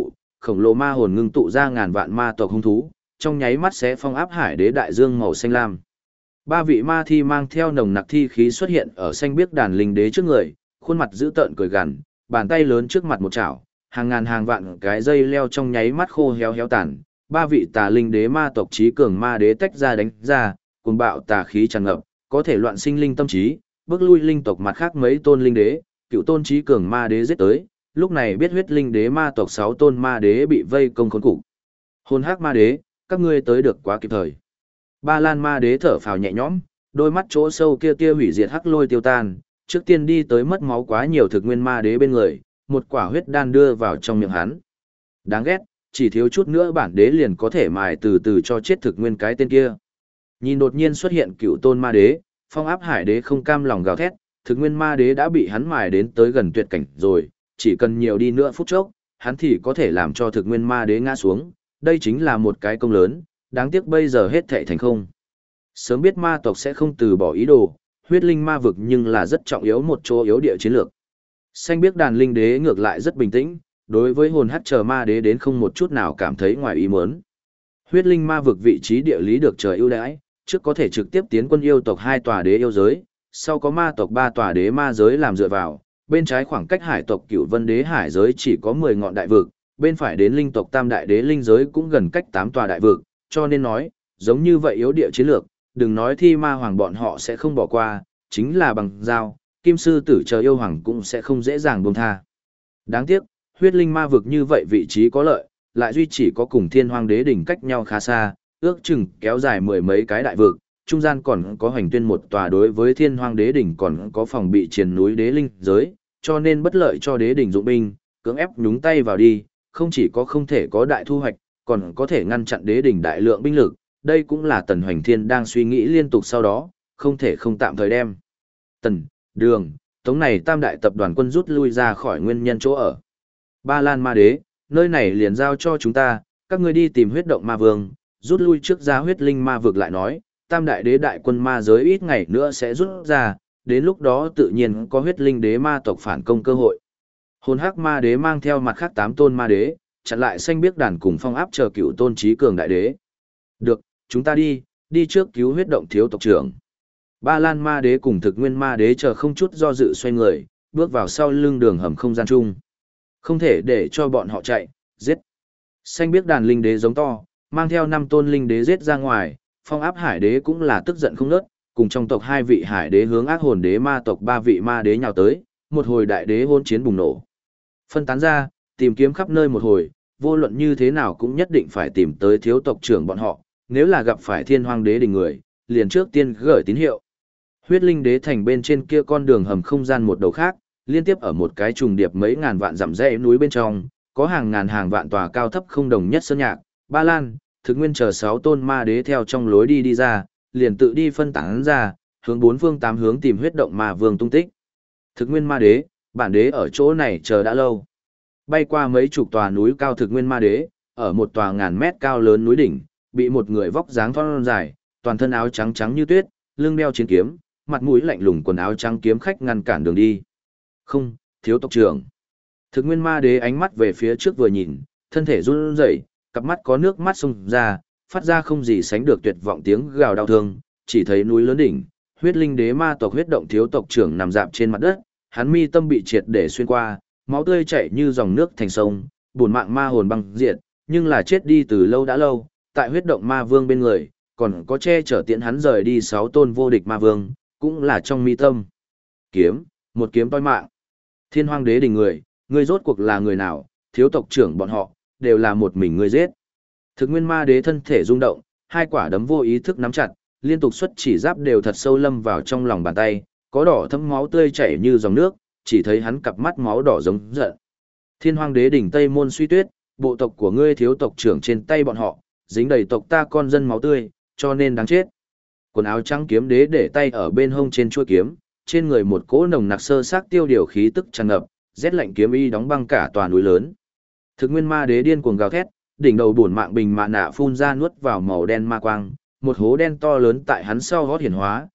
khổng lồ ma hồn ngưng tụ ra ngàn vạn ma tộc hung thú, trong nháy mắt sẽ phong áp hải đế đại dương màu xanh lam. Ba vị ma thi mang theo nồng nặc thi khí xuất hiện ở xanh biếc đàn linh đế trước người, khuôn mặt dữ tợn cười gằn, bàn tay lớn trước mặt một chảo, hàng ngàn hàng vạn cái dây leo trong nháy mắt khô héo héo tàn. Ba vị tà linh đế ma tộc trí cường ma đế tách ra đánh ra, cuồng bạo tà khí tràn ngập, có thể loạn sinh linh tâm trí, bước lui linh tộc mặt khác mấy tôn linh đế, cựu tôn trí cường ma đế giết tới. Lúc này biết huyết linh đế ma tộc 6 tôn ma đế bị vây công khốn cục. Hồn hắc ma đế, các ngươi tới được quá kịp thời. Ba Lan ma đế thở phào nhẹ nhõm, đôi mắt chỗ sâu kia tia hủy diệt hắc lôi tiêu tan, trước tiên đi tới mất máu quá nhiều thực nguyên ma đế bên người, một quả huyết đan đưa vào trong miệng hắn. Đáng ghét, chỉ thiếu chút nữa bản đế liền có thể mài từ từ cho chết thực nguyên cái tên kia. Nhìn đột nhiên xuất hiện cựu tôn ma đế, phong áp hải đế không cam lòng gào thét, thực nguyên ma đế đã bị hắn mài đến tới gần tuyệt cảnh rồi, chỉ cần nhiều đi nữa phút chốc, hắn thì có thể làm cho thực nguyên ma đế ngã xuống, đây chính là một cái công lớn, đáng tiếc bây giờ hết thảy thành không. Sớm biết ma tộc sẽ không từ bỏ ý đồ, huyết linh ma vực nhưng là rất trọng yếu một chỗ yếu địa chiến lược. Xanh biết đàn linh đế ngược lại rất bình tĩnh, đối với hồn hắc chờ ma đế đến không một chút nào cảm thấy ngoài ý muốn. Huyết linh ma vực vị trí địa lý được trời ưu đãi, trước có thể trực tiếp tiến quân yêu tộc 2 tòa đế yêu giới, sau có ma tộc 3 tòa đế ma giới làm dựa vào, bên trái khoảng cách hải tộc Cửu Vân đế hải giới chỉ có 10 ngọn đại vực, bên phải đến linh tộc Tam đại đế linh giới cũng gần cách 8 tòa đại vực, cho nên nói, giống như vậy yếu địa chiến lược, đừng nói thi ma hoàng bọn họ sẽ không bỏ qua, chính là bằng dao, kim sư tử chờ yêu hoàng cũng sẽ không dễ dàng buông tha. Đáng tiếc, huyết linh ma vực như vậy vị trí có lợi, lại duy chỉ có cùng thiên hoang đế đỉnh cách nhau khá xa, ước chừng kéo dài 10 mấy cái đại vực, trung gian còn có hành tuyên một tòa đối với thiên hoang đế đỉnh còn có phòng bị triền núi đế linh giới, cho nên bất lợi cho đế đỉnh dụng binh, cưỡng ép nhúng tay vào đi, không chỉ có không thể có đại thu hoạch, còn có thể ngăn chặn đế đỉnh đại lượng binh lực, đây cũng là Tần Hoành Thiên đang suy nghĩ liên tục sau đó, không thể không tạm thời đem. Tần, Đường, Tống này tam đại tập đoàn quân rút lui ra khỏi nguyên nhân chỗ ở. Ba Lan ma đế, nơi này liền giao cho chúng ta, các ngươi đi tìm huyết động ma vương, rút lui trước ra huyết linh ma vực lại nói, tam đại đế đại quân ma giới ít ngày nữa sẽ rút ra, đến lúc đó tự nhiên có huyết linh đế ma tộc phản công cơ hội. Hồn hắc ma đế mang theo mặt khác 8 tôn ma đế, chặn lại xanh biếc đàn cùng phong áp chờ cựu tôn trí cường đại đế. Được, chúng ta đi trước cứu huyết động thiếu tộc trưởng. Ba Lan ma đế cùng thực nguyên ma đế chờ không chút do dự xoay người, bước vào sau lưng đường hầm không gian chung. Không thể để cho bọn họ chạy, giết. Xanh biếc đàn linh đế giống to, mang theo 5 tôn linh đế giết ra ngoài, phong áp hải đế cũng là tức giận không nớt, cùng trong tộc 2 vị hải đế hướng ác hồn đế ma tộc 3 vị ma đế nhào tới, một hồi đại đế hôn chiến bùng nổ. Phân tán ra, tìm kiếm khắp nơi một hồi, vô luận như thế nào cũng nhất định phải tìm tới thiếu tộc trưởng bọn họ, nếu là gặp phải thiên hoang đế đình người, liền trước tiên gửi tín hiệu. Huyết linh đế thành bên trên kia con đường hầm không gian một đầu khác, liên tiếp ở một cái trùng điệp mấy ngàn vạn dặm dãy núi bên trong, có hàng ngàn hàng vạn tòa cao thấp không đồng nhất sơn nhạc, Ba Lan, thực nguyên chờ 6 tôn ma đế theo trong lối đi ra, liền tự đi phân tán ra, hướng 4 phương 8 hướng tìm huyết động ma vương tung tích. Thực nguyên ma đế, bản đế ở chỗ này chờ đã lâu. Bay qua mấy chục tòa núi cao thực nguyên ma đế, ở một tòa ngàn mét cao lớn núi đỉnh, bị một người vóc dáng thon dài, toàn thân áo trắng trắng như tuyết, lưng đeo chiến kiếm, mặt mũi lạnh lùng quần áo trắng kiếm khách ngăn cản đường đi. Không, thiếu tộc trưởng. Thực nguyên ma đế ánh mắt về phía trước vừa nhìn, thân thể run rẩy, cặp mắt có nước mắt xông ra, phát ra không gì sánh được tuyệt vọng tiếng gào đau thương, chỉ thấy núi lớn đỉnh, huyết linh đế ma tộc huyết động thiếu tộc trưởng nằm dạp trên mặt đất, hắn mi tâm bị triệt để xuyên qua, máu tươi chảy như dòng nước thành sông, bổn mạng ma hồn băng diệt, nhưng là chết đi từ lâu đã lâu, tại huyết động ma vương bên người, còn có che chở tiễn hắn rời đi 6 tôn vô địch ma vương, cũng là trong mi tâm. Kiếm, một kiếm toi mạng. Thiên hoang đế đình người, ngươi rốt cuộc là người nào, thiếu tộc trưởng bọn họ, đều là một mình ngươi giết. Thực nguyên ma đế thân thể rung động, 2 quả đấm vô ý thức nắm chặt, liên tục xuất chỉ giáp đều thật sâu lâm vào trong lòng bàn tay, có đỏ thấm máu tươi chảy như dòng nước, chỉ thấy hắn cặp mắt máu đỏ giống giận. Thiên hoang đế đỉnh Tây Môn Suy Tuyết, bộ tộc của ngươi thiếu tộc trưởng trên tay bọn họ, dính đầy tộc ta con dân máu tươi, cho nên đáng chết. Quần áo trắng kiếm đế để tay ở bên hông trên chuôi kiếm, trên người một cỗ nồng nặc sơ xác tiêu điều khí tức tràn ngập, rét lạnh kiếm y đóng băng cả tòa núi lớn. Thực nguyên ma đế điên cuồng gào thét, đỉnh đầu bổn mạng bình mạ nạ phun ra nuốt vào màu đen ma quang, một hố đen to lớn tại hắn sau gót hiển hóa,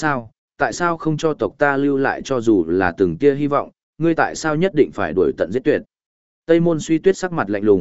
tại sao không cho tộc ta lưu lại cho dù là từng tia hy vọng, ngươi tại sao nhất định phải đuổi tận giết tuyệt. Tây Môn Suy Tuyết sắc mặt lạnh lùng,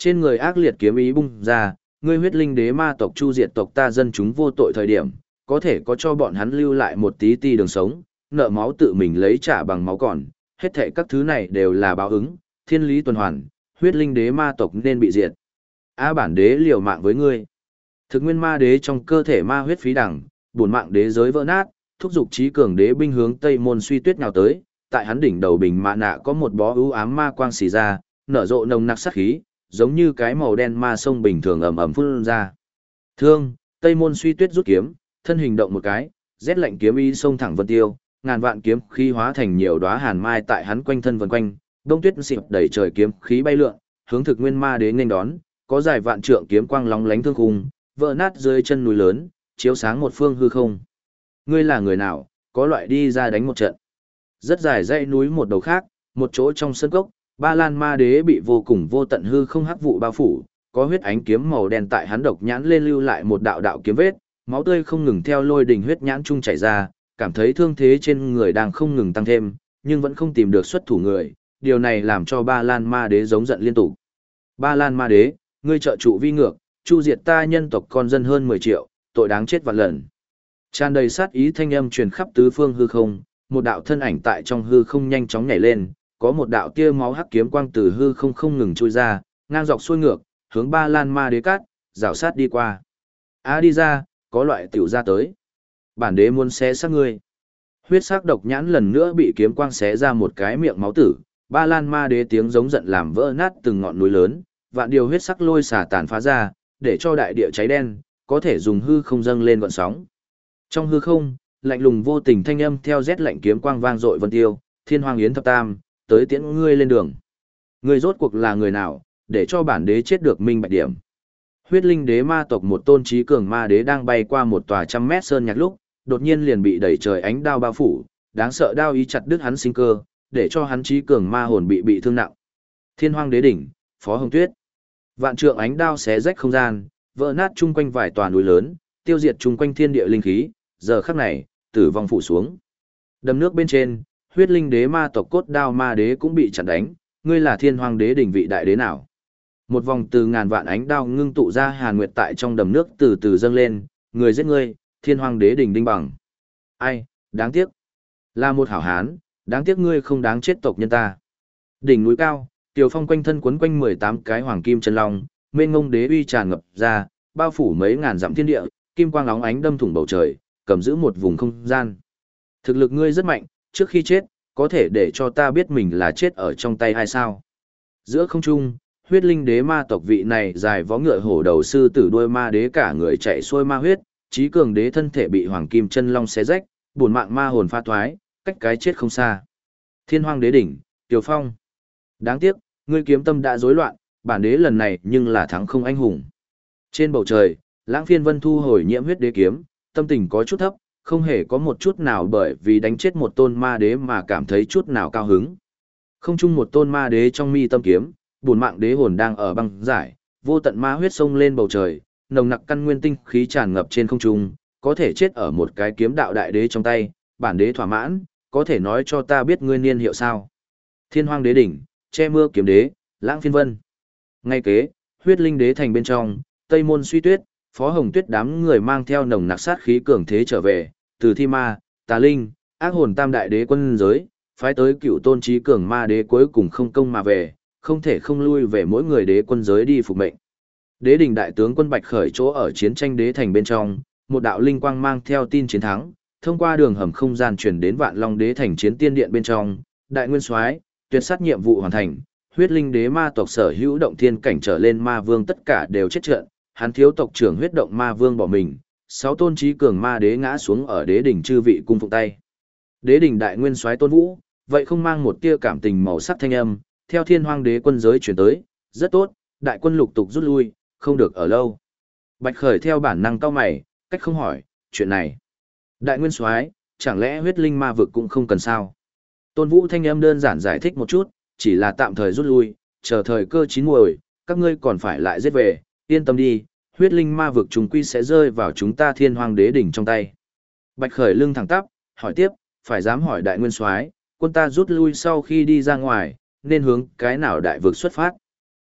Trên người ác liệt kiếm ý bung ra, ngươi huyết linh đế ma tộc chu diệt tộc ta dân chúng vô tội thời điểm, có thể có cho bọn hắn lưu lại một tí ti đường sống, nợ máu tự mình lấy trả bằng máu còn, hết thảy các thứ này đều là báo ứng, thiên lý tuần hoàn, huyết linh đế ma tộc nên bị diệt. Bản đế liều mạng với ngươi. Thực nguyên ma đế trong cơ thể ma huyết phí đẳng, bổn mạng đế giới vỡ nát, thúc giục trí cường đế binh hướng Tây Môn Suy Tuyết nhào tới, tại hắn đỉnh đầu bình mạ nạ có một bó ưu ám ma quang xì ra, nở rộ nồng nặc sát khí, giống như cái màu đen ma sông bình thường ầm ầm phun ra. Thương, Tây Môn Suy Tuyết rút kiếm, thân hình động một cái, rét lạnh kiếm ý xông thẳng vân tiêu, ngàn vạn kiếm khí hóa thành nhiều đóa hàn mai tại hắn quanh thân vần quanh, đông tuyết xịp đẩy trời kiếm khí bay lượn, hướng thực nguyên ma đế nghênh đón, có dài vạn trượng kiếm quang lóng lánh thương khung, vỡ nát dưới chân núi lớn, chiếu sáng một phương hư không. Ngươi là người nào, có loại đi ra đánh một trận. Rất dài dãy núi một đầu khác, một chỗ trong sân cốc, Ba Lan ma đế bị vô cùng vô tận hư không hắc vụ bao phủ, có huyết ánh kiếm màu đen tại hắn độc nhãn lên lưu lại một đạo đạo kiếm vết, máu tươi không ngừng theo lôi đình huyết nhãn trung chảy ra, cảm thấy thương thế trên người đang không ngừng tăng thêm, nhưng vẫn không tìm được xuất thủ người, điều này làm cho Ba Lan ma đế giống giận liên tục. Ba Lan ma đế, ngươi trợ trụ vi ngược, chu diệt ta nhân tộc con dân hơn 10 triệu, tội đáng chết vạn lần. Tràn đầy sát ý thanh âm truyền khắp tứ phương hư không, một đạo thân ảnh tại trong hư không nhanh chóng nhảy lên, có một đạo tia máu hắc kiếm quang từ hư không không ngừng trôi ra, ngang dọc xuôi ngược, hướng Ba Lan ma đế cát, rảo sát đi qua. Đi ra, có loại tiểu ra tới. Bản đế muốn xé xác ngươi. Huyết sắc độc nhãn lần nữa bị kiếm quang xé ra một cái miệng máu tử, Ba Lan ma đế tiếng giống giận làm vỡ nát từng ngọn núi lớn, vạn điều huyết sắc lôi xả tàn phá ra, để cho đại địa cháy đen, có thể dùng hư không dâng lên gọn sóng. Trong hư không, lạnh lùng vô tình thanh âm theo rét lạnh kiếm quang vang dội vân tiêu, Thiên Hoàng Yến thập tam, tới tiễn ngươi lên đường. Ngươi rốt cuộc là người nào, để cho bản đế chết được minh bạch điểm. Huyết linh đế ma tộc một tôn trí cường ma đế đang bay qua một tòa 100 mét sơn nhạc lúc, đột nhiên liền bị đẩy trời ánh đao bao phủ, đáng sợ đao ý chặt đứt hắn sinh cơ, để cho hắn trí cường ma hồn bị thương nặng. Thiên Hoang đế đỉnh, Phó Hồng Tuyết. Vạn trượng ánh đao xé rách không gian, vỡ nát chung quanh vài tòa núi lớn, tiêu diệt chung quanh thiên địa linh khí, giờ khắc này, tử vong phủ xuống. Đầm nước bên trên, huyết linh đế ma tộc cốt đao ma đế cũng bị chặn đánh, ngươi là Thiên Hoang đế đỉnh vị đại đế nào? Một vòng từ ngàn vạn ánh đao ngưng tụ ra hàn nguyệt tại trong đầm nước từ từ dâng lên, người giết ngươi, Thiên Hoang đế đỉnh đinh bằng. Ai, đáng tiếc. Là một hảo hán, đáng tiếc ngươi không đáng chết tộc nhân ta. Đỉnh núi cao, Tiều Phong quanh thân quấn quanh 18 cái hoàng kim chân long, mênh ngông đế uy tràn ngập ra, bao phủ mấy ngàn dặm thiên địa, kim quang óng ánh đâm thủng bầu trời, cầm giữ một vùng không gian. Thực lực ngươi rất mạnh, trước khi chết, có thể để cho ta biết mình là chết ở trong tay hay sao? Giữa không trung, huyết linh đế ma tộc vị này dài vó ngựa hổ đầu sư tử đuôi ma đế cả người chạy xuôi ma huyết, trí cường đế thân thể bị hoàng kim chân long xé rách, bổn mạng ma hồn pha thoái, cách cái chết không xa. Thiên Hoang đế đỉnh, Tiều Phong. Đáng tiếc, ngươi kiếm tâm đã rối loạn, bản đế lần này nhưng là thắng không anh hùng. Trên bầu trời, Lãng Phiên Vân thu hồi nhiễm huyết đế kiếm, tâm tình có chút thấp, không hề có một chút nào bởi vì đánh chết một tôn ma đế mà cảm thấy chút nào cao hứng. Không chung một tôn ma đế trong mi tâm kiếm, bổn mạng đế hồn đang ở băng giải, vô tận ma huyết sông lên bầu trời, nồng nặc căn nguyên tinh khí tràn ngập trên không trung, có thể chết ở một cái kiếm đạo đại đế trong tay, bản đế thỏa mãn, có thể nói cho ta biết ngươi niên hiệu sao? Thiên Hoang đế đỉnh, Che Mưa kiếm đế, Lãng Phiên Vân. Ngay kế, huyết linh đế thành bên trong, Tây Môn Suy Tuyết, Phó Hồng Tuyết đám người mang theo nồng nặc sát khí cường thế trở về, từ Thi Ma, Tà Linh, Ác Hồn tam đại đế quân giới, phái tới cựu tôn trí cường ma đế cuối cùng không công mà về, không thể không lui về mỗi người đế quân giới đi phục mệnh. Đế đình đại tướng quân Bạch Khởi chỗ ở chiến tranh đế thành bên trong, một đạo linh quang mang theo tin chiến thắng, thông qua đường hầm không gian truyền đến Vạn Long đế thành chiến tiên điện bên trong, đại nguyên soái, tuyệt sát nhiệm vụ hoàn thành, huyết linh đế ma tộc sở hữu động thiên cảnh trở lên ma vương tất cả đều chết trận, hắn thiếu tộc trưởng huyết động ma vương bỏ mình, 6 tôn trí cường ma đế ngã xuống ở đế đỉnh chư vị cung phụng tay. Đế đỉnh đại nguyên soái Tôn Vũ, vậy không mang một tia cảm tình màu sắc thanh âm, theo Thiên Hoang đế quân giới truyền tới, rất tốt, đại quân lục tục rút lui, không được ở lâu. Bạch Khởi theo bản năng cau mày, cách không hỏi, chuyện này. Đại nguyên soái, chẳng lẽ huyết linh ma vực cũng không cần sao? Tôn Vũ thanh âm đơn giản giải thích một chút, chỉ là tạm thời rút lui, chờ thời cơ chín muồi, các ngươi còn phải lại giết về, yên tâm đi, huyết linh ma vực chúng quy sẽ rơi vào chúng ta Thiên Hoang đế đỉnh trong tay. Bạch Khởi lưng thẳng tắp, hỏi tiếp, phải dám hỏi đại nguyên soái, quân ta rút lui sau khi đi ra ngoài, nên hướng cái nào đại vực xuất phát?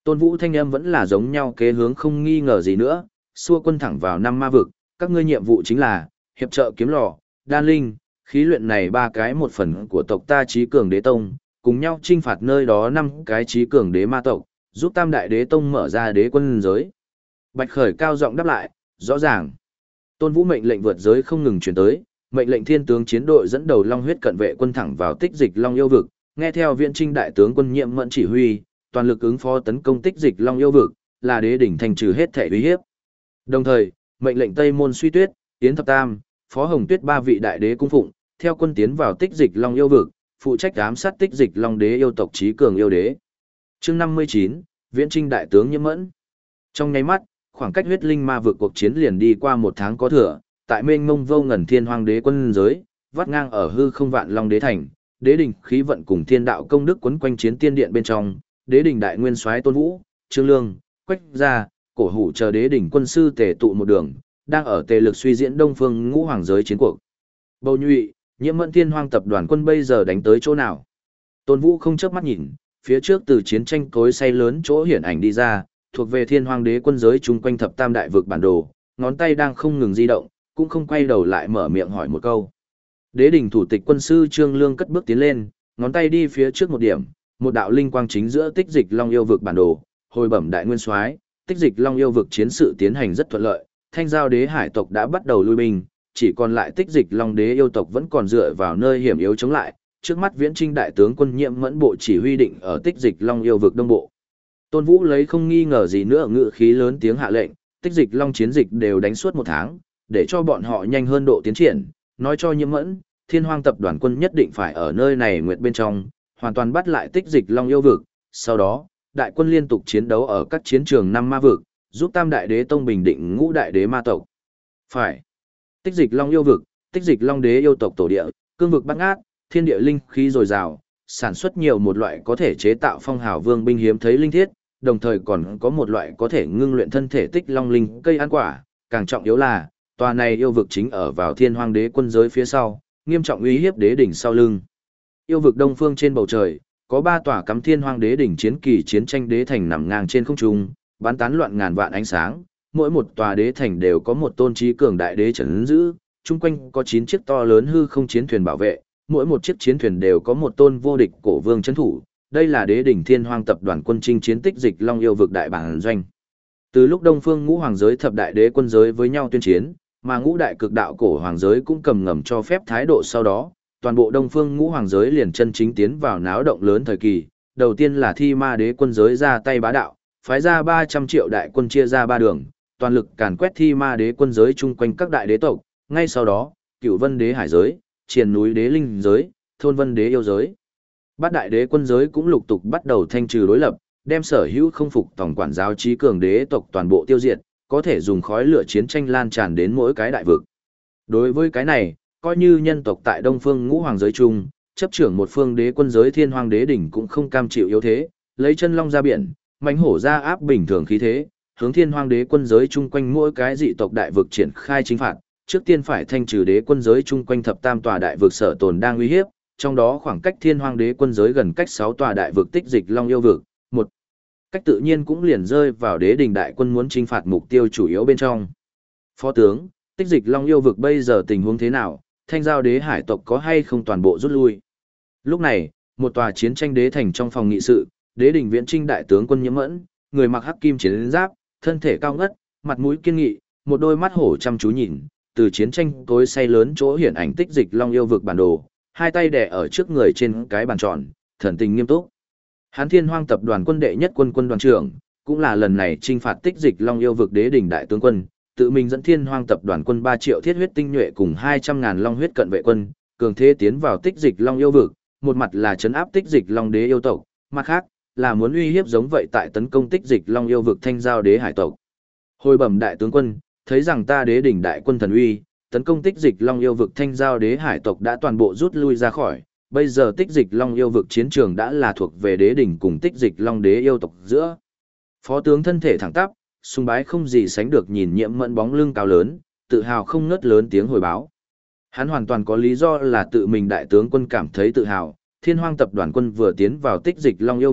Tôn Vũ thanh âm vẫn là giống nhau kế hướng không nghi ngờ gì nữa, xua quân thẳng vào năm ma vực, các ngươi nhiệm vụ chính là hiệp trợ kiếm lò, đan linh, khí luyện này ba cái một phần của tộc ta trí cường đế tông, cùng nhau chinh phạt nơi đó năm cái trí cường đế ma tộc, giúp Tam Đại Đế Tông mở ra đế quân giới. Bạch Khởi cao giọng đáp lại, rõ ràng. Tôn Vũ mệnh lệnh vượt giới không ngừng truyền tới, mệnh lệnh thiên tướng chiến đội dẫn đầu Long huyết cận vệ quân thẳng vào tích dịch Long yêu vực, nghe theo Viễn Trinh đại tướng quân Nhiệm Mẫn chỉ huy, toàn lực ứng phó tấn công tích dịch Long yêu vực, là đế đỉnh thành trừ hết thể uy hiếp. Đồng thời, mệnh lệnh Tây Môn Suy Tuyết, Yến Thập Tam, Phó Hồng Tuyết ba vị đại đế cung phụng, theo quân tiến vào tích dịch Long yêu vực, phụ trách ám sát tích dịch Long đế yêu tộc trí cường yêu đế. Chương 59, Viễn Trinh đại tướng Nhiệm Mẫn. Trong nháy mắt, khoảng cách huyết linh ma vực cuộc chiến liền đi qua một tháng có thừa, tại mênh mông vô ngần thiên hoang đế quân giới, vắt ngang ở hư không vạn long đế thành, đế đình khí vận cùng thiên đạo công đức quấn quanh chiến tiên điện bên trong, đế đình đại nguyên soái Tôn Vũ, Trương Lương, Quách Gia, Cổ Hủ chờ đế đình quân sư tề tụ một đường, đang ở tề lực suy diễn đông phương ngũ hoàng giới chiến cuộc. Bầu Nhụy, Nhiễm Mẫn thiên hoang tập đoàn quân bây giờ đánh tới chỗ nào? Tôn Vũ không chớp mắt nhìn, phía trước từ chiến tranh cối xay lớn chỗ hiển ảnh đi ra, thuộc về thiên hoang đế quân giới chung quanh thập tam đại vực bản đồ, ngón tay đang không ngừng di động, cũng không quay đầu lại mở miệng hỏi một câu. Đế đình thủ tịch quân sư Trương Lương cất bước tiến lên, ngón tay đi phía trước một điểm, một đạo linh quang chính giữa tích dịch Long yêu vực bản đồ, hồi bẩm đại nguyên soái, tích dịch Long yêu vực chiến sự tiến hành rất thuận lợi, Thanh Giao đế hải tộc đã bắt đầu lui binh, chỉ còn lại tích dịch Long đế yêu tộc vẫn còn dựa vào nơi hiểm yếu chống lại, trước mắt Viễn Trinh đại tướng quân Nhiệm Mẫn bộ chỉ huy định ở tích dịch Long yêu vực đông bộ. Tôn Vũ lấy không nghi ngờ gì nữa ngự khí lớn tiếng hạ lệnh, tích dịch Long chiến dịch đều đánh suốt một tháng, để cho bọn họ nhanh hơn độ tiến triển, nói cho Nhiệm Mẫn, thiên hoang tập đoàn quân nhất định phải ở nơi này nguyệt bên trong, hoàn toàn bắt lại tích dịch Long yêu vực, sau đó, đại quân liên tục chiến đấu ở các chiến trường năm ma vực, giúp Tam Đại Đế Tông bình định ngũ đại đế ma tộc. Phải. Tích dịch Long yêu vực, tích dịch Long đế yêu tộc tổ địa, cương vực bát ngát, thiên địa linh khí dồi dào, sản xuất nhiều một loại có thể chế tạo phong hào vương binh hiếm thấy linh thiết, đồng thời còn có một loại có thể ngưng luyện thân thể tích long linh cây ăn quả, càng trọng yếu là, tòa này yêu vực chính ở vào thiên hoang đế quân giới phía sau, nghiêm trọng uy hiếp đế đỉnh sau lưng. Yêu vực đông phương trên bầu trời, có 3 tòa cắm thiên hoang đế đỉnh chiến kỳ chiến tranh đế thành nằm ngang trên không trung, bắn tán loạn ngàn vạn ánh sáng, mỗi một tòa đế thành đều có một tôn trí cường đại đế trấn giữ, chung quanh có 9 chiếc to lớn hư không chiến thuyền bảo vệ, mỗi một chiếc chiến thuyền đều có một tôn vô địch cổ vương trấn thủ. Đây là đế đỉnh thiên hoang tập đoàn quân chinh chiến tích dịch Long yêu vực đại bản doanh. Từ lúc đông phương ngũ hoàng giới thập đại đế quân giới với nhau tuyên chiến, mà ngũ đại cực đạo cổ hoàng giới cũng cầm ngầm cho phép thái độ sau đó, toàn bộ đông phương ngũ hoàng giới liền chân chính tiến vào náo động lớn thời kỳ. Đầu tiên là thi ma đế quân giới ra tay bá đạo, phái ra 300 triệu đại quân chia ra 3 đường, toàn lực càn quét thi ma đế quân giới chung quanh các đại đế tộc. Ngay sau đó, Cửu Vân đế hải giới, Triền núi đế linh giới, Thôn Vân đế yêu giới. Bát đại đế quân giới cũng lục tục bắt đầu thanh trừ đối lập, đem sở hữu không phục tổng quản giáo trí cường đế tộc toàn bộ tiêu diệt, có thể dùng khói lửa chiến tranh lan tràn đến mỗi cái đại vực. Đối với cái này, coi như nhân tộc tại Đông Phương Ngũ Hoàng giới chung, chấp trưởng một phương đế quân giới Thiên Hoàng đế đỉnh cũng không cam chịu yếu thế, lấy chân long ra biển, mãnh hổ ra áp bình thường khí thế, hướng Thiên Hoàng đế quân giới chung quanh mỗi cái dị tộc đại vực triển khai chính phạt, trước tiên phải thanh trừ đế quân giới chung quanh thập tam tòa đại vực sở tồn đang uy hiếp, trong đó khoảng cách thiên hoang đế quân giới gần cách 6 tòa đại vực tích dịch Long yêu vực, một cách tự nhiên cũng liền rơi vào đế đình đại quân muốn chinh phạt mục tiêu chủ yếu bên trong. Phó tướng, tích dịch Long yêu vực bây giờ tình huống thế nào, Thanh Giao đế hải tộc có hay không toàn bộ rút lui? Lúc này, một tòa chiến tranh đế thành trong phòng nghị sự, đế đình Viễn Trinh đại tướng quân Nhiễm Mẫn, người mặc hắc kim chiến giáp, thân thể cao ngất, mặt mũi kiên nghị, một đôi mắt hổ chăm chú nhìn, từ chiến tranh tối say lớn chỗ hiển ảnh tích dịch Long yêu vực bản đồ, hai tay đè ở trước người trên cái bàn tròn, thần tình nghiêm túc. Hán Thiên Hoang tập đoàn quân đệ nhất quân quân đoàn trưởng, cũng là lần này chinh phạt tích dịch Long yêu vực đế đỉnh đại tướng quân, tự mình dẫn Thiên Hoang tập đoàn quân 3 triệu thiết huyết tinh nhuệ cùng 200.000 long huyết cận vệ quân, cường thế tiến vào tích dịch Long yêu vực, một mặt là trấn áp tích dịch Long đế yêu tộc, mặt khác là muốn uy hiếp giống vậy tại tấn công tích dịch Long yêu vực Thanh Giao đế hải tộc. Hồi bẩm đại tướng quân, thấy rằng ta đế đỉnh đại quân thần uy, tấn công tích dịch Long yêu vực Thanh Giao đế hải tộc đã toàn bộ rút lui ra khỏi, bây giờ tích dịch Long yêu vực chiến trường đã là thuộc về đế đỉnh cùng tích dịch Long đế yêu tộc giữa. Phó tướng thân thể thẳng tắp, sùng bái không gì sánh được nhìn Nhiễm Mẫn bóng lưng cao lớn, tự hào không ngớt lớn tiếng hồi báo. Hắn hoàn toàn có lý do là tự mình đại tướng quân cảm thấy tự hào, Thiên Hoang tập đoàn quân vừa tiến vào tích dịch Long yêu vực,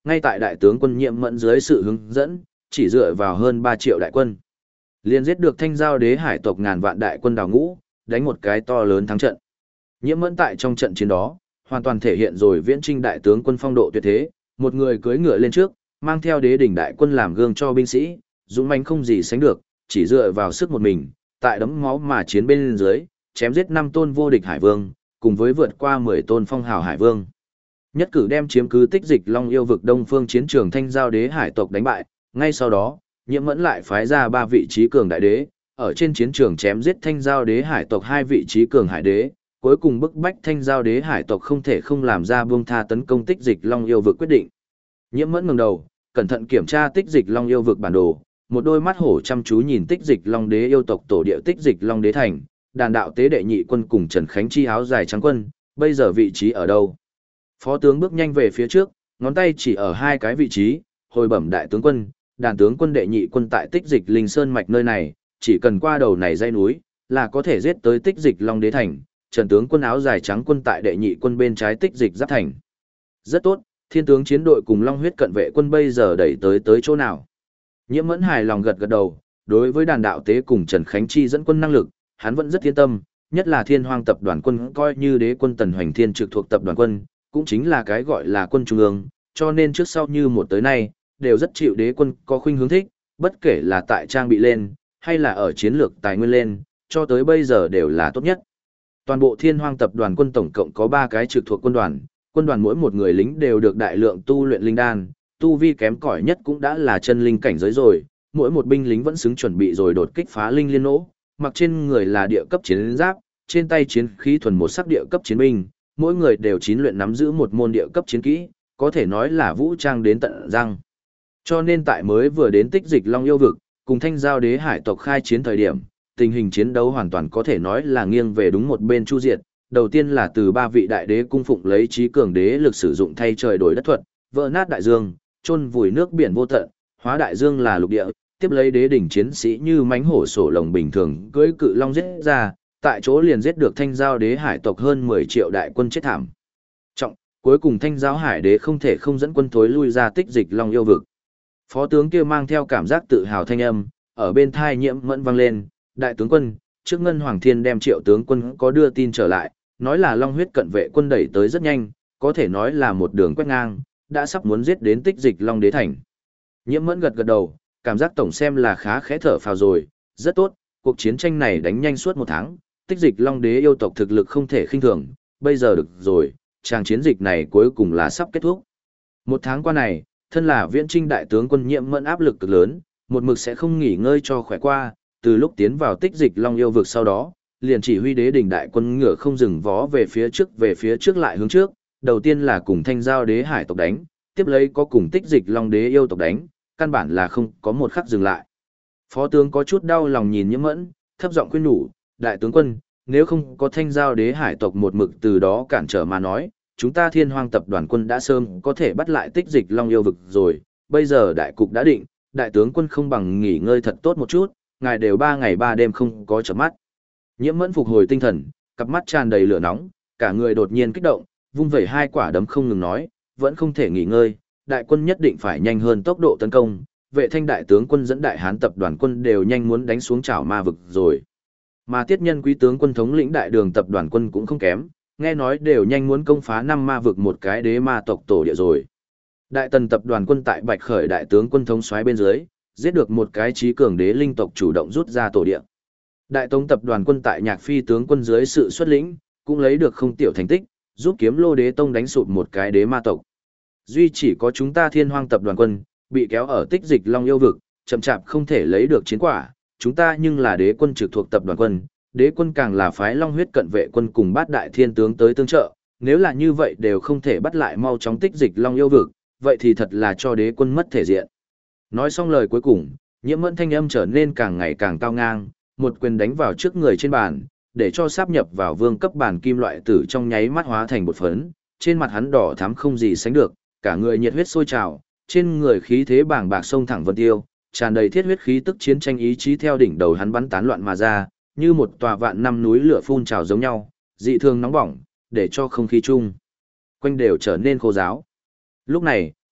ngay tại đại tướng quân Nhiệm Mẫn dưới sự hướng dẫn, chỉ dựa vào hơn 3 triệu đại quân. Liên giết được Thanh Giao Đế hải tộc ngàn vạn đại quân đào ngũ, đánh một cái to lớn thắng trận. Nhiệm Mẫn tại trong trận chiến đó, hoàn toàn thể hiện rồi viễn trinh đại tướng quân phong độ tuyệt thế, một người cưỡi ngựa lên trước, mang theo đế đỉnh đại quân làm gương cho binh sĩ, dũng mãnh không gì sánh được, chỉ dựa vào sức một mình, tại đấm máu mà chiến bên dưới, chém giết 5 tôn vô địch hải vương, cùng với vượt qua 10 tôn phong hào hải vương. Nhất cử đem chiếm cứ Tích Dịch Long yêu vực đông phương chiến trường Thanh Giao Đế hải tộc đánh bại, ngay sau đó, Nhiệm Mẫn lại phái ra 3 vị trí cường đại đế, ở trên chiến trường chém giết Thanh Giao Đế hải tộc 2 vị trí cường hải đế, cuối cùng bức bách Thanh Giao Đế hải tộc không thể không làm ra buông tha tấn công Tích Dịch Long yêu vực quyết định. Nhiệm Mẫn ngẩng đầu, cẩn thận kiểm tra Tích Dịch Long yêu vực bản đồ, một đôi mắt hổ chăm chú nhìn Tích Dịch Long đế yêu tộc tổ địa Tích Dịch Long đế thành, đàn đạo tế đệ nhị quân cùng Trần Khánh Chi áo dài trắng quân, bây giờ vị trí ở đâu? Phó tướng bước nhanh về phía trước, ngón tay chỉ ở 2 cái vị trí, hồi bẩm đại tướng quân, đàn tướng quân đệ nhị quân tại Tích Dịch Linh Sơn mạch nơi này, chỉ cần qua đầu này dãy núi, là có thể giết tới Tích Dịch Long đế thành. Trần tướng quân áo dài trắng quân tại đệ nhị quân bên trái Tích Dịch giáp thành. Rất tốt, thiên tướng chiến đội cùng Long huyết cận vệ quân bây giờ đẩy tới chỗ nào? Nhiệm Mẫn hài lòng gật gật đầu, đối với đàn đạo tế cùng Trần Khánh Chi dẫn quân năng lực, hắn vẫn rất yên tâm, nhất là Thiên Hoang tập đoàn quân coi như đế quân Tần Hoành Thiên trực thuộc tập đoàn quân, cũng chính là cái gọi là quân trung ương, cho nên trước sau như một tới nay, đều rất chịu đế quân có khuynh hướng thích, bất kể là tại trang bị lên, hay là ở chiến lược tài nguyên lên, cho tới bây giờ đều là tốt nhất. Toàn bộ Thiên Hoang tập đoàn quân tổng cộng có 3 cái trực thuộc quân đoàn mỗi một người lính đều được đại lượng tu luyện linh đan, tu vi kém cỏi nhất cũng đã là chân linh cảnh giới rồi, mỗi một binh lính vẫn xứng chuẩn bị rồi đột kích phá linh liên nỗ, mặc trên người là địa cấp chiến giáp, trên tay chiến khí thuần một sắc địa cấp chiến binh, mỗi người đều chín luyện nắm giữ một môn địa cấp chiến kỹ, có thể nói là vũ trang đến tận răng. Cho nên tại mới vừa đến Tích Dịch Long yêu vực, cùng Thanh Giao Đế hải tộc khai chiến thời điểm, tình hình chiến đấu hoàn toàn có thể nói là nghiêng về đúng một bên chu diệt. Đầu tiên là từ 3 vị đại đế cung phụng lấy trí cường đế lực sử dụng thay trời đổi đất thuật, vỡ nát đại dương, chôn vùi nước biển vô tận, hóa đại dương là lục địa, tiếp lấy đế đỉnh chiến sĩ như mãnh hổ sổ lồng bình thường cưỡi cự long giết ra, tại chỗ liền giết được Thanh Giao Đế hải tộc hơn 10 triệu đại quân chết thảm. Trọng, cuối cùng Thanh Giao hải đế không thể không dẫn quân thối lui ra Tích Dịch Long yêu vực. Phó tướng kia mang theo cảm giác tự hào thanh âm, ở bên thai Nhiệm Mẫn vang lên, đại tướng quân, trước Ngân Hoàng Thiên đem Triệu tướng quân có đưa tin trở lại, nói là Long huyết cận vệ quân đẩy tới rất nhanh, có thể nói là một đường quét ngang, đã sắp muốn giết đến Tích Dịch Long đế thành. Nhiệm Mẫn gật gật đầu, cảm giác tổng xem là khá khẽ thở phào rồi, rất tốt, cuộc chiến tranh này đánh nhanh suốt 1 tháng, Tích Dịch Long đế yêu tộc thực lực không thể khinh thường, bây giờ được rồi, tràng chiến dịch này cuối cùng là sắp kết thúc. 1 tháng qua này, thân là viễn trinh đại tướng quân Nhiệm Mẫn áp lực cực lớn, một mực sẽ không nghỉ ngơi cho khỏe qua, từ lúc tiến vào Tích Dịch Long yêu vực sau đó, liền chỉ huy đế đỉnh đại quân ngựa không dừng vó về phía trước lại hướng trước, đầu tiên là cùng Thanh Giao Đế hải tộc đánh, tiếp lấy có cùng Tích Dịch Long đế yêu tộc đánh, căn bản là không có một khắc dừng lại. Phó tướng có chút đau lòng nhìn Nhiệm Mẫn, thấp giọng khuyên nhủ, đại tướng quân, nếu không có Thanh Giao Đế hải tộc một mực từ đó cản trở mà nói, chúng ta Thiên Hoang tập đoàn quân đã sớm có thể bắt lại Tích Dịch Long yêu vực rồi, bây giờ đại cục đã định, đại tướng quân không bằng nghỉ ngơi thật tốt một chút, ngài đều 3 ngày 3 đêm không có chợp mắt. Nhiệm Mẫn phục hồi tinh thần, cặp mắt tràn đầy lửa nóng, cả người đột nhiên kích động, vung vẩy 2 quả đấm không ngừng nói, vẫn không thể nghỉ ngơi, đại quân nhất định phải nhanh hơn tốc độ tấn công, Vệ Thanh đại tướng quân dẫn Đại Hán tập đoàn quân đều nhanh muốn đánh xuống Trảo Ma vực rồi. Mà Tiết Nhân quý tướng quân thống lĩnh Đại Đường tập đoàn quân cũng không kém, nghe nói đều nhanh muốn công phá 5 ma vực một cái đế ma tộc tổ địa rồi. Đại Tần tập đoàn quân tại Bạch Khởi đại tướng quân thống soái bên dưới, giết được một cái trí cường đế linh tộc chủ động rút ra tổ địa. Đại Tống tập đoàn quân tại Nhạc Phi tướng quân dưới sự xuất lĩnh, cũng lấy được không tiểu thành tích, giúp Kiếm Lô đế tông đánh sụp một cái đế ma tộc. Duy chỉ có chúng ta Thiên Hoang tập đoàn quân, bị kéo ở Tích Dịch Long yêu vực, chậm chạp không thể lấy được chiến quả, chúng ta nhưng là đế quân trực thuộc tập đoàn quân, đế quân càng là phái Long huyết cận vệ quân cùng bát đại thiên tướng tới tương trợ, nếu là như vậy đều không thể bắt lại mau chóng Tích Dịch Long yêu vực, vậy thì thật là cho đế quân mất thể diện. Nói xong lời cuối cùng, Nhiễm Mẫn thanh âm trở nên càng ngày càng cao ngang, một quyền đánh vào trước người trên bàn, để cho sáp nhập vào vương cấp bản kim loại tử trong nháy mắt hóa thành bột phấn, trên mặt hắn đỏ thắm không gì sánh được, cả người nhiệt huyết sôi trào, trên người khí thế bàng bạc sông thẳng vân tiêu, tràn đầy thiết huyết khí tức chiến tranh ý chí theo đỉnh đầu hắn bắn tán loạn mà ra, như một tòa vạn năm núi lửa phun trào giống nhau, dị thường nóng bỏng, để cho không khí chung quanh đều trở nên khô ráo. Lúc này,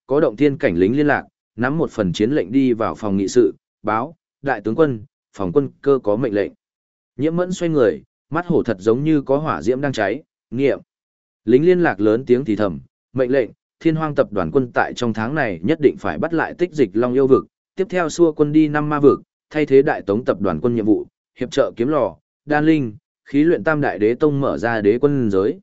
có động thiên cảnh lính liên lạc, nắm một phần chiến lệnh đi vào phòng nghị sự, báo, đại tướng quân, phòng quân cơ có mệnh lệnh. Nhiễm Mẫn xoay người, mắt hổ thật giống như có hỏa diễm đang cháy, nghiệm. Lính liên lạc lớn tiếng thì thầm, mệnh lệnh, Thiên Hoang tập đoàn quân tại trong tháng này nhất định phải bắt lại Tích Dịch Long yêu vực, tiếp theo xua quân đi 5 ma vực, thay thế Đại Tống tập đoàn quân nhiệm vụ, hiệp trợ kiếm lò, đan linh, khí luyện Tam Đại Đế Tông mở ra đế quân giới.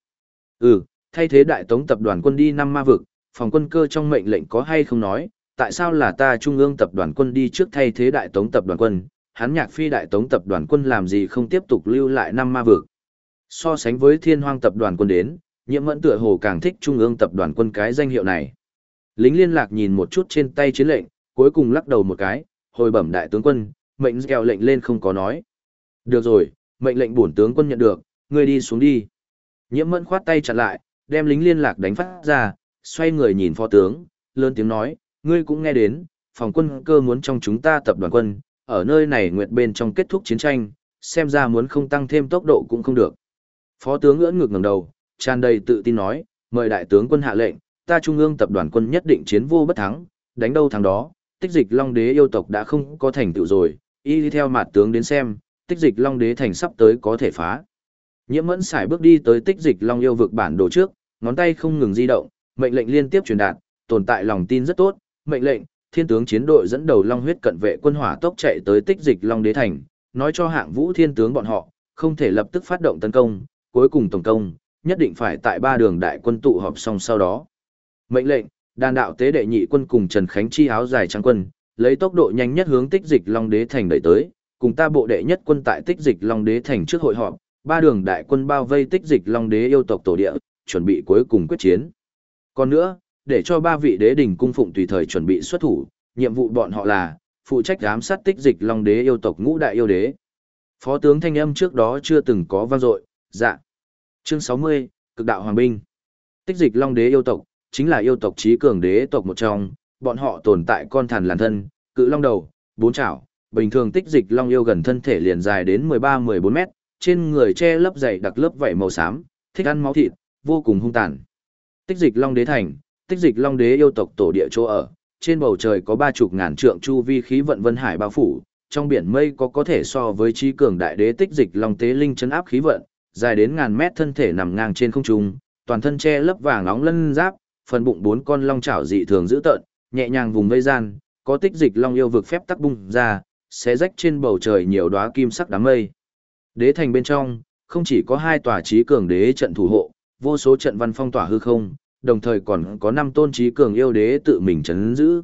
Thay thế Đại Tống tập đoàn quân đi 5 ma vực, phòng quân cơ trong mệnh lệnh có hay không nói, tại sao là ta Trung ương tập đoàn quân đi trước thay thế Đại Tống tập đoàn quân, hắn Nhạc Phi Đại Tống tập đoàn quân làm gì không tiếp tục lưu lại 5 ma vực. So sánh với Thiên Hoang tập đoàn quân đến, Nhiễm Mẫn tựa hồ càng thích Trung ương tập đoàn quân cái danh hiệu này. Lính liên lạc nhìn một chút trên tay chiến lệnh, cuối cùng lắc đầu một cái, hồi bẩm đại tướng quân, mệnh kèo lệnh lên không có nói. Được rồi, mệnh lệnh bổn tướng quân nhận được, ngươi đi xuống đi. Nhiễm Mẫn khoát tay chặn lại, đem lính liên lạc đánh phát ra, xoay người nhìn phó tướng, lớn tiếng nói, ngươi cũng nghe đến, phòng quân cơ muốn trong chúng ta tập đoàn quân, ở nơi này nguyệt bên trong kết thúc chiến tranh, xem ra muốn không tăng thêm tốc độ cũng không được. Phó tướng ưỡn ngực ngẩng đầu, tràn đầy tự tin nói, mời đại tướng quân hạ lệnh, ta Trung ương tập đoàn quân nhất định chiến vô bất thắng, đánh đâu thắng đó, Tích Dịch Long đế yêu tộc đã không có thành tựu rồi, y đi theo mặt tướng đến xem, Tích Dịch Long đế thành sắp tới có thể phá. Nhiễm Mẫn sải bước đi tới Tích Dịch Long yêu vực bản đồ trước, ngón tay không ngừng di động, mệnh lệnh liên tiếp truyền đạt, tồn tại lòng tin rất tốt, mệnh lệnh, thiên tướng chiến đội dẫn đầu Long huyết cận vệ quân hỏa tốc chạy tới Tích Dịch Long đế thành, nói cho Hạng Vũ thiên tướng bọn họ, không thể lập tức phát động tấn công, cuối cùng tổng công, nhất định phải tại 3 đường đại quân tụ họp xong sau đó. Mệnh lệnh, đàn đạo tế đệ nhị quân cùng Trần Khánh Chi áo dài trắng quân, lấy tốc độ nhanh nhất hướng Tích Dịch Long đế thành đẩy tới, cùng ta bộ đệ nhất quân tại Tích Dịch Long đế thành trước hội họp, 3 đường đại quân bao vây Tích Dịch Long đế yêu tộc tổ địa, chuẩn bị cuối cùng quyết chiến. Còn nữa, để cho 3 vị đế đình cung phụng tùy thời chuẩn bị xuất thủ, nhiệm vụ bọn họ là phụ trách giám sát Tích Dịch Long đế yêu tộc ngũ đại yêu đế. Phó tướng thanh âm trước đó chưa từng có vang dội, dạ. Chương 60, Cực đạo hoàng binh. Tích Dịch Long đế yêu tộc chính là yêu tộc trí cường đế tộc một trong, bọn họ tồn tại con thằn làn thân, cự long đầu, 4 chảo, bình thường Tích Dịch Long yêu gần thân thể liền dài đến 13-14 mét, trên người che lấp dày đặc lớp vảy màu xám, thích ăn máu thịt, vô cùng hung tàn. Tích Dịch Long đế thành, Tích Dịch Long đế yêu tộc tổ địa chỗ ở, trên bầu trời có 30 ngàn trượng chu vi khí vận vân hải bao phủ, trong biển mây có thể so với trí cường đại đế Tích Dịch Long tế linh trấn áp khí vận, dài đến ngàn mét thân thể nằm ngang trên không trung, toàn thân che lấp vàng nóng lân giáp, phần bụng 4 con long chảo dị thường dữ tợn, nhẹ nhàng vùng vây gian, có Tích Dịch Long yêu vực phép tắc bung ra, xé rách trên bầu trời nhiều đóa kim sắc đám mây. Đế thành bên trong, không chỉ có 2 tòa trí cường đế trận thủ hộ, vô số trận văn phong tỏa hư không, đồng thời còn có 5 tôn trí cường yêu đế tự mình trấn giữ,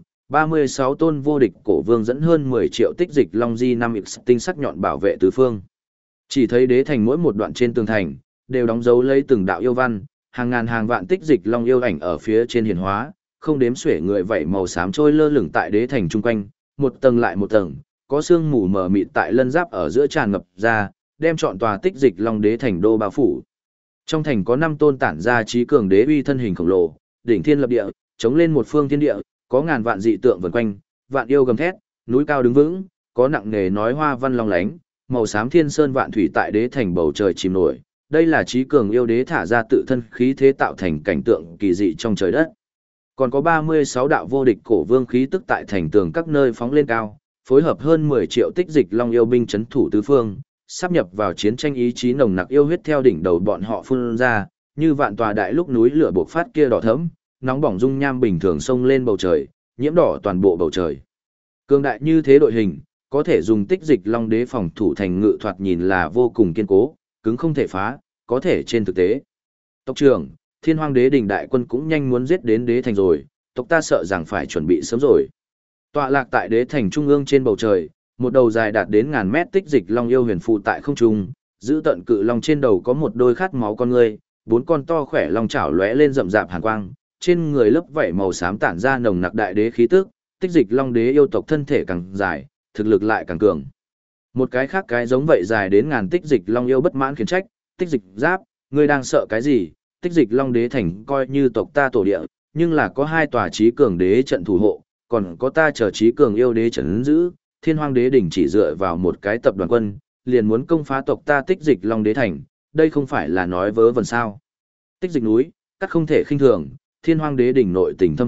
36 tôn vô địch cổ vương dẫn hơn 10 triệu Tích Dịch Long di 5x tinh sắc nhọn bảo vệ tứ phương. Chỉ thấy đế thành mỗi một đoạn trên tường thành, đều đóng dấu lấy từng đạo yêu văn, hàng ngàn hàng vạn Tích Dịch Long yêu ảnh ở phía trên hiển hóa, không đếm xuể người vảy màu xám trôi lơ lửng tại đế thành chung quanh, một tầng lại một tầng, có sương mù mờ mịt tại lân giáp ở giữa tràn ngập ra, đem trọn tòa Tích Dịch Long đế thành đô bao phủ. Trong thành có 5 tôn tản ra trí cường đế uy thân hình khổng lồ, đỉnh thiên lập địa, chống lên một phương thiên địa, có ngàn vạn dị tượng vần quanh, vạn yêu gầm thét, núi cao đứng vững, có nặng nề nói hoa văn long lánh, màu xám thiên sơn vạn thủy tại đế thành bầu trời chìm nổi. Đây là trí cường yêu đế thả ra tự thân khí thế tạo thành cảnh tượng kỳ dị trong trời đất. Còn có 36 đạo vô địch cổ vương khí tức tại thành tường các nơi phóng lên cao, phối hợp hơn 10 triệu Tích Dịch Long yêu binh trấn thủ tứ phương, sáp nhập vào chiến tranh ý chí nồng nặc yêu huyết theo đỉnh đầu bọn họ phun ra, như vạn tòa đại lúc núi lửa bộc phát kia đỏ thẫm, nóng bỏng dung nham bình thường xông lên bầu trời, nhiễm đỏ toàn bộ bầu trời. Cường đại như thế đội hình, có thể dùng Tích Dịch Long đế phòng thủ thành ngự thoạt nhìn là vô cùng kiên cố, cứng không thể phá, có thể trên thực tế. Tộc trưởng, Thiên Hoang đế đình đại quân cũng nhanh muốn giết đến đế thành rồi, tộc ta sợ rằng phải chuẩn bị sớm rồi. Tọa lạc tại đế thành trung ương trên bầu trời, một đầu dài đạt đến ngàn mét Tích Dịch Long yêu huyền phù tại không trung, giữ tận cự long trên đầu có một đôi khát máu con ngươi, 4 con to khỏe long chảo lóe lên rậm rạp hàn quang, trên người lớp vảy màu xám tản ra nồng nặc đại đế khí tức, Tích Dịch Long đế yêu tộc thân thể càng dài, thực lực lại càng cường. Một cái khác cái giống vậy dài đến ngàn Tích Dịch Long yêu bất mãn khiển trách, Tích Dịch Giáp, ngươi đang sợ cái gì? Tích Dịch Long đế thành coi như tộc ta tổ địa, nhưng là có 2 tòa trí cường đế trận thủ hộ, còn có ta chờ trí cường yêu đế trấn giữ, Thiên Hoang đế đỉnh chỉ dựa vào một cái tập đoàn quân, liền muốn công phá tộc ta Tích Dịch Long đế thành, đây không phải là nói vớ vẩn sao? Tích Dịch núi, các không thể khinh thường, Thiên Hoang đế đỉnh nội tình thâm hậu,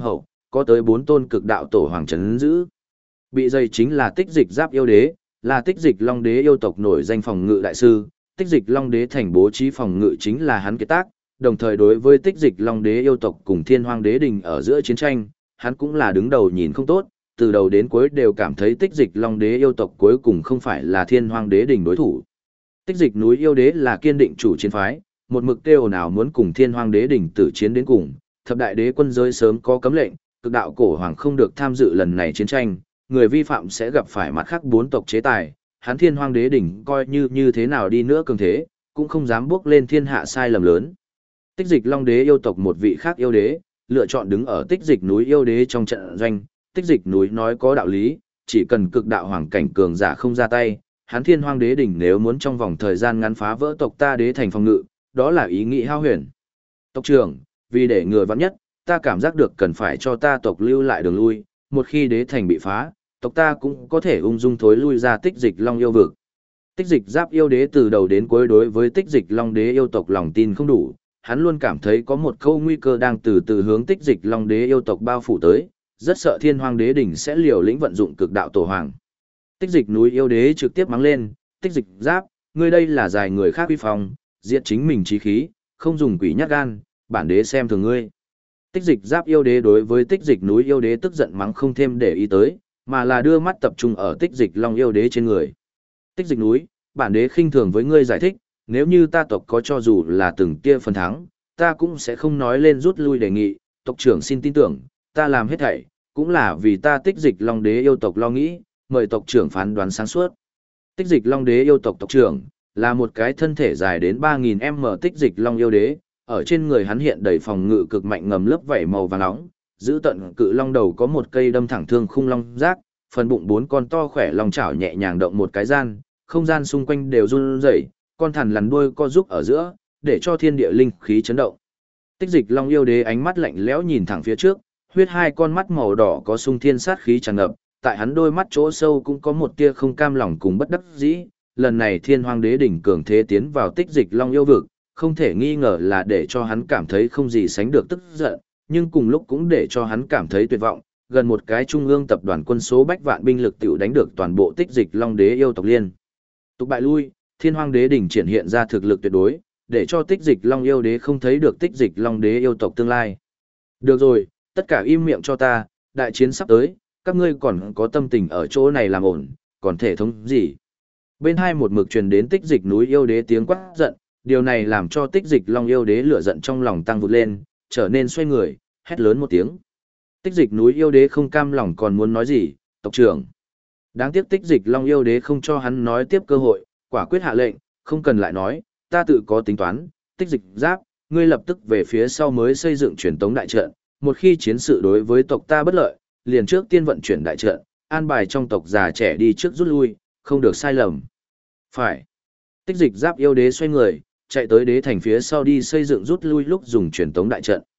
có tới 4 tôn cực đạo tổ hoàng trấn giữ. Bị dây chính là Tích Dịch Giáp yêu đế, là Tích Dịch Long đế yêu tộc nổi danh phòng ngự đại sư, Tích Dịch Long đế thành bố trí phòng ngự chính là hắn kế tác, đồng thời đối với Tích Dịch Long đế yêu tộc cùng Thiên Hoang đế đình ở giữa chiến tranh, hắn cũng là đứng đầu nhìn không tốt, từ đầu đến cuối đều cảm thấy Tích Dịch Long đế yêu tộc cuối cùng không phải là Thiên Hoang đế đình đối thủ. Tích Dịch núi yêu đế là kiên định chủ chiến phái, một mực kêu nào muốn cùng Thiên Hoang đế đình tử chiến đến cùng, thập đại đế quân giới sớm có cấm lệnh, cực đạo cổ hoàng không được tham dự lần này chiến tranh, người vi phạm sẽ gặp phải mặt khác 4 tộc chế tài, hắn Thiên Hoang đế đỉnh coi như thế nào đi nữa cường thế, cũng không dám bước lên thiên hạ sai lầm lớn. Tích Dịch Long đế yêu tộc một vị khác yêu đế, lựa chọn đứng ở Tích Dịch núi yêu đế trong trận doanh, Tích Dịch núi nói có đạo lý, chỉ cần cực đạo hoàng cảnh cường giả không ra tay, hắn Thiên Hoang đế đỉnh nếu muốn trong vòng thời gian ngắn phá vỡ tộc ta đế thành phòng ngự, đó là ý nghĩ hao huyền. Tộc trưởng, vì để ngừa vắng nhất, ta cảm giác được cần phải cho ta tộc lưu lại đường lui, một khi đế thành bị phá, tộc ta cũng có thể ung dung thối lui ra Tích Dịch Long yêu vực. Tích Dịch Giáp yêu đế từ đầu đến cuối đối với Tích Dịch Long đế yêu tộc lòng tin không đủ, hắn luôn cảm thấy có một câu nguy cơ đang từ từ hướng Tích Dịch Long đế yêu tộc bao phủ tới, rất sợ Thiên Hoang đế đỉnh sẽ liều lĩnh vận dụng cực đạo tổ hoàng. Tích Dịch núi yêu đế trực tiếp mắng lên, Tích Dịch Giáp, ngươi đây là giải người khác uy phong, diệt chính mình chí khí, không dùng quỷ nhát gan, bản đế xem thường ngươi. Tích Dịch Giáp yêu đế đối với Tích Dịch núi yêu đế tức giận mắng không thêm để ý tới, mà là đưa mắt tập trung ở Tích Dịch Long yêu đế trên người. Tích Dịch núi, bản đế khinh thường với ngươi giải thích, nếu như ta tộc có cho dù là từng tia phần thắng, ta cũng sẽ không nói lên rút lui đề nghị, tộc trưởng xin tin tưởng, ta làm hết thảy, cũng là vì ta Tích Dịch Long đế yêu tộc lo nghĩ, mời tộc trưởng phán đoán sáng suốt. Tích Dịch Long đế yêu tộc tộc trưởng, là một cái thân thể dài đến 3000m Tích Dịch Long yêu đế, ở trên người hắn hiện đầy phòng ngự cực mạnh ngầm lớp vảy màu vàng nóng, giữ tận cự long đầu có một cây đâm thẳng thương khung long giác, phần bụng 4 con to khỏe long chảo nhẹ nhàng động một cái gian, không gian xung quanh đều run rẩy, con thằn lằn đuôi co giúp ở giữa, để cho thiên địa linh khí chấn động. Tích Dịch Long yêu đế ánh mắt lạnh lẽo nhìn thẳng phía trước, huyết hai con mắt màu đỏ có sung thiên sát khí tràn ngập, tại hắn đôi mắt chỗ sâu cũng có một tia không cam lòng cùng bất đắc dĩ. Lần này Thiên Hoang đế đỉnh cường thế tiến vào Tích Dịch Long yêu vực, không thể nghi ngờ là để cho hắn cảm thấy không gì sánh được tức giận, nhưng cùng lúc cũng để cho hắn cảm thấy tuyệt vọng, gần một cái trung ương tập đoàn quân số bách vạn binh lực tiểu đánh được toàn bộ Tích Dịch Long đế yêu tộc liên. Tục bại lui, Thiên Hoang đế đỉnh triển hiện ra thực lực tuyệt đối, để cho Tích Dịch Long yêu đế không thấy được Tích Dịch Long đế yêu tộc tương lai. Được rồi, tất cả im miệng cho ta, đại chiến sắp tới, các ngươi còn có tâm tình ở chỗ này làm ổn, còn thể thống gì? Bên hai một mực truyền đến Tích Dịch núi yêu đế tiếng quát giận, điều này làm cho Tích Dịch Long yêu đế lửa giận trong lòng tăng vụt lên, trở nên xoay người, hét lớn một tiếng. Tích Dịch núi yêu đế không cam lòng còn muốn nói gì, tộc trưởng. Đáng tiếc Tích Dịch Long yêu đế không cho hắn nói tiếp cơ hội, quả quyết hạ lệnh, không cần lại nói, ta tự có tính toán, Tích Dịch Giáp, ngươi lập tức về phía sau mới xây dựng truyền tống đại trận, một khi chiến sự đối với tộc ta bất lợi, liền trước tiên vận chuyển đại trận, an bài trong tộc già trẻ đi trước rút lui, không được sai lầm. Phải. Tích Dịch Giáp yêu đế xoay người, chạy tới đế thành phía sau đi xây dựng rút lui lúc dùng truyền tống đại trận.